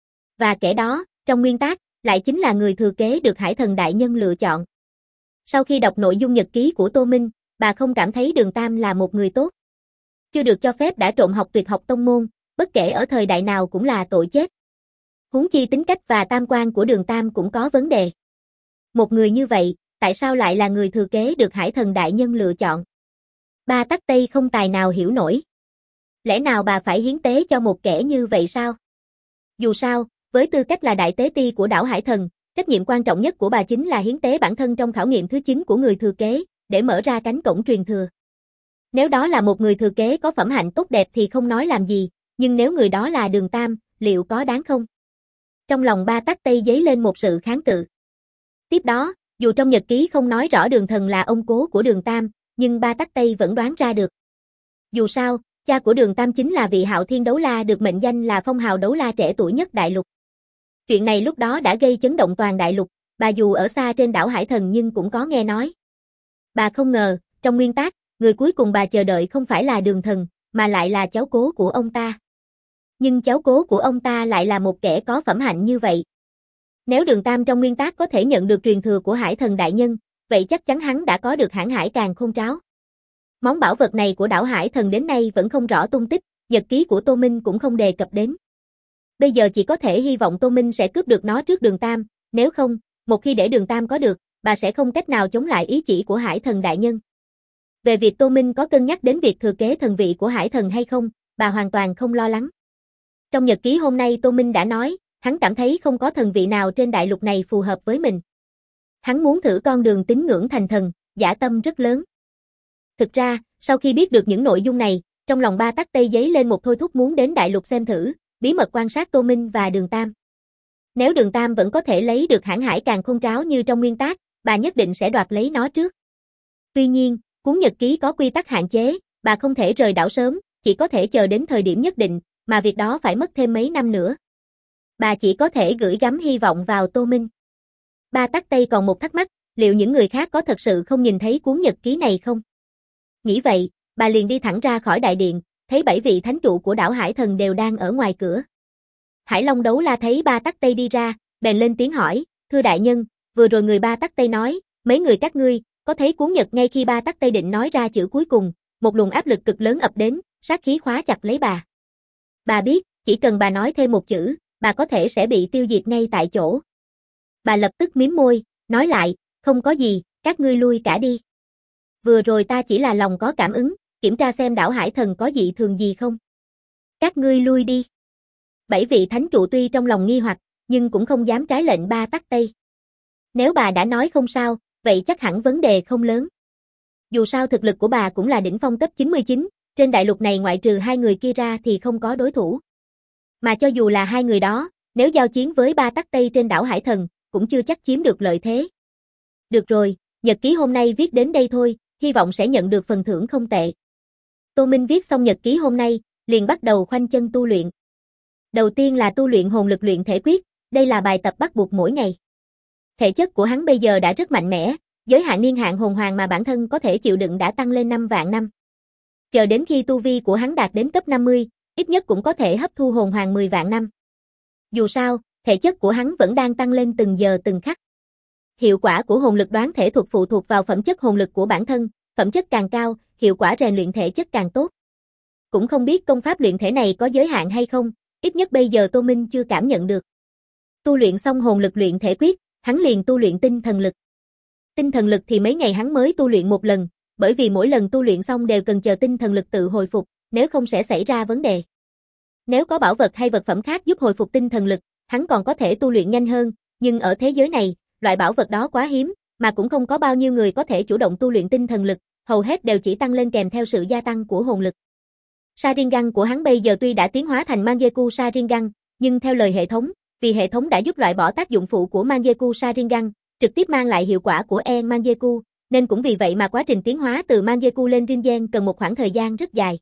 Và kẻ đó, trong nguyên tắc, lại chính là người thừa kế được Hải Thần đại nhân lựa chọn. Sau khi đọc nội dung nhật ký của Tô Minh, bà không cảm thấy Đường Tam là một người tốt. Chưa được cho phép đã trộm học tuyệt học tông môn, bất kể ở thời đại nào cũng là tội chết. Huống chi tính cách và tam quan của Đường Tam cũng có vấn đề. Một người như vậy, tại sao lại là người thừa kế được Hải Thần đại nhân lựa chọn? Ba Tắc Tây không tài nào hiểu nổi. Lẽ nào bà phải hiến tế cho một kẻ như vậy sao? Dù sao, với tư cách là đại tế ti của đảo Hải Thần, trách nhiệm quan trọng nhất của bà chính là hiến tế bản thân trong khảo nghiệm thứ 9 của người thừa kế, để mở ra cánh cổng truyền thừa. Nếu đó là một người thừa kế có phẩm hạnh tốt đẹp thì không nói làm gì, nhưng nếu người đó là Đường Tam, liệu có đáng không? Trong lòng Ba Tắc Tây dấy lên một sự kháng cự. Tiếp đó, dù trong nhật ký không nói rõ Đường Thần là ông cố của Đường Tam, nhưng Ba Tắc Tây vẫn đoán ra được. Dù sao, cha của Đường Tam chính là vị Hạo Thiên đấu la được mệnh danh là phong hào đấu la trẻ tuổi nhất đại lục. Chuyện này lúc đó đã gây chấn động toàn đại lục, bà dù ở xa trên đảo Hải Thần nhưng cũng có nghe nói. Bà không ngờ, trong nguyên tắc, người cuối cùng bà chờ đợi không phải là Đường Thần, mà lại là cháu cố của ông ta. Nhưng cháu cố của ông ta lại là một kẻ có phẩm hạnh như vậy. Nếu Đường Tam trong nguyên tắc có thể nhận được truyền thừa của Hải Thần đại nhân, vậy chắc chắn hắn đã có được Hãn Hải Càn Khôn Tráo. Món bảo vật này của đảo Hải Thần đến nay vẫn không rõ tung tích, nhật ký của Tô Minh cũng không đề cập đến. Bây giờ chỉ có thể hy vọng Tô Minh sẽ cướp được nó trước Đường Tam, nếu không, một khi để Đường Tam có được, bà sẽ không cách nào chống lại ý chỉ của Hải Thần đại nhân. Về việc Tô Minh có cân nhắc đến việc thừa kế thần vị của Hải Thần hay không, bà hoàn toàn không lo lắng. Trong nhật ký hôm nay Tô Minh đã nói, hắn cảm thấy không có thần vị nào trên đại lục này phù hợp với mình. Hắn muốn thử con đường tín ngưỡng thành thần, dã tâm rất lớn. Thực ra, sau khi biết được những nội dung này, trong lòng Ba Tắc Tây dấy lên một thôi thúc muốn đến đại lục xem thử, bí mật quan sát Tô Minh và Đường Tam. Nếu Đường Tam vẫn có thể lấy được hãn hải càn khôn tráo như trong nguyên tác, bà nhất định sẽ đoạt lấy nó trước. Tuy nhiên, cuốn nhật ký có quy tắc hạn chế, bà không thể rời đảo sớm, chỉ có thể chờ đến thời điểm nhất định, mà việc đó phải mất thêm mấy năm nữa. Bà chỉ có thể gửi gắm hy vọng vào Tô Minh. Ba Tắc Tây còn một thắc mắc, liệu những người khác có thật sự không nhìn thấy cuốn nhật ký này không? Nghĩ vậy, bà liền đi thẳng ra khỏi đại điện, thấy 7 vị thánh trụ của đảo Hải Thần đều đang ở ngoài cửa. Hải Long Đấu La thấy Ba Tắc Tây đi ra, bèn lên tiếng hỏi, thưa đại nhân, vừa rồi người Ba Tắc Tây nói, mấy người các ngươi, có thấy cuốn nhật ngay khi Ba Tắc Tây định nói ra chữ cuối cùng, một luồng áp lực cực lớn ập đến, sát khí khóa chặt lấy bà. Bà biết, chỉ cần bà nói thêm một chữ, bà có thể sẽ bị tiêu diệt ngay tại chỗ. Bà lập tức mím môi, nói lại, không có gì, các ngươi lui cả đi. Vừa rồi ta chỉ là lòng có cảm ứng, kiểm tra xem đảo Hải Thần có dị thường gì không. Các ngươi lui đi. 7 vị thánh trụ tuy trong lòng nghi hoặc, nhưng cũng không dám trái lệnh Ba Tắc Tây. Nếu bà đã nói không sao, vậy chắc hẳn vấn đề không lớn. Dù sao thực lực của bà cũng là đỉnh phong cấp 99, trên đại lục này ngoại trừ 2 người kia ra thì không có đối thủ. Mà cho dù là 2 người đó, nếu giao chiến với Ba Tắc Tây trên đảo Hải Thần, cũng chưa chắc chiếm được lợi thế. Được rồi, nhật ký hôm nay viết đến đây thôi, hy vọng sẽ nhận được phần thưởng không tệ. Tô Minh viết xong nhật ký hôm nay, liền bắt đầu khoanh chân tu luyện. Đầu tiên là tu luyện hồn lực luyện thể quyết, đây là bài tập bắt buộc mỗi ngày. Thể chất của hắn bây giờ đã rất mạnh mẽ, giới hạn niên hạn hồn hoàng mà bản thân có thể chịu đựng đã tăng lên 5 vạn năm. Chờ đến khi tu vi của hắn đạt đến cấp 50, ít nhất cũng có thể hấp thu hồn hoàng 10 vạn năm. Dù sao, thể chất của hắn vẫn đang tăng lên từng giờ từng khắc. Hiệu quả của hồn lực đoán thể thuật phụ thuộc vào phẩm chất hồn lực của bản thân, phẩm chất càng cao, hiệu quả rèn luyện thể chất càng tốt. Cũng không biết công pháp luyện thể này có giới hạn hay không, ít nhất bây giờ Tô Minh chưa cảm nhận được. Tu luyện xong hồn lực luyện thể quyết, hắn liền tu luyện tinh thần lực. Tinh thần lực thì mấy ngày hắn mới tu luyện một lần, bởi vì mỗi lần tu luyện xong đều cần chờ tinh thần lực tự hồi phục, nếu không sẽ xảy ra vấn đề. Nếu có bảo vật hay vật phẩm khác giúp hồi phục tinh thần lực, hắn còn có thể tu luyện nhanh hơn, nhưng ở thế giới này, loại bảo vật đó quá hiếm, mà cũng không có bao nhiêu người có thể chủ động tu luyện tinh thần lực, hầu hết đều chỉ tăng lên kèm theo sự gia tăng của hồn lực. Sharingan của hắn bây giờ tuy đã tiến hóa thành Mangekyou Sharingan, nhưng theo lời hệ thống, vì hệ thống đã giúp loại bỏ tác dụng phụ của Mangekyou Sharingan, trực tiếp mang lại hiệu quả của Mangekyou, nên cũng vì vậy mà quá trình tiến hóa từ Mangekyou lên Rinnegan cần một khoảng thời gian rất dài.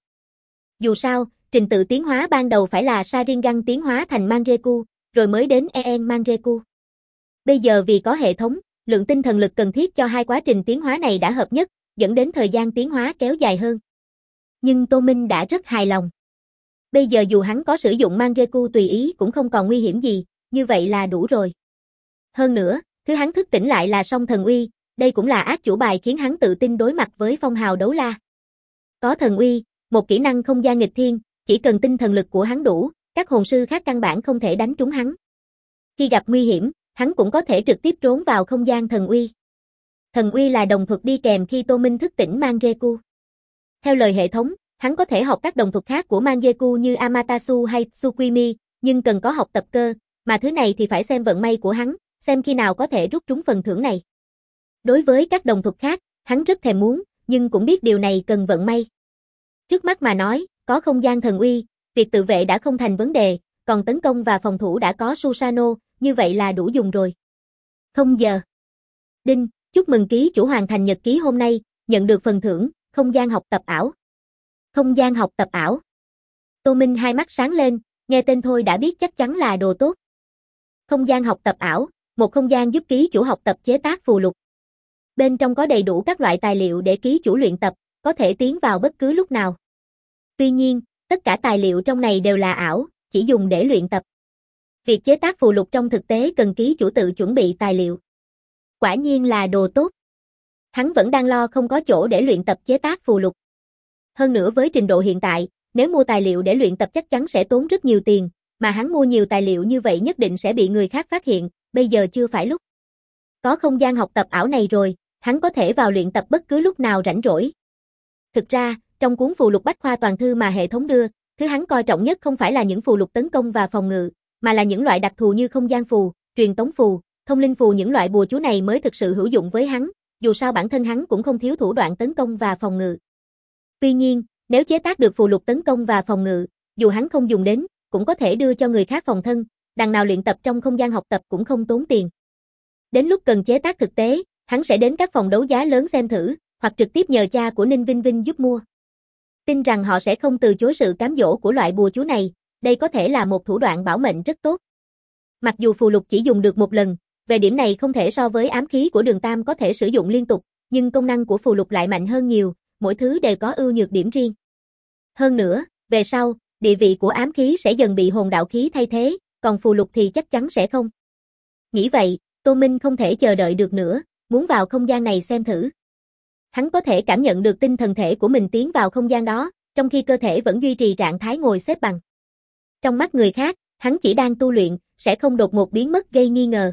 Dù sao, trình tự tiến hóa ban đầu phải là Sharingan tiến hóa thành Mangekyou, rồi mới đến Mangekyou. Bây giờ vì có hệ thống, lượng tinh thần lực cần thiết cho hai quá trình tiến hóa này đã hợp nhất, dẫn đến thời gian tiến hóa kéo dài hơn. Nhưng Tô Minh đã rất hài lòng. Bây giờ dù hắn có sử dụng Mangekyou tùy ý cũng không còn nguy hiểm gì, như vậy là đủ rồi. Hơn nữa, thứ hắn thức tỉnh lại là song thần uy, đây cũng là át chủ bài khiến hắn tự tin đối mặt với phong hào đấu la. Có thần uy, một kỹ năng không gian nghịch thiên, chỉ cần tinh thần lực của hắn đủ, các hồn sư khác căn bản không thể đánh trúng hắn. Khi gặp nguy hiểm, hắn cũng có thể trực tiếp trốn vào không gian thần uy. Thần uy là đồng thuật đi kèm khi Tô Minh thức tỉnh Mangekyou. Theo lời hệ thống, hắn có thể học các đồng thuật khác của Mangekyou như Amaterasu hay Tsukimi, nhưng cần có học tập cơ, mà thứ này thì phải xem vận may của hắn, xem khi nào có thể rút trúng phần thưởng này. Đối với các đồng thuật khác, hắn rất thèm muốn, nhưng cũng biết điều này cần vận may. Trước mắt mà nói, có không gian thần uy, việc tự vệ đã không thành vấn đề, còn tấn công và phòng thủ đã có Susanoo, như vậy là đủ dùng rồi. 0 giờ. Đinh, chúc mừng ký chủ hoàn thành nhật ký hôm nay, nhận được phần thưởng, không gian học tập ảo. Không gian học tập ảo. Tô Minh hai mắt sáng lên, nghe tên thôi đã biết chắc chắn là đồ tốt. Không gian học tập ảo, một không gian giúp ký chủ học tập chế tác phù lục. Bên trong có đầy đủ các loại tài liệu để ký chủ luyện tập, có thể tiến vào bất cứ lúc nào. Tuy nhiên, tất cả tài liệu trong này đều là ảo, chỉ dùng để luyện tập. Việc chế tác phù lục trong thực tế cần ký chủ tự chuẩn bị tài liệu. Quả nhiên là đồ tốt. Hắn vẫn đang lo không có chỗ để luyện tập chế tác phù lục. Hơn nữa với trình độ hiện tại, nếu mua tài liệu để luyện tập chắc chắn sẽ tốn rất nhiều tiền, mà hắn mua nhiều tài liệu như vậy nhất định sẽ bị người khác phát hiện, bây giờ chưa phải lúc. Có không gian học tập ảo này rồi, hắn có thể vào luyện tập bất cứ lúc nào rảnh rỗi. Thực ra, trong cuốn phù lục bách khoa toàn thư mà hệ thống đưa, thứ hắn coi trọng nhất không phải là những phù lục tấn công và phòng ngự, mà là những loại đặc thù như không gian phù, truyền tống phù, thông linh phù. Những loại bùa chú này mới thực sự hữu dụng với hắn, dù sao bản thân hắn cũng không thiếu thủ đoạn tấn công và phòng ngự. Tuy nhiên, nếu chế tác được phù lục tấn công và phòng ngự, dù hắn không dùng đến, cũng có thể đưa cho người khác phòng thân, đằng nào luyện tập trong không gian học tập cũng không tốn tiền. Đến lúc cần chế tác thực tế, hắn sẽ đến các phòng đấu giá lớn xem thử, hoặc trực tiếp nhờ cha của Ninh Vinh Vinh giúp mua. Tin rằng họ sẽ không từ chối sự cám dỗ của loại bùa chú này, đây có thể là một thủ đoạn bảo mệnh rất tốt. Mặc dù phù lục chỉ dùng được một lần, về điểm này không thể so với ám khí của Đường Tam có thể sử dụng liên tục, nhưng công năng của phù lục lại mạnh hơn nhiều, mỗi thứ đều có ưu nhược điểm riêng. Hơn nữa, về sau, địa vị của ám khí sẽ dần bị hồn đạo khí thay thế, còn phù lục thì chắc chắn sẽ không. Nghĩ vậy, Tô Minh không thể chờ đợi được nữa, muốn vào không gian này xem thử. Hắn có thể cảm nhận được tinh thần thể của mình tiến vào không gian đó, trong khi cơ thể vẫn duy trì trạng thái ngồi xếp bằng. Trong mắt người khác, hắn chỉ đang tu luyện, sẽ không đột ngột biến mất gây nghi ngờ.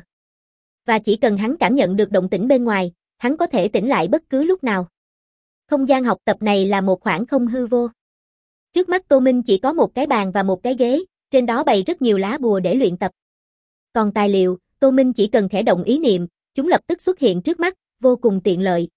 Và chỉ cần hắn cảm nhận được động tĩnh bên ngoài, hắn có thể tỉnh lại bất cứ lúc nào. Không gian học tập này là một khoảng không hư vô. Trước mắt Tô Minh chỉ có một cái bàn và một cái ghế, trên đó bày rất nhiều lá bùa để luyện tập. Còn tài liệu, Tô Minh chỉ cần khẽ động ý niệm, chúng lập tức xuất hiện trước mắt, vô cùng tiện lợi.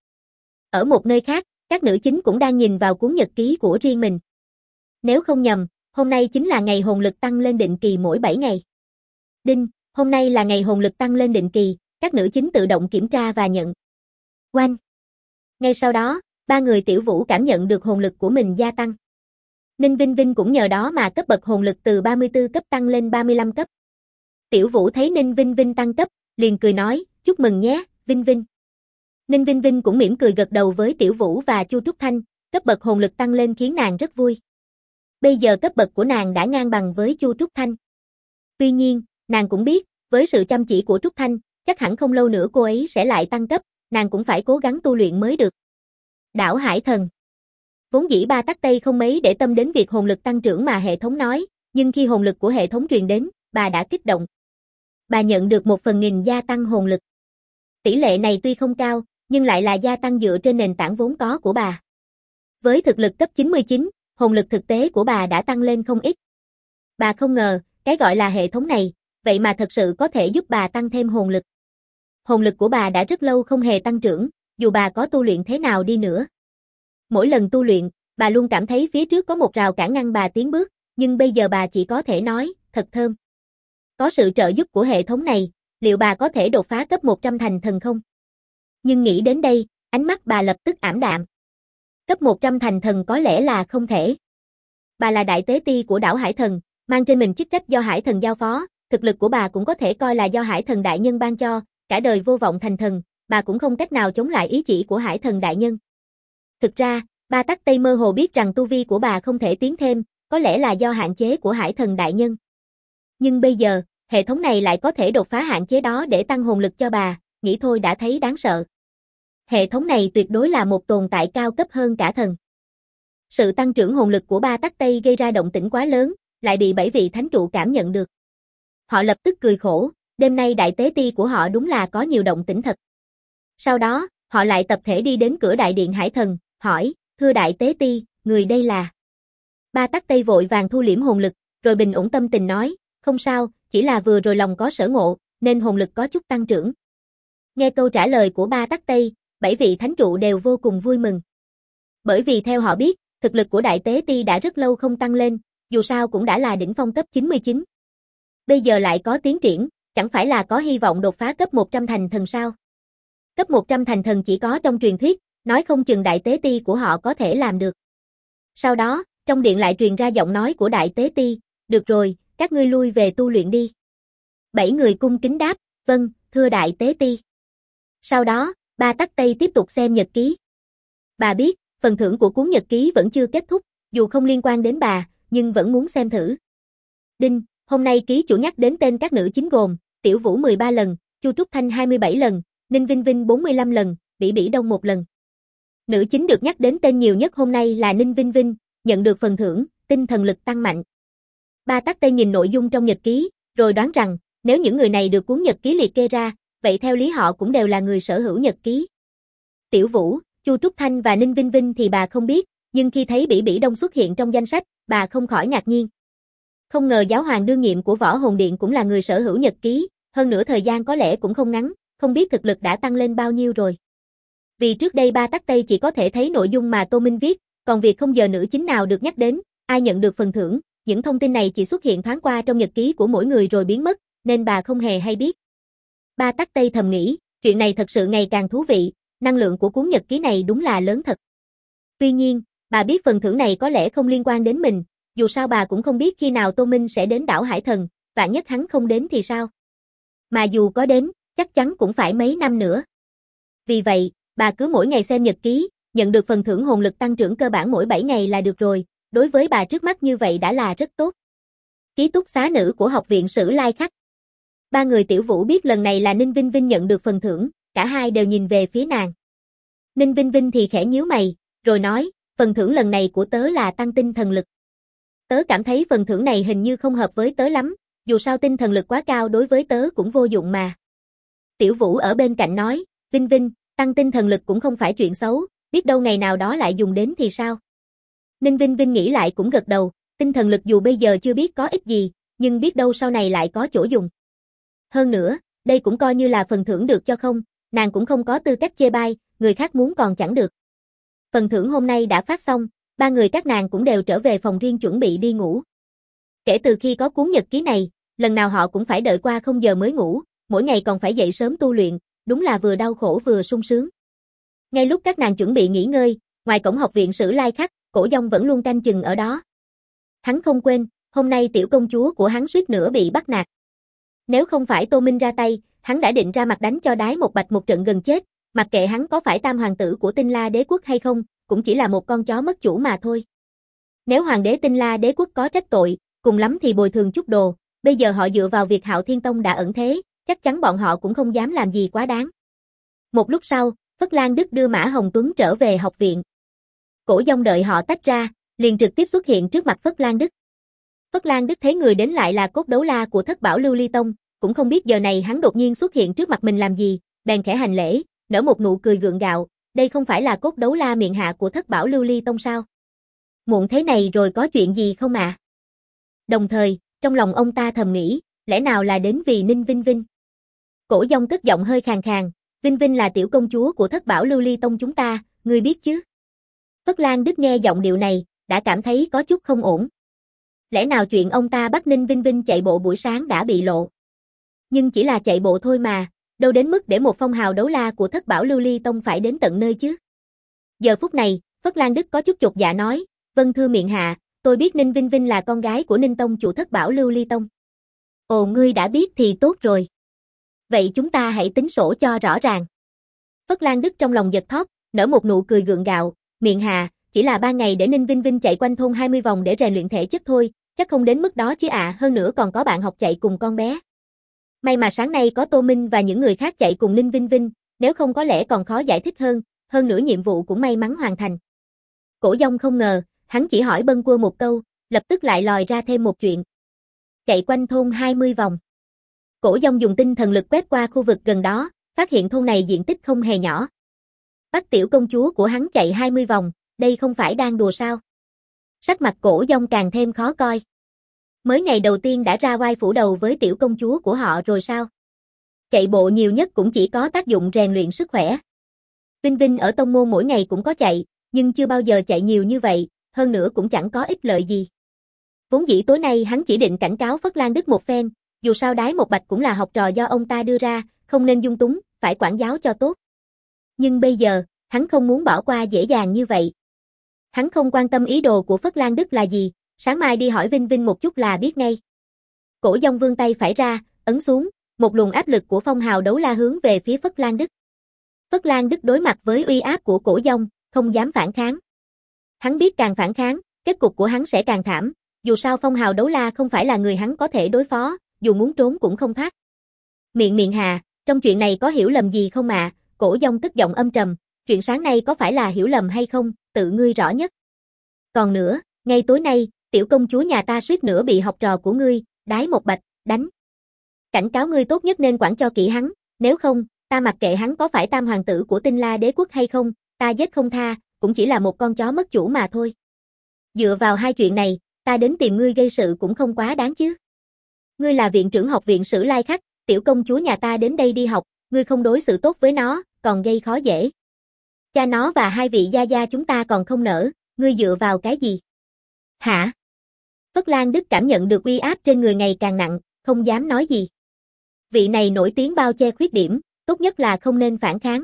Ở một nơi khác, các nữ chính cũng đang nhìn vào cuốn nhật ký của riêng mình. Nếu không nhầm, hôm nay chính là ngày hồn lực tăng lên định kỳ mỗi 7 ngày. Đinh, hôm nay là ngày hồn lực tăng lên định kỳ, các nữ chính tự động kiểm tra và nhận. Oanh! Ngay sau đó, ba người Tiểu Vũ cảm nhận được hồn lực của mình gia tăng. Ninh Vinh Vinh cũng nhờ đó mà cấp bậc hồn lực từ 34 cấp tăng lên 35 cấp. Tiểu Vũ thấy Ninh Vinh Vinh tăng cấp, liền cười nói, chúc mừng nhé, Vinh Vinh. Ninh Vinh Vinh cũng mỉm cười gật đầu với Tiểu Vũ và Chu Trúc Thanh, cấp bậc hồn lực tăng lên khiến nàng rất vui. Bây giờ cấp bậc của nàng đã ngang bằng với Chu Trúc Thanh. Tuy nhiên, nàng cũng biết, với sự chăm chỉ của Trúc Thanh, chắc hẳn không lâu nữa cô ấy sẽ lại tăng cấp, nàng cũng phải cố gắng tu luyện mới được. Đảo Hải Thần. Vốn dĩ Ba Tắc Tây không mấy để tâm đến việc hồn lực tăng trưởng mà hệ thống nói, nhưng khi hồn lực của hệ thống truyền đến, bà đã kích động. Bà nhận được 1/1000 gia tăng hồn lực. Tỷ lệ này tuy không cao, nhưng lại là gia tăng dựa trên nền tảng vốn có của bà. Với thực lực cấp 99, hồn lực thực tế của bà đã tăng lên không ít. Bà không ngờ, cái gọi là hệ thống này, vậy mà thật sự có thể giúp bà tăng thêm hồn lực. Hồn lực của bà đã rất lâu không hề tăng trưởng, dù bà có tu luyện thế nào đi nữa. Mỗi lần tu luyện, bà luôn cảm thấy phía trước có một rào cản ngăn bà tiến bước, nhưng bây giờ bà chỉ có thể nói, thật thơm. Có sự trợ giúp của hệ thống này, liệu bà có thể đột phá cấp 100 thành thần không? Nhưng nghĩ đến đây, ánh mắt bà lập tức ảm đạm. Cấp 100 thành thần có lẽ là không thể. Bà là đại tế ti của đảo Hải Thần, mang trên mình chức trách do Hải Thần giao phó, thực lực của bà cũng có thể coi là do Hải Thần đại nhân ban cho, cả đời vô vọng thành thần, bà cũng không cách nào chống lại ý chỉ của Hải Thần đại nhân. Thực ra, Ba Tắc Tây mơ hồ biết rằng tu vi của bà không thể tiến thêm, có lẽ là do hạn chế của Hải Thần đại nhân. Nhưng bây giờ, hệ thống này lại có thể đột phá hạn chế đó để tăng hồn lực cho bà, nghĩ thôi đã thấy đáng sợ. Hệ thống này tuyệt đối là một tồn tại cao cấp hơn cả thần. Sự tăng trưởng hồn lực của Ba Tắc Tây gây ra động tĩnh quá lớn, lại bị 7 vị thánh trụ cảm nhận được. Họ lập tức cười khổ, đêm nay đại tế ti của họ đúng là có nhiều động tĩnh thật. Sau đó, họ lại tập thể đi đến cửa đại điện Hải Thần, hỏi, thưa đại tế ti, người đây là? Ba Tắc Tây vội vàng thu liễm hồn lực, rồi bình ổn tâm tình nói, không sao, chỉ là vừa rồi lòng có sở ngộ, nên hồn lực có chút tăng trưởng. Nghe câu trả lời của Ba Tắc Tây, 7 vị thánh trụ đều vô cùng vui mừng. Bởi vì theo họ biết, thực lực của đại tế ti đã rất lâu không tăng lên, dù sao cũng đã là đỉnh phong cấp 99. Bây giờ lại có tiến triển, chẳng phải là có hy vọng đột phá cấp 100 thành thần sao? Cấp 100 thành thần chỉ có trong truyền thuyết, nói không chừng đại tế ti của họ có thể làm được. Sau đó, trong điện lại truyền ra giọng nói của đại tế ti, được rồi, các ngươi lui về tu luyện đi. 7 người cung kính đáp, vâng, thưa đại tế ti. Sau đó, Ba Tắc Tây tiếp tục xem nhật ký. Bà biết, phần thưởng của cuốn nhật ký vẫn chưa kết thúc, dù không liên quan đến bà, nhưng vẫn muốn xem thử. Đinh, hôm nay ký chủ nhắc đến tên các nữ chính gồm, Tiểu Vũ 13 lần, Chu Trúc Thanh 27 lần, Ninh Vinh Vinh 45 lần, Bỉ Bỉ Đông 1 lần. Nữ chính được nhắc đến tên nhiều nhất hôm nay là Ninh Vinh Vinh, nhận được phần thưởng, tinh thần lực tăng mạnh. Ba Tắc Tây nhìn nội dung trong nhật ký, rồi đoán rằng, nếu những người này được cuốn nhật ký liệt kê ra, vậy theo lý họ cũng đều là người sở hữu nhật ký. Tiểu Vũ, Chu Trúc Thanh và Ninh Vinh Vinh thì bà không biết, nhưng khi thấy Bỉ Bỉ Đông xuất hiện trong danh sách, bà không khỏi ngạc nhiên. Không ngờ giáo hoàng đương nhiệm của Võ Hồn Điện cũng là người sở hữu nhật ký, hơn nữa thời gian có lẽ cũng không ngắn, không biết thực lực đã tăng lên bao nhiêu rồi. Vì trước đây ba tắc Tây chỉ có thể thấy nội dung mà Tô Minh viết, còn việc không giờ nữ chính nào được nhắc đến, ai nhận được phần thưởng, những thông tin này chỉ xuất hiện thoáng qua trong nhật ký của mỗi người rồi biến mất, nên bà không hề hay biết. Ba tắc Tây thầm nghĩ, chuyện này thật sự ngày càng thú vị, năng lượng của cuốn nhật ký này đúng là lớn thật. Tuy nhiên, bà biết phần thưởng này có lẽ không liên quan đến mình, dù sao bà cũng không biết khi nào Tô Minh sẽ đến đảo Hải Thần, vạn nhất hắn không đến thì sao. Mà dù có đến, chắc chắn cũng phải mấy năm nữa. Vì vậy, bà cứ mỗi ngày xem nhật ký, nhận được phần thưởng hồn lực tăng trưởng cơ bản mỗi 7 ngày là được rồi, đối với bà trước mắt như vậy đã là rất tốt. Ký túc xá nữ của học viện Sử Lai Khắc. Ba người Tiểu Vũ biết lần này là Ninh Vinh Vinh nhận được phần thưởng, cả hai đều nhìn về phía nàng. Ninh Vinh Vinh thì khẽ nhíu mày, rồi nói, phần thưởng lần này của tớ là tăng tinh thần lực. Tớ cảm thấy phần thưởng này hình như không hợp với tớ lắm, dù sao tinh thần lực quá cao đối với tớ cũng vô dụng mà. Tiểu Vũ ở bên cạnh nói, Vinh Vinh, tăng tinh thần lực cũng không phải chuyện xấu, biết đâu ngày nào đó lại dùng đến thì sao. Ninh Vinh Vinh nghĩ lại cũng gật đầu, tinh thần lực dù bây giờ chưa biết có ích gì, nhưng biết đâu sau này lại có chỗ dùng. Hơn nữa, đây cũng coi như là phần thưởng được cho không, nàng cũng không có tư cách chê bai, người khác muốn còn chẳng được. Phần thưởng hôm nay đã phát xong, ba người các nàng cũng đều trở về phòng riêng chuẩn bị đi ngủ. Kể từ khi có cuốn nhật ký này, lần nào họ cũng phải đợi qua 0 giờ mới ngủ, mỗi ngày còn phải dậy sớm tu luyện, đúng là vừa đau khổ vừa sung sướng. Ngay lúc các nàng chuẩn bị nghỉ ngơi, ngoài cổng học viện Sử Lai Khắc, Cổ Dông vẫn luôn canh chừng ở đó. Hắn không quên, hôm nay tiểu công chúa của hắn suýt nữa bị bắt nạt. Nếu không phải Tô Minh ra tay, hắn đã định ra mặt đánh cho Đái Một Bạch một trận gần chết, mặc kệ hắn có phải tam hoàng tử của Tinh La Đế quốc hay không, cũng chỉ là một con chó mất chủ mà thôi. Nếu hoàng đế Tinh La Đế quốc có trách tội, cùng lắm thì bồi thường chút đồ, bây giờ họ dựa vào việc Hạo Thiên Tông đã ẩn thế, chắc chắn bọn họ cũng không dám làm gì quá đáng. Một lúc sau, Phất Lan Đức đưa Mã Hồng Tuấn trở về học viện. Cổ Dông đợi họ tách ra, liền trực tiếp xuất hiện trước mặt Phất Lan Đức. Phất Lan Đức thấy người đến lại là cốt đấu la của Thất Bảo Lưu Ly Tông, cũng không biết giờ này hắn đột nhiên xuất hiện trước mặt mình làm gì, bèn khẽ hành lễ, nở một nụ cười gượng gạo, đây không phải là cốt đấu la miệng hạ của Thất Bảo Lưu Ly Tông sao? Muộn thế này rồi có chuyện gì không ạ? Đồng thời, trong lòng ông ta thầm nghĩ, lẽ nào là đến vì Ninh Vinh Vinh? Cổ Dông cất giọng hơi khàn khàn, Vinh Vinh là tiểu công chúa của Thất Bảo Lưu Ly Tông chúng ta, ngươi biết chứ? Phất Lan Đức nghe giọng điệu này, đã cảm thấy có chút không ổn. Lẽ nào chuyện ông ta bắt Ninh Vinh Vinh chạy bộ buổi sáng đã bị lộ? Nhưng chỉ là chạy bộ thôi mà, đâu đến mức để một phong hào đấu la của Thất Bảo Lưu Ly Tông phải đến tận nơi chứ? Giờ phút này, Phất Lan Đức có chút chột dạ nói, vâng thưa miện hạ, tôi biết Ninh Vinh Vinh là con gái của Ninh Tông chủ Thất Bảo Lưu Ly Tông. Ồ ngươi đã biết thì tốt rồi. Vậy chúng ta hãy tính sổ cho rõ ràng. Phất Lan Đức trong lòng giật thót, nở một nụ cười gượng gạo, miện hạ, chỉ là 3 ngày để Ninh Vinh Vinh chạy quanh thôn 20 vòng để rèn luyện thể chất thôi, chắc không đến mức đó chứ ạ, hơn nữa còn có bạn học chạy cùng con bé. May mà sáng nay có Tô Minh và những người khác chạy cùng Ninh Vinh Vinh, nếu không có lẽ còn khó giải thích hơn nữa nhiệm vụ cũng may mắn hoàn thành. Cổ Dông không ngờ, hắn chỉ hỏi bâng quơ một câu, lập tức lại lòi ra thêm một chuyện. Chạy quanh thôn 20 vòng. Cổ Dông dùng tinh thần lực quét qua khu vực gần đó, phát hiện thôn này diện tích không hề nhỏ. Bắt tiểu công chúa của hắn chạy 20 vòng, đây không phải đang đùa sao? Sắc mặt Cổ Dông càng thêm khó coi. Mới ngày đầu tiên đã ra oai phủ đầu với tiểu công chúa của họ rồi sao? Chạy bộ nhiều nhất cũng chỉ có tác dụng rèn luyện sức khỏe. Vinh Vinh ở tông môn mỗi ngày cũng có chạy, nhưng chưa bao giờ chạy nhiều như vậy, hơn nữa cũng chẳng có ích lợi gì. Vốn dĩ tối nay hắn chỉ định cảnh cáo Phất Lan Đức một phen, dù sao Đái Một Bạch cũng là học trò do ông ta đưa ra, không nên dung túng, phải quản giáo cho tốt. Nhưng bây giờ, hắn không muốn bỏ qua dễ dàng như vậy. Hắn không quan tâm ý đồ của Phất Lan Đức là gì, sáng mai đi hỏi Vinh Vinh một chút là biết ngay. Cổ Dông vươn tay phải ra, ấn xuống, một luồng áp lực của phong hào đấu la hướng về phía Phất Lan Đức. Phất Lan Đức đối mặt với uy áp của Cổ Dông, không dám phản kháng. Hắn biết càng phản kháng, kết cục của hắn sẽ càng thảm, dù sao phong hào đấu la không phải là người hắn có thể đối phó, dù muốn trốn cũng không thoát. Miện Hà, trong chuyện này có hiểu lầm gì không ạ? Cổ Dông cất giọng âm trầm, chuyện sáng nay có phải là hiểu lầm hay không, tự ngươi rõ nhất. Còn nữa, ngay tối nay, tiểu công chúa nhà ta suýt nữa bị học trò của ngươi, Đái Một Bạch, đánh. Cảnh cáo ngươi tốt nhất nên quản cho kỹ hắn, nếu không, ta mặc kệ hắn có phải tam hoàng tử của Tinh La Đế quốc hay không, ta giết không tha, cũng chỉ là một con chó mất chủ mà thôi. Dựa vào hai chuyện này, Ta đến tìm ngươi gây sự cũng không quá đáng chứ. Ngươi là viện trưởng học viện Sử Lai Khắc, tiểu công chúa nhà ta đến đây đi học, ngươi không đối xử tốt với nó, còn gây khó dễ. Cha nó và hai vị gia gia chúng ta còn không nỡ, ngươi dựa vào cái gì? Hả? Phất Lan Đức cảm nhận được uy áp trên người ngày càng nặng, không dám nói gì. Vị này nổi tiếng bao che khuyết điểm, tốt nhất là không nên phản kháng.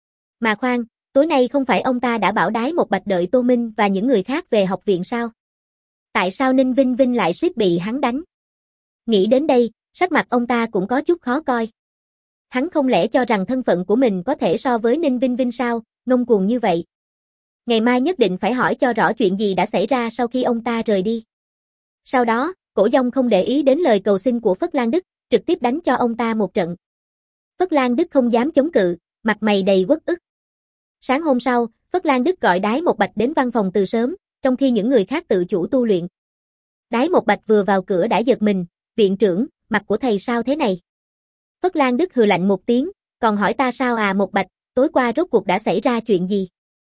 Mà khoan, tối nay không phải ông ta đã bảo Đái Một Bạch đợi Tô Minh và những người khác về học viện sao? Tại sao Ninh Vinh Vinh lại suýt bị hắn đánh? Nghĩ đến đây, sắc mặt ông ta cũng có chút khó coi. Hắn không lẽ cho rằng thân phận của mình có thể so với Ninh Vinh Vinh sao, ngông cuồng như vậy. Ngày mai nhất định phải hỏi cho rõ chuyện gì đã xảy ra sau khi ông ta rời đi. Sau đó, Cổ Dông không để ý đến lời cầu xin của Phất Lan Đức, trực tiếp đánh cho ông ta một trận. Phất Lan Đức không dám chống cự, mặt mày đầy uất ức. Sáng hôm sau, Phất Lan Đức gọi Đái Một Bạch đến văn phòng từ sớm, trong khi những người khác tự chủ tu luyện. Đái Một Bạch vừa vào cửa đã giật mình, viện trưởng, mặt của thầy sao thế này? Phất Lan Đức hừ lạnh một tiếng, còn hỏi ta sao à Một Bạch, tối qua rốt cuộc đã xảy ra chuyện gì?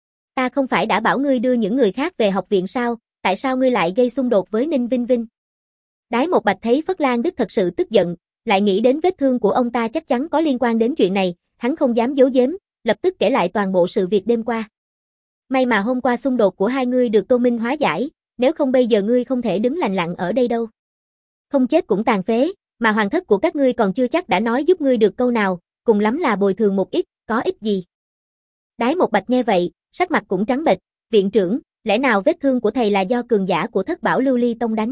Ta không phải đã bảo ngươi đưa những người khác về học viện sao, tại sao ngươi lại gây xung đột với Ninh Vinh Vinh? Đái Một Bạch thấy Phất Lan Đức thật sự tức giận, lại nghĩ đến vết thương của ông ta chắc chắn có liên quan đến chuyện này, hắn không dám giấu giếm, lập tức kể lại toàn bộ sự việc đêm qua. May mà hôm qua xung đột của hai ngươi được Tô Minh hóa giải, nếu không bây giờ ngươi không thể đứng lành lặn ở đây đâu. Không chết cũng tàn phế, mà hoàng thất của các ngươi còn chưa chắc đã nói giúp ngươi được câu nào, cùng lắm là bồi thường một ít, có ích gì. Đái Một Bạch nghe vậy, sắc mặt cũng trắng bệch, viện trưởng, lẽ nào vết thương của thầy là do cường giả của Thất Bảo Lưu Ly Tông đánh?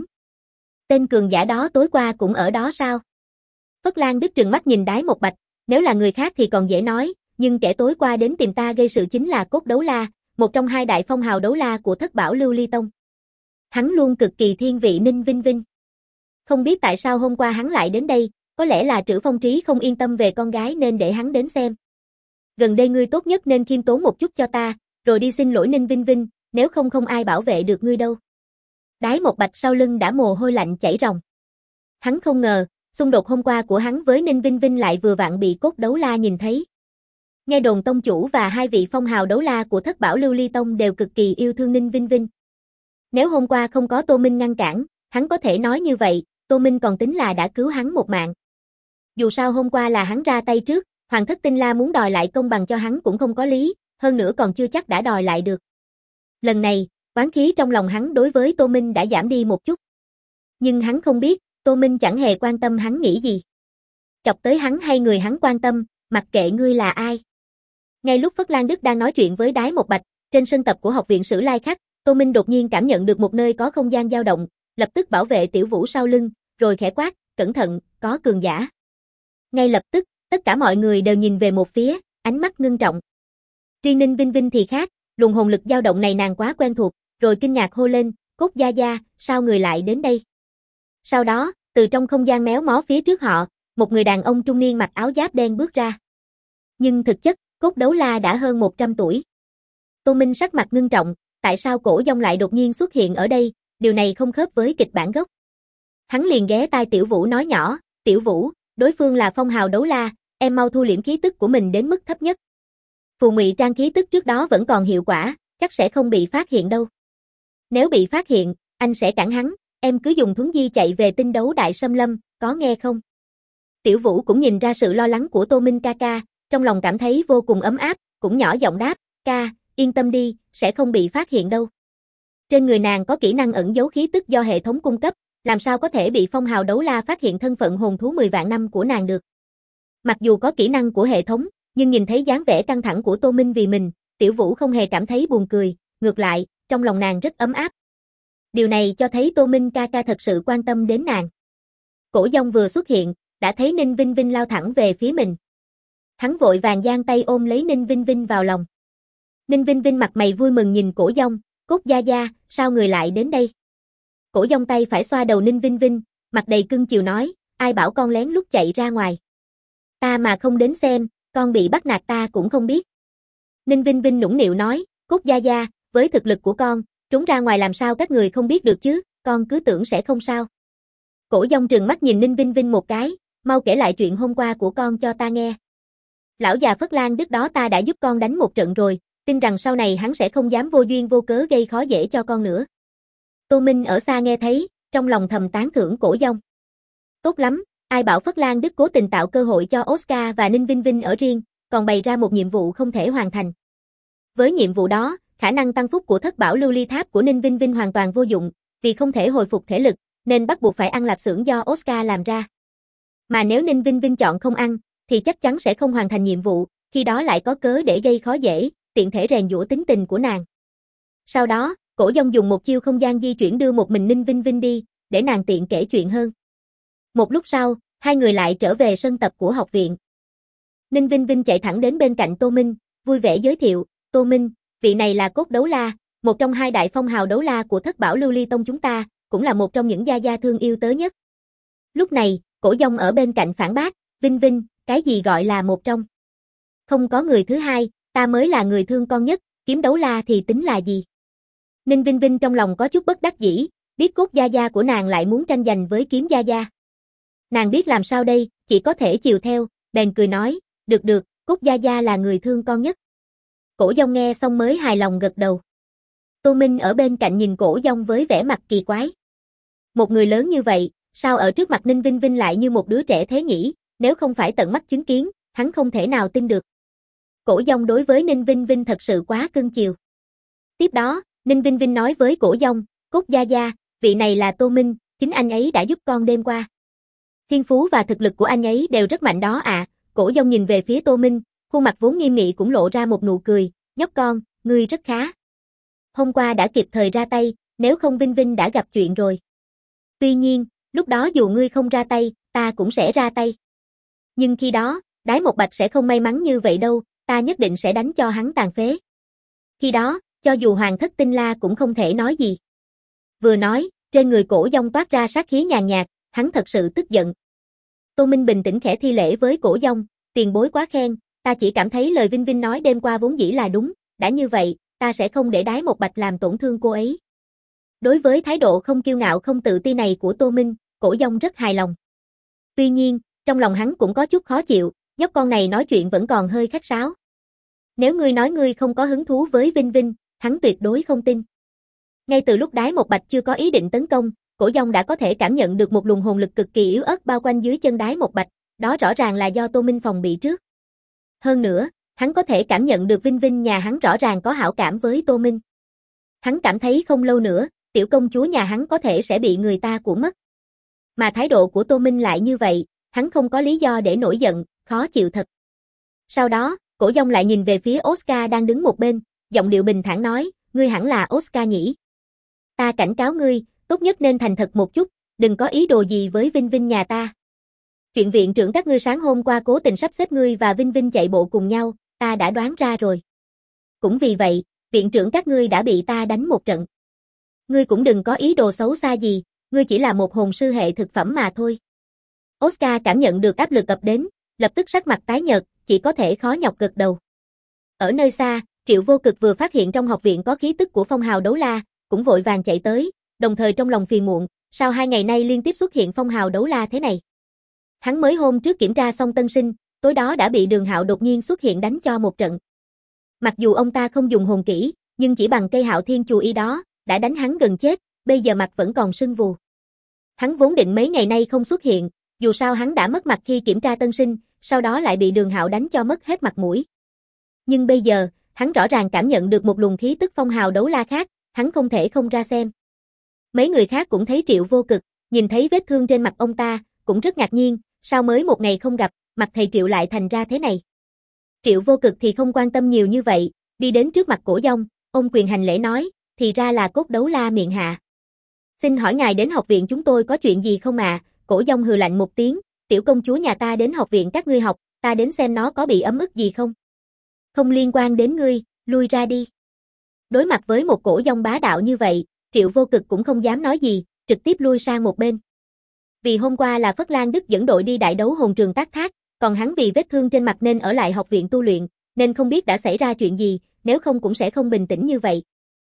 Tên cường giả đó tối qua cũng ở đó sao? Phất Lan Đức trừng mắt nhìn Đái Một Bạch, nếu là người khác thì còn dễ nói, nhưng kẻ tối qua đến tìm ta gây sự chính là Cốt Đấu La, một trong hai đại phong hào đấu la của Thất Bảo Lưu Ly Tông. Hắn luôn cực kỳ thiên vị Ninh Vinh Vinh. Không biết tại sao hôm qua hắn lại đến đây, có lẽ là Trữ Phong Trí không yên tâm về con gái nên để hắn đến xem. Gần đây ngươi tốt nhất nên khiêm tốn một chút cho ta, rồi đi xin lỗi Ninh Vinh Vinh, nếu không không ai bảo vệ được ngươi đâu. Đái Một Bạch sau lưng đã mồ hôi lạnh chảy ròng. Hắn không ngờ, xung đột hôm qua của hắn với Ninh Vinh Vinh lại vừa vặn bị Cốt Đấu La nhìn thấy. Nghe đồn tông chủ và hai vị phong hào đấu la của Thất Bảo Lưu Ly Tông đều cực kỳ yêu thương Ninh Vinh Vinh. Nếu hôm qua không có Tô Minh ngăn cản, hắn có thể nói như vậy, Tô Minh còn tính là đã cứu hắn một mạng. Dù sao hôm qua là hắn ra tay trước, Hoàng thất Tinh La muốn đòi lại công bằng cho hắn cũng không có lý, hơn nữa còn chưa chắc đã đòi lại được. Lần này, oán khí trong lòng hắn đối với Tô Minh đã giảm đi một chút. Nhưng hắn không biết, Tô Minh chẳng hề quan tâm hắn nghĩ gì. Chọc tới hắn hay người hắn quan tâm, mặc kệ ngươi là ai. Ngay lúc Phất Lan Đức đang nói chuyện với Đái Một Bạch, trên sân tập của học viện Sử Lai Khắc, Tô Minh đột nhiên cảm nhận được một nơi có không gian dao động, lập tức bảo vệ Tiểu Vũ sau lưng, rồi khẽ quát, cẩn thận, có cường giả. Ngay lập tức, tất cả mọi người đều nhìn về một phía, ánh mắt ngưng trọng. Riêng Ninh Vinh Vinh thì khác, luồng hồn lực dao động này nàng quá quen thuộc, rồi kinh ngạc hô lên, Cốt gia gia, sao người lại đến đây? Sau đó, từ trong không gian méo mó phía trước họ, một người đàn ông trung niên mặc áo giáp đen bước ra. Nhưng thực chất, Cốt Đấu La đã hơn 100 tuổi. Tô Minh sắc mặt ngưng trọng, tại sao Cổ Dông lại đột nhiên xuất hiện ở đây, điều này không khớp với kịch bản gốc. Hắn liền ghé tai Tiểu Vũ nói nhỏ, Tiểu Vũ, đối phương là phong hào đấu la, em mau thu liễm khí tức của mình đến mức thấp nhất. Phù ngụy trang khí tức trước đó vẫn còn hiệu quả, chắc sẽ không bị phát hiện đâu. Nếu bị phát hiện, anh sẽ cản hắn, em cứ dùng thuấn di chạy về tinh đấu đại xâm lâm, có nghe không? Tiểu Vũ cũng nhìn ra sự lo lắng của Tô Minh ca ca, trong lòng cảm thấy vô cùng ấm áp, cũng nhỏ giọng đáp, ca, yên tâm đi, sẽ không bị phát hiện đâu. Trên người nàng có kỹ năng ẩn giấu khí tức do hệ thống cung cấp, làm sao có thể bị phong hào đấu la phát hiện thân phận hồn thú 10 vạn năm của nàng được. Mặc dù có kỹ năng của hệ thống, nhưng nhìn thấy dáng vẻ căng thẳng của Tô Minh vì mình, Tiểu Vũ không hề cảm thấy buồn cười, ngược lại, trong lòng nàng rất ấm áp. Điều này cho thấy Tô Minh ca ca thật sự quan tâm đến nàng. Cổ Dông vừa xuất hiện, đã thấy Ninh Vinh Vinh lao thẳng về phía mình. Hắn vội vàng giang tay ôm lấy Ninh Vinh Vinh vào lòng. Ninh Vinh Vinh mặt mày vui mừng nhìn Cổ Dông, Cốt gia gia, sao người lại đến đây? Cổ Dông tay phải xoa đầu Ninh Vinh Vinh, mặt đầy cưng chiều nói, ai bảo con lén lút chạy ra ngoài. Ta mà không đến xem, con bị bắt nạt ta cũng không biết. Ninh Vinh Vinh nũng nịu nói, Cốt gia gia, với thực lực của con, trốn ra ngoài làm sao các người không biết được chứ, con cứ tưởng sẽ không sao. Cổ Dông trừng mắt nhìn Ninh Vinh Vinh một cái, mau kể lại chuyện hôm qua của con cho ta nghe. Lão già Phất Lan Đức đó ta đã giúp con đánh một trận rồi, tin rằng sau này hắn sẽ không dám vô duyên vô cớ gây khó dễ cho con nữa. Tô Minh ở xa nghe thấy, trong lòng thầm tán thưởng Cổ Dông. Tốt lắm, ai bảo Phất Lan Đức cố tình tạo cơ hội cho Oscar và Ninh Vinh Vinh ở riêng, còn bày ra một nhiệm vụ không thể hoàn thành. Với nhiệm vụ đó, khả năng tăng phúc của thất bảo lưu ly tháp của Ninh Vinh Vinh hoàn toàn vô dụng, vì không thể hồi phục thể lực, nên bắt buộc phải ăn lạp xưởng do Oscar làm ra. Mà nếu Ninh Vinh Vinh chọn không ăn, thì chắc chắn sẽ không hoàn thành nhiệm vụ, khi đó lại có cớ để gây khó dễ, tiện thể rèn giũa tính tình của nàng. Sau đó, Cổ Dông dùng một chiêu không gian di chuyển đưa một mình Ninh Vinh Vinh đi, để nàng tiện kể chuyện hơn. Một lúc sau, hai người lại trở về sân tập của học viện. Ninh Vinh Vinh chạy thẳng đến bên cạnh Tô Minh, vui vẻ giới thiệu, Tô Minh, vị này là Cốt Đấu La, một trong hai đại phong hào đấu la của thất bảo lưu ly tông chúng ta, cũng là một trong những gia gia thương yêu tớ nhất. Lúc này, Cổ Dông ở bên cạnh phản bác, Vinh Vinh, cái gì gọi là một trong? Không có người thứ hai, ta mới là người thương con nhất, kiếm đấu la thì tính là gì? Ninh Vinh Vinh trong lòng có chút bất đắc dĩ, biết Cốt gia gia của nàng lại muốn tranh giành với Kiếm gia gia. Nàng biết làm sao đây, chỉ có thể chiều theo, bèn cười nói, được, Cốt gia gia là người thương con nhất. Cổ Dông nghe xong mới hài lòng gật đầu. Tô Minh ở bên cạnh nhìn Cổ Dông với vẻ mặt kỳ quái. Một người lớn như vậy, sao ở trước mặt Ninh Vinh Vinh lại như một đứa trẻ thế nhỉ, nếu không phải tận mắt chứng kiến, hắn không thể nào tin được. Cổ Dông đối với Ninh Vinh Vinh thật sự quá cưng chiều. Tiếp đó, Ninh Vinh Vinh nói với Cổ Dông, Cốt gia gia, vị này là Tô Minh, chính anh ấy đã giúp con đêm qua. Thiên phú và thực lực của anh ấy đều rất mạnh đó ạ. Cổ Dông nhìn về phía Tô Minh, khuôn mặt vốn nghiêm nghị cũng lộ ra một nụ cười, nhóc con, ngươi rất khá. Hôm qua đã kịp thời ra tay, nếu không Vinh Vinh đã gặp chuyện rồi. Tuy nhiên, lúc đó dù ngươi không ra tay, ta cũng sẽ ra tay. Nhưng khi đó, Đái Một Bạch sẽ không may mắn như vậy đâu, ta nhất định sẽ đánh cho hắn tàn phế. Khi đó, cho dù Hoàng Thất Tinh La cũng không thể nói gì. Vừa nói, trên người Cổ Dông toát ra sát khí nhàn nhạt, hắn thật sự tức giận. Tô Minh bình tĩnh khẽ thi lễ với Cổ Dông, tiền bối quá khen, ta chỉ cảm thấy lời Vinh Vinh nói đêm qua vốn dĩ là đúng, đã như vậy, ta sẽ không để Đái Một Bạch làm tổn thương cô ấy. Đối với thái độ không kiêu ngạo không tự ti này của Tô Minh, Cổ Dông rất hài lòng. Tuy nhiên, trong lòng hắn cũng có chút khó chịu, nhóc con này nói chuyện vẫn còn hơi khách sáo. Nếu ngươi nói ngươi không có hứng thú với Vinh Vinh, hắn tuyệt đối không tin. Ngay từ lúc Đái Một Bạch chưa có ý định tấn công, Cổ Dông đã có thể cảm nhận được một luồng hồn lực cực kỳ yếu ớt bao quanh dưới chân Đái Một Bạch, đó rõ ràng là do Tô Minh phòng bị trước. Hơn nữa, hắn có thể cảm nhận được Vinh Vinh nhà hắn rõ ràng có hảo cảm với Tô Minh. Hắn cảm thấy không lâu nữa, tiểu công chúa nhà hắn có thể sẽ bị người ta của mất. Mà thái độ của Tô Minh lại như vậy, hắn không có lý do để nổi giận, khó chịu thật. Sau đó, Cổ Dông lại nhìn về phía Oscar đang đứng một bên, giọng điệu bình thản nói, ngươi hẳn là Oscar nhỉ? Ta cảnh cáo ngươi, tốt nhất nên thành thật một chút, đừng có ý đồ gì với Vinh Vinh nhà ta. Chuyện viện trưởng các ngươi sáng hôm qua cố tình sắp xếp ngươi và Vinh Vinh chạy bộ cùng nhau, ta đã đoán ra rồi. Cũng vì vậy, viện trưởng các ngươi đã bị ta đánh một trận. Ngươi cũng đừng có ý đồ xấu xa gì, ngươi chỉ là một hồn sư hệ thực phẩm mà thôi. Oscar cảm nhận được áp lực ập đến, lập tức sắc mặt tái nhợt, chỉ có thể khó nhọc gật đầu. Ở nơi xa, Triệu Vô Cực vừa phát hiện trong học viện có khí tức của phong hào đấu la, cũng vội vàng chạy tới, đồng thời trong lòng phiền muộn, sao 2 ngày nay liên tiếp xuất hiện phong hào đấu la thế này. Hắn mới hôm trước kiểm tra xong tân sinh, tối đó đã bị Đường Hạo đột nhiên xuất hiện đánh cho một trận. Mặc dù ông ta không dùng hồn kỹ, nhưng chỉ bằng cây Hạo Thiên Chù Y đó, đã đánh hắn gần chết, bây giờ mặt vẫn còn sưng vù. Hắn vốn định mấy ngày nay không xuất hiện, dù sao hắn đã mất mặt khi kiểm tra tân sinh, sau đó lại bị Đường Hạo đánh cho mất hết mặt mũi. Nhưng bây giờ, hắn rõ ràng cảm nhận được một luồng khí tức phong hào đấu la khác, hắn không thể không ra xem. Mấy người khác cũng thấy Triệu Vô Cực, nhìn thấy vết thương trên mặt ông ta, cũng rất ngạc nhiên, sao mới một ngày không gặp, mặt thầy Triệu lại thành ra thế này. Triệu Vô Cực thì không quan tâm nhiều như vậy, đi đến trước mặt Cổ Dông, ôm quyền hành lễ nói, thì ra là Cốt Đấu La miệng hạ. Xin hỏi ngài đến học viện chúng tôi có chuyện gì không ạ? Cổ Dông hừ lạnh một tiếng, tiểu công chúa nhà ta đến học viện các ngươi học, ta đến xem nó có bị ấm ức gì không. Không liên quan đến ngươi, lui ra đi. Đối mặt với một Cổ Dông bá đạo như vậy, Triệu Vô Cực cũng không dám nói gì, trực tiếp lui sang một bên. Vì hôm qua là Phất Lan Đức dẫn đội đi đại đấu hồn trường Tác Thác, còn hắn vì vết thương trên mặt nên ở lại học viện tu luyện, nên không biết đã xảy ra chuyện gì, nếu không cũng sẽ không bình tĩnh như vậy.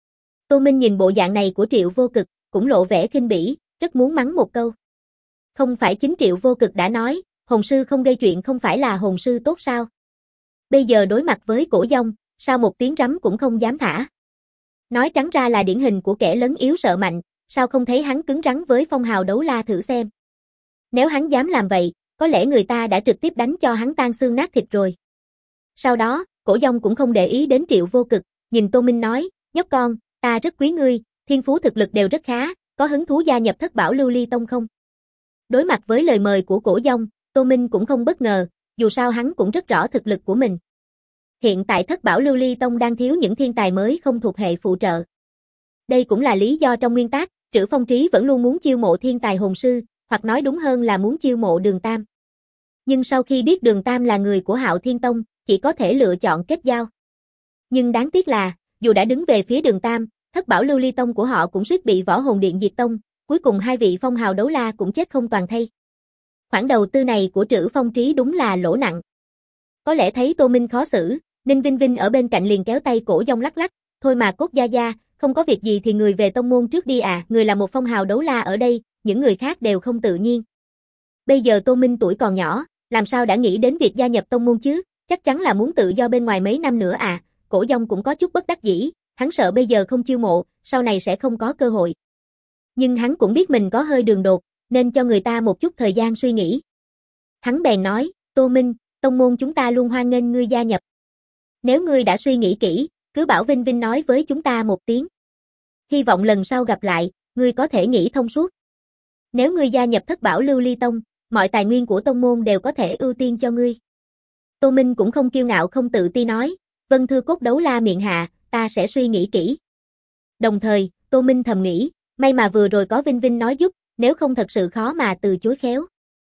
Tô Minh nhìn bộ dạng này của Triệu Vô Cực, cũng lộ vẻ khinh bỉ, rất muốn mắng một câu. Không phải chính Triệu Vô Cực đã nói, hồn sư không gây chuyện không phải là hồn sư tốt sao? Bây giờ đối mặt với Cổ Dông, sao một tiếng rắm cũng không dám thả. Nói trắng ra là điển hình của kẻ lớn yếu sợ mạnh, Sao không thấy hắn cứng rắn với phong hào đấu la thử xem? Nếu hắn dám làm vậy, có lẽ người ta đã trực tiếp đánh cho hắn tan xương nát thịt rồi. Sau đó, Cổ Dông cũng không để ý đến Triệu Vô Cực, nhìn Tô Minh nói, nhóc con, ta rất quý ngươi, thiên phú thực lực đều rất khá, có hứng thú gia nhập Thất Bảo Lưu Ly Tông không? Đối mặt với lời mời của Cổ Dông, Tô Minh cũng không bất ngờ, dù sao hắn cũng rất rõ thực lực của mình. Hiện tại Thất Bảo Lưu Ly Tông đang thiếu những thiên tài mới không thuộc hệ phụ trợ. Đây cũng là lý do trong nguyên tắc, Trữ Phong Trí vẫn luôn muốn chiêu mộ thiên tài hồn sư, hoặc nói đúng hơn là muốn chiêu mộ Đường Tam. Nhưng sau khi biết Đường Tam là người của Hạo Thiên Tông, chỉ có thể lựa chọn kết giao. Nhưng đáng tiếc là, dù đã đứng về phía Đường Tam, Thất Bảo Lưu Ly Tông của họ cũng suýt bị Võ Hồn Điện diệt tông, cuối cùng hai vị phong hào đấu la cũng chết không toàn thây. Khoản đầu tư này của Trữ Phong Trí đúng là lỗ nặng. Có lẽ thấy Tô Minh khó xử, Ninh Vinh Vinh ở bên cạnh liền kéo tay Cổ Dông lắc lắc, thôi mà Cốt gia gia, không có việc gì thì người về tông môn trước đi à, người là một phong hào đấu la ở đây, những người khác đều không tự nhiên. Bây giờ Tô Minh tuổi còn nhỏ, làm sao đã nghĩ đến việc gia nhập tông môn chứ, chắc chắn là muốn tự do bên ngoài mấy năm nữa à, Cổ Dông cũng có chút bất đắc dĩ, hắn sợ bây giờ không chiêu mộ, sau này sẽ không có cơ hội. Nhưng hắn cũng biết mình có hơi đường đột, nên cho người ta một chút thời gian suy nghĩ. Hắn bèn nói, Tô Minh, tông môn chúng ta luôn hoan nghênh ngươi gia nhập. Nếu ngươi đã suy nghĩ kỹ, cứ bảo Vinh Vinh nói với chúng ta một tiếng. Hy vọng lần sau gặp lại, ngươi có thể nghĩ thông suốt. Nếu ngươi gia nhập Thất Bảo Lưu Ly Tông, mọi tài nguyên của tông môn đều có thể ưu tiên cho ngươi. Tô Minh cũng không kiêu ngạo không tự ti nói, vâng thưa Cốt đấu la miệng hạ, ta sẽ suy nghĩ kỹ. Đồng thời, Tô Minh thầm nghĩ, may mà vừa rồi có Vinh Vinh nói giúp, nếu không thật sự khó mà từ chối khéo.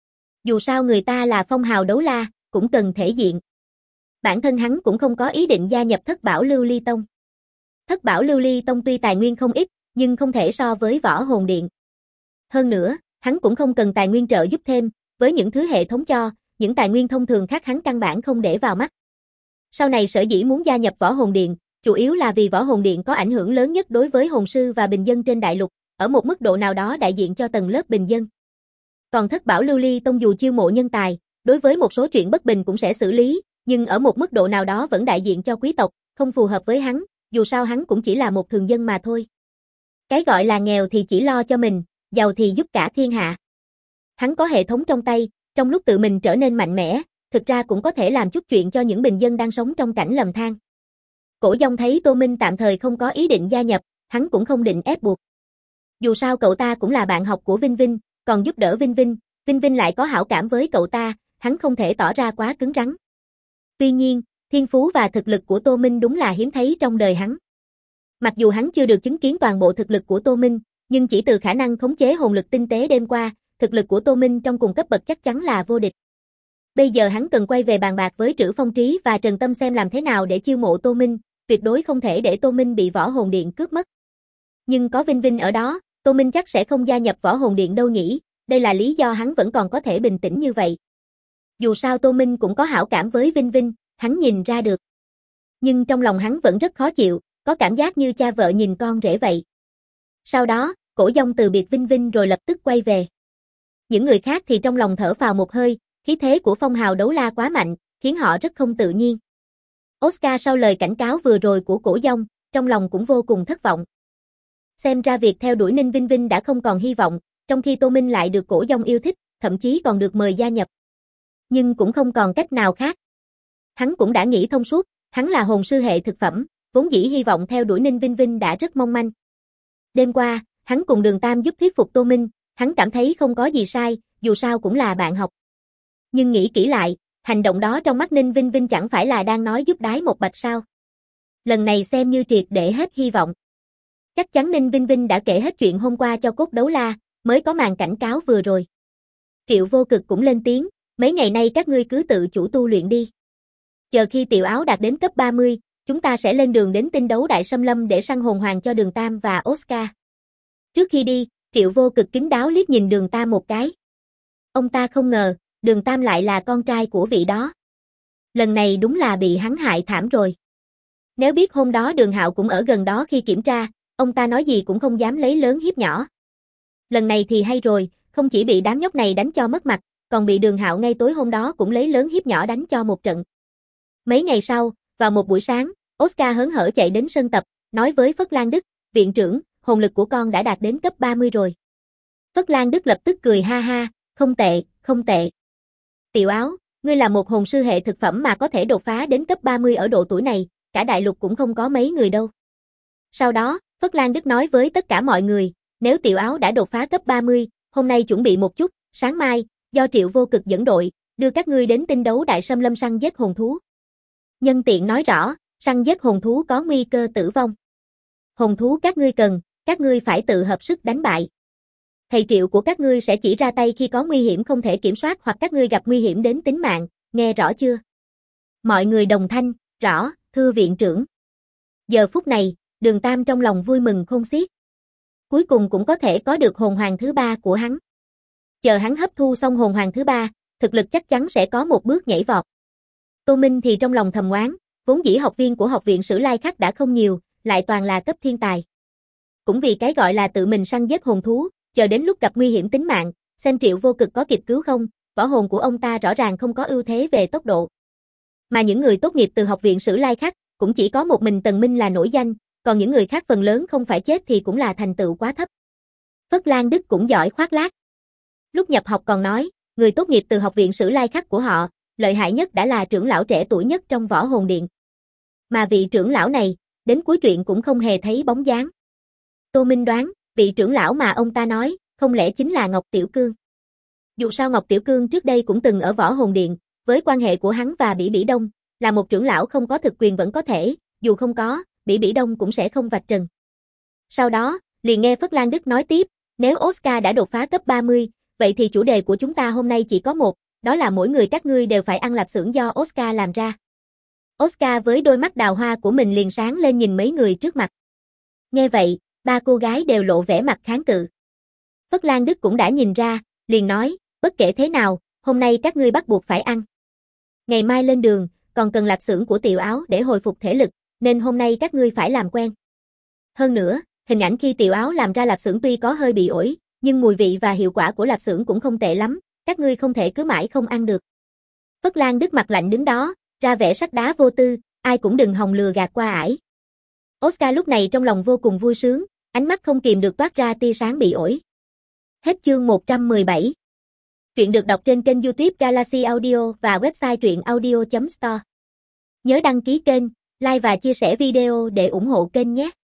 Dù sao người ta là phong hào đấu la, cũng cần thể diện. Bản thân hắn cũng không có ý định gia nhập Thất Bảo Lưu Ly Tông. Thất Bảo Lưu Ly Tông tuy tài nguyên không ít, nhưng không thể so với Võ Hồn Điện. Hơn nữa, hắn cũng không cần tài nguyên trợ giúp thêm, với những thứ hệ thống cho, những tài nguyên thông thường khác hắn căn bản không để vào mắt. Sau này sở dĩ muốn gia nhập Võ Hồn Điện, chủ yếu là vì Võ Hồn Điện có ảnh hưởng lớn nhất đối với hồn sư và bình dân trên đại lục, ở một mức độ nào đó đại diện cho tầng lớp bình dân. Còn Thất Bảo Lưu Ly Tông dù chiêu mộ nhân tài, đối với một số chuyện bất bình cũng sẽ xử lý, nhưng ở một mức độ nào đó vẫn đại diện cho quý tộc, không phù hợp với hắn, dù sao hắn cũng chỉ là một thường dân mà thôi. Cái gọi là nghèo thì chỉ lo cho mình, giàu thì giúp cả thiên hạ. Hắn có hệ thống trong tay, trong lúc tự mình trở nên mạnh mẽ, thực ra cũng có thể làm chút chuyện cho những bình dân đang sống trong cảnh lầm than. Cổ Dông thấy Tô Minh tạm thời không có ý định gia nhập, hắn cũng không định ép buộc. Dù sao cậu ta cũng là bạn học của Vinh Vinh, còn giúp đỡ Vinh Vinh, Vinh Vinh lại có hảo cảm với cậu ta, hắn không thể tỏ ra quá cứng rắn. Tuy nhiên, thiên phú và thực lực của Tô Minh đúng là hiếm thấy trong đời hắn. Mặc dù hắn chưa được chứng kiến toàn bộ thực lực của Tô Minh, nhưng chỉ từ khả năng khống chế hồn lực tinh tế đêm qua, thực lực của Tô Minh trong cùng cấp bậc chắc chắn là vô địch. Bây giờ hắn cần quay về bàn bạc với Trữ Phong Trí và Trần Tâm xem làm thế nào để chiêu mộ Tô Minh, tuyệt đối không thể để Tô Minh bị Võ Hồn Điện cướp mất. Nhưng có Vinh Vinh ở đó, Tô Minh chắc sẽ không gia nhập Võ Hồn Điện đâu nhỉ, đây là lý do hắn vẫn còn có thể bình tĩnh như vậy. Dù sao Tô Minh cũng có hảo cảm với Vinh Vinh, hắn nhìn ra được. Nhưng trong lòng hắn vẫn rất khó chịu, có cảm giác như cha vợ nhìn con rể vậy. Sau đó, Cổ Dông từ biệt Vinh Vinh rồi lập tức quay về. Những người khác thì trong lòng thở phào một hơi, khí thế của phong hào đấu la quá mạnh, khiến họ rất không tự nhiên. Oscar sau lời cảnh cáo vừa rồi của Cổ Dông, trong lòng cũng vô cùng thất vọng. Xem ra việc theo đuổi Ninh Vinh Vinh đã không còn hy vọng, trong khi Tô Minh lại được Cổ Dông yêu thích, thậm chí còn được mời gia nhập. Nhưng cũng không còn cách nào khác. Hắn cũng đã nghĩ thông suốt, hắn là hồn sư hệ thực phẩm, vốn dĩ hy vọng theo đuổi Ninh Vinh Vinh đã rất mong manh. Đêm qua, hắn cùng Đường Tam giúp thuyết phục Tô Minh, hắn cảm thấy không có gì sai, dù sao cũng là bạn học. Nhưng nghĩ kỹ lại, hành động đó trong mắt Ninh Vinh Vinh chẳng phải là đang nói giúp đái một bạch sao. Lần này xem như triệt để hết hy vọng. Chắc chắn Ninh Vinh Vinh đã kể hết chuyện hôm qua cho Cốt đấu la, mới có màn cảnh cáo vừa rồi. Triệu Vô Cực cũng lên tiếng, mấy ngày nay các ngươi cứ tự chủ tu luyện đi. Chờ khi Tiểu Áo đạt đến cấp 30, chúng ta sẽ lên đường đến Tinh Đấu Đại Xâm Lâm để săn hồn hoàng cho Đường Tam và Oscar. Trước khi đi, Triệu Vô Cực kín đáo liếc nhìn Đường Tam một cái. Ông ta không ngờ, Đường Tam lại là con trai của vị đó. Lần này đúng là bị hắn hại thảm rồi. Nếu biết hôm đó Đường Hạo cũng ở gần đó khi kiểm tra, ông ta nói gì cũng không dám lấy lớn hiếp nhỏ. Lần này thì hay rồi, không chỉ bị đám nhóc này đánh cho mất mặt, còn bị Đường Hạo ngay tối hôm đó cũng lấy lớn hiếp nhỏ đánh cho một trận. Mấy ngày sau, vào một buổi sáng, Oscar hớn hở chạy đến sân tập, nói với Phất Lan Đức, viện trưởng, hồn lực của con đã đạt đến cấp 30 rồi. Phất Lan Đức lập tức cười ha ha, không tệ, không tệ. Tiểu Áo, ngươi là một hồn sư hệ thực phẩm mà có thể đột phá đến cấp 30 ở độ tuổi này, cả đại lục cũng không có mấy người đâu. Sau đó, Phất Lan Đức nói với tất cả mọi người, nếu Tiểu Áo đã đột phá cấp 30, hôm nay chuẩn bị một chút, sáng mai, do Triệu Vô Cực dẫn đội, đưa các ngươi đến tinh đấu đại xâm lâm săn giết hồn thú. Nhân tiện nói rõ, săn giết hồn thú có nguy cơ tử vong. Hồn thú các ngươi cần, các ngươi phải tự hợp sức đánh bại. Thầy Triệu của các ngươi sẽ chỉ ra tay khi có nguy hiểm không thể kiểm soát hoặc các ngươi gặp nguy hiểm đến tính mạng, nghe rõ chưa? Mọi người đồng thanh, rõ, thưa viện trưởng. Giờ phút này, Đường Tam trong lòng vui mừng khôn xiết. Cuối cùng cũng có thể có được hồn hoàng thứ 3 của hắn. Chờ hắn hấp thu xong hồn hoàng thứ 3, thực lực chắc chắn sẽ có một bước nhảy vọt. Tô Minh thì trong lòng thầm oán, vốn dĩ học viên của học viện Sử Lai Khắc đã không nhiều, lại toàn là cấp thiên tài. Cũng vì cái gọi là tự mình săn giết hồn thú, chờ đến lúc gặp nguy hiểm tính mạng, xem Triệu Vô Cực có kịp cứu không, võ hồn của ông ta rõ ràng không có ưu thế về tốc độ. Mà những người tốt nghiệp từ học viện Sử Lai Khắc, cũng chỉ có một mình Tần Minh là nổi danh, còn những người khác phần lớn không phải chết thì cũng là thành tựu quá thấp. Phất Lan Đức cũng giỏi khoác lác. Lúc nhập học còn nói, người tốt nghiệp từ học viện Sử Lai Khắc của họ, lợi hại nhất đã là trưởng lão trẻ tuổi nhất trong võ hồn điện. Mà vị trưởng lão này, đến cuối truyện cũng không hề thấy bóng dáng. Tô Minh đoán, vị trưởng lão mà ông ta nói, không lẽ chính là Ngọc Tiểu Cương. Dù sao Ngọc Tiểu Cương trước đây cũng từng ở võ hồn điện, với quan hệ của hắn và Bỉ Bỉ Đông, là một trưởng lão không có thực quyền vẫn có thể, dù không có, Bỉ Bỉ Đông cũng sẽ không vạch trần. Sau đó, liền nghe Phất Lan Đức nói tiếp, nếu Oscar đã đột phá cấp 30, vậy thì chủ đề của chúng ta hôm nay chỉ có một, đó là mỗi người các ngươi đều phải ăn lạp xưởng do Oscar làm ra. Oscar với đôi mắt đào hoa của mình liền sáng lên nhìn mấy người trước mặt. Nghe vậy, ba cô gái đều lộ vẻ mặt kháng cự. Phất Lan Đức cũng đã nhìn ra, liền nói, bất kể thế nào, hôm nay các ngươi bắt buộc phải ăn. Ngày mai lên đường, còn cần lạp xưởng của Tiểu Áo để hồi phục thể lực, nên hôm nay các ngươi phải làm quen. Hơn nữa, hình ảnh khi Tiểu Áo làm ra lạp xưởng tuy có hơi bị ổi, nhưng mùi vị và hiệu quả của lạp xưởng cũng không tệ lắm, các ngươi không thể cứ mãi không ăn được. Phất Lan Đức mặt lạnh đứng đó, ra vẻ sắt đá vô tư, ai cũng đừng hòng lừa gạt qua ải. Oscar lúc này trong lòng vô cùng vui sướng, ánh mắt không kìm được toát ra tia sáng bị ổi. Hết chương 117. Truyện được đọc trên kênh YouTube Galaxy Audio và website truyệnaudio.store. Nhớ đăng ký kênh, like và chia sẻ video để ủng hộ kênh nhé.